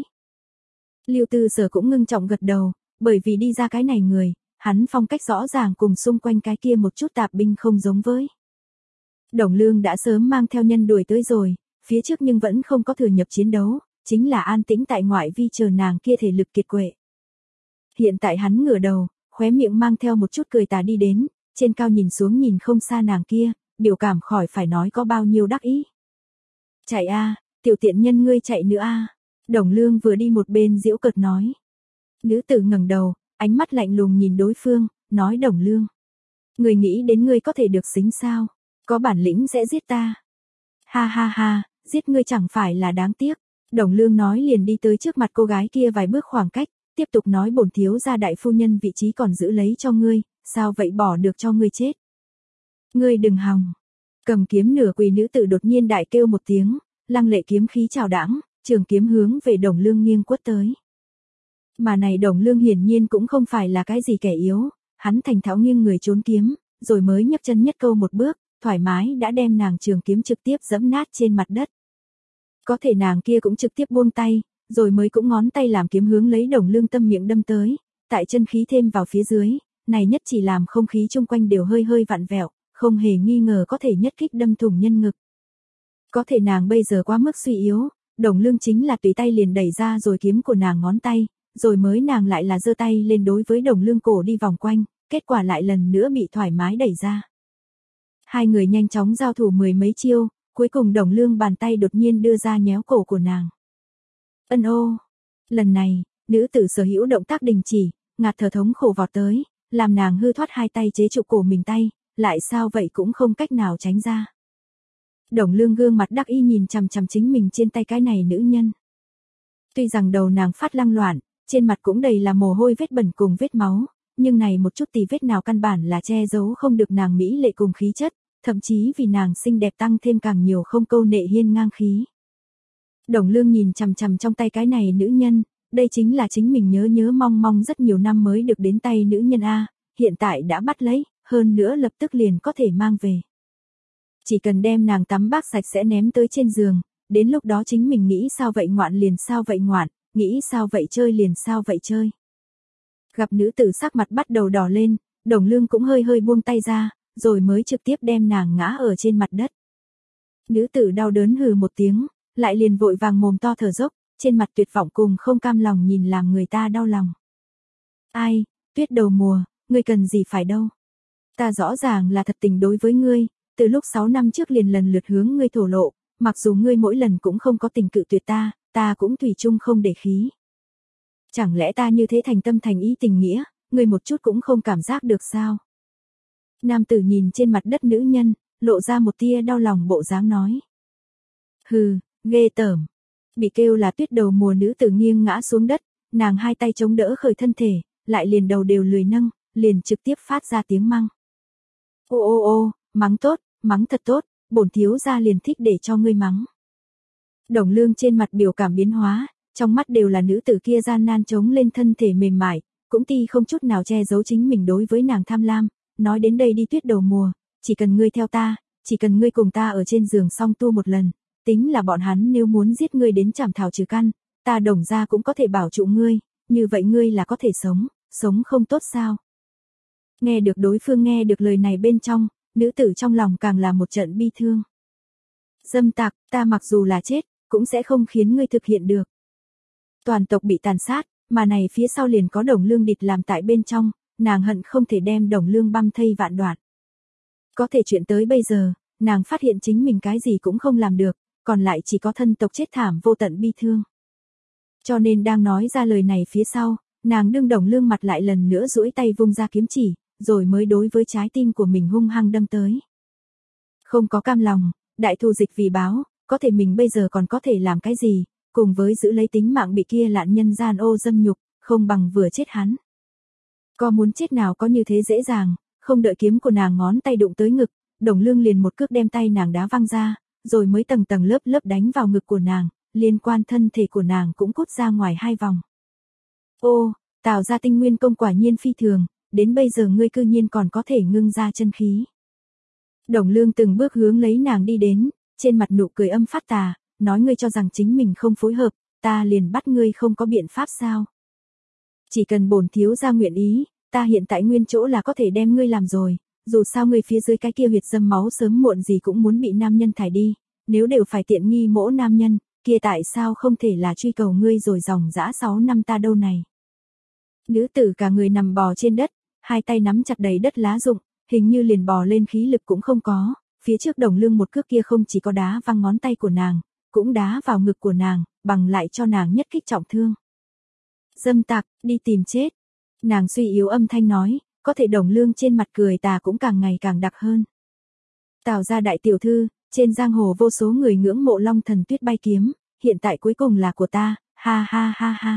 Lưu Tư Sở cũng ngưng trọng gật đầu, bởi vì đi ra cái này người, hắn phong cách rõ ràng cùng xung quanh cái kia một chút tạp binh không giống với. Đồng Lương đã sớm mang theo nhân đuổi tới rồi, phía trước nhưng vẫn không có thừa nhập chiến đấu, chính là an tĩnh tại ngoại vi chờ nàng kia thể lực kiệt quệ. Hiện tại hắn ngửa đầu, khóe miệng mang theo một chút cười tà đi đến, trên cao nhìn xuống nhìn không xa nàng kia, biểu cảm khỏi phải nói có bao nhiêu đắc ý. Chạy a, tiểu tiện nhân ngươi chạy nữa a. Đồng Lương vừa đi một bên giễu cợt nói. Nữ tử ngẩng đầu, ánh mắt lạnh lùng nhìn đối phương, nói Đồng Lương. Người nghĩ đến ngươi có thể được xính sao, có bản lĩnh sẽ giết ta. Ha ha ha, giết ngươi chẳng phải là đáng tiếc. Đồng Lương nói liền đi tới trước mặt cô gái kia vài bước khoảng cách, tiếp tục nói bổn thiếu gia đại phu nhân vị trí còn giữ lấy cho ngươi, sao vậy bỏ được cho ngươi chết. Ngươi đừng hòng. Cầm kiếm nửa quỳ nữ tử đột nhiên đại kêu một tiếng, lăng lệ kiếm khí trào đãng, trường kiếm hướng về Đồng Lương nghiêng quất tới. Mà này Đồng Lương hiển nhiên cũng không phải là cái gì kẻ yếu, hắn thành thạo nghiêng người trốn kiếm, rồi mới nhấc chân nhất câu một bước, thoải mái đã đem nàng trường kiếm trực tiếp giẫm nát trên mặt đất. Có thể nàng kia cũng trực tiếp buông tay, rồi mới cũng ngón tay làm kiếm hướng lấy Đồng Lương tâm miệng đâm tới, tại chân khí thêm vào phía dưới, này nhất chỉ làm không khí chung quanh đều hơi hơi vặn vẹo, không hề nghi ngờ có thể nhất kích đâm thủng nhân ngực. Có thể nàng bây giờ quá mức suy yếu, Đồng Lương chính là tùy tay liền đẩy ra rồi kiếm của nàng ngón tay, rồi mới nàng lại là giơ tay lên đối với Đồng Lương cổ đi vòng quanh, kết quả lại lần nữa bị thoải mái đẩy ra. Hai người nhanh chóng giao thủ mười mấy chiêu, cuối cùng Đồng Lương bàn tay đột nhiên đưa ra nhéo cổ của nàng. Ân ô, lần này, nữ tử sở hữu động tác đình chỉ, ngạt thở thống khổ vọt tới, làm nàng hư thoát hai tay chế trụ cổ mình tay, lại sao vậy cũng không cách nào tránh ra. Đồng Lương gương mặt đắc ý nhìn chằm chằm chính mình trên tay cái này nữ nhân. Tuy rằng đầu nàng phát lăng loạn, trên mặt cũng đầy là mồ hôi vết bẩn cùng vết máu, nhưng này một chút tì vết nào căn bản là che giấu không được nàng mỹ lệ cùng khí chất, thậm chí vì nàng xinh đẹp tăng thêm càng nhiều không câu nệ hiên ngang khí. Đồng Lương nhìn chằm chằm trong tay cái này nữ nhân, đây chính là chính mình nhớ nhớ mong mong rất nhiều năm mới được đến tay nữ nhân A, hiện tại đã bắt lấy, hơn nữa lập tức liền có thể mang về. Chỉ cần đem nàng tắm bác sạch sẽ ném tới trên giường, đến lúc đó chính mình nghĩ sao vậy ngoạn liền sao vậy ngoạn, nghĩ sao vậy chơi liền sao vậy chơi. Gặp nữ tử sắc mặt bắt đầu đỏ lên, Đồng Lương cũng hơi hơi buông tay ra, rồi mới trực tiếp đem nàng ngã ở trên mặt đất. Nữ tử đau đớn hừ một tiếng, lại liền vội vàng mồm to thở dốc, trên mặt tuyệt vọng cùng không cam lòng nhìn làm người ta đau lòng. Ai, Tuyết đầu mùa, ngươi cần gì phải đâu. Ta rõ ràng là thật tình đối với ngươi, từ lúc sáu năm trước liền lần lượt hướng ngươi thổ lộ, mặc dù ngươi mỗi lần cũng không có tình cự tuyệt ta, ta cũng thủy chung không để khí. Chẳng lẽ ta như thế thành tâm thành ý tình nghĩa, ngươi một chút cũng không cảm giác được sao? Nam tử nhìn trên mặt đất nữ nhân, lộ ra một tia đau lòng bộ dáng nói. Hừ, ghê tởm. Bị kêu là Tuyết đầu mùa nữ tử nghiêng ngã xuống đất, nàng hai tay chống đỡ khởi thân thể, lại liền đầu đều lười nâng, liền trực tiếp phát ra tiếng mắng. Ô ô ô, mắng tốt, mắng thật tốt, bổn thiếu gia liền thích để cho ngươi mắng. Đồng Lương trên mặt biểu cảm biến hóa, trong mắt đều là nữ tử kia gian nan chống lên thân thể mềm mại, cũng ti không chút nào che giấu chính mình đối với nàng tham lam, nói đến đây đi Tuyết đầu mùa, chỉ cần ngươi theo ta, chỉ cần ngươi cùng ta ở trên giường song tu một lần, tính là bọn hắn nếu muốn giết ngươi đến chảm thảo trừ căn, ta Đồng gia cũng có thể bảo trụ ngươi, như vậy ngươi là có thể sống, sống không tốt sao? Nghe được đối phương nghe được lời này bên trong, nữ tử trong lòng càng là một trận bi thương. Dâm tặc, ta mặc dù là chết, cũng sẽ không khiến ngươi thực hiện được. Toàn tộc bị tàn sát, mà này phía sau liền có Đồng Lương địch làm tại bên trong, nàng hận không thể đem Đồng Lương băm thây vạn đoạn. Có thể chuyện tới bây giờ, nàng phát hiện chính mình cái gì cũng không làm được, còn lại chỉ có thân tộc chết thảm vô tận bi thương. Cho nên đang nói ra lời này phía sau, nàng đương Đồng Lương mặt lại lần nữa duỗi tay vung ra kiếm chỉ, rồi mới đối với trái tim của mình hung hăng đâm tới. Không có cam lòng, đại thù dịch vì báo, có thể mình bây giờ còn có thể làm cái gì, cùng với giữ lấy tính mạng bị kia lạn nhân gian ô dâm nhục, không bằng vừa chết hắn. Có muốn chết nào có như thế dễ dàng, không đợi kiếm của nàng ngón tay đụng tới ngực, Đồng Lương liền một cước đem tay nàng đá văng ra, rồi mới tầng tầng lớp lớp đánh vào ngực của nàng, liên quan thân thể của nàng cũng cút ra ngoài hai vòng. Ô, tạo ra tinh nguyên công quả nhiên phi thường, đến bây giờ ngươi cư nhiên còn có thể ngưng ra chân khí. Đồng Lương từng bước hướng lấy nàng đi đến, trên mặt nụ cười âm phát tà, nói ngươi cho rằng chính mình không phối hợp, ta liền bắt ngươi không có biện pháp sao. Chỉ cần bổn thiếu gia nguyện ý, ta hiện tại nguyên chỗ là có thể đem ngươi làm rồi, dù sao ngươi phía dưới cái kia huyệt dâm máu sớm muộn gì cũng muốn bị nam nhân thải đi, nếu đều phải tiện nghi mỗ nam nhân, kia tại sao không thể là truy cầu ngươi rồi dòng dã sáu năm ta đâu này. Nữ tử cả người nằm bò trên đất, hai tay nắm chặt đầy đất lá rụng, hình như liền bò lên khí lực cũng không có, phía trước Đồng Lương một cước kia không chỉ có đá văng ngón tay của nàng, cũng đá vào ngực của nàng, bằng lại cho nàng nhất kích trọng thương. Dâm tặc, đi tìm chết. Nàng suy yếu âm thanh nói, có thể Đồng Lương trên mặt cười tà cũng càng ngày càng đặc hơn. Tào gia đại tiểu thư, trên giang hồ vô số người ngưỡng mộ Long Thần Tuyết bay kiếm, hiện tại cuối cùng là của ta, ha ha ha ha.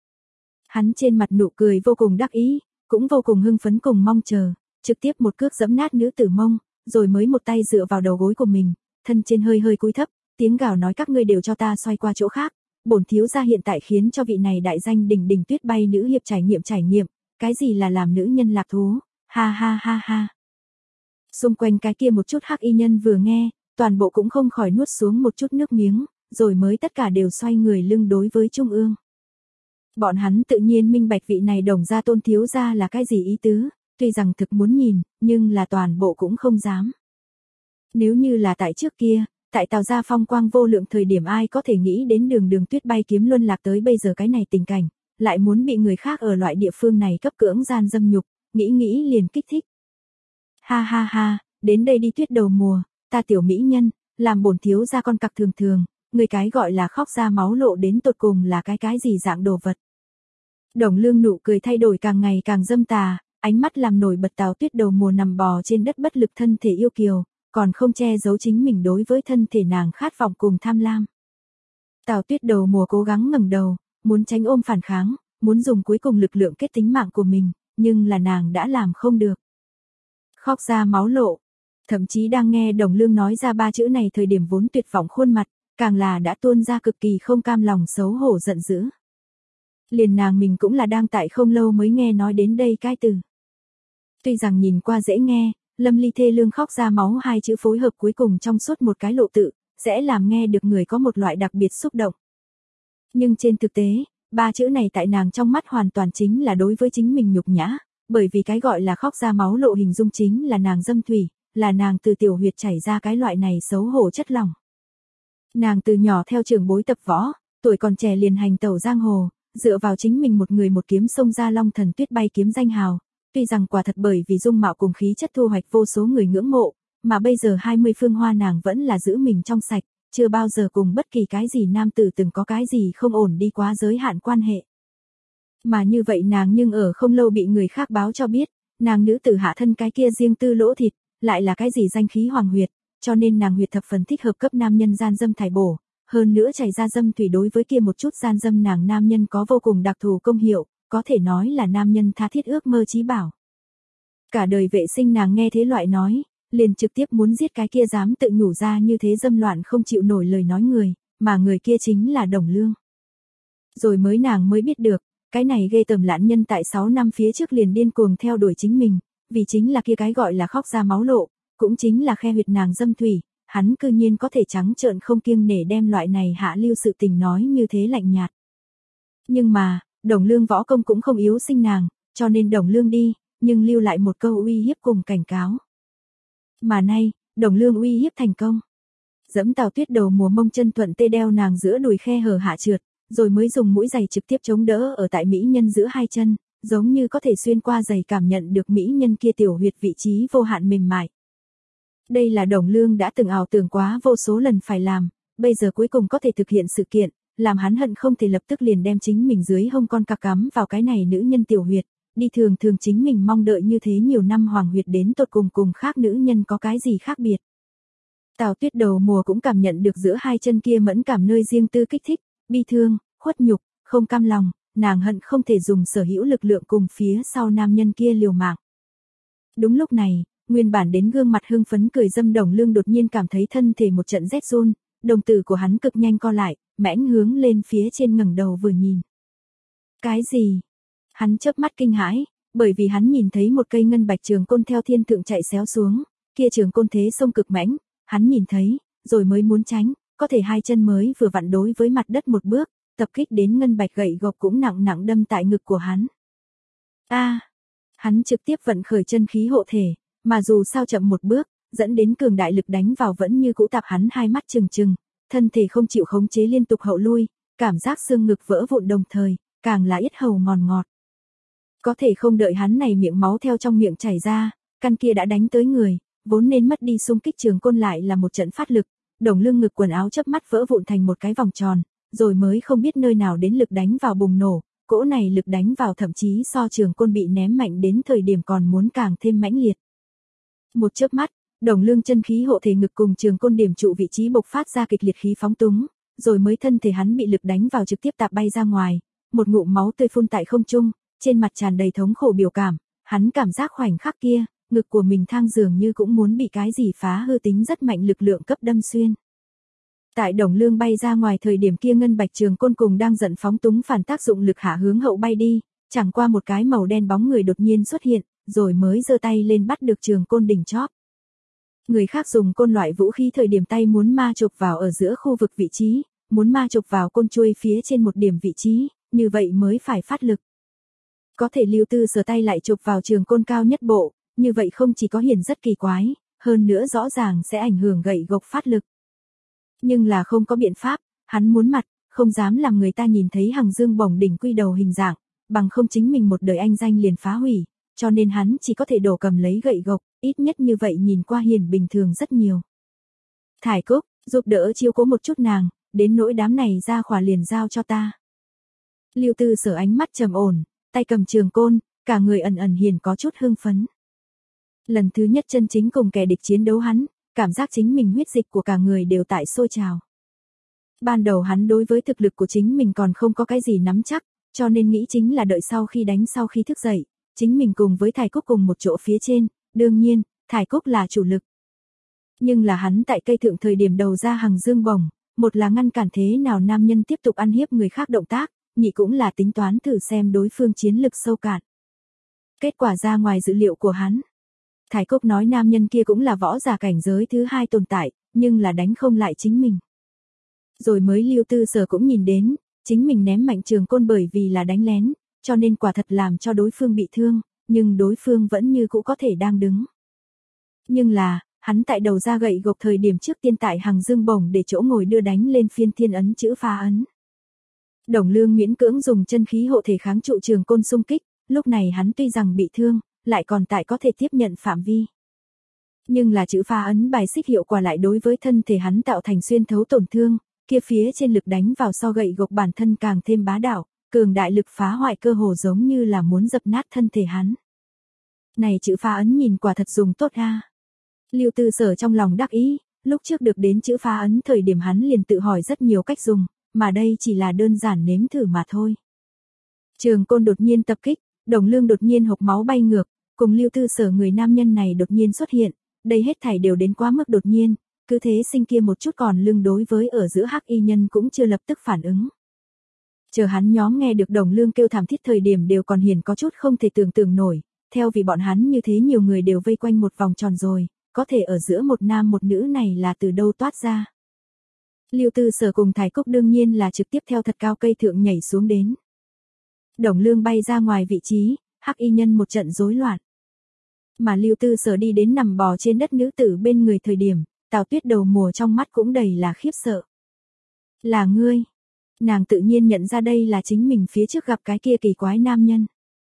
Hắn trên mặt nụ cười vô cùng đắc ý, cũng vô cùng hưng phấn cùng mong chờ, trực tiếp một cước giẫm nát nữ tử mông, rồi mới một tay dựa vào đầu gối của mình, thân trên hơi hơi cúi thấp, tiếng gào nói các ngươi đều cho ta xoay qua chỗ khác, bổn thiếu gia hiện tại khiến cho vị này đại danh đỉnh đỉnh Tuyết bay nữ hiệp trải nghiệm trải nghiệm, cái gì là làm nữ nhân lạc thú, Ha ha ha ha. Xung quanh cái kia một chút hắc y nhân vừa nghe, toàn bộ cũng không khỏi nuốt xuống một chút nước miếng, rồi mới tất cả đều xoay người lưng đối với Trung ương. Bọn hắn tự nhiên minh bạch vị này Đồng gia Tôn thiếu gia là cái gì ý tứ, tuy rằng thực muốn nhìn, nhưng là toàn bộ cũng không dám. Nếu như là tại trước kia, tại Tào gia phong quang vô lượng thời điểm ai có thể nghĩ đến đường đường tuyết bay kiếm luân lạc tới bây giờ cái này tình cảnh, lại muốn bị người khác ở loại địa phương này cấp cưỡng gian dâm nhục, nghĩ nghĩ liền kích thích. Ha ha ha, đến đây đi tuyết đầu mùa, ta tiểu mỹ nhân, làm bổn thiếu gia con cặc thường thường, người cái gọi là khóc ra máu lộ đến tột cùng là cái cái gì dạng đồ vật. Đồng Lương nụ cười thay đổi càng ngày càng dâm tà, ánh mắt làm nổi bật Tào Tuyết đầu mùa nằm bò trên đất bất lực thân thể yêu kiều, còn không che giấu chính mình đối với thân thể nàng khát vọng cùng tham lam. Tào Tuyết đầu mùa cố gắng ngẩng đầu, muốn tránh ôm phản kháng, muốn dùng cuối cùng lực lượng kết tính mạng của mình, nhưng là nàng đã làm không được. Khóc ra máu lộ, thậm chí đang nghe Đồng Lương nói ra ba chữ này thời điểm vốn tuyệt vọng khuôn mặt, càng là đã tuôn ra cực kỳ không cam lòng xấu hổ giận dữ. Liền nàng mình cũng là đang tại không lâu mới nghe nói đến đây cái từ. Tuy rằng nhìn qua dễ nghe, lâm ly thê lương khóc ra máu hai chữ phối hợp cuối cùng trong suốt một cái lộ tự, sẽ làm nghe được người có một loại đặc biệt xúc động. Nhưng trên thực tế, ba chữ này tại nàng trong mắt hoàn toàn chính là đối với chính mình nhục nhã, bởi vì cái gọi là khóc ra máu lộ hình dung chính là nàng dâm thủy, là nàng từ tiểu huyệt chảy ra cái loại này xấu hổ chất lòng. Nàng từ nhỏ theo trưởng bối tập võ, tuổi còn trẻ liền hành tẩu giang hồ, dựa vào chính mình một người một kiếm xông ra Long Thần Tuyết Bay kiếm danh hào, tuy rằng quả thật bởi vì dung mạo cùng khí chất thu hoạch vô số người ngưỡng mộ, mà bây giờ hai mươi phương hoa nàng vẫn là giữ mình trong sạch, chưa bao giờ cùng bất kỳ cái gì nam tử từng có cái gì không ổn đi quá giới hạn quan hệ. Mà như vậy nàng nhưng ở không lâu bị người khác báo cho biết, nàng nữ tử hạ thân cái kia riêng tư lỗ thịt, lại là cái gì danh khí hoàng huyệt, cho nên nàng huyệt thập phần thích hợp cấp nam nhân gian dâm thải bổ, hơn nữa chảy ra dâm thủy đối với kia một chút gian dâm nàng nam nhân có vô cùng đặc thù công hiệu, có thể nói là nam nhân tha thiết ước mơ chí bảo. Cả đời vệ sinh nàng nghe thế loại nói, liền trực tiếp muốn giết cái kia dám tự nhủ ra như thế dâm loạn không chịu nổi lời nói người, mà người kia chính là Đồng Lương. Rồi mới nàng mới biết được, cái này ghê tởm lãn nhân tại sáu năm phía trước liền điên cuồng theo đuổi chính mình, vì chính là kia cái gọi là khóc ra máu lộ, cũng chính là khe huyệt nàng dâm thủy, hắn cư nhiên có thể trắng trợn không kiêng nể đem loại này hạ lưu sự tình nói như thế lạnh nhạt. Nhưng mà, Đồng Lương võ công cũng không yếu sinh nàng, cho nên Đồng Lương đi, nhưng lưu lại một câu uy hiếp cùng cảnh cáo. Mà nay, Đồng Lương uy hiếp thành công. Dẫm Tào Tuyết đầu mùa mông chân thuận tê đeo nàng giữa đùi khe hở hạ trượt, rồi mới dùng mũi giày trực tiếp chống đỡ ở tại mỹ nhân giữa hai chân, giống như có thể xuyên qua giày cảm nhận được mỹ nhân kia tiểu huyệt vị trí vô hạn mềm mại. Đây là Đồng Lương đã từng ảo tưởng quá vô số lần phải làm, bây giờ cuối cùng có thể thực hiện sự kiện, làm hắn hận không thể lập tức liền đem chính mình dưới hông con cặc cắm vào cái này nữ nhân tiểu huyệt, đi thường thường chính mình mong đợi như thế nhiều năm hoàng huyệt đến tột cùng cùng khác nữ nhân có cái gì khác biệt. Tào Tuyết đầu mùa cũng cảm nhận được giữa hai chân kia mẫn cảm nơi riêng tư kích thích, bi thương, khuất nhục, không cam lòng, nàng hận không thể dùng sở hữu lực lượng cùng phía sau nam nhân kia liều mạng. Đúng lúc này, nguyên bản đến gương mặt hưng phấn cười dâm Đồng Lương đột nhiên cảm thấy thân thể một trận rét run, đồng tử của hắn cực nhanh co lại, mãnh hướng lên phía trên ngẩng đầu vừa nhìn. Cái gì? Hắn chớp mắt kinh hãi, bởi vì hắn nhìn thấy một cây ngân bạch trường côn theo thiên thượng chạy xéo xuống, kia trường côn thế sông cực mãnh, hắn nhìn thấy, rồi mới muốn tránh, có thể hai chân mới vừa vặn đối với mặt đất một bước, tập kích đến ngân bạch gậy gộc cũng nặng nặng đâm tại ngực của hắn. A, à, hắn trực tiếp vận khởi chân khí hộ thể, mà dù sao chậm một bước, dẫn đến cường đại lực đánh vào vẫn như cũ tạp hắn hai mắt trừng trừng, thân thể không chịu khống chế liên tục hậu lui, cảm giác xương ngực vỡ vụn đồng thời, càng là yết hầu ngọt ngọt. Có thể không đợi hắn này miệng máu theo trong miệng chảy ra, căn kia đã đánh tới người, vốn nên mất đi xung kích trường côn lại là một trận phát lực, Đồng Lương ngực quần áo chớp mắt vỡ vụn thành một cái vòng tròn, rồi mới không biết nơi nào đến lực đánh vào bùng nổ, cỗ này lực đánh vào thậm chí so trường côn bị ném mạnh đến thời điểm còn muốn càng thêm mãnh liệt. Một chớp mắt, Đồng Lương chân khí hộ thể ngực cùng trường côn điểm trụ vị trí bộc phát ra kịch liệt khí phóng túng, rồi mới thân thể hắn bị lực đánh vào trực tiếp tạp bay ra ngoài, một ngụm máu tươi phun tại không trung, trên mặt tràn đầy thống khổ biểu cảm, hắn cảm giác khoảnh khắc kia, ngực của mình thang dường như cũng muốn bị cái gì phá hư tính rất mạnh lực lượng cấp đâm xuyên. Tại Đồng Lương bay ra ngoài thời điểm kia ngân bạch trường côn cùng đang giận phóng túng phản tác dụng lực hạ hướng hậu bay đi, chẳng qua một cái màu đen bóng người đột nhiên xuất hiện, rồi mới giơ tay lên bắt được trường côn đỉnh chóp. Người khác dùng côn loại vũ khí thời điểm tay muốn ma chụp vào ở giữa khu vực vị trí, muốn ma chụp vào côn chuôi phía trên một điểm vị trí, như vậy mới phải phát lực. Có thể Lưu Tư Sở tay lại chụp vào trường côn cao nhất bộ, như vậy không chỉ có hiển rất kỳ quái, hơn nữa rõ ràng sẽ ảnh hưởng gậy gộc phát lực. Nhưng là không có biện pháp, hắn muốn mặt, không dám làm người ta nhìn thấy Hằng Dương bổng đỉnh quy đầu hình dạng, bằng không chính mình một đời anh danh liền phá hủy, cho nên hắn chỉ có thể đổ cầm lấy gậy gộc, ít nhất như vậy nhìn qua hiền bình thường rất nhiều. Thải Cúc, giúp đỡ chiếu cố một chút nàng, đến nỗi đám này ra khỏa liền giao cho ta. Lưu Tư Sở ánh mắt trầm ổn, tay cầm trường côn, cả người ẩn ẩn hiền có chút hưng phấn. Lần thứ nhất chân chính cùng kẻ địch chiến đấu hắn, cảm giác chính mình huyết dịch của cả người đều tại sôi trào. Ban đầu hắn đối với thực lực của chính mình còn không có cái gì nắm chắc, cho nên nghĩ chính là đợi sau khi đánh sau khi thức dậy, chính mình cùng với Thải Cúc cùng một chỗ phía trên, đương nhiên, Thải Cúc là chủ lực. Nhưng là hắn tại cây thượng thời điểm đầu ra Hằng Dương bổng, một là ngăn cản thế nào nam nhân tiếp tục ăn hiếp người khác động tác, nhị cũng là tính toán thử xem đối phương chiến lực sâu cạn. Kết quả ra ngoài dự liệu của hắn. Thải Cúc nói nam nhân kia cũng là võ giả cảnh giới thứ hai tồn tại, nhưng là đánh không lại chính mình. Rồi mới Lưu Tư Sở cũng nhìn đến, chính mình ném mạnh trường côn bởi vì là đánh lén, cho nên quả thật làm cho đối phương bị thương, nhưng đối phương vẫn như cũ có thể đang đứng. Nhưng là, hắn tại đầu ra gậy gộc thời điểm trước tiên tại Hằng Dương bổng để chỗ ngồi đưa đánh lên phiên thiên ấn chữ phá ấn. Đồng Lương miễn cưỡng dùng chân khí hộ thể kháng trụ trường côn xung kích, lúc này hắn tuy rằng bị thương, lại còn tại có thể tiếp nhận phạm vi. Nhưng là chữ phá ấn bài xích hiệu quả lại đối với thân thể hắn tạo thành xuyên thấu tổn thương, kia phía trên lực đánh vào so gậy gộc bản thân càng thêm bá đạo, cường đại lực phá hoại cơ hồ giống như là muốn dập nát thân thể hắn. Này chữ phá ấn nhìn quả thật dùng tốt a. Lưu Tư Sở trong lòng đắc ý, lúc trước được đến chữ phá ấn thời điểm hắn liền tự hỏi rất nhiều cách dùng, mà đây chỉ là đơn giản nếm thử mà thôi. Trường côn đột nhiên tập kích, Đồng Lương đột nhiên hộc máu bay ngược, cùng Lưu Tư Sở người nam nhân này đột nhiên xuất hiện, đây hết thảy đều đến quá mức đột nhiên, cứ thế sinh kia một chút còn lương đối với ở giữa hắc y nhân cũng chưa lập tức phản ứng. Chờ hắn nhóm nghe được Đồng Lương kêu thảm thiết thời điểm đều còn hiền có chút không thể tưởng tượng nổi, theo vì bọn hắn như thế nhiều người đều vây quanh một vòng tròn rồi, có thể ở giữa một nam một nữ này là từ đâu toát ra. Lưu Tư Sở cùng Thải Cúc đương nhiên là trực tiếp theo thật cao cây thượng nhảy xuống đến. Đồng Lương bay ra ngoài vị trí, hắc y nhân một trận rối loạn. Mà Lưu Tư Sở đi đến nằm bò trên đất nữ tử bên người thời điểm, Tào Tuyết đầu mùa trong mắt cũng đầy là khiếp sợ. Là ngươi. Nàng tự nhiên nhận ra đây là chính mình phía trước gặp cái kia kỳ quái nam nhân.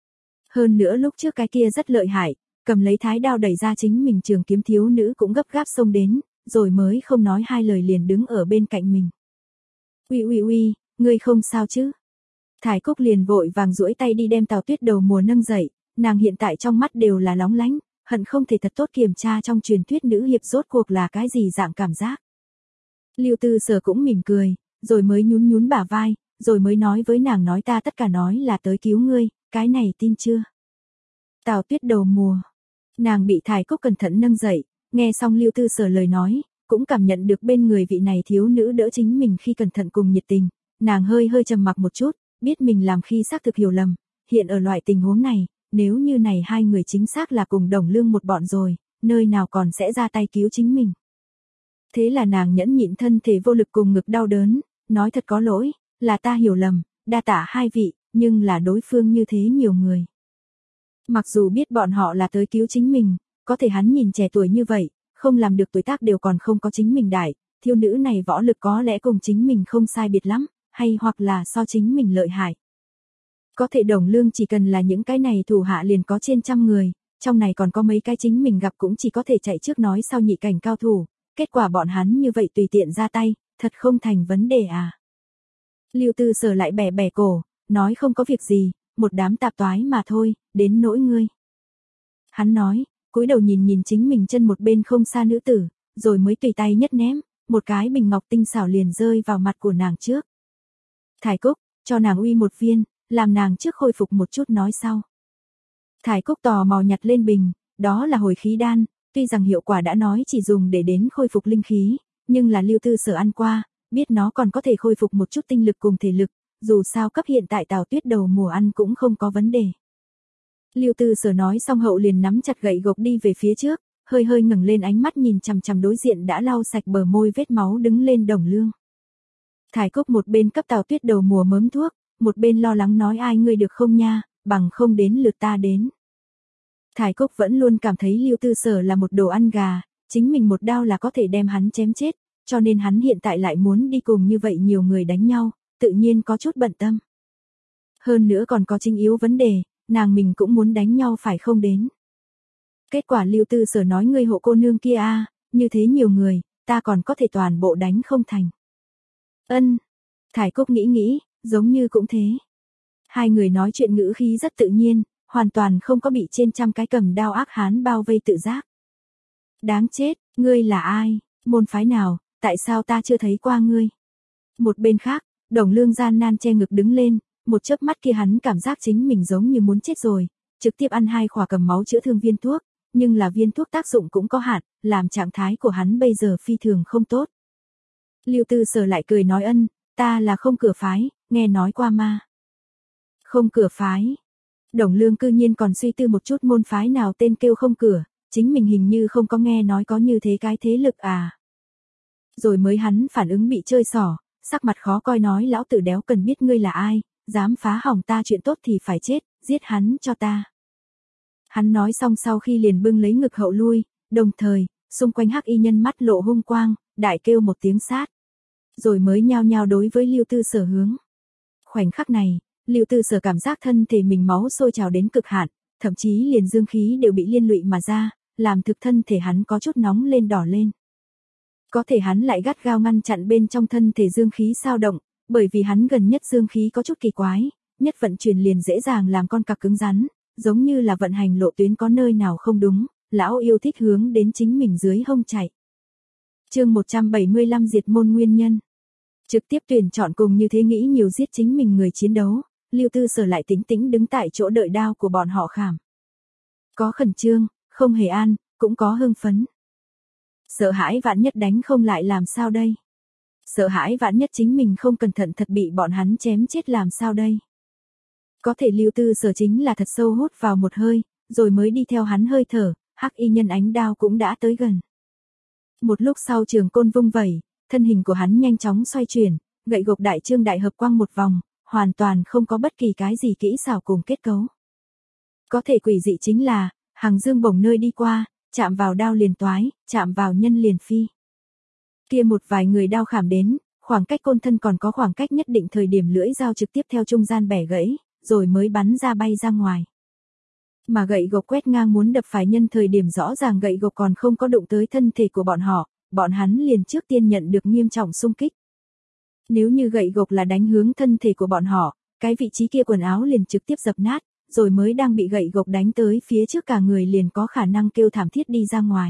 Hơn nữa lúc trước cái kia rất lợi hại, cầm lấy thái đao đẩy ra chính mình trường kiếm thiếu nữ cũng gấp gáp xông đến, rồi mới không nói hai lời liền đứng ở bên cạnh mình. Uy uy uy, ngươi không sao chứ? Thải Cúc liền vội vàng duỗi tay đi đem Tào Tuyết đầu mùa nâng dậy, nàng hiện tại trong mắt đều là lóng lánh, hận không thể thật tốt kiểm tra trong truyền thuyết nữ hiệp rốt cuộc là cái gì dạng cảm giác. Lưu Tư Sở cũng mỉm cười, rồi mới nhún nhún bả vai, rồi mới nói với nàng nói ta tất cả nói là tới cứu ngươi, cái này tin chưa? Tào Tuyết đầu mùa. Nàng bị Thải Cúc cẩn thận nâng dậy, nghe xong Lưu Tư Sở lời nói, cũng cảm nhận được bên người vị này thiếu nữ đỡ chính mình khi cẩn thận cùng nhiệt tình, nàng hơi hơi trầm mặc một chút, biết mình làm khi xác thực hiểu lầm, hiện ở loại tình huống này, nếu như này hai người chính xác là cùng Đồng Lương một bọn rồi, nơi nào còn sẽ ra tay cứu chính mình. Thế là nàng nhẫn nhịn thân thể vô lực cùng ngực đau đớn, nói thật có lỗi, là ta hiểu lầm, đa tạ hai vị, nhưng là đối phương như thế nhiều người. Mặc dù biết bọn họ là tới cứu chính mình, có thể hắn nhìn trẻ tuổi như vậy, không làm được tuổi tác đều còn không có chính mình đại, thiếu nữ này võ lực có lẽ cùng chính mình không sai biệt lắm, hay hoặc là so chính mình lợi hại. Có thể Đồng Lương chỉ cần là những cái này thủ hạ liền có trên trăm người, trong này còn có mấy cái chính mình gặp cũng chỉ có thể chạy trước nói sau nhị cảnh cao thủ, kết quả bọn hắn như vậy tùy tiện ra tay, thật không thành vấn đề à. Lưu Tư Sở lại bẻ bẻ cổ, nói không có việc gì, một đám tạp toái mà thôi, đến nỗi ngươi. Hắn nói, cúi đầu nhìn nhìn chính mình chân một bên không xa nữ tử, rồi mới tùy tay nhất ném, một cái bình ngọc tinh xảo liền rơi vào mặt của nàng trước. Thải Cúc, cho nàng uy một viên, làm nàng trước khôi phục một chút nói sau. Thải Cúc tò mò nhặt lên bình, đó là hồi khí đan, tuy rằng hiệu quả đã nói chỉ dùng để đến khôi phục linh khí, nhưng là Lưu Tư Sở ăn qua, biết nó còn có thể khôi phục một chút tinh lực cùng thể lực, dù sao cấp hiện tại Tào Tuyết đầu mùa ăn cũng không có vấn đề. Lưu Tư Sở nói xong hậu liền nắm chặt gậy gộc đi về phía trước, hơi hơi ngẩng lên ánh mắt nhìn chằm chằm đối diện đã lau sạch bờ môi vết máu đứng lên Đồng Lương. Thải Cúc một bên cấp Tào Tuyết đầu mùa mớm thuốc, một bên lo lắng nói ai ngươi được không nha, bằng không đến lượt ta đến. Thải Cúc vẫn luôn cảm thấy Lưu Tư Sở là một đồ ăn gà, chính mình một đao là có thể đem hắn chém chết, cho nên hắn hiện tại lại muốn đi cùng như vậy nhiều người đánh nhau, tự nhiên có chút bận tâm. Hơn nữa còn có chính yếu vấn đề, nàng mình cũng muốn đánh nhau phải không đến. Kết quả Lưu Tư Sở nói ngươi hộ cô nương kia a, như thế nhiều người, ta còn có thể toàn bộ đánh không thành. Ân, Thải Cúc nghĩ nghĩ, giống như cũng thế. Hai người nói chuyện ngữ khí rất tự nhiên, hoàn toàn không có bị trên trăm cái cầm đao ác hán bao vây tự giác. Đáng chết, ngươi là ai, môn phái nào, tại sao ta chưa thấy qua ngươi? Một bên khác, Đồng Lương gian nan che ngực đứng lên, một chớp mắt kia hắn cảm giác chính mình giống như muốn chết rồi, trực tiếp ăn hai khỏa cầm máu chữa thương viên thuốc, nhưng là viên thuốc tác dụng cũng có hạn, làm trạng thái của hắn bây giờ phi thường không tốt. Lưu Tư Sở lại cười nói ân, ta là không cửa phái, nghe nói qua ma. Không cửa phái. Đồng Lương cư nhiên còn suy tư một chút môn phái nào tên kêu không cửa, chính mình hình như không có nghe nói có như thế cái thế lực à. Rồi mới hắn phản ứng bị chơi xỏ, sắc mặt khó coi nói lão tử đéo cần biết ngươi là ai, dám phá hỏng ta chuyện tốt thì phải chết, giết hắn cho ta. Hắn nói xong sau khi liền bưng lấy ngực hậu lui, đồng thời, xung quanh hắc y nhân mắt lộ hung quang, đại kêu một tiếng sát. Rồi mới nhao nhao đối với Lưu Tư Sở hướng. Khoảnh khắc này, Lưu Tư Sở cảm giác thân thể mình máu sôi trào đến cực hạn, thậm chí liền dương khí đều bị liên lụy mà ra, làm thực thân thể hắn có chút nóng lên đỏ lên. Có thể hắn lại gắt gao ngăn chặn bên trong thân thể dương khí sao động, bởi vì hắn gần nhất dương khí có chút kỳ quái, nhất vận chuyển liền dễ dàng làm con cặc cứng rắn, giống như là vận hành lộ tuyến có nơi nào không đúng, lão yêu thích hướng đến chính mình dưới hông chạy. Chương một trăm bảy mươi lăm diệt môn nguyên nhân. Trực tiếp tuyển chọn cùng như thế nghĩ nhiều giết chính mình người chiến đấu, Lưu Tư Sở lại tĩnh tĩnh đứng tại chỗ đợi đao của bọn họ khảm. Có khẩn trương, không hề an, cũng có hưng phấn. Sợ hãi vạn nhất đánh không lại làm sao đây? Sợ hãi vạn nhất chính mình không cẩn thận thật bị bọn hắn chém chết làm sao đây? Có thể Lưu Tư Sở chính là thật sâu hút vào một hơi, rồi mới đi theo hắn hơi thở, hắc y nhân ánh đao cũng đã tới gần. Một lúc sau trường côn vung vẩy, thân hình của hắn nhanh chóng xoay chuyển, gậy gộc đại trương đại hợp quang một vòng, hoàn toàn không có bất kỳ cái gì kỹ xảo cùng kết cấu. Có thể quỷ dị chính là, hàng dương bổng nơi đi qua, chạm vào đao liền toái, chạm vào nhân liền phi. Kia một vài người đao khảm đến, khoảng cách côn thân còn có khoảng cách nhất định thời điểm lưỡi dao trực tiếp theo trung gian bẻ gãy, rồi mới bắn ra bay ra ngoài. Mà gậy gộc quét ngang muốn đập phải nhân thời điểm rõ ràng gậy gộc còn không có đụng tới thân thể của bọn họ, bọn hắn liền trước tiên nhận được nghiêm trọng xung kích. Nếu như gậy gộc là đánh hướng thân thể của bọn họ, cái vị trí kia quần áo liền trực tiếp dập nát, rồi mới đang bị gậy gộc đánh tới phía trước cả người liền có khả năng kêu thảm thiết đi ra ngoài.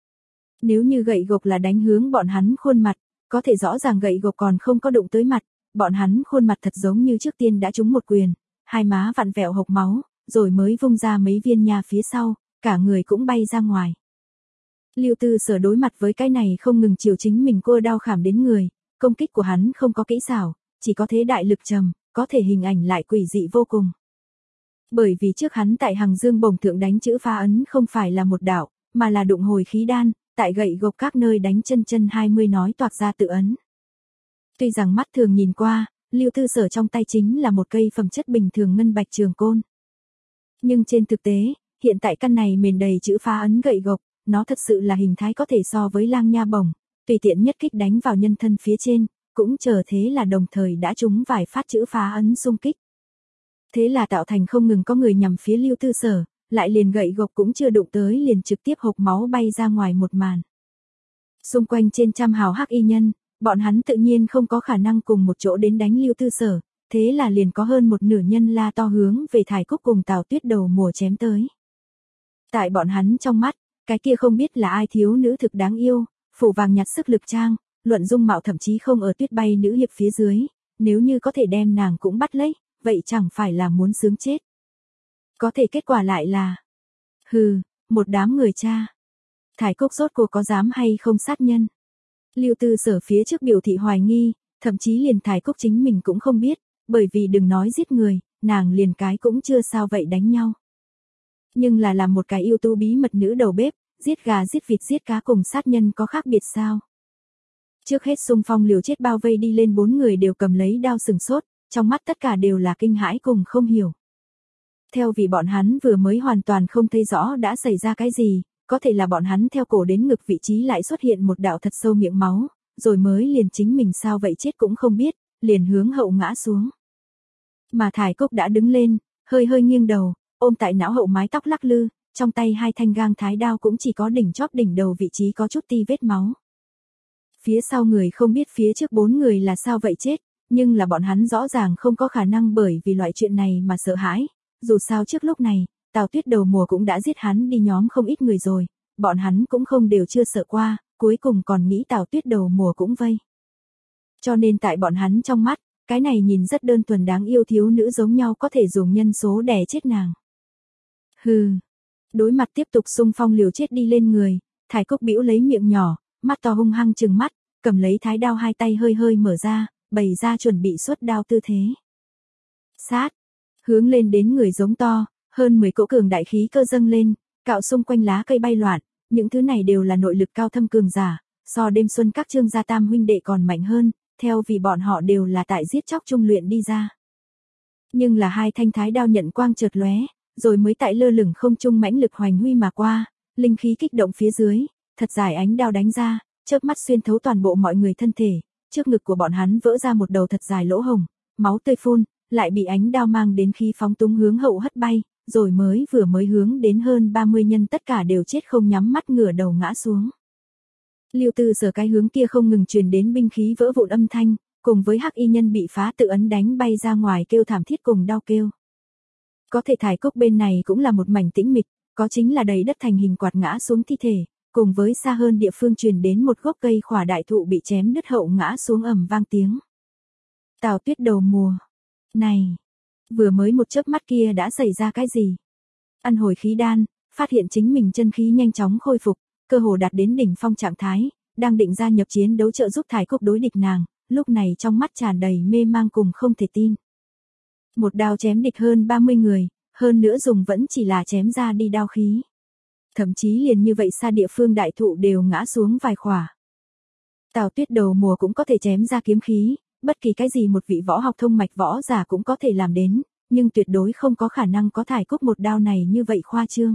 Nếu như gậy gộc là đánh hướng bọn hắn khuôn mặt, có thể rõ ràng gậy gộc còn không có đụng tới mặt, bọn hắn khuôn mặt thật giống như trước tiên đã trúng một quyền, hai má vặn vẹo hộc máu, rồi mới vung ra mấy viên nha phía sau, cả người cũng bay ra ngoài. Lưu Tư Sở đối mặt với cái này không ngừng chiều chính mình cua đao khảm đến người, công kích của hắn không có kỹ xảo, chỉ có thế đại lực trầm, có thể hình ảnh lại quỷ dị vô cùng. Bởi vì trước hắn tại hàng dương bổng thượng đánh chữ phá ấn không phải là một đạo, mà là đụng hồi khí đan, tại gậy gộc các nơi đánh chân chân hai mươi nói toạc ra tự ấn. Tuy rằng mắt thường nhìn qua, Lưu Tư Sở trong tay chính là một cây phẩm chất bình thường ngân bạch trường côn. Nhưng trên thực tế, hiện tại căn này mền đầy chữ phá ấn gậy gộc, nó thật sự là hình thái có thể so với lang nha bổng, tùy tiện nhất kích đánh vào nhân thân phía trên, cũng chờ thế là đồng thời đã trúng vài phát chữ phá ấn xung kích. Thế là tạo thành không ngừng có người nhằm phía Lưu Tư Sở, lại liền gậy gộc cũng chưa đụng tới liền trực tiếp hộc máu bay ra ngoài một màn. Xung quanh trên trăm hào hắc y nhân, bọn hắn tự nhiên không có khả năng cùng một chỗ đến đánh Lưu Tư Sở, thế là liền có hơn một nửa nhân la to hướng về Thải Cúc cùng Tào Tuyết đầu mùa chém tới. Tại bọn hắn trong mắt, cái kia không biết là ai thiếu nữ thực đáng yêu, phủ vàng nhạt sức lực trang, luận dung mạo thậm chí không ở Tuyết bay nữ hiệp phía dưới, nếu như có thể đem nàng cũng bắt lấy, vậy chẳng phải là muốn sướng chết. Có thể kết quả lại là, hừ, một đám người cha. Thải Cúc rốt cuộc có dám hay không sát nhân. Lưu Tư Sở phía trước biểu thị hoài nghi, thậm chí liền Thải Cúc chính mình cũng không biết, bởi vì đừng nói giết người, nàng liền cái cũng chưa sao vậy đánh nhau. Nhưng là làm một cái ưu tú bí mật nữ đầu bếp, giết gà giết vịt giết cá cùng sát nhân có khác biệt sao? Trước hết xung phong liều chết bao vây đi lên bốn người đều cầm lấy đao sừng sốt, trong mắt tất cả đều là kinh hãi cùng không hiểu. Theo vì bọn hắn vừa mới hoàn toàn không thấy rõ đã xảy ra cái gì, có thể là bọn hắn theo cổ đến ngực vị trí lại xuất hiện một đạo thật sâu miệng máu, rồi mới liền chính mình sao vậy chết cũng không biết, liền hướng hậu ngã xuống. Mà Thải Cúc đã đứng lên, hơi hơi nghiêng đầu, ôm tại não hậu mái tóc lắc lư, trong tay hai thanh gang thái đao cũng chỉ có đỉnh chóp đỉnh đầu vị trí có chút ti vết máu. Phía sau người không biết phía trước bốn người là sao vậy chết, nhưng là bọn hắn rõ ràng không có khả năng bởi vì loại chuyện này mà sợ hãi, dù sao trước lúc này, Tào Tuyết đầu mùa cũng đã giết hắn đi nhóm không ít người rồi, bọn hắn cũng không đều chưa sợ qua, cuối cùng còn nghĩ Tào Tuyết đầu mùa cũng vây. Cho nên tại bọn hắn trong mắt, cái này nhìn rất đơn thuần đáng yêu thiếu nữ giống nhau có thể dùng nhân số đè chết nàng. Hừ, đối mặt tiếp tục xung phong liều chết đi lên người, Thải Cúc bĩu lấy miệng nhỏ, mắt to hung hăng trừng mắt, cầm lấy thái đao hai tay hơi hơi mở ra, bày ra chuẩn bị xuất đao tư thế. Sát, hướng lên đến người giống to, hơn mười cỗ cường đại khí cơ dâng lên, cạo xung quanh lá cây bay loạn, những thứ này đều là nội lực cao thâm cường giả, so đêm xuân các Trương gia tam huynh đệ còn mạnh hơn, theo vì bọn họ đều là tại giết chóc trung luyện đi ra. Nhưng là hai thanh thái đao nhận quang chợt lóe, rồi mới tại lơ lửng không trung mãnh lực hoành huy mà qua, linh khí kích động phía dưới, thật dài ánh đao đánh ra, chớp mắt xuyên thấu toàn bộ mọi người thân thể, trước ngực của bọn hắn vỡ ra một đầu thật dài lỗ hồng, máu tươi phun, lại bị ánh đao mang đến khí phóng túng hướng hậu hất bay, rồi mới vừa mới hướng đến hơn ba mươi nhân tất cả đều chết không nhắm mắt ngửa đầu ngã xuống. Lưu Tư Sở cái hướng kia không ngừng truyền đến binh khí vỡ vụn âm thanh, cùng với hắc y nhân bị phá tự ấn đánh bay ra ngoài kêu thảm thiết cùng đau kêu. Có thể Thải Cúc bên này cũng là một mảnh tĩnh mịch, có chính là đầy đất thành hình quạt ngã xuống thi thể, cùng với xa hơn địa phương truyền đến một gốc cây khỏa đại thụ bị chém đứt hậu ngã xuống ầm vang tiếng. Tào Tuyết đầu mùa. Này, vừa mới một chớp mắt kia đã xảy ra cái gì? Ăn hồi khí đan, phát hiện chính mình chân khí nhanh chóng khôi phục, cơ hồ đạt đến đỉnh phong trạng thái, đang định gia nhập chiến đấu trợ giúp Thải Cúc đối địch nàng, lúc này trong mắt tràn đầy mê mang cùng không thể tin. Một đao chém địch hơn ba mươi người, hơn nữa dùng vẫn chỉ là chém ra đi đao khí. Thậm chí liền như vậy xa địa phương đại thụ đều ngã xuống vài khỏa. Tào Tuyết đầu mùa cũng có thể chém ra kiếm khí, bất kỳ cái gì một vị võ học thông mạch võ giả cũng có thể làm đến, nhưng tuyệt đối không có khả năng có Thải Cúc một đao này như vậy khoa trương.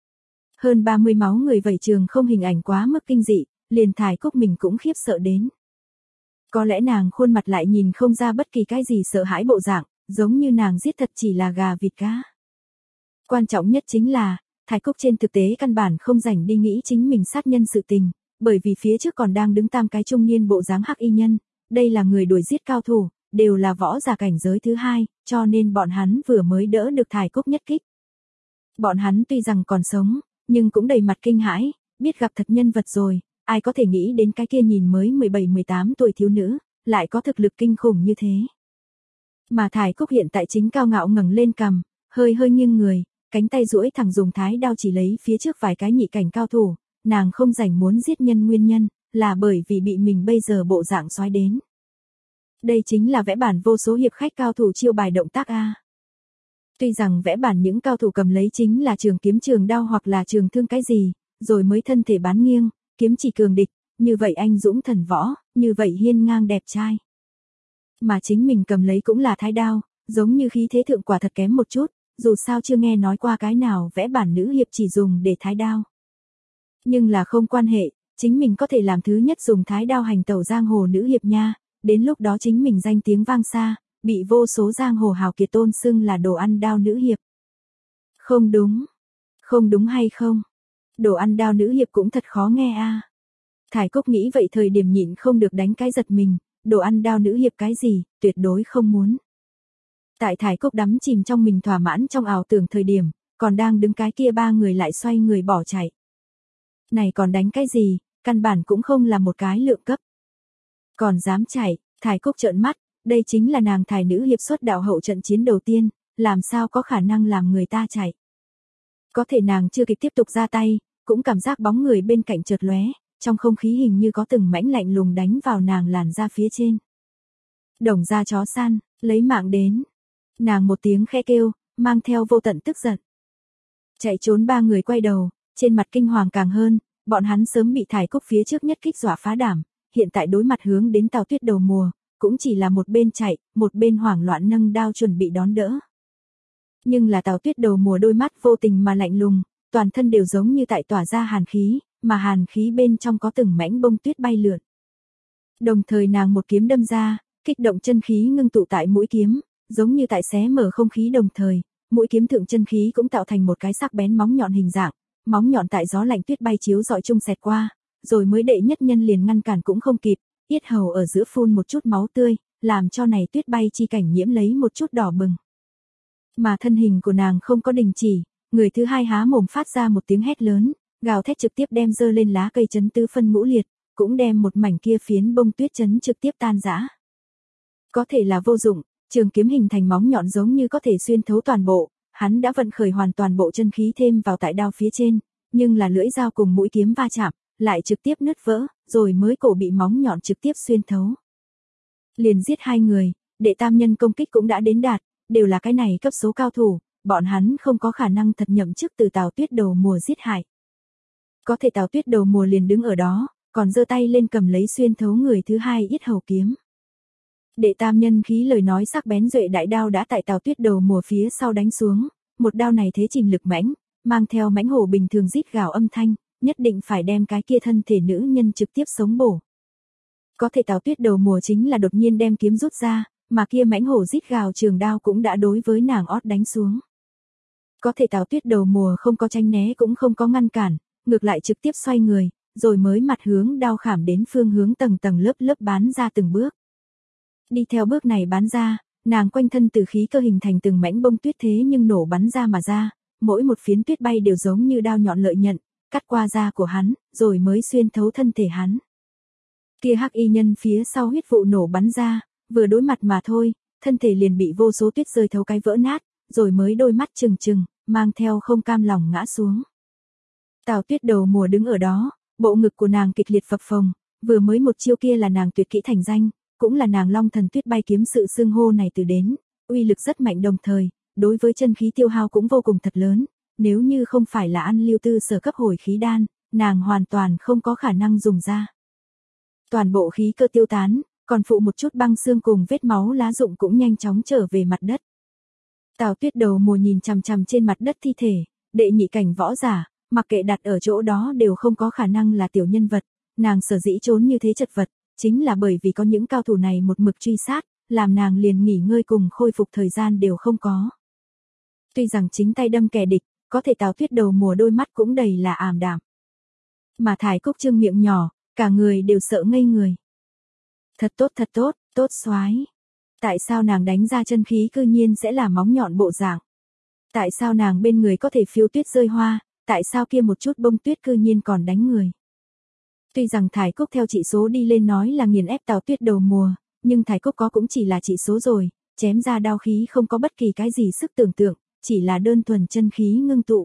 Hơn ba mươi máu người vẩy trường không hình ảnh quá mức kinh dị, liền Thải Cúc mình cũng khiếp sợ đến. Có lẽ nàng khuôn mặt lại nhìn không ra bất kỳ cái gì sợ hãi bộ dạng, giống như nàng giết thật chỉ là gà vịt cá. Quan trọng nhất chính là, Thải Cúc trên thực tế căn bản không rảnh đi nghĩ chính mình sát nhân sự tình, bởi vì phía trước còn đang đứng tam cái trung niên bộ dáng hắc y nhân, đây là người đuổi giết cao thủ, đều là võ giả cảnh giới thứ hai, cho nên bọn hắn vừa mới đỡ được Thải Cúc nhất kích. Bọn hắn tuy rằng còn sống, nhưng cũng đầy mặt kinh hãi, biết gặp thật nhân vật rồi, ai có thể nghĩ đến cái kia nhìn mới mười bảy mười tám tuổi thiếu nữ, lại có thực lực kinh khủng như thế. Mà Thải Cúc hiện tại chính cao ngạo ngẩng lên cằm, hơi hơi nghiêng người, cánh tay duỗi thẳng dùng thái đao chỉ lấy phía trước vài cái nhị cảnh cao thủ, nàng không rảnh muốn giết nhân nguyên nhân, là bởi vì bị mình bây giờ bộ dạng xoáy đến. Đây chính là vẽ bản vô số hiệp khách cao thủ chiêu bài động tác a. Tuy rằng vẽ bản những cao thủ cầm lấy chính là trường kiếm trường đao hoặc là trường thương cái gì, rồi mới thân thể bán nghiêng, kiếm chỉ cường địch, như vậy anh dũng thần võ, như vậy hiên ngang đẹp trai. Mà chính mình cầm lấy cũng là thái đao, giống như khí thế thượng quả thật kém một chút, dù sao chưa nghe nói qua cái nào vẽ bản nữ hiệp chỉ dùng để thái đao. Nhưng là không quan hệ, chính mình có thể làm thứ nhất dùng thái đao hành tẩu giang hồ nữ hiệp nha, đến lúc đó chính mình danh tiếng vang xa, bị vô số giang hồ hào kiệt tôn xưng là đồ ăn đao nữ hiệp. Không đúng. Không đúng hay không? Đồ ăn đao nữ hiệp cũng thật khó nghe a. Thải Cúc nghĩ vậy thời điểm nhịn không được đánh cái giật mình, đồ ăn đao nữ hiệp cái gì, tuyệt đối không muốn. Tại Thải Cúc đắm chìm trong mình thỏa mãn trong ảo tưởng thời điểm, còn đang đứng cái kia ba người lại xoay người bỏ chạy. Này còn đánh cái gì, căn bản cũng không là một cái lượng cấp. Còn dám chạy, Thải Cúc trợn mắt, đây chính là nàng Thải nữ hiệp xuất đạo hậu trận chiến đầu tiên, làm sao có khả năng làm người ta chạy. Có thể nàng chưa kịp tiếp tục ra tay, cũng cảm giác bóng người bên cạnh chợt lóe, trong không khí hình như có từng mãnh lạnh lùng đánh vào nàng làn da phía trên. Đồng da chó săn, lấy mạng đến. Nàng một tiếng khe kêu, mang theo vô tận tức giận. Chạy trốn ba người quay đầu, trên mặt kinh hoàng càng hơn, bọn hắn sớm bị Thải Cúc phía trước nhất kích dọa phá đảm, hiện tại đối mặt hướng đến Tào Tuyết đầu mùa, cũng chỉ là một bên chạy, một bên hoảng loạn nâng đao chuẩn bị đón đỡ. Nhưng là Tào Tuyết đầu mùa đôi mắt vô tình mà lạnh lùng, toàn thân đều giống như tại tỏa ra hàn khí, mà hàn khí bên trong có từng mảnh bông tuyết bay lượn. Đồng thời nàng một kiếm đâm ra, kích động chân khí ngưng tụ tại mũi kiếm, giống như tại xé mở không khí đồng thời, mũi kiếm thượng chân khí cũng tạo thành một cái sắc bén móng nhọn hình dạng, móng nhọn tại gió lạnh tuyết bay chiếu dọi chung xẹt qua, rồi mới đệ nhất nhân liền ngăn cản cũng không kịp, yết hầu ở giữa phun một chút máu tươi, làm cho này tuyết bay chi cảnh nhiễm lấy một chút đỏ bừng. Mà thân hình của nàng không có đình chỉ, người thứ hai há mồm phát ra một tiếng hét lớn, gào thét trực tiếp đem dơ lên lá cây chấn tứ phân ngũ liệt, cũng đem một mảnh kia phiến bông tuyết chấn trực tiếp tan rã. Có thể là vô dụng, trường kiếm hình thành móng nhọn giống như có thể xuyên thấu toàn bộ, hắn đã vận khởi hoàn toàn bộ chân khí thêm vào tại đao phía trên, nhưng là lưỡi dao cùng mũi kiếm va chạm, lại trực tiếp nứt vỡ, rồi mới cổ bị móng nhọn trực tiếp xuyên thấu. Liền giết hai người, đệ tam nhân công kích cũng đã đến đạt, đều là cái này cấp số cao thủ, bọn hắn không có khả năng thật nhậm chức từ Tào Tuyết đầu mùa giết hại. Có thể Tào Tuyết đầu mùa liền đứng ở đó, còn giơ tay lên cầm lấy xuyên thấu người thứ hai yết hầu kiếm. Đệ tam nhân khí lời nói sắc bén duệ đại đao đã tại Tào Tuyết đầu mùa phía sau đánh xuống, một đao này thế chìm lực mãnh, mang theo mãnh hổ bình thường rít gào âm thanh, nhất định phải đem cái kia thân thể nữ nhân trực tiếp sống bổ. Có thể Tào Tuyết đầu mùa chính là đột nhiên đem kiếm rút ra, mà kia mãnh hổ rít gào trường đao cũng đã đối với nàng ót đánh xuống. Có thể Tào Tuyết đầu mùa không có tránh né cũng không có ngăn cản, ngược lại trực tiếp xoay người, rồi mới mặt hướng đao khảm đến phương hướng tầng tầng lớp lớp bán ra từng bước. Đi theo bước này bán ra, nàng quanh thân từ khí cơ hình thành từng mảnh bông tuyết thế nhưng nổ bắn ra mà ra, mỗi một phiến tuyết bay đều giống như đao nhọn lợi nhận, cắt qua da của hắn, rồi mới xuyên thấu thân thể hắn. Kia hắc y nhân phía sau huyết vụ nổ bắn ra, vừa đối mặt mà thôi, thân thể liền bị vô số tuyết rơi thấu cái vỡ nát, rồi mới đôi mắt trừng trừng, mang theo không cam lòng ngã xuống. Tào Tuyết đầu mùa đứng ở đó, bộ ngực của nàng kịch liệt phập phồng, vừa mới một chiêu kia là nàng tuyệt kỹ thành danh, cũng là nàng Long Thần Tuyết Bay kiếm sự xưng hô này từ đến, uy lực rất mạnh đồng thời, đối với chân khí tiêu hao cũng vô cùng thật lớn, nếu như không phải là ăn Lưu Tư Sở cấp hồi khí đan, nàng hoàn toàn không có khả năng dùng ra. Toàn bộ khí cơ tiêu tán, còn phụ một chút băng xương cùng vết máu lá rụng cũng nhanh chóng trở về mặt đất. Tào Tuyết đầu mùa nhìn chằm chằm trên mặt đất thi thể, đệ nhị cảnh võ giả, mặc kệ đặt ở chỗ đó đều không có khả năng là tiểu nhân vật, nàng sở dĩ trốn như thế chật vật, chính là bởi vì có những cao thủ này một mực truy sát, làm nàng liền nghỉ ngơi cùng khôi phục thời gian đều không có. Tuy rằng chính tay đâm kẻ địch, có thể Tào Tuyết đầu mùa đôi mắt cũng đầy là ảm đạm. Mà Thải Cúc trương miệng nhỏ, cả người đều sợ ngây người. Thật tốt thật tốt, tốt soái. Tại sao nàng đánh ra chân khí cư nhiên sẽ là móng nhọn bộ dạng? Tại sao nàng bên người có thể phiêu tuyết rơi hoa, tại sao kia một chút bông tuyết cư nhiên còn đánh người? Tuy rằng Thải Cúc theo chỉ số đi lên nói là nghiền ép Tào Tuyết đầu mùa, nhưng Thải Cúc có cũng chỉ là chỉ số rồi, chém ra đao khí không có bất kỳ cái gì sức tưởng tượng, chỉ là đơn thuần chân khí ngưng tụ.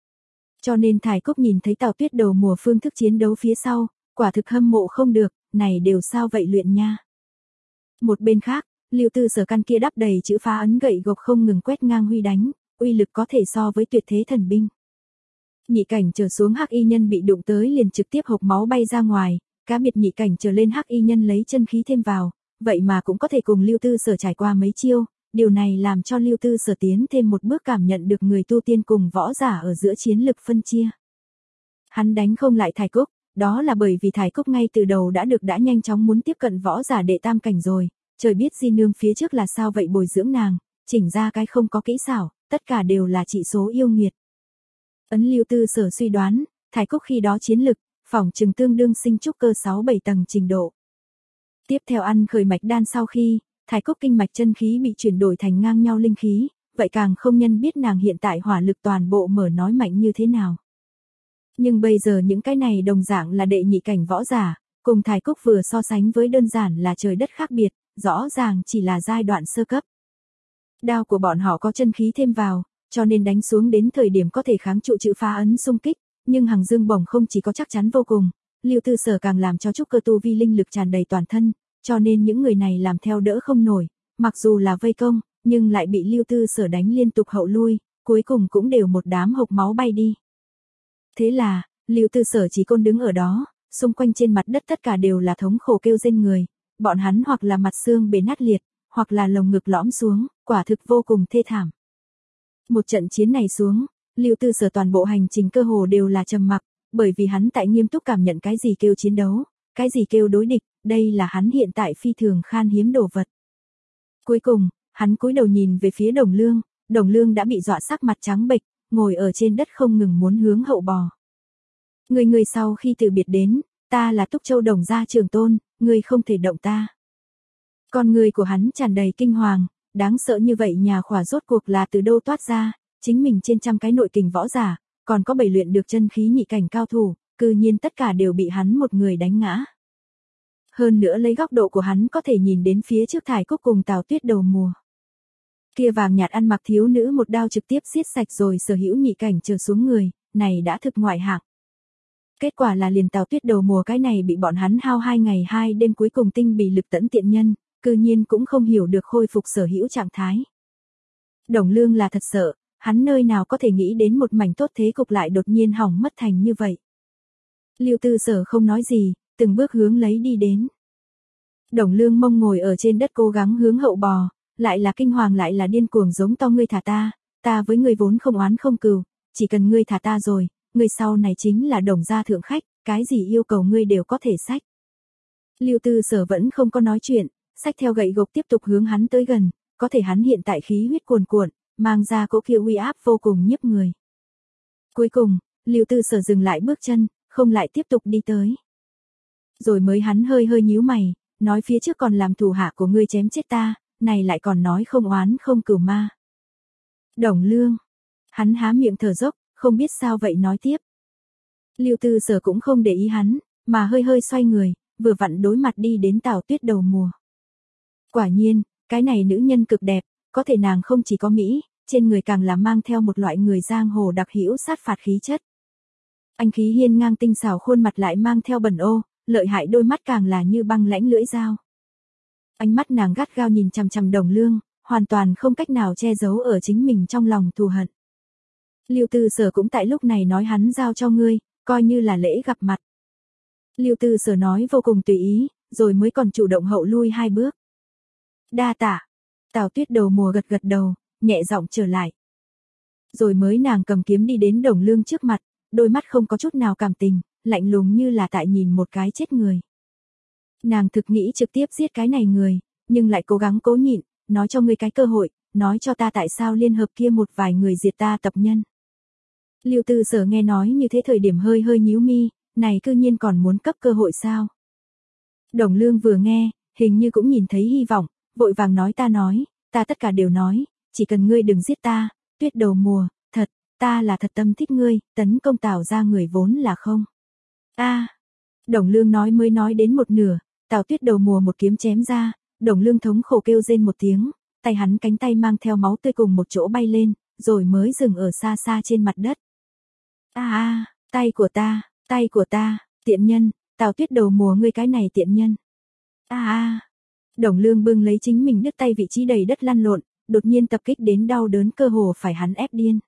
Cho nên Thải Cúc nhìn thấy Tào Tuyết đầu mùa phương thức chiến đấu phía sau, quả thực hâm mộ không được, này đều sao vậy luyện nha. Một bên khác, Lưu Tư Sở căn kia đắp đầy chữ phá ấn gậy gộc không ngừng quét ngang huy đánh, uy lực có thể so với tuyệt thế thần binh. Nhị cảnh trở xuống hắc y nhân bị đụng tới liền trực tiếp hộc máu bay ra ngoài, cá biệt nhị cảnh trở lên hắc y nhân lấy chân khí thêm vào, vậy mà cũng có thể cùng Lưu Tư Sở trải qua mấy chiêu, điều này làm cho Lưu Tư Sở tiến thêm một bước cảm nhận được người tu tiên cùng võ giả ở giữa chiến lực phân chia. Hắn đánh không lại Thải Cúc, đó là bởi vì Thải Cúc ngay từ đầu đã được đã nhanh chóng muốn tiếp cận võ giả đệ tam cảnh rồi, trời biết Di Nương phía trước là sao vậy bồi dưỡng nàng, chỉnh ra cái không có kỹ xảo, tất cả đều là chỉ số yêu nghiệt. Ấn Lưu Tư Sở suy đoán, Thải Cúc khi đó chiến lực, phỏng chừng tương đương sinh trúc cơ sáu bảy tầng trình độ. Tiếp theo ăn khởi mạch đan sau khi, Thải Cúc kinh mạch chân khí bị chuyển đổi thành ngang nhau linh khí, vậy càng không nhân biết nàng hiện tại hỏa lực toàn bộ mở nói mạnh như thế nào. Nhưng bây giờ những cái này đồng dạng là đệ nhị cảnh võ giả, cùng Thải Cúc vừa so sánh với đơn giản là trời đất khác biệt, rõ ràng chỉ là giai đoạn sơ cấp. Đao của bọn họ có chân khí thêm vào, cho nên đánh xuống đến thời điểm có thể kháng trụ chữ phá ấn xung kích, nhưng Hằng Dương Bổng không chỉ có chắc chắn vô cùng, Lưu Tư Sở càng làm cho trúc cơ tu vi linh lực tràn đầy toàn thân, cho nên những người này làm theo đỡ không nổi, mặc dù là vây công, nhưng lại bị Lưu Tư Sở đánh liên tục hậu lui, cuối cùng cũng đều một đám hộc máu bay đi. Thế là, Lưu Tư Sở Trí Côn đứng ở đó, xung quanh trên mặt đất tất cả đều là thống khổ kêu rên người, bọn hắn hoặc là mặt xương bể nát liệt, hoặc là lồng ngực lõm xuống, quả thực vô cùng thê thảm. Một trận chiến này xuống, Lưu Tư Sở toàn bộ hành trình cơ hồ đều là trầm mặc, bởi vì hắn tại nghiêm túc cảm nhận cái gì kêu chiến đấu, cái gì kêu đối địch, đây là hắn hiện tại phi thường khan hiếm đồ vật. Cuối cùng, hắn cúi đầu nhìn về phía Đồng Lương, Đồng Lương đã bị dọa sắc mặt trắng bệch, ngồi ở trên đất không ngừng muốn hướng hậu bò. Người người sau khi từ biệt đến, ta là Túc Châu Đồng gia trường tôn, người không thể động ta. Con người của hắn tràn đầy kinh hoàng, đáng sợ như vậy nhà khỏa rốt cuộc là từ đâu toát ra, chính mình trên trăm cái nội kình võ giả, còn có bảy luyện được chân khí nhị cảnh cao thủ, cư nhiên tất cả đều bị hắn một người đánh ngã. Hơn nữa lấy góc độ của hắn có thể nhìn đến phía trước Thải Cúc cùng Tào Tuyết đầu mùa. Kia vàng nhạt ăn mặc thiếu nữ một đao trực tiếp giết sạch rồi sở hữu nhị cảnh trở xuống người, này đã thực ngoại hạng. Kết quả là liền Tào Tuyết đầu mùa cái này bị bọn hắn hao hai ngày hai đêm cuối cùng tinh bị lực tẫn tiện nhân, cư nhiên cũng không hiểu được khôi phục sở hữu trạng thái. Đồng Lương là thật sợ, hắn nơi nào có thể nghĩ đến một mảnh tốt thế cục lại đột nhiên hỏng mất thành như vậy. Lưu Tư Sở không nói gì, từng bước hướng lấy đi đến. Đồng Lương mông ngồi ở trên đất cố gắng hướng hậu bò, lại là kinh hoàng lại là điên cuồng giống to ngươi thả ta, ta với ngươi vốn không oán không cừu, chỉ cần ngươi thả ta rồi, ngươi sau này chính là Đồng gia thượng khách, cái gì yêu cầu ngươi đều có thể xách. Lưu Tư Sở vẫn không có nói chuyện, xách theo gậy gộc tiếp tục hướng hắn tới gần, có thể hắn hiện tại khí huyết cuồn cuộn, mang ra cỗ kia uy áp vô cùng nhiếp người. Cuối cùng, Lưu Tư Sở dừng lại bước chân, không lại tiếp tục đi tới. Rồi mới hắn hơi hơi nhíu mày, nói phía trước còn làm thủ hạ của ngươi chém chết ta, này lại còn nói không oán không cừu ma. Đồng Lương. Hắn há miệng thở dốc, không biết sao vậy nói tiếp. Lưu Tư Sở cũng không để ý hắn, mà hơi hơi xoay người, vừa vặn đối mặt đi đến Tào Tuyết đầu mùa. Quả nhiên, cái này nữ nhân cực đẹp, có thể nàng không chỉ có mỹ, trên người càng là mang theo một loại người giang hồ đặc hữu sát phạt khí chất. Anh khí hiên ngang tinh xảo khuôn mặt lại mang theo bẩn ô, lợi hại đôi mắt càng là như băng lãnh lưỡi dao. Ánh mắt nàng gắt gao nhìn chằm chằm Đồng Lương, hoàn toàn không cách nào che giấu ở chính mình trong lòng thù hận. Lưu Tư Sở cũng tại lúc này nói hắn giao cho ngươi, coi như là lễ gặp mặt. Lưu Tư Sở nói vô cùng tùy ý, rồi mới còn chủ động hậu lui hai bước. Đa tạ. Tào Tuyết đầu mùa gật gật đầu, nhẹ giọng trở lại. Rồi mới nàng cầm kiếm đi đến Đồng Lương trước mặt, đôi mắt không có chút nào cảm tình, lạnh lùng như là tại nhìn một cái chết người. Nàng thực nghĩ trực tiếp giết cái này người, nhưng lại cố gắng cố nhịn, nói cho ngươi cái cơ hội, nói cho ta tại sao liên hợp kia một vài người diệt ta tập nhân. Lưu Tư Sở nghe nói như thế thời điểm hơi hơi nhíu mi, này cư nhiên còn muốn cấp cơ hội sao? Đồng Lương vừa nghe, hình như cũng nhìn thấy hy vọng, vội vàng nói ta nói, ta tất cả đều nói, chỉ cần ngươi đừng giết ta, Tuyết đầu mùa, thật, ta là thật tâm thích ngươi, tấn công Tào ra người vốn là không. A. À, Đồng Lương nói mới nói đến một nửa, Tào Tuyết đầu mùa một kiếm chém ra, Đồng Lương thống khổ kêu rên một tiếng, tay hắn cánh tay mang theo máu tươi cùng một chỗ bay lên, rồi mới dừng ở xa xa trên mặt đất. A à, a, à, tay của ta, tay của ta, tiện nhân, Tào Tuyết đầu mùa ngươi cái này tiện nhân. A à, a. À. Đồng Lương bưng lấy chính mình đứt tay vị trí đầy đất lăn lộn, đột nhiên tập kích đến đau đớn cơ hồ phải hắn ép điên.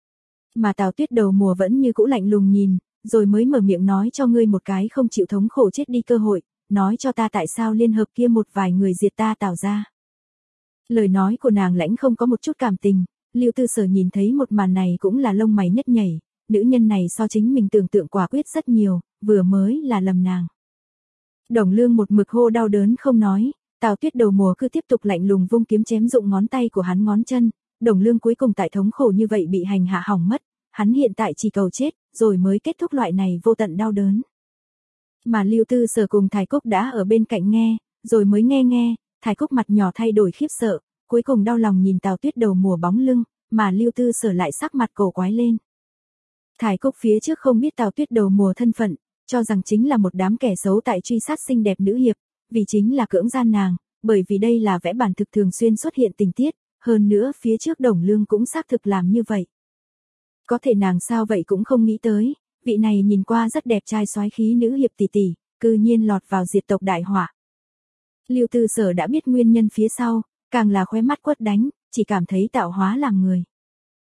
Mà Tào Tuyết đầu mùa vẫn như cũ lạnh lùng nhìn, rồi mới mở miệng nói cho ngươi một cái không chịu thống khổ chết đi cơ hội, nói cho ta tại sao liên hợp kia một vài người diệt ta Tào ra. Lời nói của nàng lãnh không có một chút cảm tình, Lưu Tư Sở nhìn thấy một màn này cũng là lông mày nhất nhảy, nữ nhân này so chính mình tưởng tượng quả quyết rất nhiều, vừa mới là lầm nàng. Đồng Lương một mực hô đau đớn không nói, Tào Tuyết đầu mùa cứ tiếp tục lạnh lùng vung kiếm chém dụng ngón tay của hắn ngón chân, Đồng Lương cuối cùng tại thống khổ như vậy bị hành hạ hỏng mất, hắn hiện tại chỉ cầu chết, rồi mới kết thúc loại này vô tận đau đớn. Mà Lưu Tư Sở cùng Thải Cúc đã ở bên cạnh nghe, rồi mới nghe nghe, Thải Cúc mặt nhỏ thay đổi khiếp sợ, cuối cùng đau lòng nhìn Tào Tuyết đầu mùa bóng lưng, mà Lưu Tư Sở lại sắc mặt cổ quái lên. Thải Cúc phía trước không biết Tào Tuyết đầu mùa thân phận, cho rằng chính là một đám kẻ xấu tại truy sát xinh đẹp nữ hiệp, vì chính là cưỡng gian nàng, bởi vì đây là vẽ bản thực thường xuyên xuất hiện tình tiết, hơn nữa phía trước Đồng Lương cũng xác thực làm như vậy. Có thể nàng sao vậy cũng không nghĩ tới, vị này nhìn qua rất đẹp trai soái khí nữ hiệp tỷ tỷ, cư nhiên lọt vào diệt tộc đại họa. Lưu Tư Sở đã biết nguyên nhân phía sau, càng là khóe mắt quất đánh, chỉ cảm thấy tạo hóa làm người.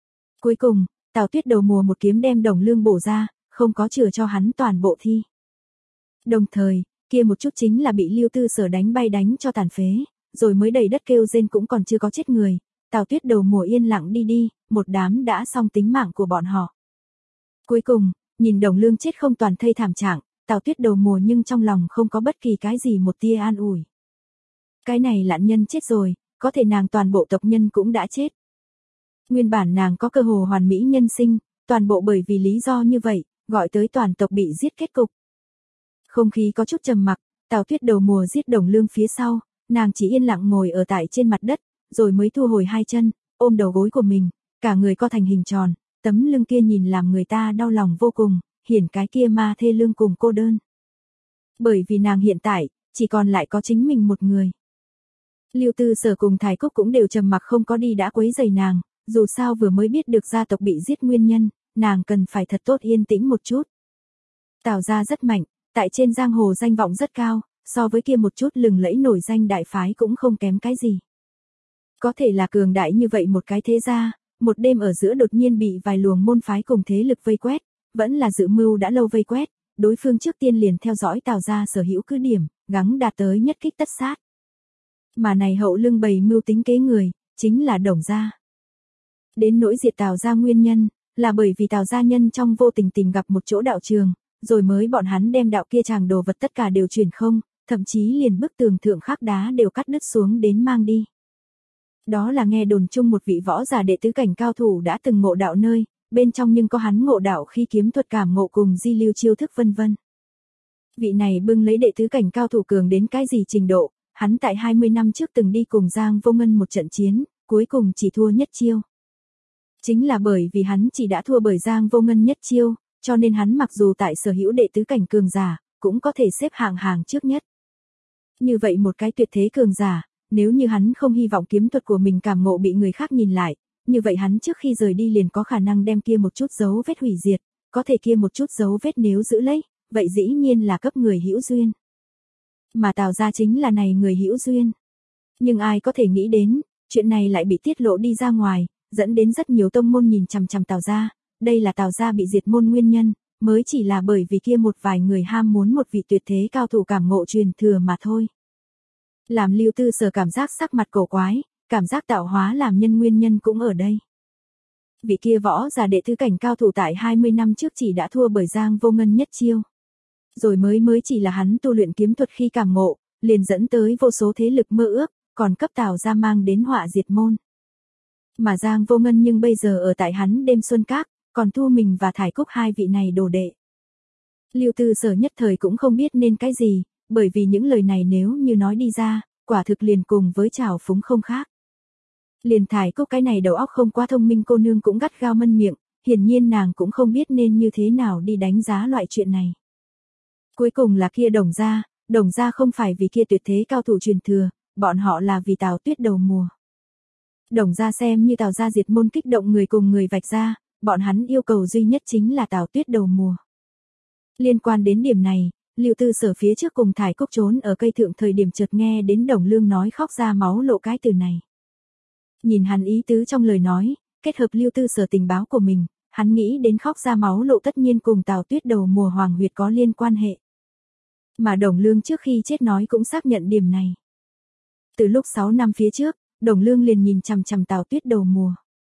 Cuối cùng, Tào Tuyết đầu mùa một kiếm đem Đồng Lương bổ ra, không có chừa cho hắn toàn bộ thi. Đồng thời, kia một chút chính là bị Lưu Tư Sở đánh bay đánh cho tàn phế, rồi mới đầy đất kêu rên cũng còn chưa có chết người. Tào Tuyết đầu mùa yên lặng đi đi, một đám đã xong tính mạng của bọn họ. Cuối cùng, nhìn Đồng Lương chết không toàn thây thảm trạng, Tào Tuyết đầu mùa nhưng trong lòng không có bất kỳ cái gì một tia an ủi. Cái này lạn nhân chết rồi, có thể nàng toàn bộ tộc nhân cũng đã chết. Nguyên bản nàng có cơ hồ hoàn mỹ nhân sinh, toàn bộ bởi vì lý do như vậy, gọi tới toàn tộc bị giết kết cục. Không khí có chút trầm mặc, Tào Tuyết đầu mùa giết Đồng Lương phía sau, nàng chỉ yên lặng ngồi ở tại trên mặt đất, rồi mới thu hồi hai chân, ôm đầu gối của mình, cả người co thành hình tròn, tấm lưng kia nhìn làm người ta đau lòng vô cùng, hiển cái kia ma thê lương cùng cô đơn. Bởi vì nàng hiện tại, chỉ còn lại có chính mình một người. Lưu Tư Sở cùng Thái Cúc cũng đều trầm mặc không có đi đã quấy rầy nàng, dù sao vừa mới biết được gia tộc bị giết nguyên nhân, nàng cần phải thật tốt yên tĩnh một chút. Tào gia rất mạnh, tại trên giang hồ danh vọng rất cao, so với kia một chút lừng lẫy nổi danh đại phái cũng không kém cái gì. Có thể là cường đại như vậy một cái thế gia, một đêm ở giữa đột nhiên bị vài luồng môn phái cùng thế lực vây quét, vẫn là dự mưu đã lâu vây quét, đối phương trước tiên liền theo dõi Tào gia sở hữu cứ điểm, gắng đạt tới nhất kích tất sát. Mà này hậu lưng bày mưu tính kế người, chính là Đồng gia. Đến nỗi diệt Tào gia nguyên nhân, là bởi vì Tào gia nhân trong vô tình tìm gặp một chỗ đạo trường, rồi mới bọn hắn đem đạo kia chàng đồ vật tất cả đều chuyển không, thậm chí liền bức tường thượng khắc đá đều cắt đứt xuống đến mang đi. Đó là nghe đồn chung một vị võ giả đệ tứ cảnh cao thủ đã từng ngộ đạo nơi, bên trong nhưng có hắn ngộ đạo khi kiếm thuật cảm ngộ cùng di lưu chiêu thức vân vân. Vị này bưng lấy đệ tứ cảnh cao thủ cường đến cái gì trình độ, hắn tại hai mươi năm trước từng đi cùng Giang Vô Ngân một trận chiến, cuối cùng chỉ thua nhất chiêu. Chính là bởi vì hắn chỉ đã thua bởi Giang Vô Ngân nhất chiêu, cho nên hắn mặc dù tại sở hữu đệ tứ cảnh cường giả, cũng có thể xếp hạng hàng trước nhất. Như vậy một cái tuyệt thế cường giả, nếu như hắn không hy vọng kiếm thuật của mình cảm ngộ bị người khác nhìn lại, như vậy hắn trước khi rời đi liền có khả năng đem kia một chút dấu vết hủy diệt, có thể kia một chút dấu vết nếu giữ lấy, vậy dĩ nhiên là cấp người hữu duyên. Mà Tào gia chính là này người hữu duyên. Nhưng ai có thể nghĩ đến, chuyện này lại bị tiết lộ đi ra ngoài, dẫn đến rất nhiều tông môn nhìn chằm chằm Tào gia, đây là Tào gia bị diệt môn nguyên nhân, mới chỉ là bởi vì kia một vài người ham muốn một vị tuyệt thế cao thủ cảm ngộ truyền thừa mà thôi. Làm Lưu Tư Sở cảm giác sắc mặt cổ quái, cảm giác tạo hóa làm nhân nguyên nhân cũng ở đây. Vị kia võ giả đệ tứ cảnh cao thủ tại hai mươi năm trước chỉ đã thua bởi Giang Vô Ngân nhất chiêu. Rồi mới mới chỉ là hắn tu luyện kiếm thuật khi cảm ngộ, liền dẫn tới vô số thế lực mơ ước, còn cấp Tào gia mang đến họa diệt môn. Mà Giang Vô Ngân nhưng bây giờ ở tại hắn đêm xuân các, còn thu mình và Thải Cúc hai vị này đồ đệ. Lưu Tư Sở nhất thời cũng không biết nên cái gì, bởi vì những lời này nếu như nói đi ra, quả thực liền cùng với trào phúng không khác. Liền Thải Cúc cái này đầu óc không quá thông minh cô nương cũng gắt gao mân miệng, hiển nhiên nàng cũng không biết nên như thế nào đi đánh giá loại chuyện này. Cuối cùng là kia Đồng gia, Đồng gia không phải vì kia tuyệt thế cao thủ truyền thừa, bọn họ là vì Tào Tuyết đầu mùa. Đồng gia xem như Tào gia diệt môn kích động người cùng người vạch ra, bọn hắn yêu cầu duy nhất chính là Tào Tuyết đầu mùa. Liên quan đến điểm này, Lưu Tư Sở phía trước cùng Thải Cúc trốn ở cây thượng thời điểm chợt nghe đến Đồng Lương nói khóc ra máu lộ cái từ này. Nhìn hắn ý tứ trong lời nói, kết hợp Lưu Tư Sở tình báo của mình, hắn nghĩ đến khóc ra máu lộ tất nhiên cùng Tào Tuyết đầu mùa hoàng huyệt có liên quan hệ. Mà Đồng Lương trước khi chết nói cũng xác nhận điểm này. Từ lúc sáu năm phía trước, Đồng Lương liền nhìn chằm chằm Tào Tuyết đầu mùa.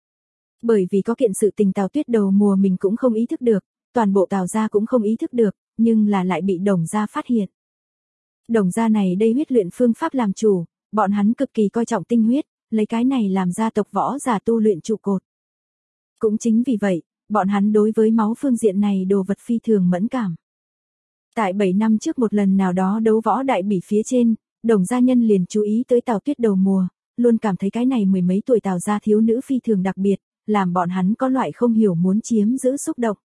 Bởi vì có kiện sự tình Tào Tuyết đầu mùa mình cũng không ý thức được, toàn bộ Tào gia cũng không ý thức được, nhưng là lại bị Đồng gia phát hiện. Đồng gia này đây huyết luyện phương pháp làm chủ, bọn hắn cực kỳ coi trọng tinh huyết, lấy cái này làm gia tộc võ giả tu luyện trụ cột. Cũng chính vì vậy, bọn hắn đối với máu phương diện này đồ vật phi thường mẫn cảm. Tại bảy năm trước một lần nào đó đấu võ đại bỉ phía trên, Đồng gia nhân liền chú ý tới Tào Tuyết đầu mùa, luôn cảm thấy cái này mười mấy tuổi Tào gia thiếu nữ phi thường đặc biệt, làm bọn hắn có loại không hiểu muốn chiếm giữ xúc động.